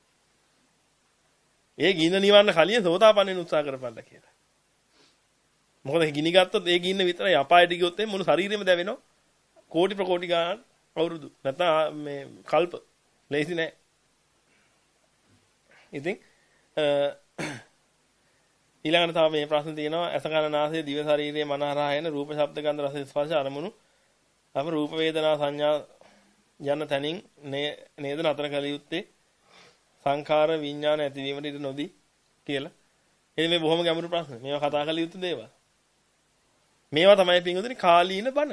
ඒ ගින්න නිවන්න කලින් සෝතාපන්නන උත්සාහ කරපළා කියලා. මොකද ගිනි ගත්තොත් ඒ ගින්න විතරයි අපායට ගියොත් එන්නේ මුළු ශරීරෙම දැවෙනවා. කෝටි ප්‍රකෝටි ගාණක් අවුරුදු. නැත්නම් මේ කල්ප. ලේසි නෑ. ඉතින් ඊළඟට තව මේ ප්‍රශ්න තියෙනවා අස කන නාසය දිව ශරීරයේ මන හරහා එන රූප ශබ්ද ගන්ධ රස ස්පර්ශ අරමුණු අප රූප වේදනා සංඥා යන තැනින් නේද නතර කළ යුත්තේ සංඛාර විඥාන ඇතිවීමට ඉඩ නොදී කියලා. එනි මේ බොහොම ගැඹුරු ප්‍රශ්න. මේවා කතා කළ යුතු දේවල්. මේවා තමයි පින්වතුනි කාලීන බණ.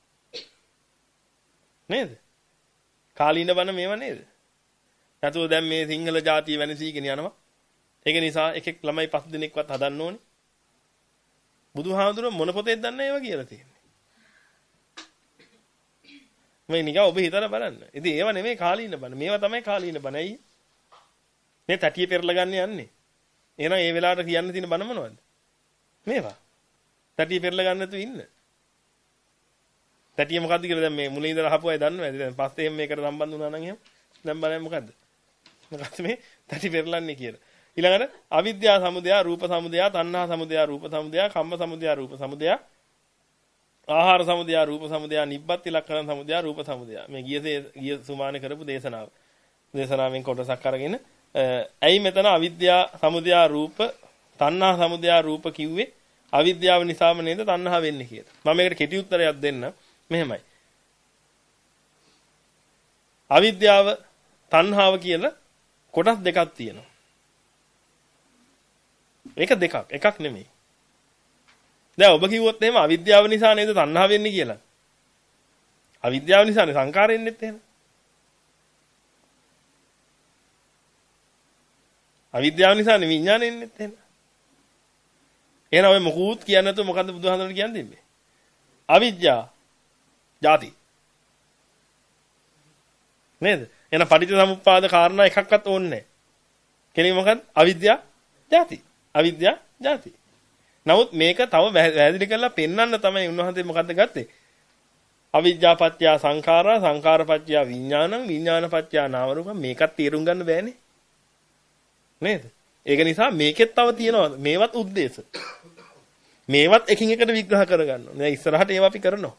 නේද? කාලීන බණ මේවා නේද? නැතුව දැන් මේ සිංහල ජාතිය වෙනසීගෙන යනවා. ඒක නිසා එකෙක් ළමයි පස් දිනක්වත් හදන්න ඕනේ. බුදුහාමුදුරුවෝ මොන පොතේද දන්නේ ඒවා කියලා තියෙන්නේ. මේ නිකන් ඔබ හිතලා බලන්න. ඉතින් ඒවා නෙමෙයි කාලීන බණ. මේවා තමයි කාලීන බණ. ඇයි? මේ තටිය පෙරලා ගන්න යන්නේ. එහෙනම් ඒ වෙලාවට කියන්න තියෙන බණ මොනවද? මේවා. තටිය පෙරලා ගන්න නැතුව ඉන්න. තටිය මොකද්ද කියලා දැන් මේ මුලින් ඉඳලා අහපු අය දන්නවද? දැන් පස්සේ මේකට සම්බන්ධ වුණා නම් එහෙම. දැන් බලන්න මොකද්ද? මොකක්ද මේ තටි පෙරලන්නේ කියලා. ඊළඟට අවිද්‍යා සමුදය, රූප සමුදය, තණ්හා සමුදය, රූප සමුදය, කම්ම සමුදය, රූප සමුදය, ආහාර සමුදය, රූප සමුදය, නිබ්බත් ලක්ෂණ සමුදය, රූප සමුදය. මේ ගියසේ ගිය සුමානේ කරපු දේශනාව. දේශනාවෙන් කොටසක් අරගෙන ඇයි මෙතන අවිද්‍යා සමුදය රූප, තණ්හා සමුදය රූප කිව්වේ? අවිද්‍යාව නිසාම නේද තණ්හා වෙන්නේ කියලා. මම මේකට කෙටි උත්තරයක් දෙන්න. මෙහෙමයි. අවිද්‍යාව තණ්හාව කියලා කොටස් දෙකක් තියෙනවා. ඒක දෙකක්. එකක් නෙමෙයි. දැන් ඔබ කිව්වොත් එහෙම අවිද්‍යාව නිසා නේද තණ්හා වෙන්නේ කියලා. අවිද්‍යාව නිසානේ සංකාරය එන්නේත් එහෙම. අවිද්‍යාව නිසානේ විඥානෙ එන්නේත් එහෙම. එහෙනම් ඔය මොකුත් කියන්නේ නැතුව මොකද්ද බුදුහාමුදුරනේ කියන්නේ දෙන්නේ? අවිද්‍යාව ජාති. නේද? එහෙනම් පටිච්චසමුප්පාද කාරණා එකක්වත් ඕනේ නැහැ. කෙනෙක් මොකද්ද? අවිද්‍යාව ජාති. අවිද්‍යාව ජාති. නමුත් මේක තව වැහැදිලි කරලා පෙන්වන්න තමයි උන්වහන්සේ මොකද්ද ගත්තේ? අවිද්‍යා පත්‍ය සංඛාරා, සංඛාර පත්‍ය විඥානං, විඥාන පත්‍ය නාම රූප. මේකත් තේරුම් ගන්න බෑනේ. නේද? ඒක නිසා මේකෙත් තව තියෙනවා මේවත් ಉದ್ದೇಶ. මේවත් එකින් එකට විග්‍රහ කරගන්න ඕනේ. දැන් ඉස්සරහට ඒවා අපි කරනවා.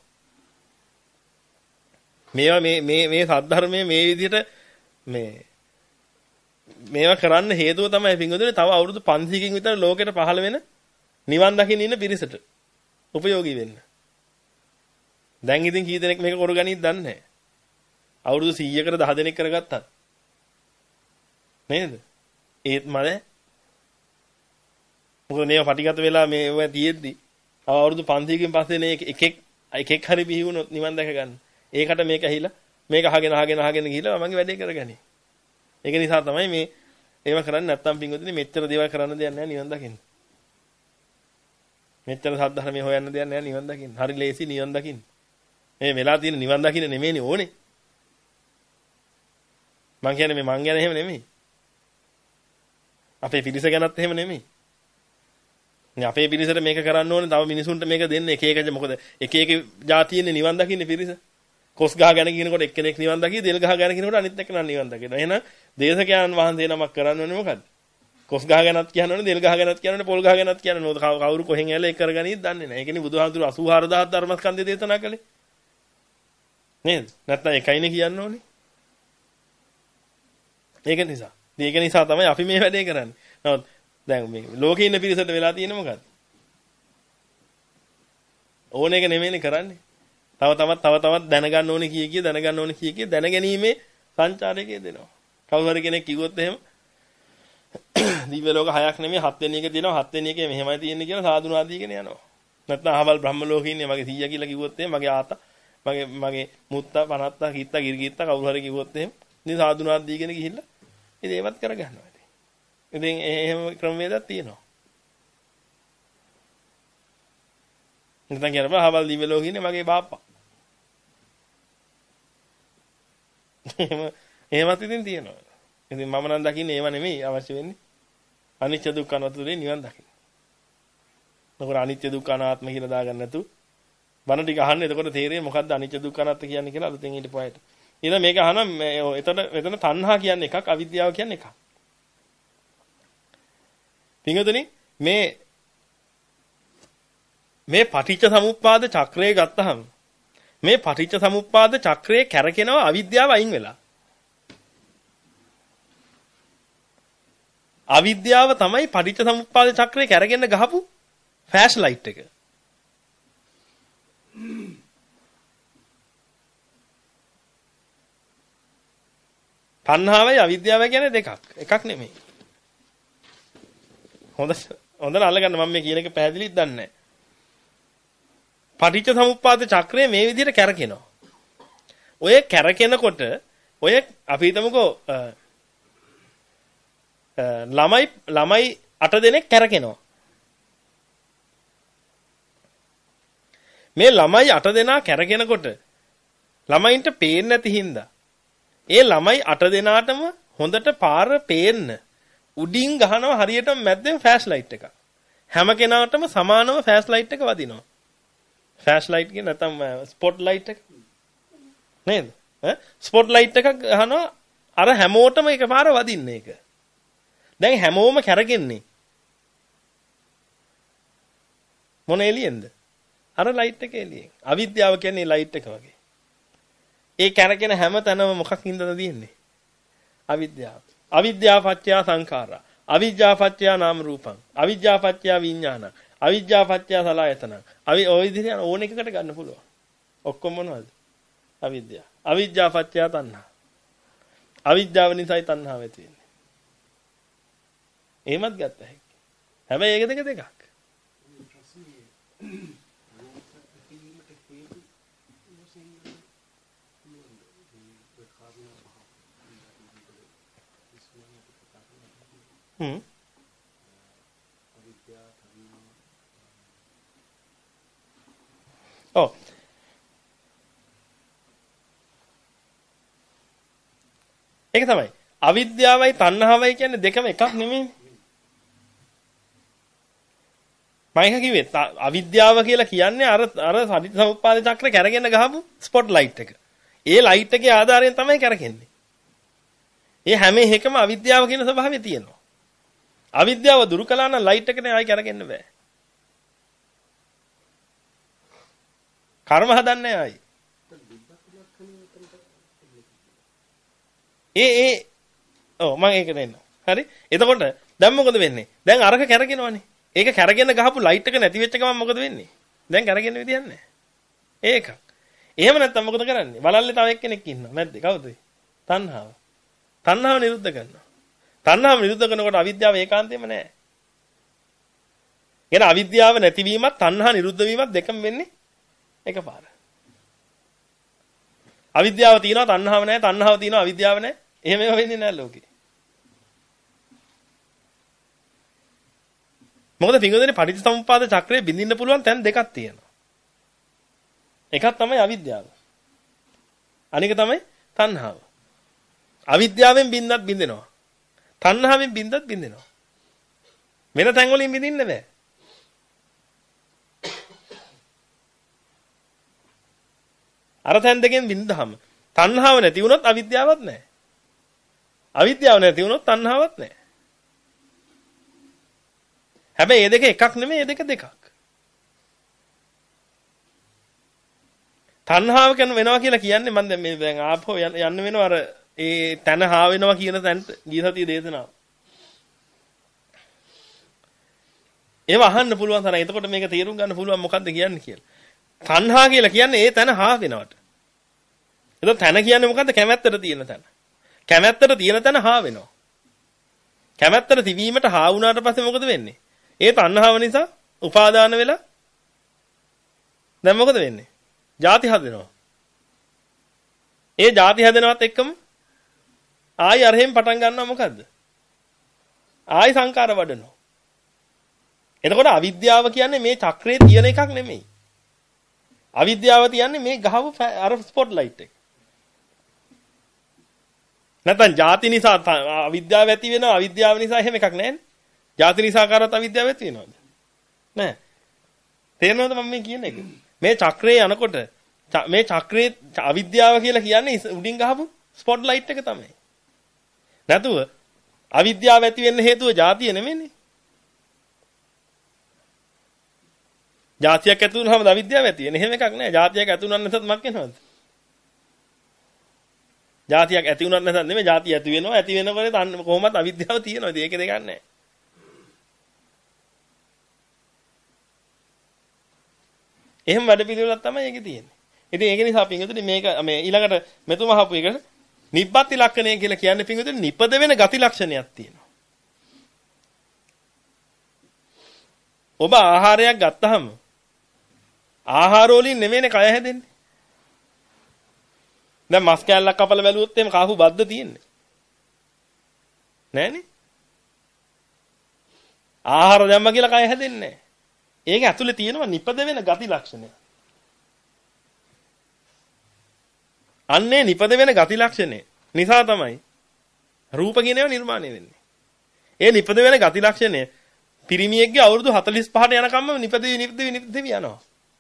මේවා මේ මේ මේ සද්ධර්මයේ මේ විදිහට මේ මේවා කරන්න හේතුව තමයි පින්වතුනි තව අවුරුදු පන්සීයකින් විතර ලෝකෙට පහළ වෙන නිවන් දකින්න ඉන්න පිරිසට උපයෝගී වෙන්න. දැන් ඉතින් කී දෙනෙක් මේක කරගනින්ද දන්නේ නැහැ. අවුරුදු සීයකට දහ දෙනෙක් කරගත්තා. නේද? ඒත් මම මොකද මේව පටිගත වෙලා මේව තියෙද්දි අවුරුදු පන්සීයකින් පස්සේ නේ එකෙක් එකෙක් හරි බිහි වුණොත් නිවන් දැක ගන්න. ඒකට මේක ඇහිලා මේක අහගෙන අහගෙන අහගෙන ගිහිල්ලා මගේ වැඩේ කරගනි. ඒක නිසා තමයි මේ ඒව කරන්නේ නැත්තම් පින්වතුනි මෙච්චර දේවල් කරන්න දෙයක් නැහැ නිවන් දකින්න. මෙච්චර සද්ධර්මයේ හොයන්න දෙයක් නැහැ නිවන් දකින්න. හරි ලේසි නිවන් දකින්න. මේ වෙලා තියෙන නිවන් දකින්න නෙමෙයිනේ ඕනේ. මං කියන්නේ මේ මං ගැන එහෙම නෙමෙයි. අපේ පිරිස ගැනත් එහෙම නෙමෙයි. මේ අපේ පිරිසට මේක කරන්න ඕනේ තව මිනිසුන්ට මේක දෙන්න එක එක මොකද එක එක જાතියෙන්නේ නිවන් දකින්නේ පිරිස. කොස් ගහ ගැන කියනකොට එක්කෙනෙක් නිවන් දකි, දෙල් ගහ ගැන කියනකොට අනිත් එක්කෙනා නිවන් දකිනවා. එහෙනම් දේශකයන් වහන්සේ නමක් කරන්න ඕනේ මොකද්ද? කොස් ගහ ගැනත් කියනවනේ, දෙල් ගහ ගැනත් කියනවනේ, පොල් ගහ ගැනත් කියනවනේ. මොකද කවුරු කොහෙන් ඇවිල්ලා ඒක කරගනීද දන්නේ නැහැ. ඒකනේ බුදුහාමුදුරු අසූහාර දහස් ධර්මස්කන්ධය දේශනා කළේ. නේද? නැත්නම් එකයිනේ කියන්න ඕනේ. ඒක නිසා. ඒක නිසා තමයි අපි මේ වැඩේ කරන්නේ. නමුත් දැන් මේ ලෝකේ ඉන්න පිරිසට වෙලා තියෙන්නේ මොකද්ද? ඕන එක නෙමෙයිනේ කරන්නේ. තව තවත් තව තවත් දැනගන්න ඕනේ කිය කිය දැනගන්න ඕනේ කිය කිය දැනගැනීමේ සංචාරකයේ දෙනවා. කවුරු හරි කෙනෙක් කිව්වොත් එහෙම දිව්‍ය ලෝක හයක් නෙමෙයි හත් වෙනි එක තියෙනවා හත් වෙනි එකේ මෙහෙමයි තියෙන්නේ කියලා සාදුනාදීගෙන යනවා. නැත්නම් අහවල් බ්‍රහ්ම ලෝකේ ඉන්නේ මගේ සීයා කියලා කිව්වොත් එහෙම මගේ ආතා මගේ මගේ මුත්තා පනත්තා කීත්තා ගිර්ගීත්තා කවුරු හරි කිව්වොත් එහෙම ඉතින් සාදුනාදීගෙන ගිහිල්ලා ඉතින් ඒවත් කරගන්නවා ඉතින්. ඉතින් එහෙම ක්‍රමවේදයක් තියෙනවා. නැත්නම් කියනවා අහවල් දිව්‍ය ලෝකේ ඉන්නේ මගේ බාප්පා. එහෙම එහෙමත් ඉතින් තියෙනවා. ඉතින් මම නම් දකින්නේ ඒව නෙමෙයි අවශ්‍ය වෙන්නේ. අනිත්‍ය දුක්ඛ අනාත්මයෙන් නිවන් දකින්න. මොකද අනිත්‍ය දුක්ඛ අනාත්ම කියලා දාගන්න නැතු. බණ ටික අහන්න එතකොට තේරෙන්නේ මොකද්ද අනිත්‍ය දුක්ඛ අනාත්ම කියන්නේ කියලා අලුතෙන් ඊට පොයට. ඊළඟ මේක අහනම් එතන එතන තණ්හා කියන්නේ එකක් අවිද්‍යාව කියන්නේ එකක්. පින්වතුනි මේ මේ පටිච්ච සමුප්පාද චක්‍රය ගත්තහම මේ පටිච්ච සමුප්පාද චක්‍රයේ කැරකෙනවා අවිද්‍යාව අයින් වෙලා. අවිද්‍යාව තමයි පටිච්ච සමුප්පාද චක්‍රයේ කැරගෙන ගහපු ෆ්ලෑෂ් ලයිට් එක. තණ්හාවයි අවිද්‍යාවයි කියන්නේ දෙකක්. එකක් නෙමෙයි. හොඳ හොඳට අල්ලගන්න මම මේ කියන එක පැහැදිලිද දන්නේ නැහැ. පටිච්ච සමුප්පාද චක්‍රය මේ විදිහට කැරකෙනවා. ඔය කැරකෙනකොට ඔය අපි හිතමුකෝ ළමයි ළමයි අට දෙනෙක් කැරකෙනවා. මේ ළමයි අට දෙනා කැරකෙනකොට ළමයින්ට පේන්නේ නැති හින්දා ඒ ළමයි අට දෙනාටම හොඳට පාර පේන්න උඩින් ගහනවා හරියටම මැද්දෙන් ෆ්ලෑෂ් ලයිට් එකක්. හැම කෙනාටම සමානව ෆ්ලෑෂ් ලයිට් එක වදිනවා. ෆ්ලෑෂ් ලයිට් කියන නැත්නම් ස්පොට් ලයිට් එක නේද? ඈ ස්පොට් ලයිට් එකක් ගහනවා අර හැමෝටම එකපාර වදින්නේ ඒක. දැන් හැමෝම කැරගෙන්නේ මොන එළියෙන්ද? අර ලයිට් එක එළියෙන්. අවිද්‍යාව කියන්නේ ලයිට් එක වගේ. ඒ කැරගෙන හැම තැනම මොකක් හින්දාද තියෙන්නේ? අවිද්‍යාව. අවිද්‍යාව පත්‍ය සංඛාරා. අවිද්‍යාව පත්‍ය නාම රූපං. අවිද්‍යාව පත්‍ය විඥාන. අවිද්‍යාව පත්‍ය සලආයතන. අවි ඔය විදිහට ඕන එකකට ගන්න පුළුවන්. ඔක්කොම මොනවද? අවිද්‍යාව. අවිද්‍යාව පත්‍ය තණ්හා. අවිද්‍යාව නිසායි තණ්හාව ඇති වෙන්නේ. එහෙමත් ගත්ත හැකියි. හැබැයි ඒක දෙක දෙකක්. හ්ම් ඔව් ඒක තමයි අවිද්‍යාවයි තණ්හාවයි කියන්නේ දෙකම එකක් නෙමෙයි. මම කිව්වේ අවිද්‍යාව කියලා කියන්නේ අර අර පටිච්චසමුප්පාද චක්‍රේ කැරගෙන ගහපු ස්පොට් ලයිට් එක. ඒ ලයිට් එකේ ආධාරයෙන් තමයි කැරකෙන්නේ. ඒ හැම එකම අවිද්‍යාව කියන ස්වභාවය තියෙනවා. අවිද්‍යාව දුරු කළා නම් ලයිට් එකනේ ආයි කැරකෙන්න බෑ. කර්ම හදන්නේ ආයි. ඒ ඒ ඔව් මම ඒක දෙන්න. හරි. එතකොට දැන් මොකද වෙන්නේ? දැන් අරක කැරගෙනවනේ. ඒක කැරගෙන ගහපු ලයිට් එක නැති වෙච්ච ගමන් මොකද වෙන්නේ? දැන් කැරගෙන විදියක් නැහැ. ඒක. එහෙම නැත්නම් මොකද කරන්නේ? බලල්ලේ තව එක්කෙනෙක් ඉන්නවා. මැද්දේ කවුද? තණ්හාව. තණ්හාව නිරුද්ධ කරනවා. තණ්හාව නිරුද්ධ කරනකොට අවිද්‍යාව ඒකාන්තයෙන්ම නැහැ. එහෙනම් අවිද්‍යාව නැතිවීමත් තණ්හා නිරුද්ධ වීමත් දෙකම වෙන්නේ එකපාර. අවිද්‍යාව තියෙනවා තණ්හාව නැහැ, තණ්හාව තියෙනවා අවිද්‍යාව නැහැ. එහෙම ඒවා වෙන්නේ නැහැ ලෝකේ. මොකද පින්වතුනි පටිච්චසමුප්පාද චක්‍රයේ බින්දින්න පුළුවන් තැන් දෙකක් තියෙනවා. එකක් තමයි අවිද්‍යාව. අනික තමයි තණ්හාව. අවිද්‍යාවෙන් බින්දත් බින්දෙනවා. තණ්හාවෙන් බින්දත් බින්දෙනවා. වෙන තැන් වලින් බින්දින්න බෑ. අර තැන් දෙකෙන් බින්දහම තණ්හාව නැති වුණොත් අවිද්‍යාවක් නැහැ. අවිද්‍යාව නැති වුණොත් තණ්හාවක් නැහැ. හැබැයි මේ දෙක එකක් නෙමෙයි මේ දෙක දෙකක්. තණ්හාව කරන වෙනවා කියලා කියන්නේ මම දැන් මේ දැන් ආපහු යන්න වෙනවා අර ඒ තන හා වෙනවා කියන තැනට ගිය සතිය දේශනාව. ඒව අහන්න පුළුවන් තරම්. එතකොට මේක තේරුම් ගන්න පුළුවන් මොකද්ද කියන්නේ කියලා. තණ්හා කියලා කියන්නේ ඒ තන හා වෙනවට. එතකොට තන කියන්නේ මොකද්ද? කැමැත්තට තියෙන තන. කැමැත්තට තියෙන තන හා වෙනවා. කැමැත්තට තිබීමට හා වුණාට පස්සේ මොකද වෙන්නේ? ඒ තණ්හාව නිසා උපාදාන වෙලා දැන් මොකද වෙන්නේ? ಜಾති හදනවා. ඒ ಜಾති හැදෙනවත් එක්කම ආයි අරහෙන් පටන් ගන්නවා මොකද්ද? ආයි සංකාර වඩනවා. එතකොට අවිද්‍යාව කියන්නේ මේ චක්‍රයේ තියෙන එකක් නෙමෙයි. අවිද්‍යාව කියන්නේ මේ ගහව අර ස්පොට් ලයිට් එක. නැත්නම් ಜಾති නිසා අවිද්‍යාව ඇති වෙනවා. අවිද්‍යාව නිසා එහෙම එකක් නැහැ නේ. ಜಾති නිසා කරත් අවිද්‍යාව ඇති වෙනවද? නැහැ. තේරෙනවද මම මේ කියන එක? මේ චක්‍රේ යනකොට මේ චක්‍රේ අවිද්‍යාව කියලා කියන්නේ උඩින් ගහපු ස්පොට් ලයිට් එක තමයි. නැතුව අවිද්‍යාව ඇති වෙන්න හේතුව ಜಾතිය නෙමෙයිනේ. જાතියක් ඇති වුනහම අවිද්‍යාව ඇති වෙන. එහෙම එකක් නෑ. જાතියක් ඇති වුනත් නැත්නම් මක් වෙනවද? જાතියක් ඇති වුනත් නැත්නම් නෙමෙයි જાතිය ඇති වෙනවා. ඇති වෙනකොට කොහොමද අවිද්‍යාව තියෙනවද? ඒක දෙකක් නෑ. එහෙම වැඩ පිළිවෙලක් තමයි ඒකේ තියෙන්නේ. ඉතින් ඒක නිසා පින්විතනි මේක මේ ඊළඟට මෙතුම අහපු එකට නිබ්බති ලක්ෂණය කියලා කියන්නේ පින්විතනි නිපද වෙන ගති ලක්ෂණයක් තියෙනවා. ඔබ ආහාරයක් ගත්තාම ආහාර වලින් නෙමෙයිනේ කය හැදෙන්නේ. දැන් මස් කෑල්ලක් කපලා බැලුවොත් එහෙම කාපු බද්ද තියෙන්නේ. නෑනේ. ආහාර දැම්ම කියලා කය හැදෙන්නේ නෑ. ඒක ඇතුලේ තියෙනවා නිපද වෙන ගති ලක්ෂණය. අන්නේ නිපද වෙන ගති ලක්ෂණය නිසා තමයි රූප කියනේව නිර්මාණය වෙන්නේ. ඒ නිපද වෙන ගති ලක්ෂණය පිරිමියෙක්ගේ අවුරුදු හතළිස් පහට යනකම්ම නිපදවි නිපදවි නිපදවි යනවා.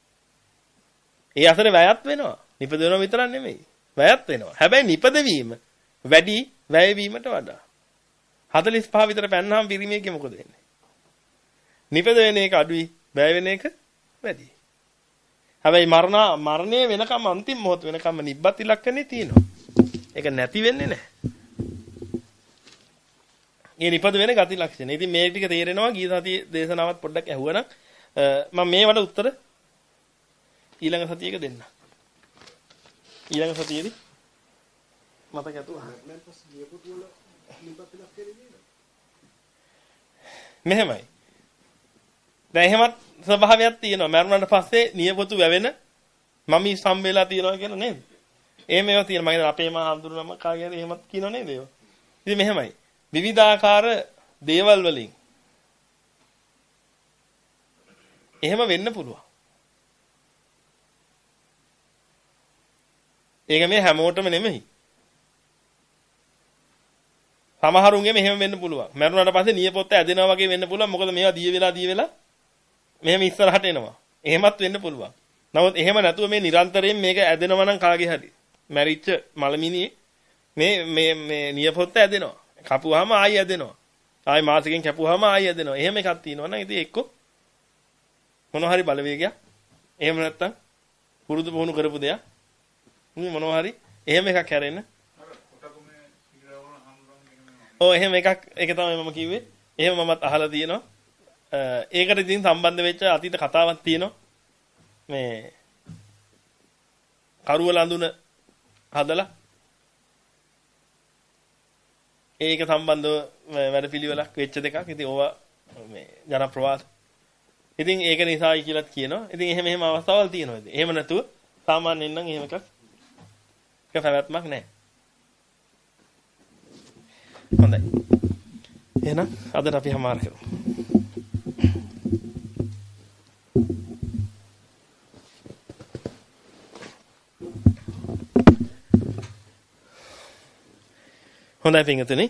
ඒ අතරේ වැයත් වෙනවා. නිපද වෙනව විතරක් නෙමෙයි. වැයත් වෙනවා. හැබැයි නිපද වීම වැඩි වැය වීමට වඩා. හතළිස් පහ විතර පැන්නාම පිරිමියෙක්ගේ මොකද වෙන්නේ? නිපද වෙන එක අඩුයි, වැය වෙන එක වැඩි. හැබැයි මරණ මරණය වෙනකම් අන්තිම මොහොත වෙනකම් නිබ්බති ලක්ෂණේ තියෙනවා. ඒක නැති වෙන්නේ නැහැ. මේ නිපද වෙන ගති ලක්ෂණ. ඉතින් මේ ටික තේරෙනවා ගිය සතියේ දේශනාවත් පොඩ්ඩක් ඇහුවනම් මම මේවට උත්තර ඊළඟ සතියේක දෙන්න. ඊළඟ සතියේදී මතක ඇතුවා. මෙහෙමයි. දැන් එහෙමත් ස්වභාවයක් තියෙනවා. මරුණාට පස්සේ නියපොතු වැවෙන මම සම්බෙලා තියනවා කියලා නේද? එහෙම ඒවා තියෙනවා. මම අපේ මහා හඳුනනම කාගේ හරි එහෙමත් කියනව නේද ඒවා? ඉතින් මෙහෙමයි. විවිධාකාර දේවල් වලින් එහෙම වෙන්න පුළුවන්. ඒක මේ හැමෝටම නෙමෙයි. සමහරුන්ගේ මෙහෙම වෙන්න පුළුවන්. මරුණාට පස්සේ නියපොත්ත ඇදෙනවා වගේ වෙන්න පුළුවන්. මොකද මේවා දිය වෙලා දිය වෙලා මෙහෙම ඉස්සරහට එනවා. එහෙමත් වෙන්න පුළුවන්. නමුත් එහෙම නැතුව මේ නිරන්තරයෙන් මේක ඇදෙනවා නම් කාගේ හරි මැරිච්ච මලමිනියේ මේ මේ මේ නියපොත්ත ඇදෙනවා. කපුවාම ආයි ඇදෙනවා. ආයි මාසෙකින් කැපුවාම ආයි ඇදෙනවා. එහෙම එකක් තියෙනවා නම් ඉතින් එක්ක මොනවා හරි බලවේගයක්. එහෙම නැත්තම් පුරුදු පුහුණු කරපු දෙයක්. මේ මොනවා හරි එහෙම එකක් හැරෙන්න. ඔව් එහෙම එකක් ඒක තමයි මම කිව්වේ. එහෙම මමත් අහලා තියෙනවා. ඒකට ඉතින් සම්බන්ධ වෙච්ච අතීත කතාවක් තියෙනවා. මේ කරුවල අඳුන හදලා ඒක සම්බන්ධව වැඩපිළිවෙලක් වෙච්ච දෙකක්. ඉතින් ඕවා මේ ජනප්‍රවාද. ඉතින් ඒක නිසායි කියලාත් කියනවා. ඉතින් එහෙම එහෙම අවස්ථාවල් තියෙනවා. ඉතින් එහෙම නැතුව සාමාන්‍යයෙන් නම් එහෙම එකක් එක පැවැත්මක් නැහැ. හොඳයි. එහෙනම් අදට අපි හමාර කරමු. හොඳයි පින්වතුනි.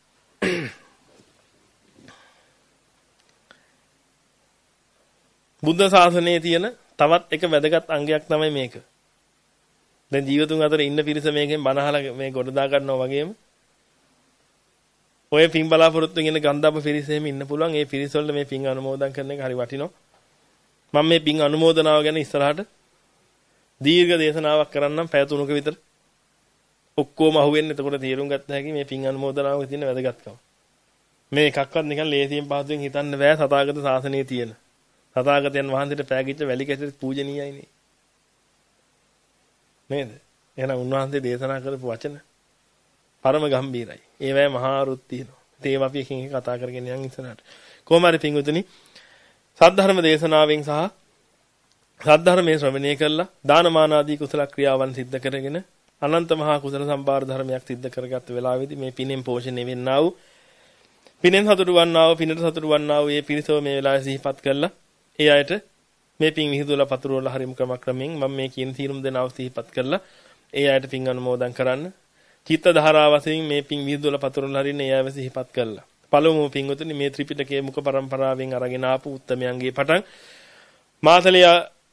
බුද්ධ ශාසනයේ තියෙන තවත් එක වැදගත් අංගයක් තමයි මේක. දැන් ජීවතුන් අතර ඉන්න පිරිස මේකෙන් බණ අහලා මේ ගොඩ දා ගන්නවා වගේම ඔය පින් බලාපොරොත්තු වෙන ගන්ධබ්බ පිරිස එහෙම ඉන්න පුළුවන්. ඒ පිරිස වල මේ පින් අනුමෝදන් කරන එක හරි වටිනවා. මම මේ පින් අනුමෝදනාව ගැන ඉස්සරහට දීර්ඝ දේශනාවක් කරන්නම් පැය තුනක විතර. ඔක්කොම අහුවෙන්නේ එතකොට තීරුම් ගත්ත හැකි මේ පින් අනුමෝදනාවේ තියෙන වැදගත්කම. මේ එකක්වත් නිකන් ලේසියෙන් පහසුවෙන් හිතන්න බෑ සතාගත ශාසනයේ තියෙන. සතාගතයන් වහන්සේට පෑගිච්ච වැලි කැසට පූජනීයයිනේ. නේද? එහෙනම් උන්වහන්සේ දේශනා කරපු වචන පරම ගම්බීරයි. ඒවැය මහා රුත් තියෙනවා. ඒව අපි එකින් එක කතා කරගෙන යන් ඉස්සරහට. කොහොම හරි පින්වතුනි සද්ධර්ම දේශනාවෙන් සහ සද්ධර්මයේ ශ්‍රවණය කළා දානමාන ආදී කුසල ක්‍රියාවන් සිද්ධ කරගෙන අනන්ත මහා කුසල සම්පාර ධර්මයක් සිද්ධ කරගත්ත වෙලාවේදී මේ පිනෙන් පෝෂණය වෙන්නා වූ පිනෙන් සතුටු වන්නා වූ පිනට සතුටු වන්නා වූ මේ පිරිසව මේ වෙලාවේ සිහිපත් කළා. ඒ අයට මේ පින් විහිදුවලා පතුරවලා හරිම ක්‍රමක්‍රමයෙන් මම මේ කියන තීරුම් දෙනාව සිහිපත් කළා. ඒ අයට පින් අනුමෝදන් කරන්න. චිත්ත ධාරා වශයෙන් මේ පින් විහිදුවලා පතුරවලා හරින ඒ අයව සිහිපත් කළා. පළමුව පින්වතුනි මේ ත්‍රිපිටකයේ මුඛ පරම්පරාවෙන් අරගෙන ආපු උත්තමයන්ගේ පටන් මාතලිය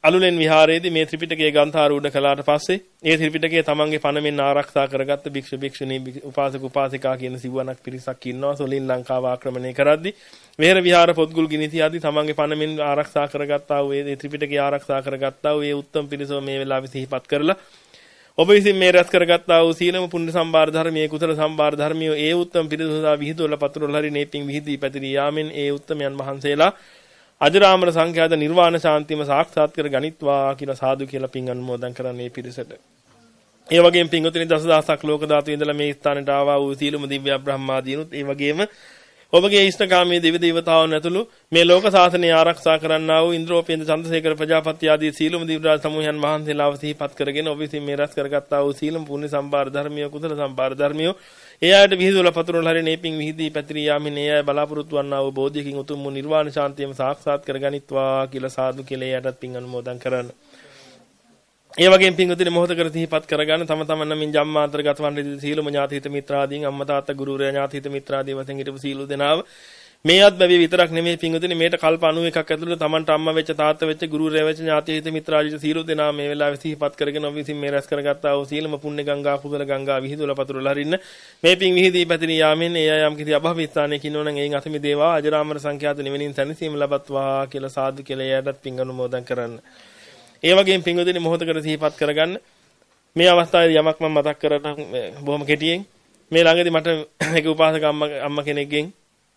අලුලෙන් විහාරයේදී මේ ත්‍රිපිටකයේ ග්‍රන්ථාරූඪ කළාට පස්සේ ඒ ත්‍රිපිටකය තමන්ගේ පණමෙන් ආරක්ෂා කරගත්ත භික්ෂු භික්ෂුණී උපාසක උපාසිකා කියන සිවණක් පිරිසක් ඉන්නවා. සොලින් ලංකාව ආක්‍රමණය කරද්දී වෙහෙර විහාර පොත්ගුල් ගිනිති ආදී තමන්ගේ පණමෙන් ආරක්ෂා කරගත්තා වූ ඒ ත්‍රිපිටකය ආරක්ෂා කරගත්තා වූ ඒ උත්තම පිරිසව මේ වෙලාවේ සිහිපත් කරලා ඔබ විසින් මේ රැස් කරගත්තා වූ සීලම පුණ්‍ය සම්භාර ධර්මයේ කුසල සම්භාර ධර්මිය ඒ උත්තම පිරිසසා විහිදුවල පතුරවල හරි නේපින් විහිදී පැතිරී යාමෙන් ඒ උත්තමයන් වහන්සේලා අජරාමර සංඛ්‍යාත නිර්වාණ ශාන්තියම සාක්ෂාත් කර ගනිත්වා කියලා සාදු කියලා පින් අනුමෝදන් කරන්නේ පිරිසට. ඒ වගේම පින්වතුනි දසදහසක් ලෝක ධාතු ඉඳලා මේ ස්ථානට ආවා වූ සීලම දිව්‍ය බ්‍රහ්මාදීනුත් ඒ වගේම ඔබගේ ඉෂ්ඨකාමී දෙවි දේවතාවුන් ඇතුළු මේ ලෝක ශාසනය ආරක්ෂා කරන්නා වූ ඉන්ද්‍රෝපේන්ද්‍ර චන්ද්‍රසේකර ප්‍රජාපති ආදී සීලම දිව්‍යරාජ සමූහයන් වහන්සේලාව සිහිපත් කරගෙන ඔබ විසින් මේ රැස් කරගත්තා වූ සීලම පුණ්‍ය සම්භාර ධර්මිය කුසල සම්භාර ධර්මිය ඒ ආයත විහිදුවල පතුරවල හරි නේපින් විහිදී පැතිරී යාමින් ඒ අය බලාපොරොත්තු වන්නා වූ බෝධියකින් උතුම් වූ නිර්වාණ ශාන්තියම සාක්ෂාත් කරගනිත්වා කියලා සාදු කියලා එයටත් පින් අනුමෝදන් කරන්න. ඒ වගේම පින්වතුනි මොහොතකට සිහිපත් කරගන්න තම තමන් නමින් ජම්මාන්තර ගතවන්නේ සීලම ඥාතිහිත මිත්‍රාදීන් අම්මා තාත්තා ගුරුවරයා ඥාතිහිත මිත්‍රාදී වශයෙන් හිටපු සීලු දෙනාව මේවත් බැවි විතරක් නෙමෙයි පින්වතුනි මේට කල්ප අනූ එකක් ඇතුළත තමන්ට අම්මා වෙච්ච තාත්තා වෙච්ච ගුරුවරයා වෙච්ච ඥාතිහිත මිත්‍රාදීන් සීලු දෙනා මේ වෙලාවේ සිහිපත් කරගෙන ඔබ විසින් මේ රැස් කරගත්තා වූ සීලම පුණ්‍ය ගංගා කුසල ගංගා විහිදුවල පතුරවල හරින්න මේ පින් විහිදී පැතිරී යාමෙන් ඒ අය යම් කිසි අභව ස්ථානයක ඉන්නවනම් එයින් අත මිදේවා අජරාමර සංඛ්‍යාත නිවෙනින් සැනසීම ලබත්වා කියලා සාදු කියලා එයටත් පින් අනුමෝදන් කරන්න. ඒ වගේම පින්වතුනි මොහොතකට සිහිපත් කරගන්න මේ අවස්ථාවේදී යමක් මම මතක් කරගන්න බොහොම කෙටියෙන් මේ ළඟදී මට එක උපාසක අම්මා අම්මා කෙනෙක්ගෙන්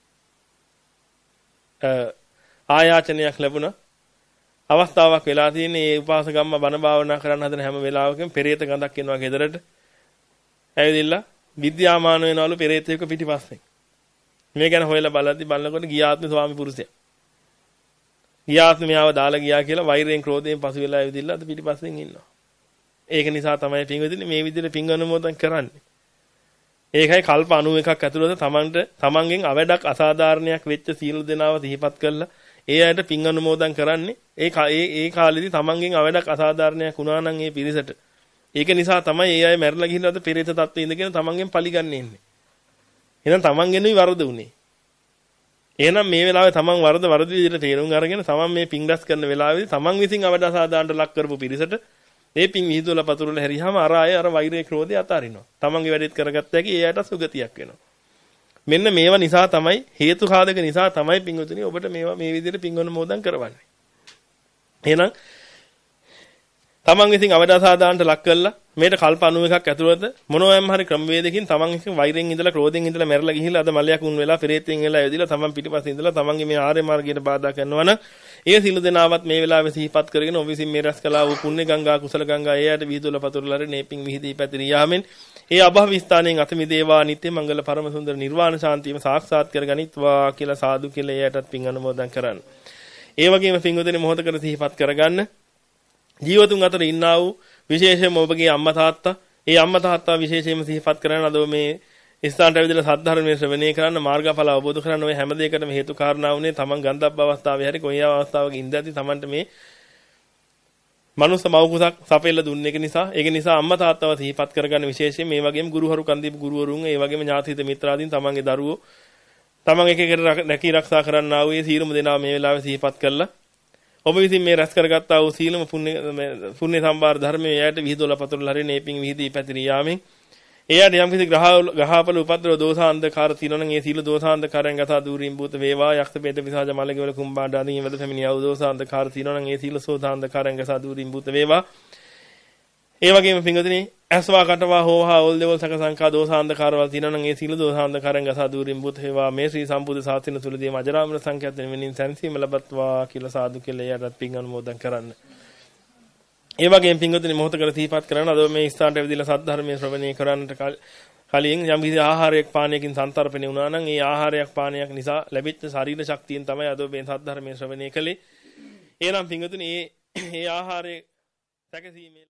ආයාචනයක් ලැබුණා. අවස්ථාවක් වෙලා තියෙන්නේ මේ උපාසක අම්මා බණ භාවනා කරන්න හදන හැම වෙලාවකම පෙරේත ගඳක් එනවා ගෙදරට. ඇවිදින්න විද්‍යාමාන වෙනවලු පෙරේතයෙක් පිටිපස්සේ. මේ ගැන හොයලා බලද්දි බලනකොට ගියාත්ම ස්වාමි පුරුෂයා. ගියාත්ම මෙයාව දාලා ගියා කියලා වෛරයෙන් ක්‍රෝධයෙන් පසු වෙලා ඇවිදින්න අද පිටිපස්සෙන් ඉන්නවා. ඒක නිසා තමයි පින්වදින මේ විදිහට පින් අනුමෝදන් කරන්නේ. ඒකයි කල්ප අනූ එකක් ඇතුළත තමන්ට තමන්ගෙන් අවඩක් අසාධාරණයක් වෙච්ච සීල දෙනාව සිහිපත් කරලා ඒ අයට පින් අනුමෝදන් කරන්නේ. ඒ ඒ ඒ කාලෙදි තමන්ගෙන් අවඩක් අසාධාරණයක් වුණා නම් ඒ පිරිසට. ඒක නිසා තමයි ඒ අය මැරලා ගිහින් අද පෙරේත තත්ත්වයේ ඉඳගෙන තමන්ගෙන් පලිගන්නේ ඉන්නේ. එහෙනම් තමන්ගෙනුයි වරද උනේ. එහෙනම් මේ වෙලාවේ තමන් වරද වරද විදිහට තේරුම් අරගෙන තමන් මේ පින් රැස් කරන වෙලාවේදී තමන් විසින් අවඩ අසාධාරණට ලක් කරපු පිරිසට මේ පින් විහිදුවල පතුරවල හැරියාම අර අය අර වෛරය ක්‍රෝධය අතාරිනවා. තමන්ගේ වැඩේත් කරගත්ත හැකි ඒ අයට සුගතියක් වෙනවා. මෙන්න මේවා නිසා තමයි හේතු සාධක නිසා තමයි පින්වතුනි ඔබට මේවා මේ විදිහට පින් අනුමෝදන් කරවන්නේ. එහෙනම් තමන් විසින් අවදාසාදාන්ට ලක් කරලා මේට කල්ප අනූ එකක් ඇතුළත මොනවාම හරි ක්‍රමවේදකින් තමන් විසින් වෛරයෙන් ඉඳලා ක්‍රෝධයෙන් ඉඳලා මැරලා ගිහිල්ලා අද මලයක් උන් වෙලා පෙරේතෙන් වෙලා ඇවිදලා තමන් පිටිපස්සේ ඉඳලා තමන්ගේ මේ ආර්ය මාර්ගයට බාධා කරනවා නම් ඒ සිළු දෙනාවත් මේ වෙලාවේ සිහිපත් කරගෙන ඔබ විසින් මේ රැස් කළා වූ පුණ්‍ය ගංගා කුසල ගංගා එයාට විහිදුවල පතුරලා නේපින් විහිදී පැතිරී යාමෙන් ඒ අභව ස්ථානයෙන් අත මිදේවා නිත්‍ය මංගල පරම සුන්දර නිර්වාණ ශාන්තියම සාක්ෂාත් කරගනිත්වා කියලා සාදු කියලා එයාටත් පින් අනුමෝදන් කරන්න. ඒ වගේම පින්වතුනි මොහොතකට සිහිපත් කරගන්න ජීවතුන් අතර ඉන්නා වූ විශේෂයෙන්ම ඔබගේ අම්මා තාත්තා ඒ අම්මා තාත්තා විශේෂයෙන්ම සිහිපත් කරන අද මේ ස්ථානට ඇවිදලා සද්ධර්මයේ ශ්‍රවණය කරන්න මාර්ගඵල අවබෝධ කරගන්න ඔය හැම දෙයකටම හේතු කාරණා වුණේ තමන් ගන්ධබ්බ අවස්ථාවේ හරි කොයි අවස්ථාවක ඉඳදී තමන්ට මේ මනුස්ස මව්කුසක් සපෙල්ල දුන්න එක නිසා ඒක නිසා අම්මා තාත්තව සිහිපත් කරගන්න විශේෂයෙන් මේ වගේම ගුරුහරු කන්දීපු ගුරුවරුන් ඒ වගේම ඥාතිහිත මිත්‍රාදීන් තමන්ගේ දරුවෝ තමන් එක එකට රැකී ආරක්ෂා කරන්නා වූ සීලම දෙනා මේ වෙලාවේ සිහිපත් කළා ඔබ විසින් මේ රැස් කරගත්තා වූ සීලම පුණ්‍ය පුණ්‍ය සම්භාර ධර්මයේ එයාට විහිදුවල පතුරලා හරි නේපින් විහිදී පැතිරී යාමෙන් එයාට යම් කිසි ග්‍රහ ග්‍රහපල උපද්‍රව දෝෂාන්ධකාර තියෙනවා නම් ඒ සීල දෝෂාන්ධකාරයන් ගත දුරින් භූත වේවා යක්ෂ බේද විසාජ මලකවල කුම්බාඩ ආදී වල පැමිණිය වූ දෝෂාන්ධකාර තියෙනවා නම් ඒ සීල සෝතාන්ධකාරයන් ගත දුරින් භූත වේවා ඒ වගේම පින්වතුනි ඇස්වා කටවා හෝහා ඕල් දෙවල් සක සංකා දෝෂාන්ධකාරවල තියෙනවා නම් ඒ සීල දෝෂාන්ධකාරයන් ගත දුරින් භූත වේවා මේ ශ්‍රී සම්බුද්ධ ශාසනය තුලදී අජරාමර සංඛ්‍යාත වෙනින් සැනසීම ලබත්වා කියලා සාදු කියලා එයාට පින් අනුමෝදන් කරන්න. ඒ වගේම පින්වතුනි මොහොතකට සිහිපත් කරන අද මේ ස්ථානට ඇවිදලා සද්ධර්මයේ ශ්‍රවණය කරන්නට කලින් යම් කිසි ආහාරයක් පානයකින් සන්තරපණය වුණා නම් ඒ ආහාරයක් පානයක් නිසා ලැබිච්ච ශරීර ශක්තියෙන් තමයි අද මේ සද්ධර්මයේ ශ්‍රවණය කළේ. එහෙනම් පින්වතුනි මේ මේ ආහාරයේ සැකසීමේ